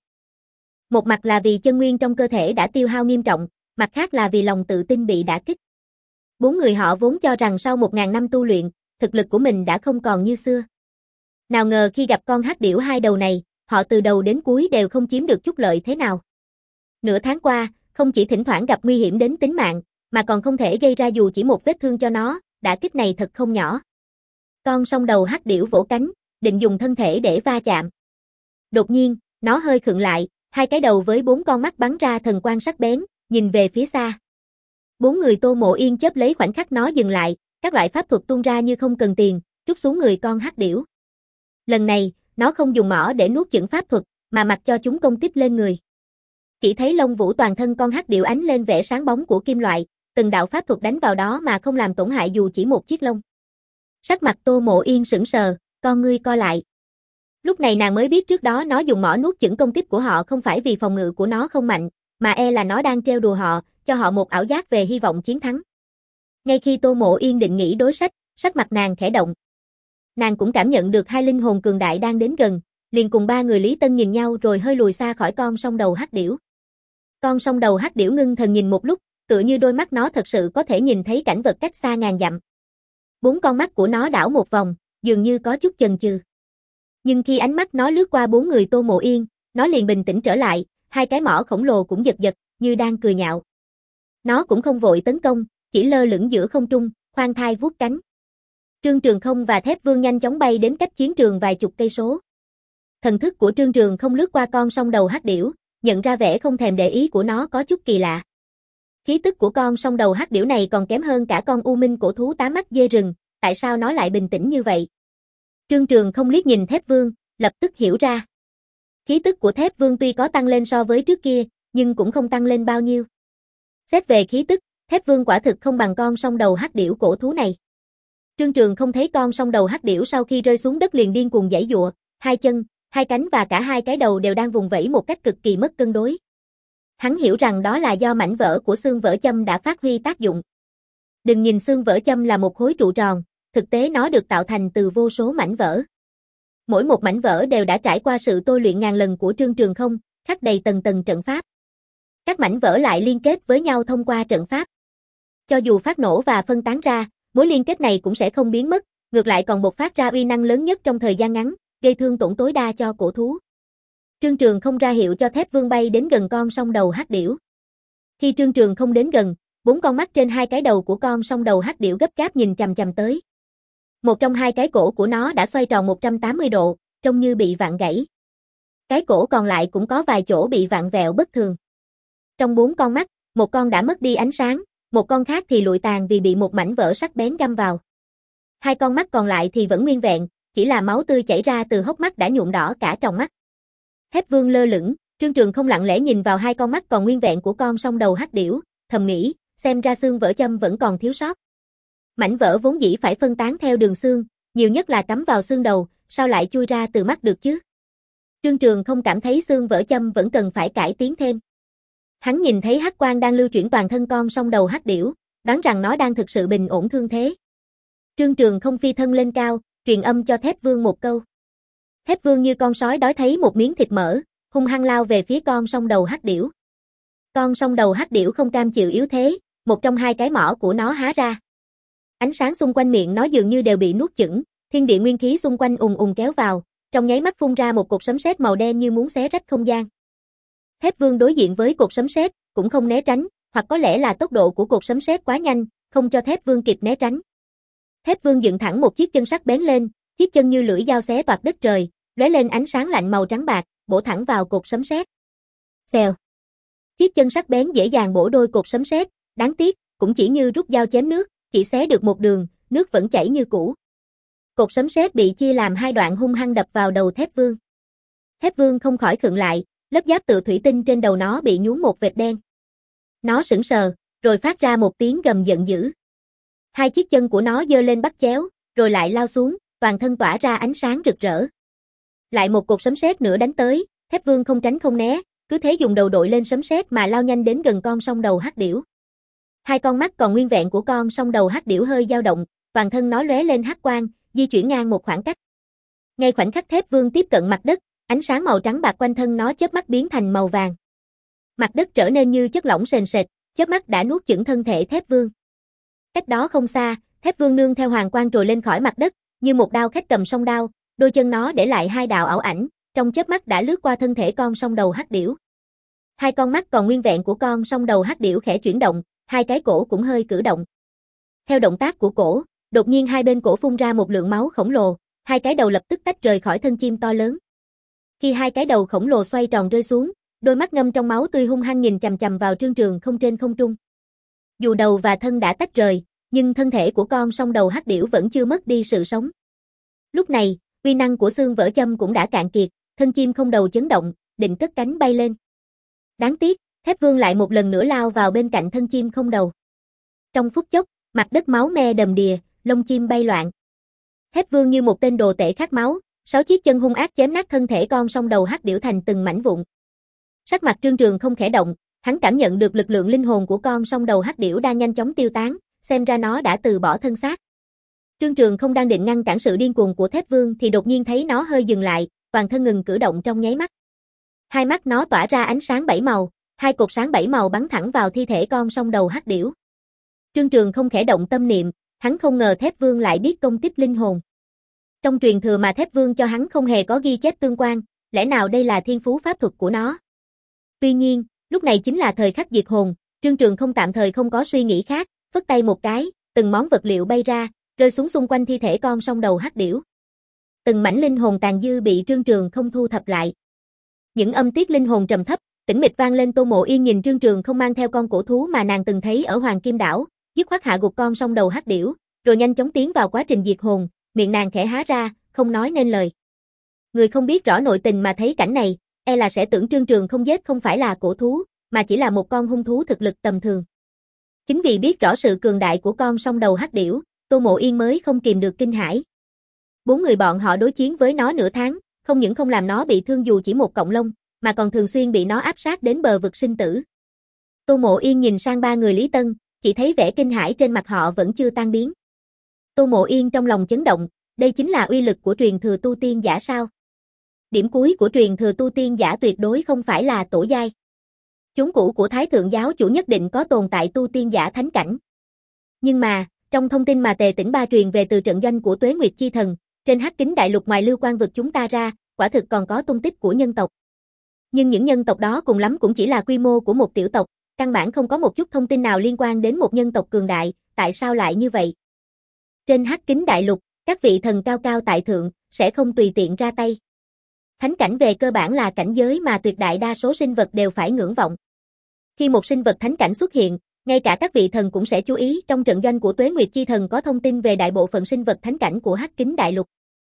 Một mặt là vì chân nguyên trong cơ thể đã tiêu hao nghiêm trọng, mặt khác là vì lòng tự tin bị đả kích. Bốn người họ vốn cho rằng sau một ngàn năm tu luyện, thực lực của mình đã không còn như xưa. Nào ngờ khi gặp con hắc điểu hai đầu này, họ từ đầu đến cuối đều không chiếm được chút lợi thế nào. Nửa tháng qua, không chỉ thỉnh thoảng gặp nguy hiểm đến tính mạng, mà còn không thể gây ra dù chỉ một vết thương cho nó, đả kích này thật không nhỏ. Con song đầu hắc điểu vỗ cánh, định dùng thân thể để va chạm. Đột nhiên, nó hơi khựng lại, hai cái đầu với bốn con mắt bắn ra thần quang sắc bén, nhìn về phía xa. Bốn người Tô Mộ Yên chớp lấy khoảnh khắc nó dừng lại, các loại pháp thuật tuôn ra như không cần tiền, trút xuống người con hắc điểu. Lần này, nó không dùng mỏ để nuốt chửng pháp thuật, mà mặc cho chúng công kích lên người. Chỉ thấy lông vũ toàn thân con hắc điểu ánh lên vẻ sáng bóng của kim loại, từng đạo pháp thuật đánh vào đó mà không làm tổn hại dù chỉ một chiếc lông. Sắc mặt Tô Mộ Yên sững sờ, con ngươi co lại. Lúc này nàng mới biết trước đó nó dùng mỏ nuốt chửng công kích của họ không phải vì phòng ngự của nó không mạnh, mà e là nó đang trêu đùa họ, cho họ một ảo giác về hy vọng chiến thắng. Ngay khi Tô Mộ Yên định nghĩ đối sách, sắc mặt nàng khẽ động. Nàng cũng cảm nhận được hai linh hồn cường đại đang đến gần, liền cùng ba người Lý Tân nhìn nhau rồi hơi lùi xa khỏi con song đầu hắc điểu. Con song đầu hắc điểu ngưng thần nhìn một lúc, tựa như đôi mắt nó thật sự có thể nhìn thấy cảnh vật cách xa ngàn dặm. Bốn con mắt của nó đảo một vòng, dường như có chút chần chừ. Nhưng khi ánh mắt nó lướt qua bốn người Tô Mộ Yên, nó liền bình tĩnh trở lại, hai cái mỏ khổng lồ cũng giật giật, như đang cười nhạo. Nó cũng không vội tấn công, chỉ lơ lửng giữa không trung, khoan thai vuốt cánh. Trương Trường Không và Thép Vương nhanh chóng bay đến cách chiến trường vài chục cây số. Thần thức của Trương Trường Không lướt qua con song đầu hắc điểu, nhận ra vẻ không thèm để ý của nó có chút kỳ lạ. Khí tức của con song đầu hắc điểu này còn kém hơn cả con u minh cổ thú tám mắt dê rừng, tại sao nó lại bình tĩnh như vậy? Trương Trường Không liếc nhìn Thép Vương, lập tức hiểu ra. Khí tức của Thép Vương tuy có tăng lên so với trước kia, nhưng cũng không tăng lên bao nhiêu. Xét về khí tức, Thép Vương quả thực không bằng con song đầu hắc điểu cổ thú này. Trương Trường Không thấy con song đầu hắc điểu sau khi rơi xuống đất liền điên cuồng giãy giụa, hai chân, hai cánh và cả hai cái đầu đều đang vùng vẫy một cách cực kỳ mất cân đối. Hắn hiểu rằng đó là do mảnh vỡ của xương vỡ châm đã phát huy tác dụng. Đừng nhìn xương vỡ châm là một khối trụ tròn, thực tế nó được tạo thành từ vô số mảnh vỡ. Mỗi một mảnh vỡ đều đã trải qua sự tôi luyện ngàn lần của Trương Trường Không, khắc đầy tầng tầng trận pháp. Các mảnh vỡ lại liên kết với nhau thông qua trận pháp. Cho dù phát nổ và phân tán ra, mối liên kết này cũng sẽ không biến mất, ngược lại còn bộc phát ra uy năng lớn nhất trong thời gian ngắn, gây thương tổn tối đa cho cổ thú. Trương Trường Không ra hiệu cho Thép Vương bay đến gần con song đầu hắc điểu. Khi Trương Trường Không đến gần, bốn con mắt trên hai cái đầu của con song đầu hắc điểu gấp gáp nhìn chằm chằm tới. Một trong hai cái cổ của nó đã xoay tròn một trăm tám mươi độ, trông như bị vặn gãy. Cái cổ còn lại cũng có vài chỗ bị vặn vẹo bất thường. Trong bốn con mắt, một con đã mất đi ánh sáng, một con khác thì lụi tàn vì bị một mảnh vỡ sắc bén găm vào. Hai con mắt còn lại thì vẫn nguyên vẹn, chỉ là máu tươi chảy ra từ hốc mắt đã nhuộm đỏ cả tròng mắt. Thép Vương lơ lửng, Trương Trường Không lặng lẽ nhìn vào hai con mắt còn nguyên vẹn của con song đầu hắc điểu, thầm nghĩ, xem ra xương vỡ châm vẫn còn thiếu sót. Mảnh vỡ vốn dĩ phải phân tán theo đường xương, nhiều nhất là cắm vào xương đầu, sao lại chui ra từ mắt được chứ? Trương Trường Không cảm thấy xương vỡ châm vẫn cần phải cải tiến thêm. Hắn nhìn thấy hắc quang đang lưu chuyển toàn thân con song đầu hắc điểu, đoán rằng nó đang thực sự bình ổn thương thế. Trương Trường Không phi thân lên cao, truyền âm cho Thép Vương một câu. Thép Vương như con sói đói thấy một miếng thịt mỡ, hung hăng lao về phía con song đầu hắc điểu. Con song đầu hắc điểu không cam chịu yếu thế, một trong hai cái mỏ của nó há ra. Ánh sáng xung quanh miệng nó dường như đều bị nuốt chửng, thiên địa nguyên khí xung quanh ùn ùn kéo vào, trong nháy mắt phun ra một cột sấm sét màu đen như muốn xé rách không gian. Thép Vương đối diện với cột sấm sét, cũng không né tránh, hoặc có lẽ là tốc độ của cột sấm sét quá nhanh, không cho Thép Vương kịp né tránh. Thép Vương dựng thẳng một chiếc chân sắc bén lên, chiếc chân như lưỡi dao xé toạc đất trời, lóe lên ánh sáng lạnh màu trắng bạc, bổ thẳng vào cột sấm sét. Xèo. Chiếc chân sắc bén dễ dàng bổ đôi cột sấm sét, đáng tiếc, cũng chỉ như rút dao chém nước, chỉ xé được một đường, nước vẫn chảy như cũ. Cột sấm sét bị chia làm hai đoạn hung hăng đập vào đầu Thép Vương. Thép Vương không khỏi khựng lại, lớp giáp tự thủy tinh trên đầu nó bị nhuốm một vệt đen. Nó sững sờ, rồi phát ra một tiếng gầm giận dữ. Hai chiếc chân của nó giơ lên bắt chéo, rồi lại lao xuống, toàn thân tỏa ra ánh sáng rực rỡ. Lại một cột sấm sét nữa đánh tới, Thép Vương không tránh không né, cứ thế dùng đầu đội lên sấm sét mà lao nhanh đến gần con song đầu hắc điểu. Hai con mắt còn nguyên vẹn của con song đầu hắc điểu hơi dao động, toàn thân nó lóe lên hắc quang, di chuyển ngang một khoảng cách. Ngay khoảnh khắc Thép Vương tiếp cận mặt đất, ánh sáng màu trắng bạc quanh thân nó chớp mắt biến thành màu vàng. Mặt đất trở nên như chất lỏng sền sệt, chớp mắt đã nuốt chửng thân thể Thép Vương. Cách đó không xa, Thép Vương nương theo hoàng quang trồi lên khỏi mặt đất, như một đao khách cầm song đao, đôi chân nó để lại hai đạo ảo ảnh, trong chớp mắt đã lướt qua thân thể con song đầu hắc điểu. Hai con mắt còn nguyên vẹn của con song đầu hắc điểu khẽ chuyển động, hai cái cổ cũng hơi cử động. Theo động tác của cổ, đột nhiên hai bên cổ phun ra một lượng máu khổng lồ, hai cái đầu lập tức tách rời khỏi thân chim to lớn. Khi hai cái đầu khổng lồ xoay tròn rơi xuống, đôi mắt ngâm trong máu tươi hung hăng nhìn chằm chằm vào Trương Trường Không trên không trung. Dù đầu và thân đã tách rời, nhưng thân thể của con song đầu hắc điểu vẫn chưa mất đi sự sống. Lúc này, uy năng của xương vỡ châm cũng đã cạn kiệt, thân chim không đầu chấn động, định cất cánh bay lên. Đáng tiếc, Thép Vương lại một lần nữa lao vào bên cạnh thân chim không đầu. Trong phút chốc, mặt đất máu me đầm đìa, lông chim bay loạn. Thép Vương như một tên đồ tể khát máu, sáu chiếc chân hung ác chém nát thân thể con song đầu hắc điểu thành từng mảnh vụn. Sắc mặt Trương Trường không khẽ động, hắn cảm nhận được lực lượng linh hồn của con song đầu hắc điểu đang nhanh chóng tiêu tán, xem ra nó đã từ bỏ thân xác. Trương Trường không đang định ngăn cản sự điên cuồng của Thép Vương thì đột nhiên thấy nó hơi dừng lại, toàn thân ngừng cử động trong nháy mắt. Hai mắt nó tỏa ra ánh sáng bảy màu, hai cột sáng bảy màu bắn thẳng vào thi thể con song đầu hắc điểu. Trương Trường không khẽ động tâm niệm, hắn không ngờ Thép Vương lại biết công kích linh hồn. Trong truyền thừa mà Thép Vương cho hắn không hề có ghi chép tương quan, lẽ nào đây là thiên phú pháp thuật của nó? Tuy nhiên, lúc này chính là thời khắc diệt hồn, Trương Trường không tạm thời không có suy nghĩ khác, phất tay một cái, từng món vật liệu bay ra, rơi xuống xung quanh thi thể con song đầu hắc điểu. Từng mảnh linh hồn tàn dư bị Trương Trường không thu thập lại. Những âm tiết linh hồn trầm thấp, tĩnh mịch vang lên. Tô Mộ Yên nhìn Trương Trường không mang theo con cổ thú mà nàng từng thấy ở Hoàng Kim Đảo, dứt khoát hạ gục con song đầu hắc điểu, rồi nhanh chóng tiến vào quá trình diệt hồn, miệng nàng khẽ há ra, không nói nên lời. Người không biết rõ nội tình mà thấy cảnh này, e là sẽ tưởng Trương Trường không giết không phải là cổ thú, mà chỉ là một con hung thú thực lực tầm thường. Chính vì biết rõ sự cường đại của con song đầu hắc điểu, Tô Mộ Yên mới không kìm được kinh hãi. Bốn người bọn họ đối chiến với nó nửa tháng, không những không làm nó bị thương dù chỉ một cọng lông, mà còn thường xuyên bị nó áp sát đến bờ vực sinh tử. Tô Mộ Yên nhìn sang ba người Lý Tân, chỉ thấy vẻ kinh hãi trên mặt họ vẫn chưa tan biến. Tô Mộ Yên trong lòng chấn động, đây chính là uy lực của truyền thừa tu tiên giả sao? Điểm cuối của truyền thừa tu tiên giả tuyệt đối không phải là tổ giai. Chốn cũ của Thái Thượng giáo chủ nhất định có tồn tại tu tiên giả thánh cảnh. Nhưng mà, trong thông tin mà Tề Tĩnh Ba truyền về từ trận doanh của Tuế Nguyệt Chi Thần, trên Hắc Kính Đại Lục ngoài Lưu Quan vực chúng ta ra, quả thực còn có tung tích của nhân tộc. Nhưng những nhân tộc đó cùng lắm cũng chỉ là quy mô của một tiểu tộc, căn bản không có một chút thông tin nào liên quan đến một nhân tộc cường đại, tại sao lại như vậy? Trên Hắc Kính Đại Lục, các vị thần cao cao tại thượng, sẽ không tùy tiện ra tay. Thánh cảnh về cơ bản là cảnh giới mà tuyệt đại đa số sinh vật đều phải ngưỡng vọng. Khi một sinh vật thánh cảnh xuất hiện, ngay cả các vị thần cũng sẽ chú ý. Trong trận doanh của Tuế Nguyệt Chi Thần có thông tin về đại bộ phận sinh vật thánh cảnh của Hắc Kính Đại Lục.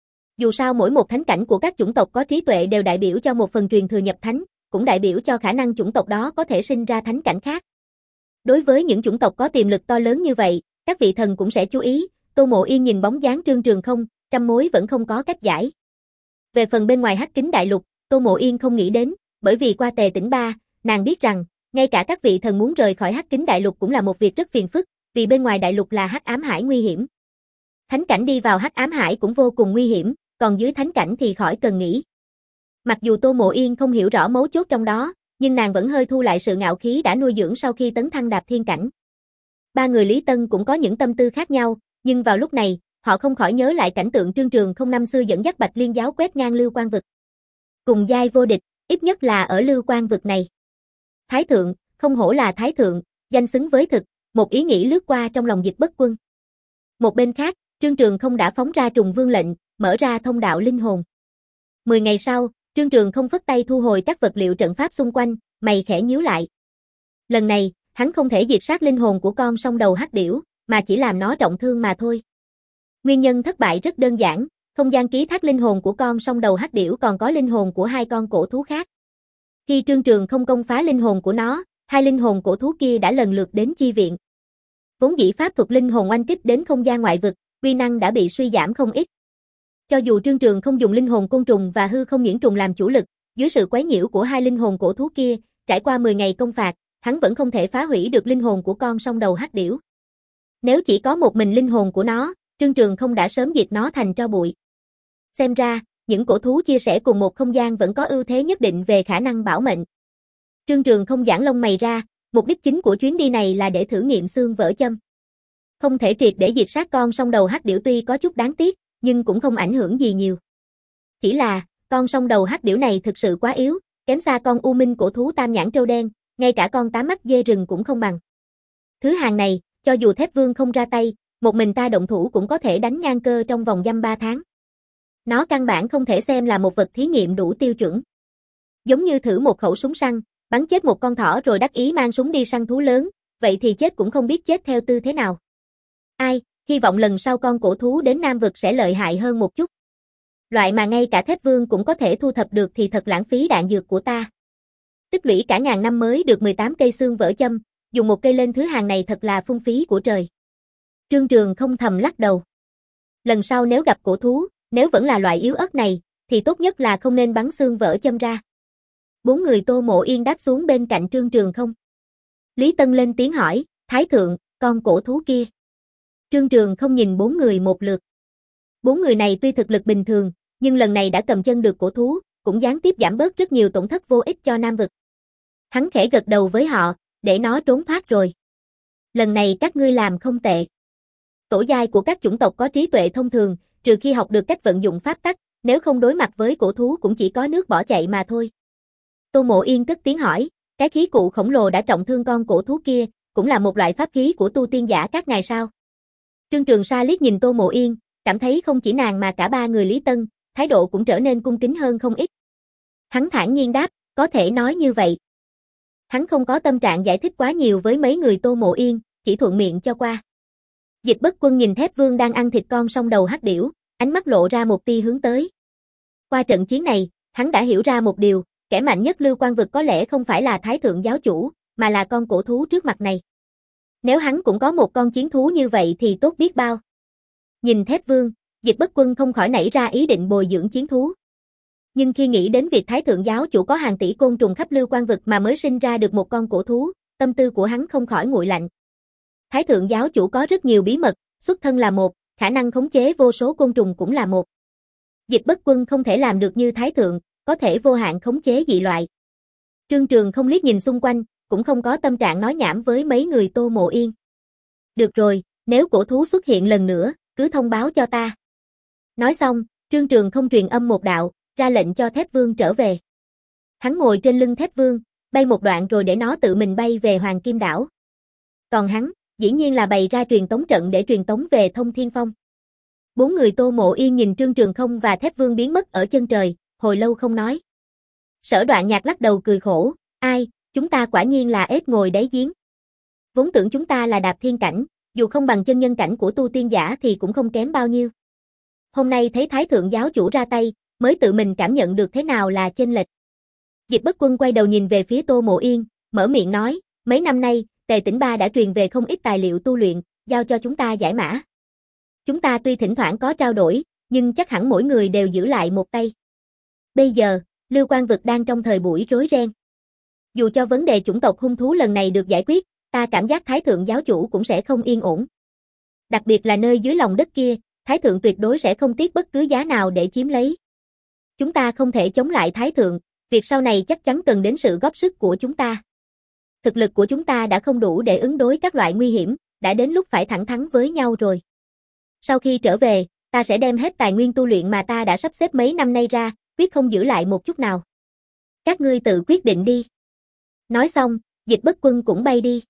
Dù sao mỗi một thánh cảnh của các chủng tộc có trí tuệ đều đại biểu cho một phần truyền thừa nhập thánh, cũng đại biểu cho khả năng chủng tộc đó có thể sinh ra thánh cảnh khác. Đối với những chủng tộc có tiềm lực to lớn như vậy, các vị thần cũng sẽ chú ý. Tô Mộ Yên nhìn bóng dáng Trương Trường không, trăm mối vẫn không có cách giải. Về phần bên ngoài Hắc Kính Đại Lục, Tô Mộ Yên không nghĩ đến, bởi vì qua Tề Tĩnh Ba, nàng biết rằng, ngay cả các vị thần muốn rời khỏi Hắc Kính Đại Lục cũng là một việc rất phiền phức, vì bên ngoài đại lục là Hắc Ám Hải nguy hiểm. Thánh cảnh đi vào Hắc Ám Hải cũng vô cùng nguy hiểm, còn dưới thánh cảnh thì khỏi cần nghĩ. Mặc dù Tô Mộ Yên không hiểu rõ mấu chốt trong đó, nhưng nàng vẫn hơi thu lại sự ngạo khí đã nuôi dưỡng sau khi tấn thăng Đạp Thiên cảnh. Ba người Lý Tân cũng có những tâm tư khác nhau, nhưng vào lúc này, họ không khỏi nhớ lại cảnh tượng Trương Trường không năm xưa dẫn dắt Bạch Liên giáo quét ngang Lưu Quan vực. Cùng giai vô địch, ít nhất là ở Lưu Quan vực này. Thái thượng, không hổ là thái thượng, danh xứng với thực, một ý nghĩ lướt qua trong lòng Dịch Bất Quân. Một bên khác, Trương Trường không đã phóng ra trùng vương lệnh, mở ra thông đạo linh hồn. Mười ngày sau, Trương Trường không phất tay thu hồi các vật liệu trận pháp xung quanh, mày khẽ nhíu lại. Lần này, hắn không thể diệt sát linh hồn của con song đầu hắc điểu, mà chỉ làm nó trọng thương mà thôi. Nguyên nhân thất bại rất đơn giản, không gian ký thác linh hồn của con song đầu hắc điểu còn có linh hồn của hai con cổ thú khác. Khi Trương Trường không công phá linh hồn của nó, hai linh hồn cổ thú kia đã lần lượt đến chi viện. Vốn dĩ pháp thuật linh hồn oanh kích đến không gian ngoại vực, uy năng đã bị suy giảm không ít. Cho dù Trương Trường không dùng linh hồn côn trùng và hư không nhuyễn trùng làm chủ lực, dưới sự quấy nhiễu của hai linh hồn cổ thú kia, trải qua mười ngày công phạt, hắn vẫn không thể phá hủy được linh hồn của con song đầu hắc điểu. Nếu chỉ có một mình linh hồn của nó, Trương Trường không đã sớm diệt nó thành tro bụi. Xem ra, những cổ thú chia sẻ cùng một không gian vẫn có ưu thế nhất định về khả năng bảo mệnh. Trương Trường không giãn lông mày ra, mục đích chính của chuyến đi này là để thử nghiệm xương vỡ châm. Không thể triệt để diệt sát con song đầu hắc điểu tuy có chút đáng tiếc, nhưng cũng không ảnh hưởng gì nhiều. Chỉ là, con song đầu hắc điểu này thực sự quá yếu, kém xa con u minh cổ thú tam nhãn trâu đen, ngay cả con tám mắt dê rừng cũng không bằng. Thứ hàng này, cho dù Thép Vương không ra tay, một mình ta động thủ cũng có thể đánh ngang cơ trong vòng dăm ba tháng. Nó căn bản không thể xem là một vật thí nghiệm đủ tiêu chuẩn. Giống như thử một khẩu súng săn, bắn chết một con thỏ rồi đắc ý mang súng đi săn thú lớn, vậy thì chết cũng không biết chết theo tư thế nào. Ai, hy vọng lần sau con cổ thú đến Nam Vực sẽ lợi hại hơn một chút. Loại mà ngay cả Thép Vương cũng có thể thu thập được thì thật lãng phí đạn dược của ta. Tích lũy cả ngàn năm mới được mười tám cây xương vỡ châm, dùng một cây lên thứ hàng này thật là phung phí của trời. Trương Trường không thầm lắc đầu. Lần sau nếu gặp cổ thú, nếu vẫn là loại yếu ớt này, thì tốt nhất là không nên bắn xương vỡ châm ra. Bốn người Tô Mộ Yên đáp xuống bên cạnh Trương Trường không. Lý Tân lên tiếng hỏi, Thái Thượng, con cổ thú kia. Trương Trường không nhìn bốn người một lượt. Bốn người này tuy thực lực bình thường, nhưng lần này đã cầm chân được cổ thú, cũng gián tiếp giảm bớt rất nhiều tổn thất vô ích cho Nam Vực. Hắn khẽ gật đầu với họ, để nó trốn thoát rồi. Lần này các ngươi làm không tệ. Tổ giai của các chủng tộc có trí tuệ thông thường, trừ khi học được cách vận dụng pháp tắc, nếu không đối mặt với cổ thú cũng chỉ có nước bỏ chạy mà thôi. Tô Mộ Yên cất tiếng hỏi, cái khí cụ khổng lồ đã trọng thương con cổ thú kia, cũng là một loại pháp khí của tu tiên giả các ngài sao? Trương Trường Sa liếc nhìn Tô Mộ Yên, cảm thấy không chỉ nàng mà cả ba người Lý Tân, thái độ cũng trở nên cung kính hơn không ít. Hắn thản nhiên đáp, có thể nói như vậy. Hắn không có tâm trạng giải thích quá nhiều với mấy người Tô Mộ Yên, chỉ thuận miệng cho qua. Dịch Bất Quân nhìn Thép Vương đang ăn thịt con song đầu hắc điểu, ánh mắt lộ ra một tia hướng tới. Qua trận chiến này, hắn đã hiểu ra một điều, kẻ mạnh nhất Lưu Quan Vực có lẽ không phải là Thái Thượng giáo chủ, mà là con cổ thú trước mặt này. Nếu hắn cũng có một con chiến thú như vậy thì tốt biết bao. Nhìn Thép Vương, Dịch Bất Quân không khỏi nảy ra ý định bồi dưỡng chiến thú. Nhưng khi nghĩ đến việc Thái Thượng giáo chủ có hàng tỷ côn trùng khắp Lưu Quan Vực mà mới sinh ra được một con cổ thú, tâm tư của hắn không khỏi nguội lạnh. Thái Thượng giáo chủ có rất nhiều bí mật, xuất thân là một, khả năng khống chế vô số côn trùng cũng là một. Dịch Bất Quân không thể làm được như Thái Thượng, có thể vô hạn khống chế dị loại. Trương Trường không liếc nhìn xung quanh, cũng không có tâm trạng nói nhảm với mấy người Tô Mộ Yên. Được rồi, nếu cổ thú xuất hiện lần nữa, cứ thông báo cho ta. Nói xong, Trương Trường không truyền âm một đạo, ra lệnh cho Thép Vương trở về. Hắn ngồi trên lưng Thép Vương, bay một đoạn rồi để nó tự mình bay về Hoàng Kim Đảo. Còn hắn, dĩ nhiên là bày ra truyền tống trận để truyền tống về Thông Thiên Phong. Bốn người Tô Mộ Yên nhìn Trương Trường không và Thép Vương biến mất ở chân trời, hồi lâu không nói. Sở Đoạn Nhạc lắc đầu cười khổ, ai, chúng ta quả nhiên là ếch ngồi đáy giếng. Vốn tưởng chúng ta là đạp thiên cảnh, dù không bằng chân nhân cảnh của tu tiên giả thì cũng không kém bao nhiêu. Hôm nay thấy Thái Thượng giáo chủ ra tay, mới tự mình cảm nhận được thế nào là chênh lệch. Dịch Bất Quân quay đầu nhìn về phía Tô Mộ Yên, mở miệng nói, mấy năm nay, Tề Tỉnh Ba đã truyền về không ít tài liệu tu luyện, giao cho chúng ta giải mã. Chúng ta tuy thỉnh thoảng có trao đổi, nhưng chắc hẳn mỗi người đều giữ lại một tay. Bây giờ, Lưu Quan Vực đang trong thời buổi rối ren. Dù cho vấn đề chủng tộc hung thú lần này được giải quyết, ta cảm giác Thái Thượng giáo chủ cũng sẽ không yên ổn. Đặc biệt là nơi dưới lòng đất kia, Thái Thượng tuyệt đối sẽ không tiếc bất cứ giá nào để chiếm lấy. Chúng ta không thể chống lại Thái Thượng, việc sau này chắc chắn cần đến sự góp sức của chúng ta. Thực lực của chúng ta đã không đủ để ứng đối các loại nguy hiểm, đã đến lúc phải thẳng thắn với nhau rồi. Sau khi trở về, ta sẽ đem hết tài nguyên tu luyện mà ta đã sắp xếp mấy năm nay ra, quyết không giữ lại một chút nào. Các ngươi tự quyết định đi. Nói xong, Dịch Bất Quân cũng bay đi.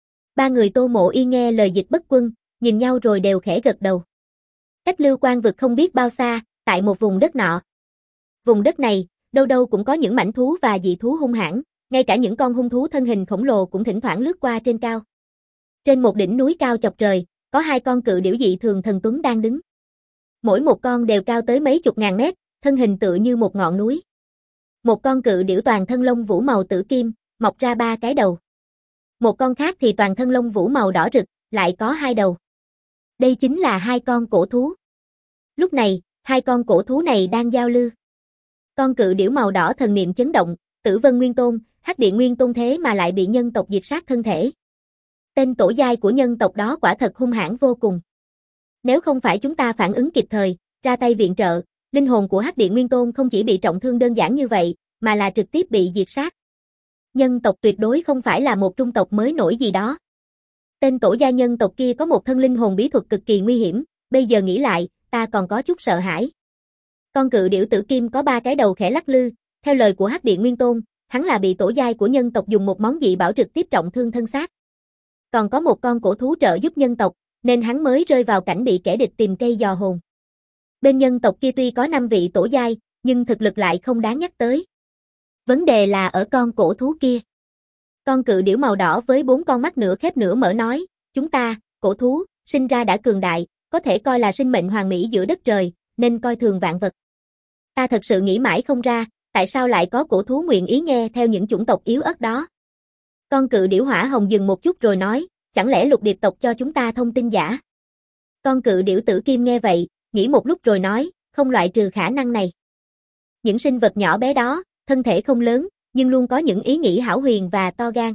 Ba người Tô Mộ Yên nghe lời Dịch Bất Quân, nhìn nhau rồi đều khẽ gật đầu. Cách Lưu Quan Vực không biết bao xa, tại một vùng đất nọ. Vùng đất này, đâu đâu cũng có những mãnh thú và dị thú hung hãn, ngay cả những con hung thú thân hình khổng lồ cũng thỉnh thoảng lướt qua trên cao. Trên một đỉnh núi cao chọc trời, có hai con cự điểu dị thường thần tuấn đang đứng. Mỗi một con đều cao tới mấy chục ngàn mét, thân hình tựa như một ngọn núi. Một con cự điểu toàn thân lông vũ màu tử kim, mọc ra ba cái đầu. Một con khác thì toàn thân lông vũ màu đỏ rực, lại có hai đầu. Đây chính là hai con cổ thú. Lúc này, hai con cổ thú này đang giao lưu. Con cự điểu màu đỏ thần niệm chấn động, Tử Vân Nguyên Tôn, Hắc Điện Nguyên Tôn thế mà lại bị nhân tộc diệt sát thân thể. Tên tổ giai của nhân tộc đó quả thật hung hãn vô cùng. Nếu không phải chúng ta phản ứng kịp thời, ra tay viện trợ, linh hồn của Hắc Điện Nguyên Tôn không chỉ bị trọng thương đơn giản như vậy, mà là trực tiếp bị diệt sát. Nhân tộc tuyệt đối không phải là một trung tộc mới nổi gì đó. Tên tổ gia nhân tộc kia có một thân linh hồn bí thuật cực kỳ nguy hiểm, bây giờ nghĩ lại, ta còn có chút sợ hãi. Con cự điểu tử kim có ba cái đầu khẽ lắc lư, theo lời của Hắc Điện Nguyên Tôn, hắn là bị tổ giai của nhân tộc dùng một món dị bảo trực tiếp trọng thương thân xác. Còn có một con cổ thú trợ giúp nhân tộc, nên hắn mới rơi vào cảnh bị kẻ địch tìm cây dò hồn. Bên nhân tộc kia tuy có năm vị tổ giai, nhưng thực lực lại không đáng nhắc tới. Vấn đề là ở con cổ thú kia. Con cự điểu màu đỏ với bốn con mắt nửa khép nửa mở nói, chúng ta, cổ thú, sinh ra đã cường đại, có thể coi là sinh mệnh hoàn mỹ giữa đất trời, nên coi thường vạn vật. Ta thật sự nghĩ mãi không ra, tại sao lại có cổ thú nguyện ý nghe theo những chủng tộc yếu ớt đó. Con cự điểu hỏa hồng dừng một chút rồi nói, chẳng lẽ lục điệp tộc cho chúng ta thông tin giả? Con cự điểu tử kim nghe vậy, nghĩ một lúc rồi nói, không loại trừ khả năng này. Những sinh vật nhỏ bé đó, thân thể không lớn, nhưng luôn có những ý nghĩ hão huyền và to gan.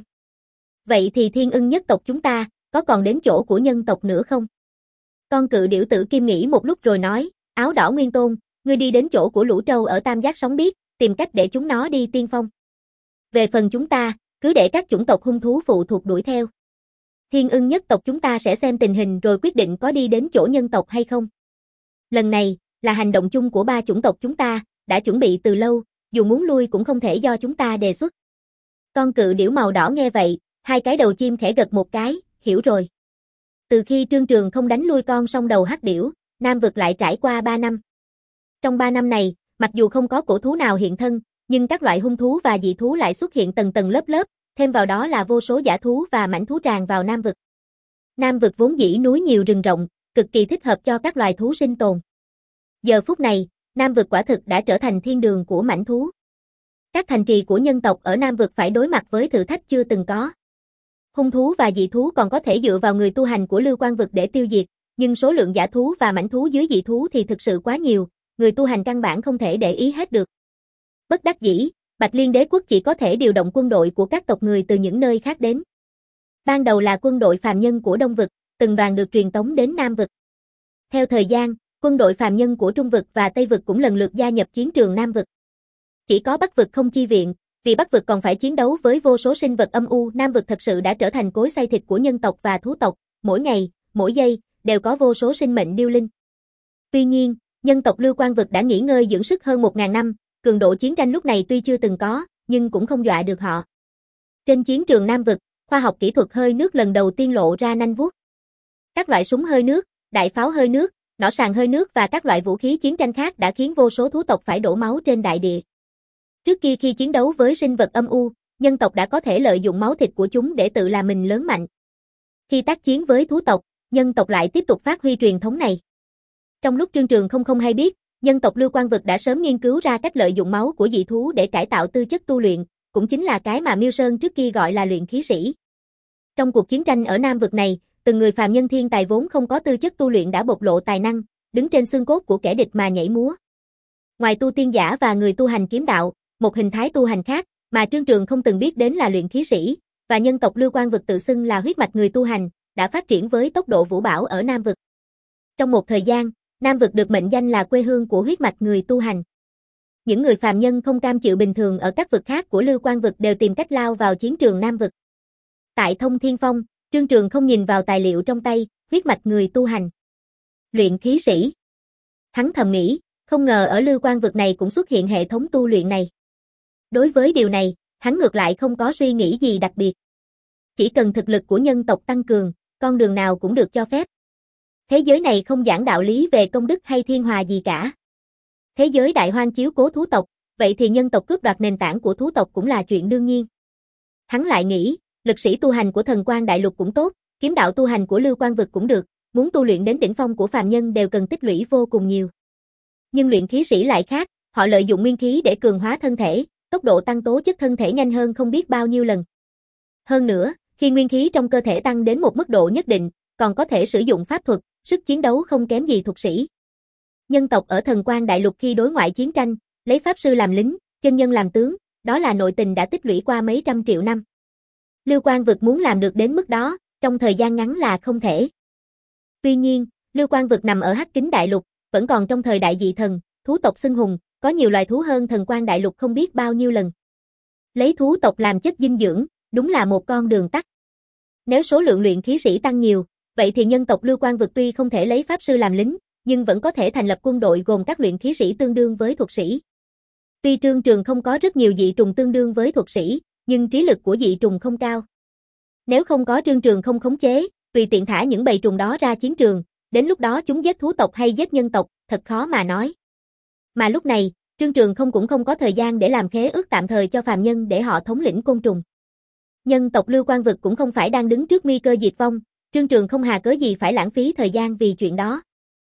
Vậy thì thiên ưng nhất tộc chúng ta, có còn đến chỗ của nhân tộc nữa không? Con cự điểu tử kim nghĩ một lúc rồi nói, áo đỏ Nguyên Tôn, ngươi đi đến chỗ của lũ trâu ở Tam Giác Sóng Biết, tìm cách để chúng nó đi tiên phong. Về phần chúng ta, cứ để các chủng tộc hung thú phụ thuộc đuổi theo. Thiên ưng nhất tộc chúng ta sẽ xem tình hình rồi quyết định có đi đến chỗ nhân tộc hay không. Lần này, là hành động chung của ba chủng tộc chúng ta, đã chuẩn bị từ lâu, dù muốn lui cũng không thể do chúng ta đề xuất. Con cự điểu màu đỏ nghe vậy, hai cái đầu chim khẽ gật một cái, hiểu rồi. Từ khi Trương Trường không đánh lui con song đầu hắc điểu, Nam vực lại trải qua ba năm. Trong ba năm này, mặc dù không có cổ thú nào hiện thân, nhưng các loại hung thú và dị thú lại xuất hiện tầng tầng lớp lớp, thêm vào đó là vô số dã thú và mãnh thú tràn vào Nam vực. Nam vực vốn dĩ núi nhiều rừng rộng, cực kỳ thích hợp cho các loài thú sinh tồn. Giờ phút này, Nam vực quả thực đã trở thành thiên đường của mãnh thú. Các thành trì của nhân tộc ở Nam vực phải đối mặt với thử thách chưa từng có. Hung thú và dị thú còn có thể dựa vào người tu hành của Lưu Quan vực để tiêu diệt, nhưng số lượng dã thú và mãnh thú dưới dị thú thì thực sự quá nhiều, người tu hành căn bản không thể để ý hết được. Bất đắc dĩ, Bạch Liên Đế quốc chỉ có thể điều động quân đội của các tộc người từ những nơi khác đến. Ban đầu là quân đội phàm nhân của Đông vực, từng đoàn được truyền tống đến Nam vực. Theo thời gian, quân đội phàm nhân của Trung vực và Tây vực cũng lần lượt gia nhập chiến trường Nam vực. Chỉ có Bắc vực không chi viện, vì Bắc vực còn phải chiến đấu với vô số sinh vật âm u. Nam vực thật sự đã trở thành cối xay thịt của nhân tộc và thú tộc, mỗi ngày, mỗi giây, đều có vô số sinh mệnh điêu linh. Tuy nhiên, nhân tộc Lưu Quan vực đã nghỉ ngơi dưỡng sức hơn một ngàn năm, cường độ chiến tranh lúc này tuy chưa từng có, nhưng cũng không dọa được họ. Trên chiến trường Nam vực, khoa học kỹ thuật hơi nước lần đầu tiên lộ ra nanh vuốt. Các loại súng hơi nước, đại pháo hơi nước, nỏ sàn hơi nước và các loại vũ khí chiến tranh khác đã khiến vô số thú tộc phải đổ máu trên đại địa. Trước kia khi chiến đấu với sinh vật âm u, nhân tộc đã có thể lợi dụng máu thịt của chúng để tự làm mình lớn mạnh. Khi tác chiến với thú tộc, nhân tộc lại tiếp tục phát huy truyền thống này. Trong lúc Trương Trường không không hay biết, nhân tộc Lưu Quan vực đã sớm nghiên cứu ra cách lợi dụng máu của dị thú để cải tạo tư chất tu luyện, cũng chính là cái mà Miêu Sơn trước kia gọi là luyện khí sĩ. Trong cuộc chiến tranh ở Nam vực này, từng người phàm nhân thiên tài vốn không có tư chất tu luyện đã bộc lộ tài năng, đứng trên xương cốt của kẻ địch mà nhảy múa. Ngoài tu tiên giả và người tu hành kiếm đạo, một hình thái tu hành khác mà Trương Trường không từng biết đến là luyện khí sĩ, và nhân tộc Lưu Quan vực tự xưng là huyết mạch người tu hành, đã phát triển với tốc độ vũ bão ở Nam vực. Trong một thời gian, Nam vực được mệnh danh là quê hương của huyết mạch người tu hành. Những người phàm nhân không cam chịu bình thường ở các vực khác của Lưu Quan vực đều tìm cách lao vào chiến trường Nam vực. Tại Thông Thiên Phong, Trương Trường không nhìn vào tài liệu trong tay, huyết mạch người tu hành. Luyện khí sĩ. Hắn thầm nghĩ, không ngờ ở Lưu Quan vực này cũng xuất hiện hệ thống tu luyện này. Đối với điều này, hắn ngược lại không có suy nghĩ gì đặc biệt. Chỉ cần thực lực của nhân tộc tăng cường, con đường nào cũng được cho phép. Thế giới này không giảng đạo lý về công đức hay thiên hòa gì cả. Thế giới đại hoang chiếu cố thú tộc, vậy thì nhân tộc cướp đoạt nền tảng của thú tộc cũng là chuyện đương nhiên. Hắn lại nghĩ, lực sĩ tu hành của Thần Quan Đại Lục cũng tốt, kiếm đạo tu hành của Lưu Quan vực cũng được, muốn tu luyện đến đỉnh phong của phàm nhân đều cần tích lũy vô cùng nhiều. Nhưng luyện khí sĩ lại khác, họ lợi dụng nguyên khí để cường hóa thân thể, tốc độ tăng tố chất thân thể nhanh hơn không biết bao nhiêu lần. Hơn nữa, khi nguyên khí trong cơ thể tăng đến một mức độ nhất định, còn có thể sử dụng pháp thuật, sức chiến đấu không kém gì thuật sĩ. Nhân tộc ở Thần Quan Đại Lục khi đối ngoại chiến tranh, lấy pháp sư làm lính, chân nhân làm tướng, đó là nội tình đã tích lũy qua mấy trăm triệu năm. Lưu Quang Vực muốn làm được đến mức đó, trong thời gian ngắn là không thể. Tuy nhiên, Lưu Quang Vực nằm ở Hắc Kính Đại Lục, vẫn còn trong thời đại dị thần, thú tộc xưng hùng, có nhiều loài thú hơn Thần Quang Đại Lục không biết bao nhiêu lần. Lấy thú tộc làm chất dinh dưỡng, đúng là một con đường tắt. Nếu số lượng luyện khí sĩ tăng nhiều, vậy thì nhân tộc Lưu Quang Vực tuy không thể lấy pháp sư làm lính, nhưng vẫn có thể thành lập quân đội gồm các luyện khí sĩ tương đương với thuật sĩ. Tuy Trương Trường không có rất nhiều dị trùng tương đương với thuật sĩ, nhưng trí lực của dị trùng không cao. Nếu không có Trương Trường không khống chế, tùy tiện thả những bầy trùng đó ra chiến trường, đến lúc đó chúng giết thú tộc hay giết nhân tộc, thật khó mà nói. Mà lúc này, Trương Trường không cũng không có thời gian để làm khế ước tạm thời cho phàm nhân để họ thống lĩnh côn trùng. Nhân tộc Lưu Quang Vực cũng không phải đang đứng trước nguy cơ diệt vong, Trương Trường không hà cớ gì phải lãng phí thời gian vì chuyện đó.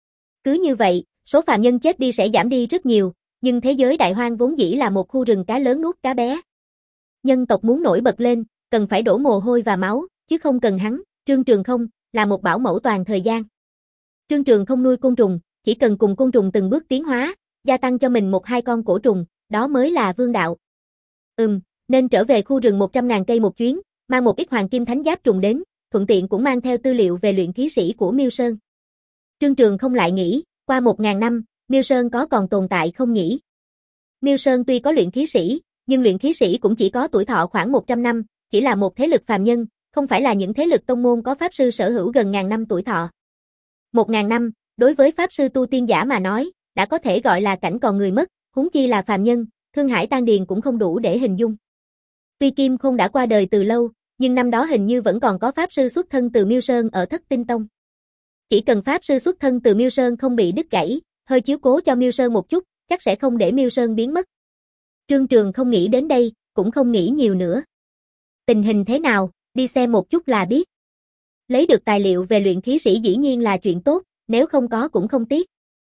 Cứ như vậy, số phàm nhân chết đi sẽ giảm đi rất nhiều, nhưng thế giới đại hoang vốn dĩ là một khu rừng cá lớn nuốt cá bé. Nhân tộc muốn nổi bật lên, cần phải đổ mồ hôi và máu, chứ không cần hắn, Trương Trường không, là một bảo mẫu toàn thời gian. Trương Trường không nuôi côn trùng, chỉ cần cùng côn trùng từng bước tiến hóa, gia tăng cho mình một hai con cổ trùng, đó mới là vương đạo. Ừm, nên trở về khu rừng một trăm ngàn cây một chuyến, mang một ít hoàng kim thánh giáp trùng đến, thuận tiện cũng mang theo tư liệu về luyện khí sĩ của Miêu Sơn. Trương Trường không lại nghĩ, qua một ngàn năm, Miêu Sơn có còn tồn tại không nhỉ? Miêu Sơn tuy có luyện khí sĩ, nhưng luyện khí sĩ cũng chỉ có tuổi thọ khoảng một trăm năm, chỉ là một thế lực phàm nhân, không phải là những thế lực tông môn có pháp sư sở hữu gần ngàn năm tuổi thọ. Một ngàn năm, đối với pháp sư tu tiên giả mà nói, đã có thể gọi là cảnh còn người mất, huống chi là phàm nhân, Thương Hải Tan Điền cũng không đủ để hình dung. Tuy Kim Khôn đã qua đời từ lâu, nhưng năm đó hình như vẫn còn có pháp sư xuất thân từ Miêu Sơn ở Thất Tinh Tông. Chỉ cần pháp sư xuất thân từ Miêu Sơn không bị đứt gãy, hơi chiếu cố cho Miêu Sơn một chút, chắc sẽ không để Miêu Sơn biến mất. Trương Trường không nghĩ đến đây, cũng không nghĩ nhiều nữa. Tình hình thế nào, đi xem một chút là biết. Lấy được tài liệu về luyện khí sĩ dĩ nhiên là chuyện tốt, nếu không có cũng không tiếc.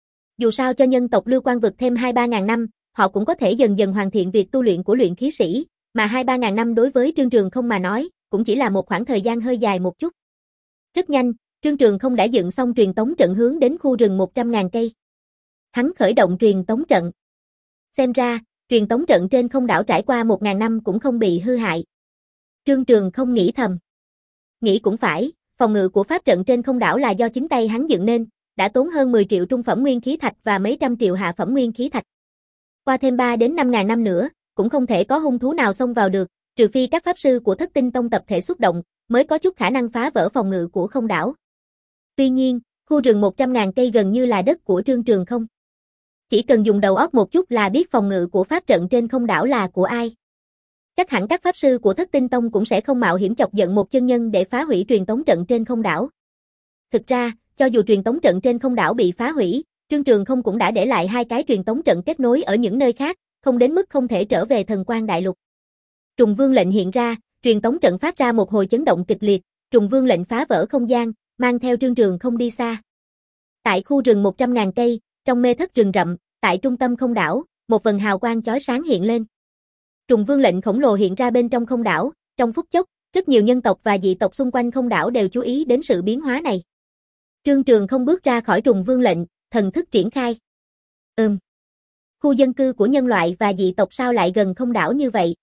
Dù sao cho nhân tộc Lưu Quang Vực thêm hai ba ngàn năm, họ cũng có thể dần dần hoàn thiện việc tu luyện của luyện khí sĩ, mà hai ba ngàn năm đối với Trương Trường không mà nói, cũng chỉ là một khoảng thời gian hơi dài một chút. Rất nhanh, Trương Trường không đã dựng xong truyền tống trận hướng đến khu rừng một trăm ngàn cây. Hắn khởi động truyền tống trận. Xem ra, truyền tống trận trên không đảo trải qua một ngàn năm cũng không bị hư hại. Trương Trường không nghĩ thầm. Nghĩ cũng phải, phòng ngự của pháp trận trên không đảo là do chính tay hắn dựng nên, đã tốn hơn mười triệu trung phẩm nguyên khí thạch và mấy trăm triệu hạ phẩm nguyên khí thạch. Qua thêm ba đến năm ngàn năm nữa, cũng không thể có hung thú nào xông vào được, trừ phi các pháp sư của Thất Tinh Tông tập thể xuất động, mới có chút khả năng phá vỡ phòng ngự của không đảo. Tuy nhiên, khu rừng một trăm ngàn cây gần như là đất của Trương Trường không. Chỉ cần dùng đầu óc một chút là biết phòng ngự của pháp trận trên không đảo là của ai. Chắc hẳn các pháp sư của Thất Tinh Tông cũng sẽ không mạo hiểm chọc giận một chân nhân để phá hủy truyền tống trận trên không đảo. Thực ra, cho dù truyền tống trận trên không đảo bị phá hủy, Trương Trường không cũng đã để lại hai cái truyền tống trận kết nối ở những nơi khác, không đến mức không thể trở về Thần Quang Đại Lục. Trùng Vương lệnh hiện ra, truyền tống trận phát ra một hồi chấn động kịch liệt, Trùng Vương lệnh phá vỡ không gian, mang theo Trương Trường không đi xa. Tại khu rừng một trăm ngàn cây, trong mê thất rừng rậm, tại trung tâm không đảo, một vầng hào quang chói sáng hiện lên. Trùng Vương lệnh khổng lồ hiện ra bên trong không đảo, trong phút chốc, rất nhiều nhân tộc và dị tộc xung quanh không đảo đều chú ý đến sự biến hóa này. Trương Trường không bước ra khỏi Trùng Vương lệnh, thần thức triển khai. Ừm. Khu dân cư của nhân loại và dị tộc sao lại gần không đảo như vậy?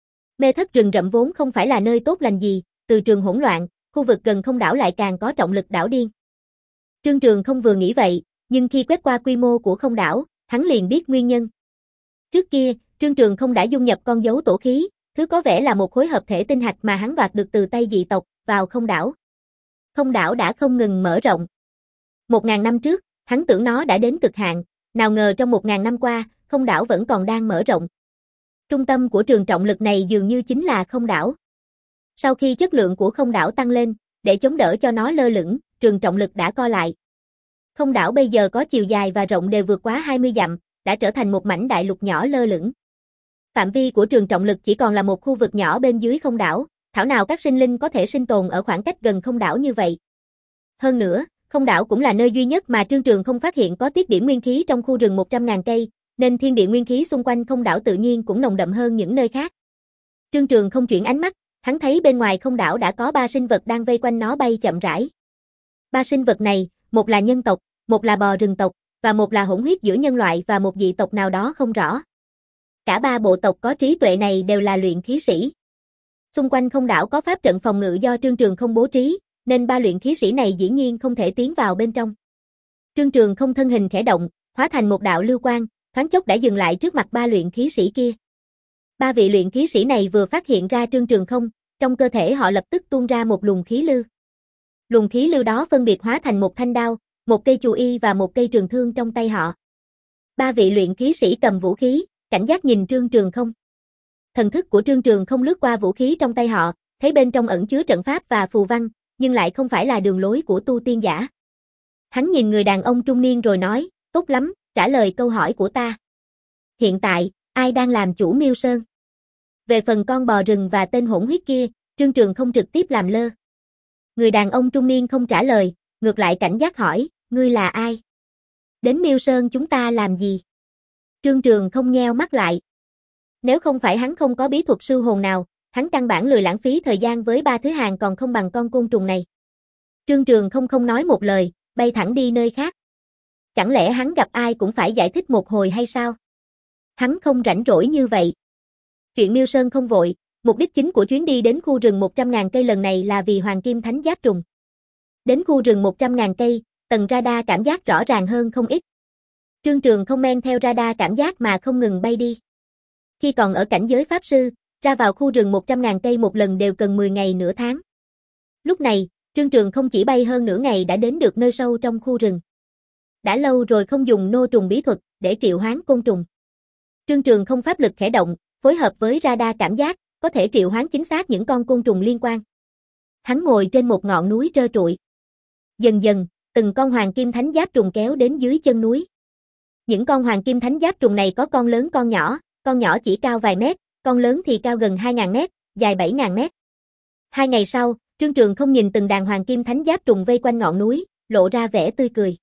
Mê thất rừng rậm vốn không phải là nơi tốt lành gì, từ trường hỗn loạn, khu vực gần không đảo lại càng có trọng lực đảo điên. Trương Trường không vừa nghĩ vậy, nhưng khi quét qua quy mô của không đảo, hắn liền biết nguyên nhân. Trước kia, Trương Trường không đã dung nhập con dấu tổ khí, thứ có vẻ là một khối hợp thể tinh hạch mà hắn đoạt được từ tay dị tộc, vào không đảo. Không đảo đã không ngừng mở rộng. Một ngàn năm trước, hắn tưởng nó đã đến cực hạn, nào ngờ trong một ngàn năm qua, không đảo vẫn còn đang mở rộng. Trung tâm của trường trọng lực này dường như chính là không đảo. Sau khi chất lượng của không đảo tăng lên, để chống đỡ cho nó lơ lửng, trường trọng lực đã co lại. Không đảo bây giờ có chiều dài và rộng đều vượt quá hai mươi dặm, đã trở thành một mảnh đại lục nhỏ lơ lửng. Phạm vi của trường trọng lực chỉ còn là một khu vực nhỏ bên dưới không đảo, thảo nào các sinh linh có thể sinh tồn ở khoảng cách gần không đảo như vậy. Hơn nữa, không đảo cũng là nơi duy nhất mà Trương Trường không phát hiện có tiết điểm nguyên khí trong khu rừng một trăm ngàn cây, nên thiên địa nguyên khí xung quanh không đảo tự nhiên cũng nồng đậm hơn những nơi khác. Trương Trường không chuyển ánh mắt, hắn thấy bên ngoài không đảo đã có ba sinh vật đang vây quanh nó bay chậm rãi. Ba sinh vật này, một là nhân tộc, một là bò rừng tộc, và một là hỗn huyết giữa nhân loại và một dị tộc nào đó không rõ. Cả ba bộ tộc có trí tuệ này đều là luyện khí sĩ. Xung quanh không đảo có pháp trận phòng ngự do Trương Trường không bố trí, nên ba luyện khí sĩ này dĩ nhiên không thể tiến vào bên trong. Trương Trường không thân hình khẽ động, hóa thành một đạo lưu quang, thoáng chốc đã dừng lại trước mặt ba luyện khí sĩ kia. Ba vị luyện khí sĩ này vừa phát hiện ra Trương Trường không, trong cơ thể họ lập tức tuôn ra một luồng khí lưu. Luồng khí lưu đó phân biệt hóa thành một thanh đao, một cây chù y và một cây trường thương trong tay họ. Ba vị luyện khí sĩ cầm vũ khí, cảnh giác nhìn Trương Trường không. Thần thức của Trương Trường không lướt qua vũ khí trong tay họ, thấy bên trong ẩn chứa trận pháp và phù văn, nhưng lại không phải là đường lối của tu tiên giả. Hắn nhìn người đàn ông trung niên rồi nói, tốt lắm, trả lời câu hỏi của ta. Hiện tại, ai đang làm chủ Miêu Sơn? Về phần con bò rừng và tên hỗn huyết kia, Trương Trường không trực tiếp làm lơ. Người đàn ông trung niên không trả lời, ngược lại cảnh giác hỏi, ngươi là ai? Đến Miêu Sơn chúng ta làm gì? Trương Trường không nheo mắt lại. Nếu không phải hắn không có bí thuật sư hồn nào, hắn căn bản lười lãng phí thời gian với ba thứ hàng còn không bằng con côn trùng này. Trương Trường không không nói một lời, bay thẳng đi nơi khác. Chẳng lẽ hắn gặp ai cũng phải giải thích một hồi hay sao? Hắn không rảnh rỗi như vậy. Chuyện Miêu Sơn không vội, mục đích chính của chuyến đi đến khu rừng một trăm nghìn cây lần này là vì Hoàng Kim Thánh Giáp Trùng. Đến khu rừng một trăm nghìn cây, tầng radar cảm giác rõ ràng hơn không ít. Trương Trường không men theo radar cảm giác mà không ngừng bay đi. Khi còn ở cảnh giới Pháp Sư, ra vào khu rừng một trăm nghìn cây một lần đều cần mười ngày nửa tháng. Lúc này, Trương Trường không chỉ bay hơn nửa ngày đã đến được nơi sâu trong khu rừng. Đã lâu rồi không dùng nô trùng bí thuật để triệu hoán côn trùng. Trương Trường không pháp lực khẽ động, phối hợp với radar cảm giác, có thể triệu hoán chính xác những con côn trùng liên quan. Hắn ngồi trên một ngọn núi trơ trụi. Dần dần, từng con hoàng kim thánh giáp trùng kéo đến dưới chân núi. Những con hoàng kim thánh giáp trùng này có con lớn con nhỏ, con nhỏ chỉ cao vài mét, con lớn thì cao gần hai nghìn mét, dài bảy nghìn mét. Hai ngày sau, Trương Trường không nhìn từng đàn hoàng kim thánh giáp trùng vây quanh ngọn núi, lộ ra vẻ tươi cười.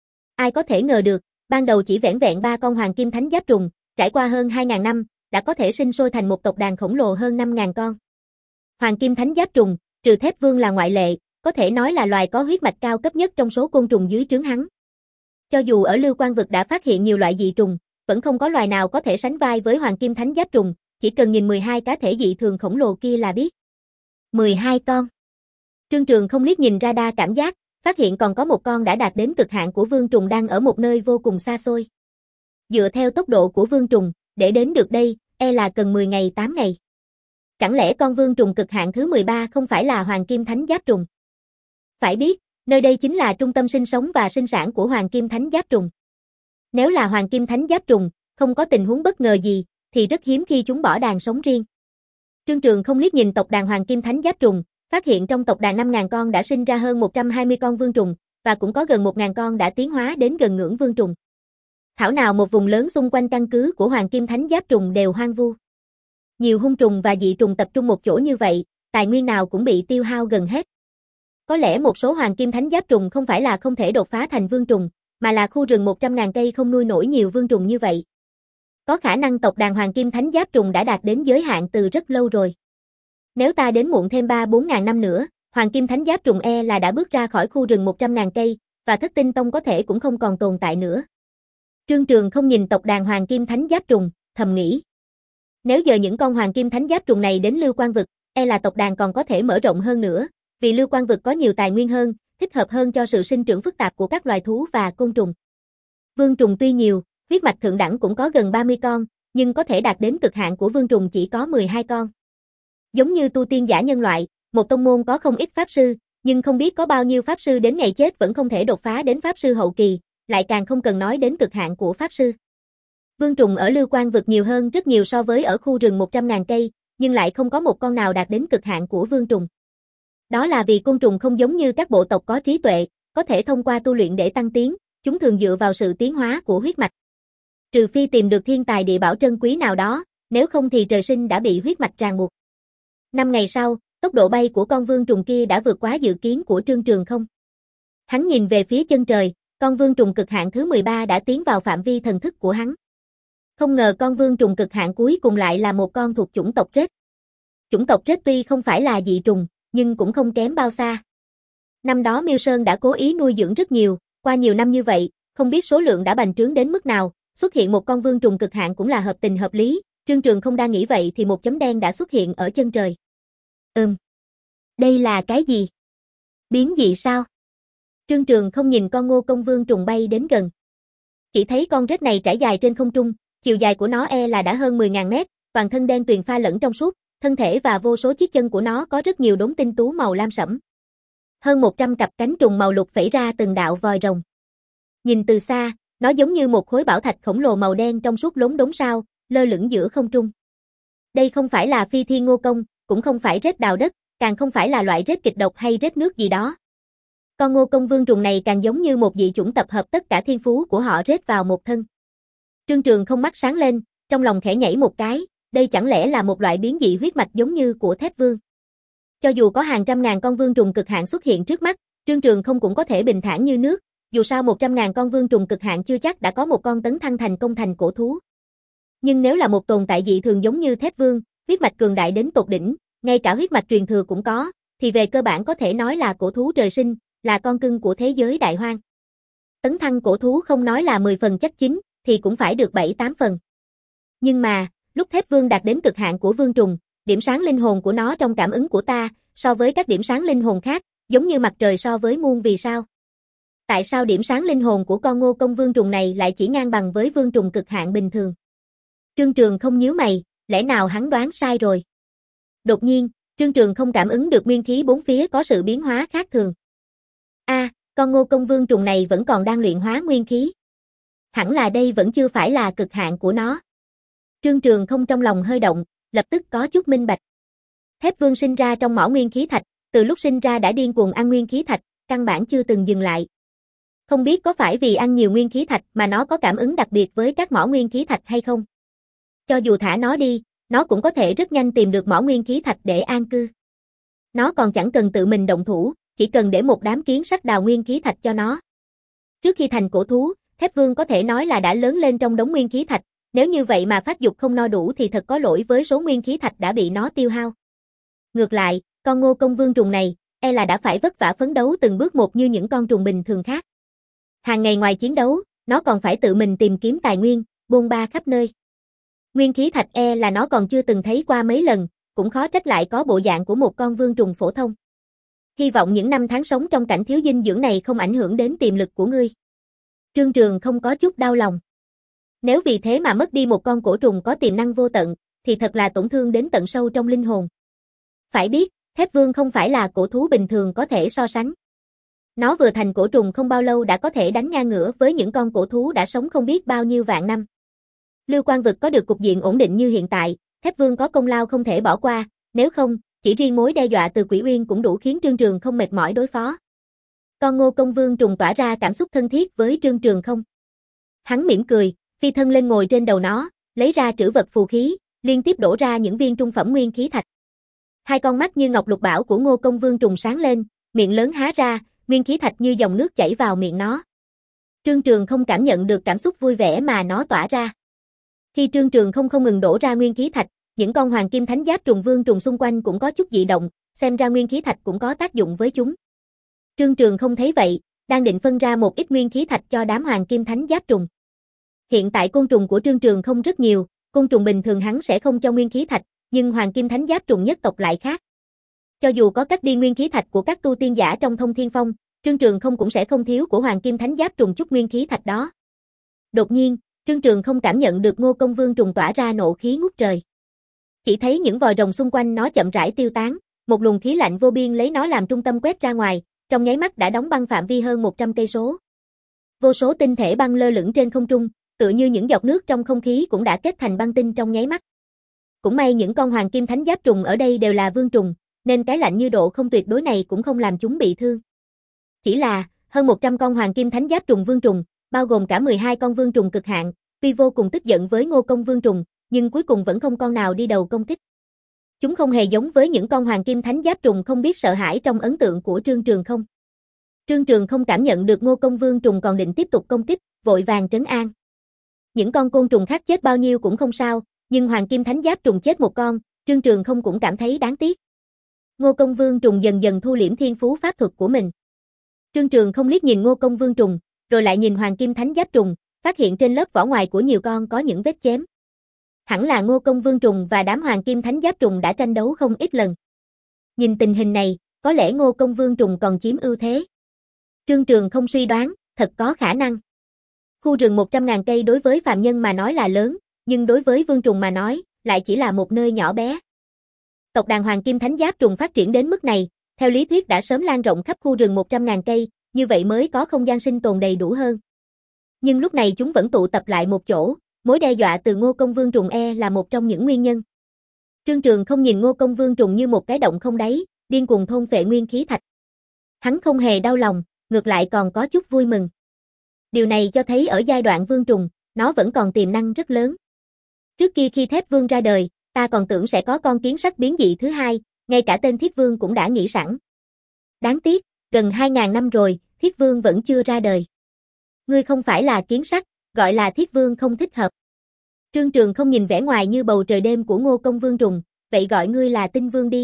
Ai có thể ngờ được, ban đầu chỉ vẻn vẹn ba con hoàng kim thánh giáp trùng, trải qua hơn hai nghìn năm, đã có thể sinh sôi thành một tộc đàn khổng lồ hơn năm nghìn con. Hoàng kim thánh giáp trùng, trừ thép vương là ngoại lệ, có thể nói là loài có huyết mạch cao cấp nhất trong số côn trùng dưới trướng hắn. Cho dù ở Lưu Quang vực đã phát hiện nhiều loại dị trùng, vẫn không có loài nào có thể sánh vai với hoàng kim thánh giáp trùng, chỉ cần nhìn mười hai cá thể dị thường khổng lồ kia là biết. mười hai con. Trương Trường không liếc nhìn radar cảm giác, phát hiện còn có một con đã đạt đến cực hạn của vương trùng đang ở một nơi vô cùng xa xôi. Dựa theo tốc độ của vương trùng, để đến được đây, e là cần mười ngày tám ngày. Chẳng lẽ con vương trùng cực hạn thứ mười ba không phải là hoàng kim thánh giáp trùng? Phải biết, nơi đây chính là trung tâm sinh sống và sinh sản của hoàng kim thánh giáp trùng. Nếu là hoàng kim thánh giáp trùng, không có tình huống bất ngờ gì, thì rất hiếm khi chúng bỏ đàn sống riêng. Trương Trường không liếc nhìn tộc đàn hoàng kim thánh giáp trùng, phát hiện trong tộc đàn năm nghìn con đã sinh ra hơn một trăm hai mươi con vương trùng, và cũng có gần một nghìn con đã tiến hóa đến gần ngưỡng vương trùng. Thảo nào một vùng lớn xung quanh căn cứ của hoàng kim thánh giáp trùng đều hoang vu. Nhiều hung trùng và dị trùng tập trung một chỗ như vậy, tài nguyên nào cũng bị tiêu hao gần hết. Có lẽ một số hoàng kim thánh giáp trùng không phải là không thể đột phá thành vương trùng, mà là khu rừng một trăm nghìn cây không nuôi nổi nhiều vương trùng như vậy. Có khả năng tộc đàn hoàng kim thánh giáp trùng đã đạt đến giới hạn từ rất lâu rồi. Nếu ta đến muộn thêm ba bốn ngàn năm nữa, hoàng kim thánh giáp trùng e là đã bước ra khỏi khu rừng một trăm nghìn cây, và Thất Tinh Tông có thể cũng không còn tồn tại nữa. Trương Trường không nhìn tộc đàn hoàng kim thánh giáp trùng, thầm nghĩ. Nếu giờ những con hoàng kim thánh giáp trùng này đến Lưu Quang vực, e là tộc đàn còn có thể mở rộng hơn nữa, vì Lưu Quang vực có nhiều tài nguyên hơn, thích hợp hơn cho sự sinh trưởng phức tạp của các loài thú và côn trùng. Vương trùng tuy nhiều, huyết mạch thượng đẳng cũng có gần ba mươi con, nhưng có thể đạt đến cực hạn của vương trùng chỉ có mười hai con. Giống như tu tiên giả nhân loại, một tông môn có không ít pháp sư, nhưng không biết có bao nhiêu pháp sư đến ngày chết vẫn không thể đột phá đến pháp sư hậu kỳ, lại càng không cần nói đến cực hạn của pháp sư. Vương trùng ở Lưu Quang vực nhiều hơn rất nhiều so với ở khu rừng một trăm nghìn cây, nhưng lại không có một con nào đạt đến cực hạn của vương trùng. Đó là vì côn trùng không giống như các bộ tộc có trí tuệ, có thể thông qua tu luyện để tăng tiến, chúng thường dựa vào sự tiến hóa của huyết mạch. Trừ phi tìm được thiên tài địa bảo trân quý nào đó, nếu không thì trời sinh đã bị huyết mạch ràng buộc. Năm ngày sau, tốc độ bay của con vương trùng kia đã vượt quá dự kiến của Trương Trường không. Hắn nhìn về phía chân trời, con vương trùng cực hạn thứ mười ba đã tiến vào phạm vi thần thức của hắn. Không ngờ con vương trùng cực hạn cuối cùng lại là một con thuộc chủng tộc rết. Chủng tộc rết tuy không phải là dị trùng, nhưng cũng không kém bao xa. Năm đó Miêu Sơn đã cố ý nuôi dưỡng rất nhiều, qua nhiều năm như vậy, không biết số lượng đã bành trướng đến mức nào, xuất hiện một con vương trùng cực hạn cũng là hợp tình hợp lý, Trương Trường không đang nghĩ vậy thì một chấm đen đã xuất hiện ở chân trời. Ừm. Đây là cái gì? Biến dị sao? Trương Trường không nhìn con Ngô Công Vương trùng bay đến gần. Chỉ thấy con rết này trải dài trên không trung, chiều dài của nó e là đã hơn mười nghìn mét, toàn thân đen tuyền pha lẫn trong suốt, thân thể và vô số chiếc chân của nó có rất nhiều đốm tinh tú màu lam sẫm. Hơn một trăm cặp cánh trùng màu lục phẩy ra từng đạo vòi rồng. Nhìn từ xa, nó giống như một khối bảo thạch khổng lồ màu đen trong suốt lốm đốm sao, lơ lửng giữa không trung. Đây không phải là phi thiên ngô công, cũng không phải rết đào đất, càng không phải là loại rết kịch độc hay rết nước gì đó. Con Ngô Công Vương trùng này càng giống như một dị chủng tập hợp tất cả thiên phú của họ rết vào một thân. Trương Trường không mắt sáng lên, trong lòng khẽ nhảy một cái, đây chẳng lẽ là một loại biến dị huyết mạch giống như của Thép Vương. Cho dù có hàng trăm ngàn con vương trùng cực hạn xuất hiện trước mắt, Trương Trường không cũng có thể bình thản như nước, dù sao một trăm ngàn con vương trùng cực hạn chưa chắc đã có một con tấn thăng thành công thành cổ thú. Nhưng nếu là một tồn tại dị thường giống như Thép Vương, huyết mạch cường đại đến tột đỉnh, ngay cả huyết mạch truyền thừa cũng có, thì về cơ bản có thể nói là cổ thú trời sinh, là con cưng của thế giới đại hoang. Tấn thăng cổ thú không nói là mười phần chắc chín, thì cũng phải được bảy tám phần. Nhưng mà, lúc Thép Vương đạt đến cực hạn của vương trùng, điểm sáng linh hồn của nó trong cảm ứng của ta, so với các điểm sáng linh hồn khác, giống như mặt trời so với muôn vì sao. Tại sao điểm sáng linh hồn của con Ngô Công Vương trùng này lại chỉ ngang bằng với vương trùng cực hạn bình thường? Trương Trường không nhíu mày, lẽ nào hắn đoán sai rồi? Đột nhiên, Trương Trường không cảm ứng được nguyên khí bốn phía có sự biến hóa khác thường. A, à, con Ngô Công Vương trùng này vẫn còn đang luyện hóa nguyên khí. Hẳn là đây vẫn chưa phải là cực hạn của nó. Trương Trường không trong lòng hơi động, lập tức có chút minh bạch. Thép Vương sinh ra trong mỏ nguyên khí thạch, từ lúc sinh ra đã điên cuồng ăn nguyên khí thạch, căn bản chưa từng dừng lại. Không biết có phải vì ăn nhiều nguyên khí thạch mà nó có cảm ứng đặc biệt với các mỏ nguyên khí thạch hay không? Cho dù thả nó đi, nó cũng có thể rất nhanh tìm được mỏ nguyên khí thạch để an cư. Nó còn chẳng cần tự mình động thủ, chỉ cần để một đám kiến sắt đào nguyên khí thạch cho nó. Trước khi thành cổ thú, Thép Vương có thể nói là đã lớn lên trong đống nguyên khí thạch, nếu như vậy mà phát dục không no đủ thì thật có lỗi với số nguyên khí thạch đã bị nó tiêu hao. Ngược lại, con Ngô Công Vương trùng này, e là đã phải vất vả phấn đấu từng bước một như những con trùng bình thường khác. Hàng ngày ngoài chiến đấu, nó còn phải tự mình tìm kiếm tài nguyên, bôn ba khắp nơi. Nguyên khí thạch e là nó còn chưa từng thấy qua mấy lần, cũng khó trách lại có bộ dạng của một con vương trùng phổ thông. Hy vọng những năm tháng sống trong cảnh thiếu dinh dưỡng này không ảnh hưởng đến tiềm lực của ngươi. Trương Trường không có chút đau lòng. Nếu vì thế mà mất đi một con cổ trùng có tiềm năng vô tận, thì thật là tổn thương đến tận sâu trong linh hồn. Phải biết, Thép Vương không phải là cổ thú bình thường có thể so sánh. Nó vừa thành cổ trùng không bao lâu đã có thể đánh ngang ngửa với những con cổ thú đã sống không biết bao nhiêu vạn năm. Lưu Quan Vực có được cục diện ổn định như hiện tại, Thép Vương có công lao không thể bỏ qua, nếu không, chỉ riêng mối đe dọa từ Quỷ Uyên cũng đủ khiến Trương Trường không mệt mỏi đối phó. Con Ngô Công Vương trùng tỏa ra cảm xúc thân thiết với Trương Trường không. Hắn mỉm cười, phi thân lên ngồi trên đầu nó, lấy ra trữ vật phù khí, liên tiếp đổ ra những viên trung phẩm nguyên khí thạch. Hai con mắt như ngọc lục bảo của Ngô Công Vương trùng sáng lên, miệng lớn há ra, nguyên khí thạch như dòng nước chảy vào miệng nó. Trương Trường không cảm nhận được cảm xúc vui vẻ mà nó tỏa ra. Khi Trương Trường không không ngừng đổ ra nguyên khí thạch, những con hoàng kim thánh giáp trùng vương trùng xung quanh cũng có chút dị động, xem ra nguyên khí thạch cũng có tác dụng với chúng. Trương Trường không thấy vậy, đang định phân ra một ít nguyên khí thạch cho đám hoàng kim thánh giáp trùng. Hiện tại côn trùng của Trương Trường không rất nhiều, côn trùng bình thường hắn sẽ không cho nguyên khí thạch, nhưng hoàng kim thánh giáp trùng nhất tộc lại khác. Cho dù có cắt đi nguyên khí thạch của các tu tiên giả trong Thông Thiên Phong, Trương Trường không cũng sẽ không thiếu của hoàng kim thánh giáp trùng chút nguyên khí thạch đó. Đột nhiên, Trương Trường không cảm nhận được Ngô Công Vương trùng tỏa ra nộ khí ngút trời. Chỉ thấy những vòi rồng xung quanh nó chậm rãi tiêu tán, một luồng khí lạnh vô biên lấy nó làm trung tâm quét ra ngoài, trong nháy mắt đã đóng băng phạm vi hơn một trăm cây số. Vô số tinh thể băng lơ lửng trên không trung, tựa như những giọt nước trong không khí cũng đã kết thành băng tinh trong nháy mắt. Cũng may những con hoàng kim thánh giáp trùng ở đây đều là vương trùng, nên cái lạnh như độ không tuyệt đối này cũng không làm chúng bị thương. Chỉ là, hơn một trăm con hoàng kim thánh giáp trùng vương trùng, bao gồm cả mười hai con vương trùng cực hạn, tuy vô cùng tức giận với Ngô Công Vương trùng, nhưng cuối cùng vẫn không con nào đi đầu công kích. Chúng không hề giống với những con hoàng kim thánh giáp trùng không biết sợ hãi trong ấn tượng của Trương Trường không. Trương Trường không cảm nhận được Ngô Công Vương trùng còn định tiếp tục công kích, vội vàng trấn an. Những con côn trùng khác chết bao nhiêu cũng không sao, nhưng hoàng kim thánh giáp trùng chết một con, Trương Trường không cũng cảm thấy đáng tiếc. Ngô Công Vương trùng dần dần thu liễm thiên phú pháp thuật của mình. Trương Trường không liếc nhìn Ngô Công Vương trùng, rồi lại nhìn hoàng kim thánh giáp trùng, phát hiện trên lớp vỏ ngoài của nhiều con có những vết chém. Hẳn là Ngô Công Vương Trùng và đám Hoàng Kim Thánh Giáp Trùng đã tranh đấu không ít lần. Nhìn tình hình này, có lẽ Ngô Công Vương Trùng còn chiếm ưu thế. Trương Trường không suy đoán, thật có khả năng. Khu rừng một trăm ngàn cây đối với phàm nhân mà nói là lớn, nhưng đối với Vương Trùng mà nói, lại chỉ là một nơi nhỏ bé. Tộc đàn Hoàng Kim Thánh Giáp Trùng phát triển đến mức này, theo lý thuyết đã sớm lan rộng khắp khu rừng một trăm ngàn cây, như vậy mới có không gian sinh tồn đầy đủ hơn. Nhưng lúc này chúng vẫn tụ tập lại một chỗ, mối đe dọa từ Ngô Công Vương Trùng e là một trong những nguyên nhân. Trương Trường không nhìn Ngô Công Vương Trùng như một cái động không đáy, điên cuồng thôn phệ nguyên khí thạch. Hắn không hề đau lòng, ngược lại còn có chút vui mừng. Điều này cho thấy ở giai đoạn Vương Trùng, nó vẫn còn tiềm năng rất lớn. Trước kia khi Thép Vương ra đời, ta còn tưởng sẽ có con kiến sắt biến dị thứ hai, ngay cả tên Thiết Vương cũng đã nghĩ sẵn. Đáng tiếc, gần hai ngàn năm rồi, Thiết Vương vẫn chưa ra đời. Ngươi không phải là kiến sắt, gọi là Thiết Vương không thích hợp. Trương Trường không nhìn vẻ ngoài như bầu trời đêm của Ngô Công Vương Trùng, vậy gọi ngươi là Tinh Vương đi.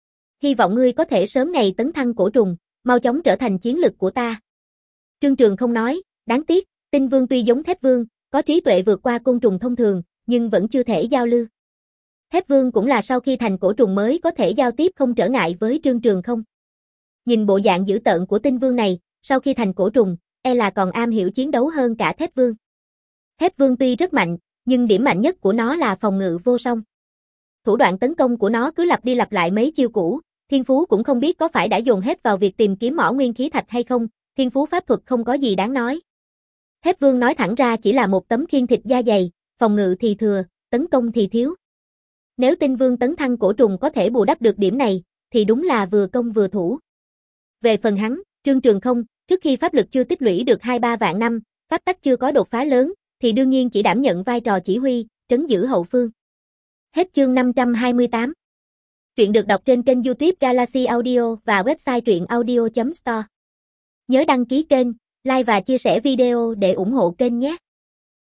Hy vọng ngươi có thể sớm ngày tấn thăng cổ trùng, mau chóng trở thành chiến lực của ta. Trương Trường không nói, đáng tiếc, Tinh Vương tuy giống Thép Vương, có trí tuệ vượt qua côn trùng thông thường, nhưng vẫn chưa thể giao lưu. Thép Vương cũng là sau khi thành cổ trùng mới có thể giao tiếp không trở ngại với Trương Trường không. Nhìn bộ dạng dữ tợn của Tinh Vương này, sau khi thành cổ trùng, e là còn am hiểu chiến đấu hơn cả Thép Vương. Thép Vương tuy rất mạnh, nhưng điểm mạnh nhất của nó là phòng ngự vô song. Thủ đoạn tấn công của nó cứ lặp đi lặp lại mấy chiêu cũ, thiên phú cũng không biết có phải đã dồn hết vào việc tìm kiếm mỏ nguyên khí thạch hay không, thiên phú pháp thuật không có gì đáng nói. Thép Vương nói thẳng ra chỉ là một tấm khiên thịt da dày, phòng ngự thì thừa, tấn công thì thiếu. Nếu Tinh Vương tấn thăng cổ trùng có thể bù đắp được điểm này, thì đúng là vừa công vừa thủ. Về phần hắn, Trương Trường không, trước khi pháp lực chưa tích lũy được hai ba vạn năm, pháp tắc chưa có đột phá lớn, thì đương nhiên chỉ đảm nhận vai trò chỉ huy, trấn giữ hậu phương. Hết chương năm trăm hai mươi tám. Truyện được đọc trên kênh YouTube Galaxy Audio và website truyện audio chấm store. Nhớ đăng ký kênh, like và chia sẻ video để ủng hộ kênh nhé.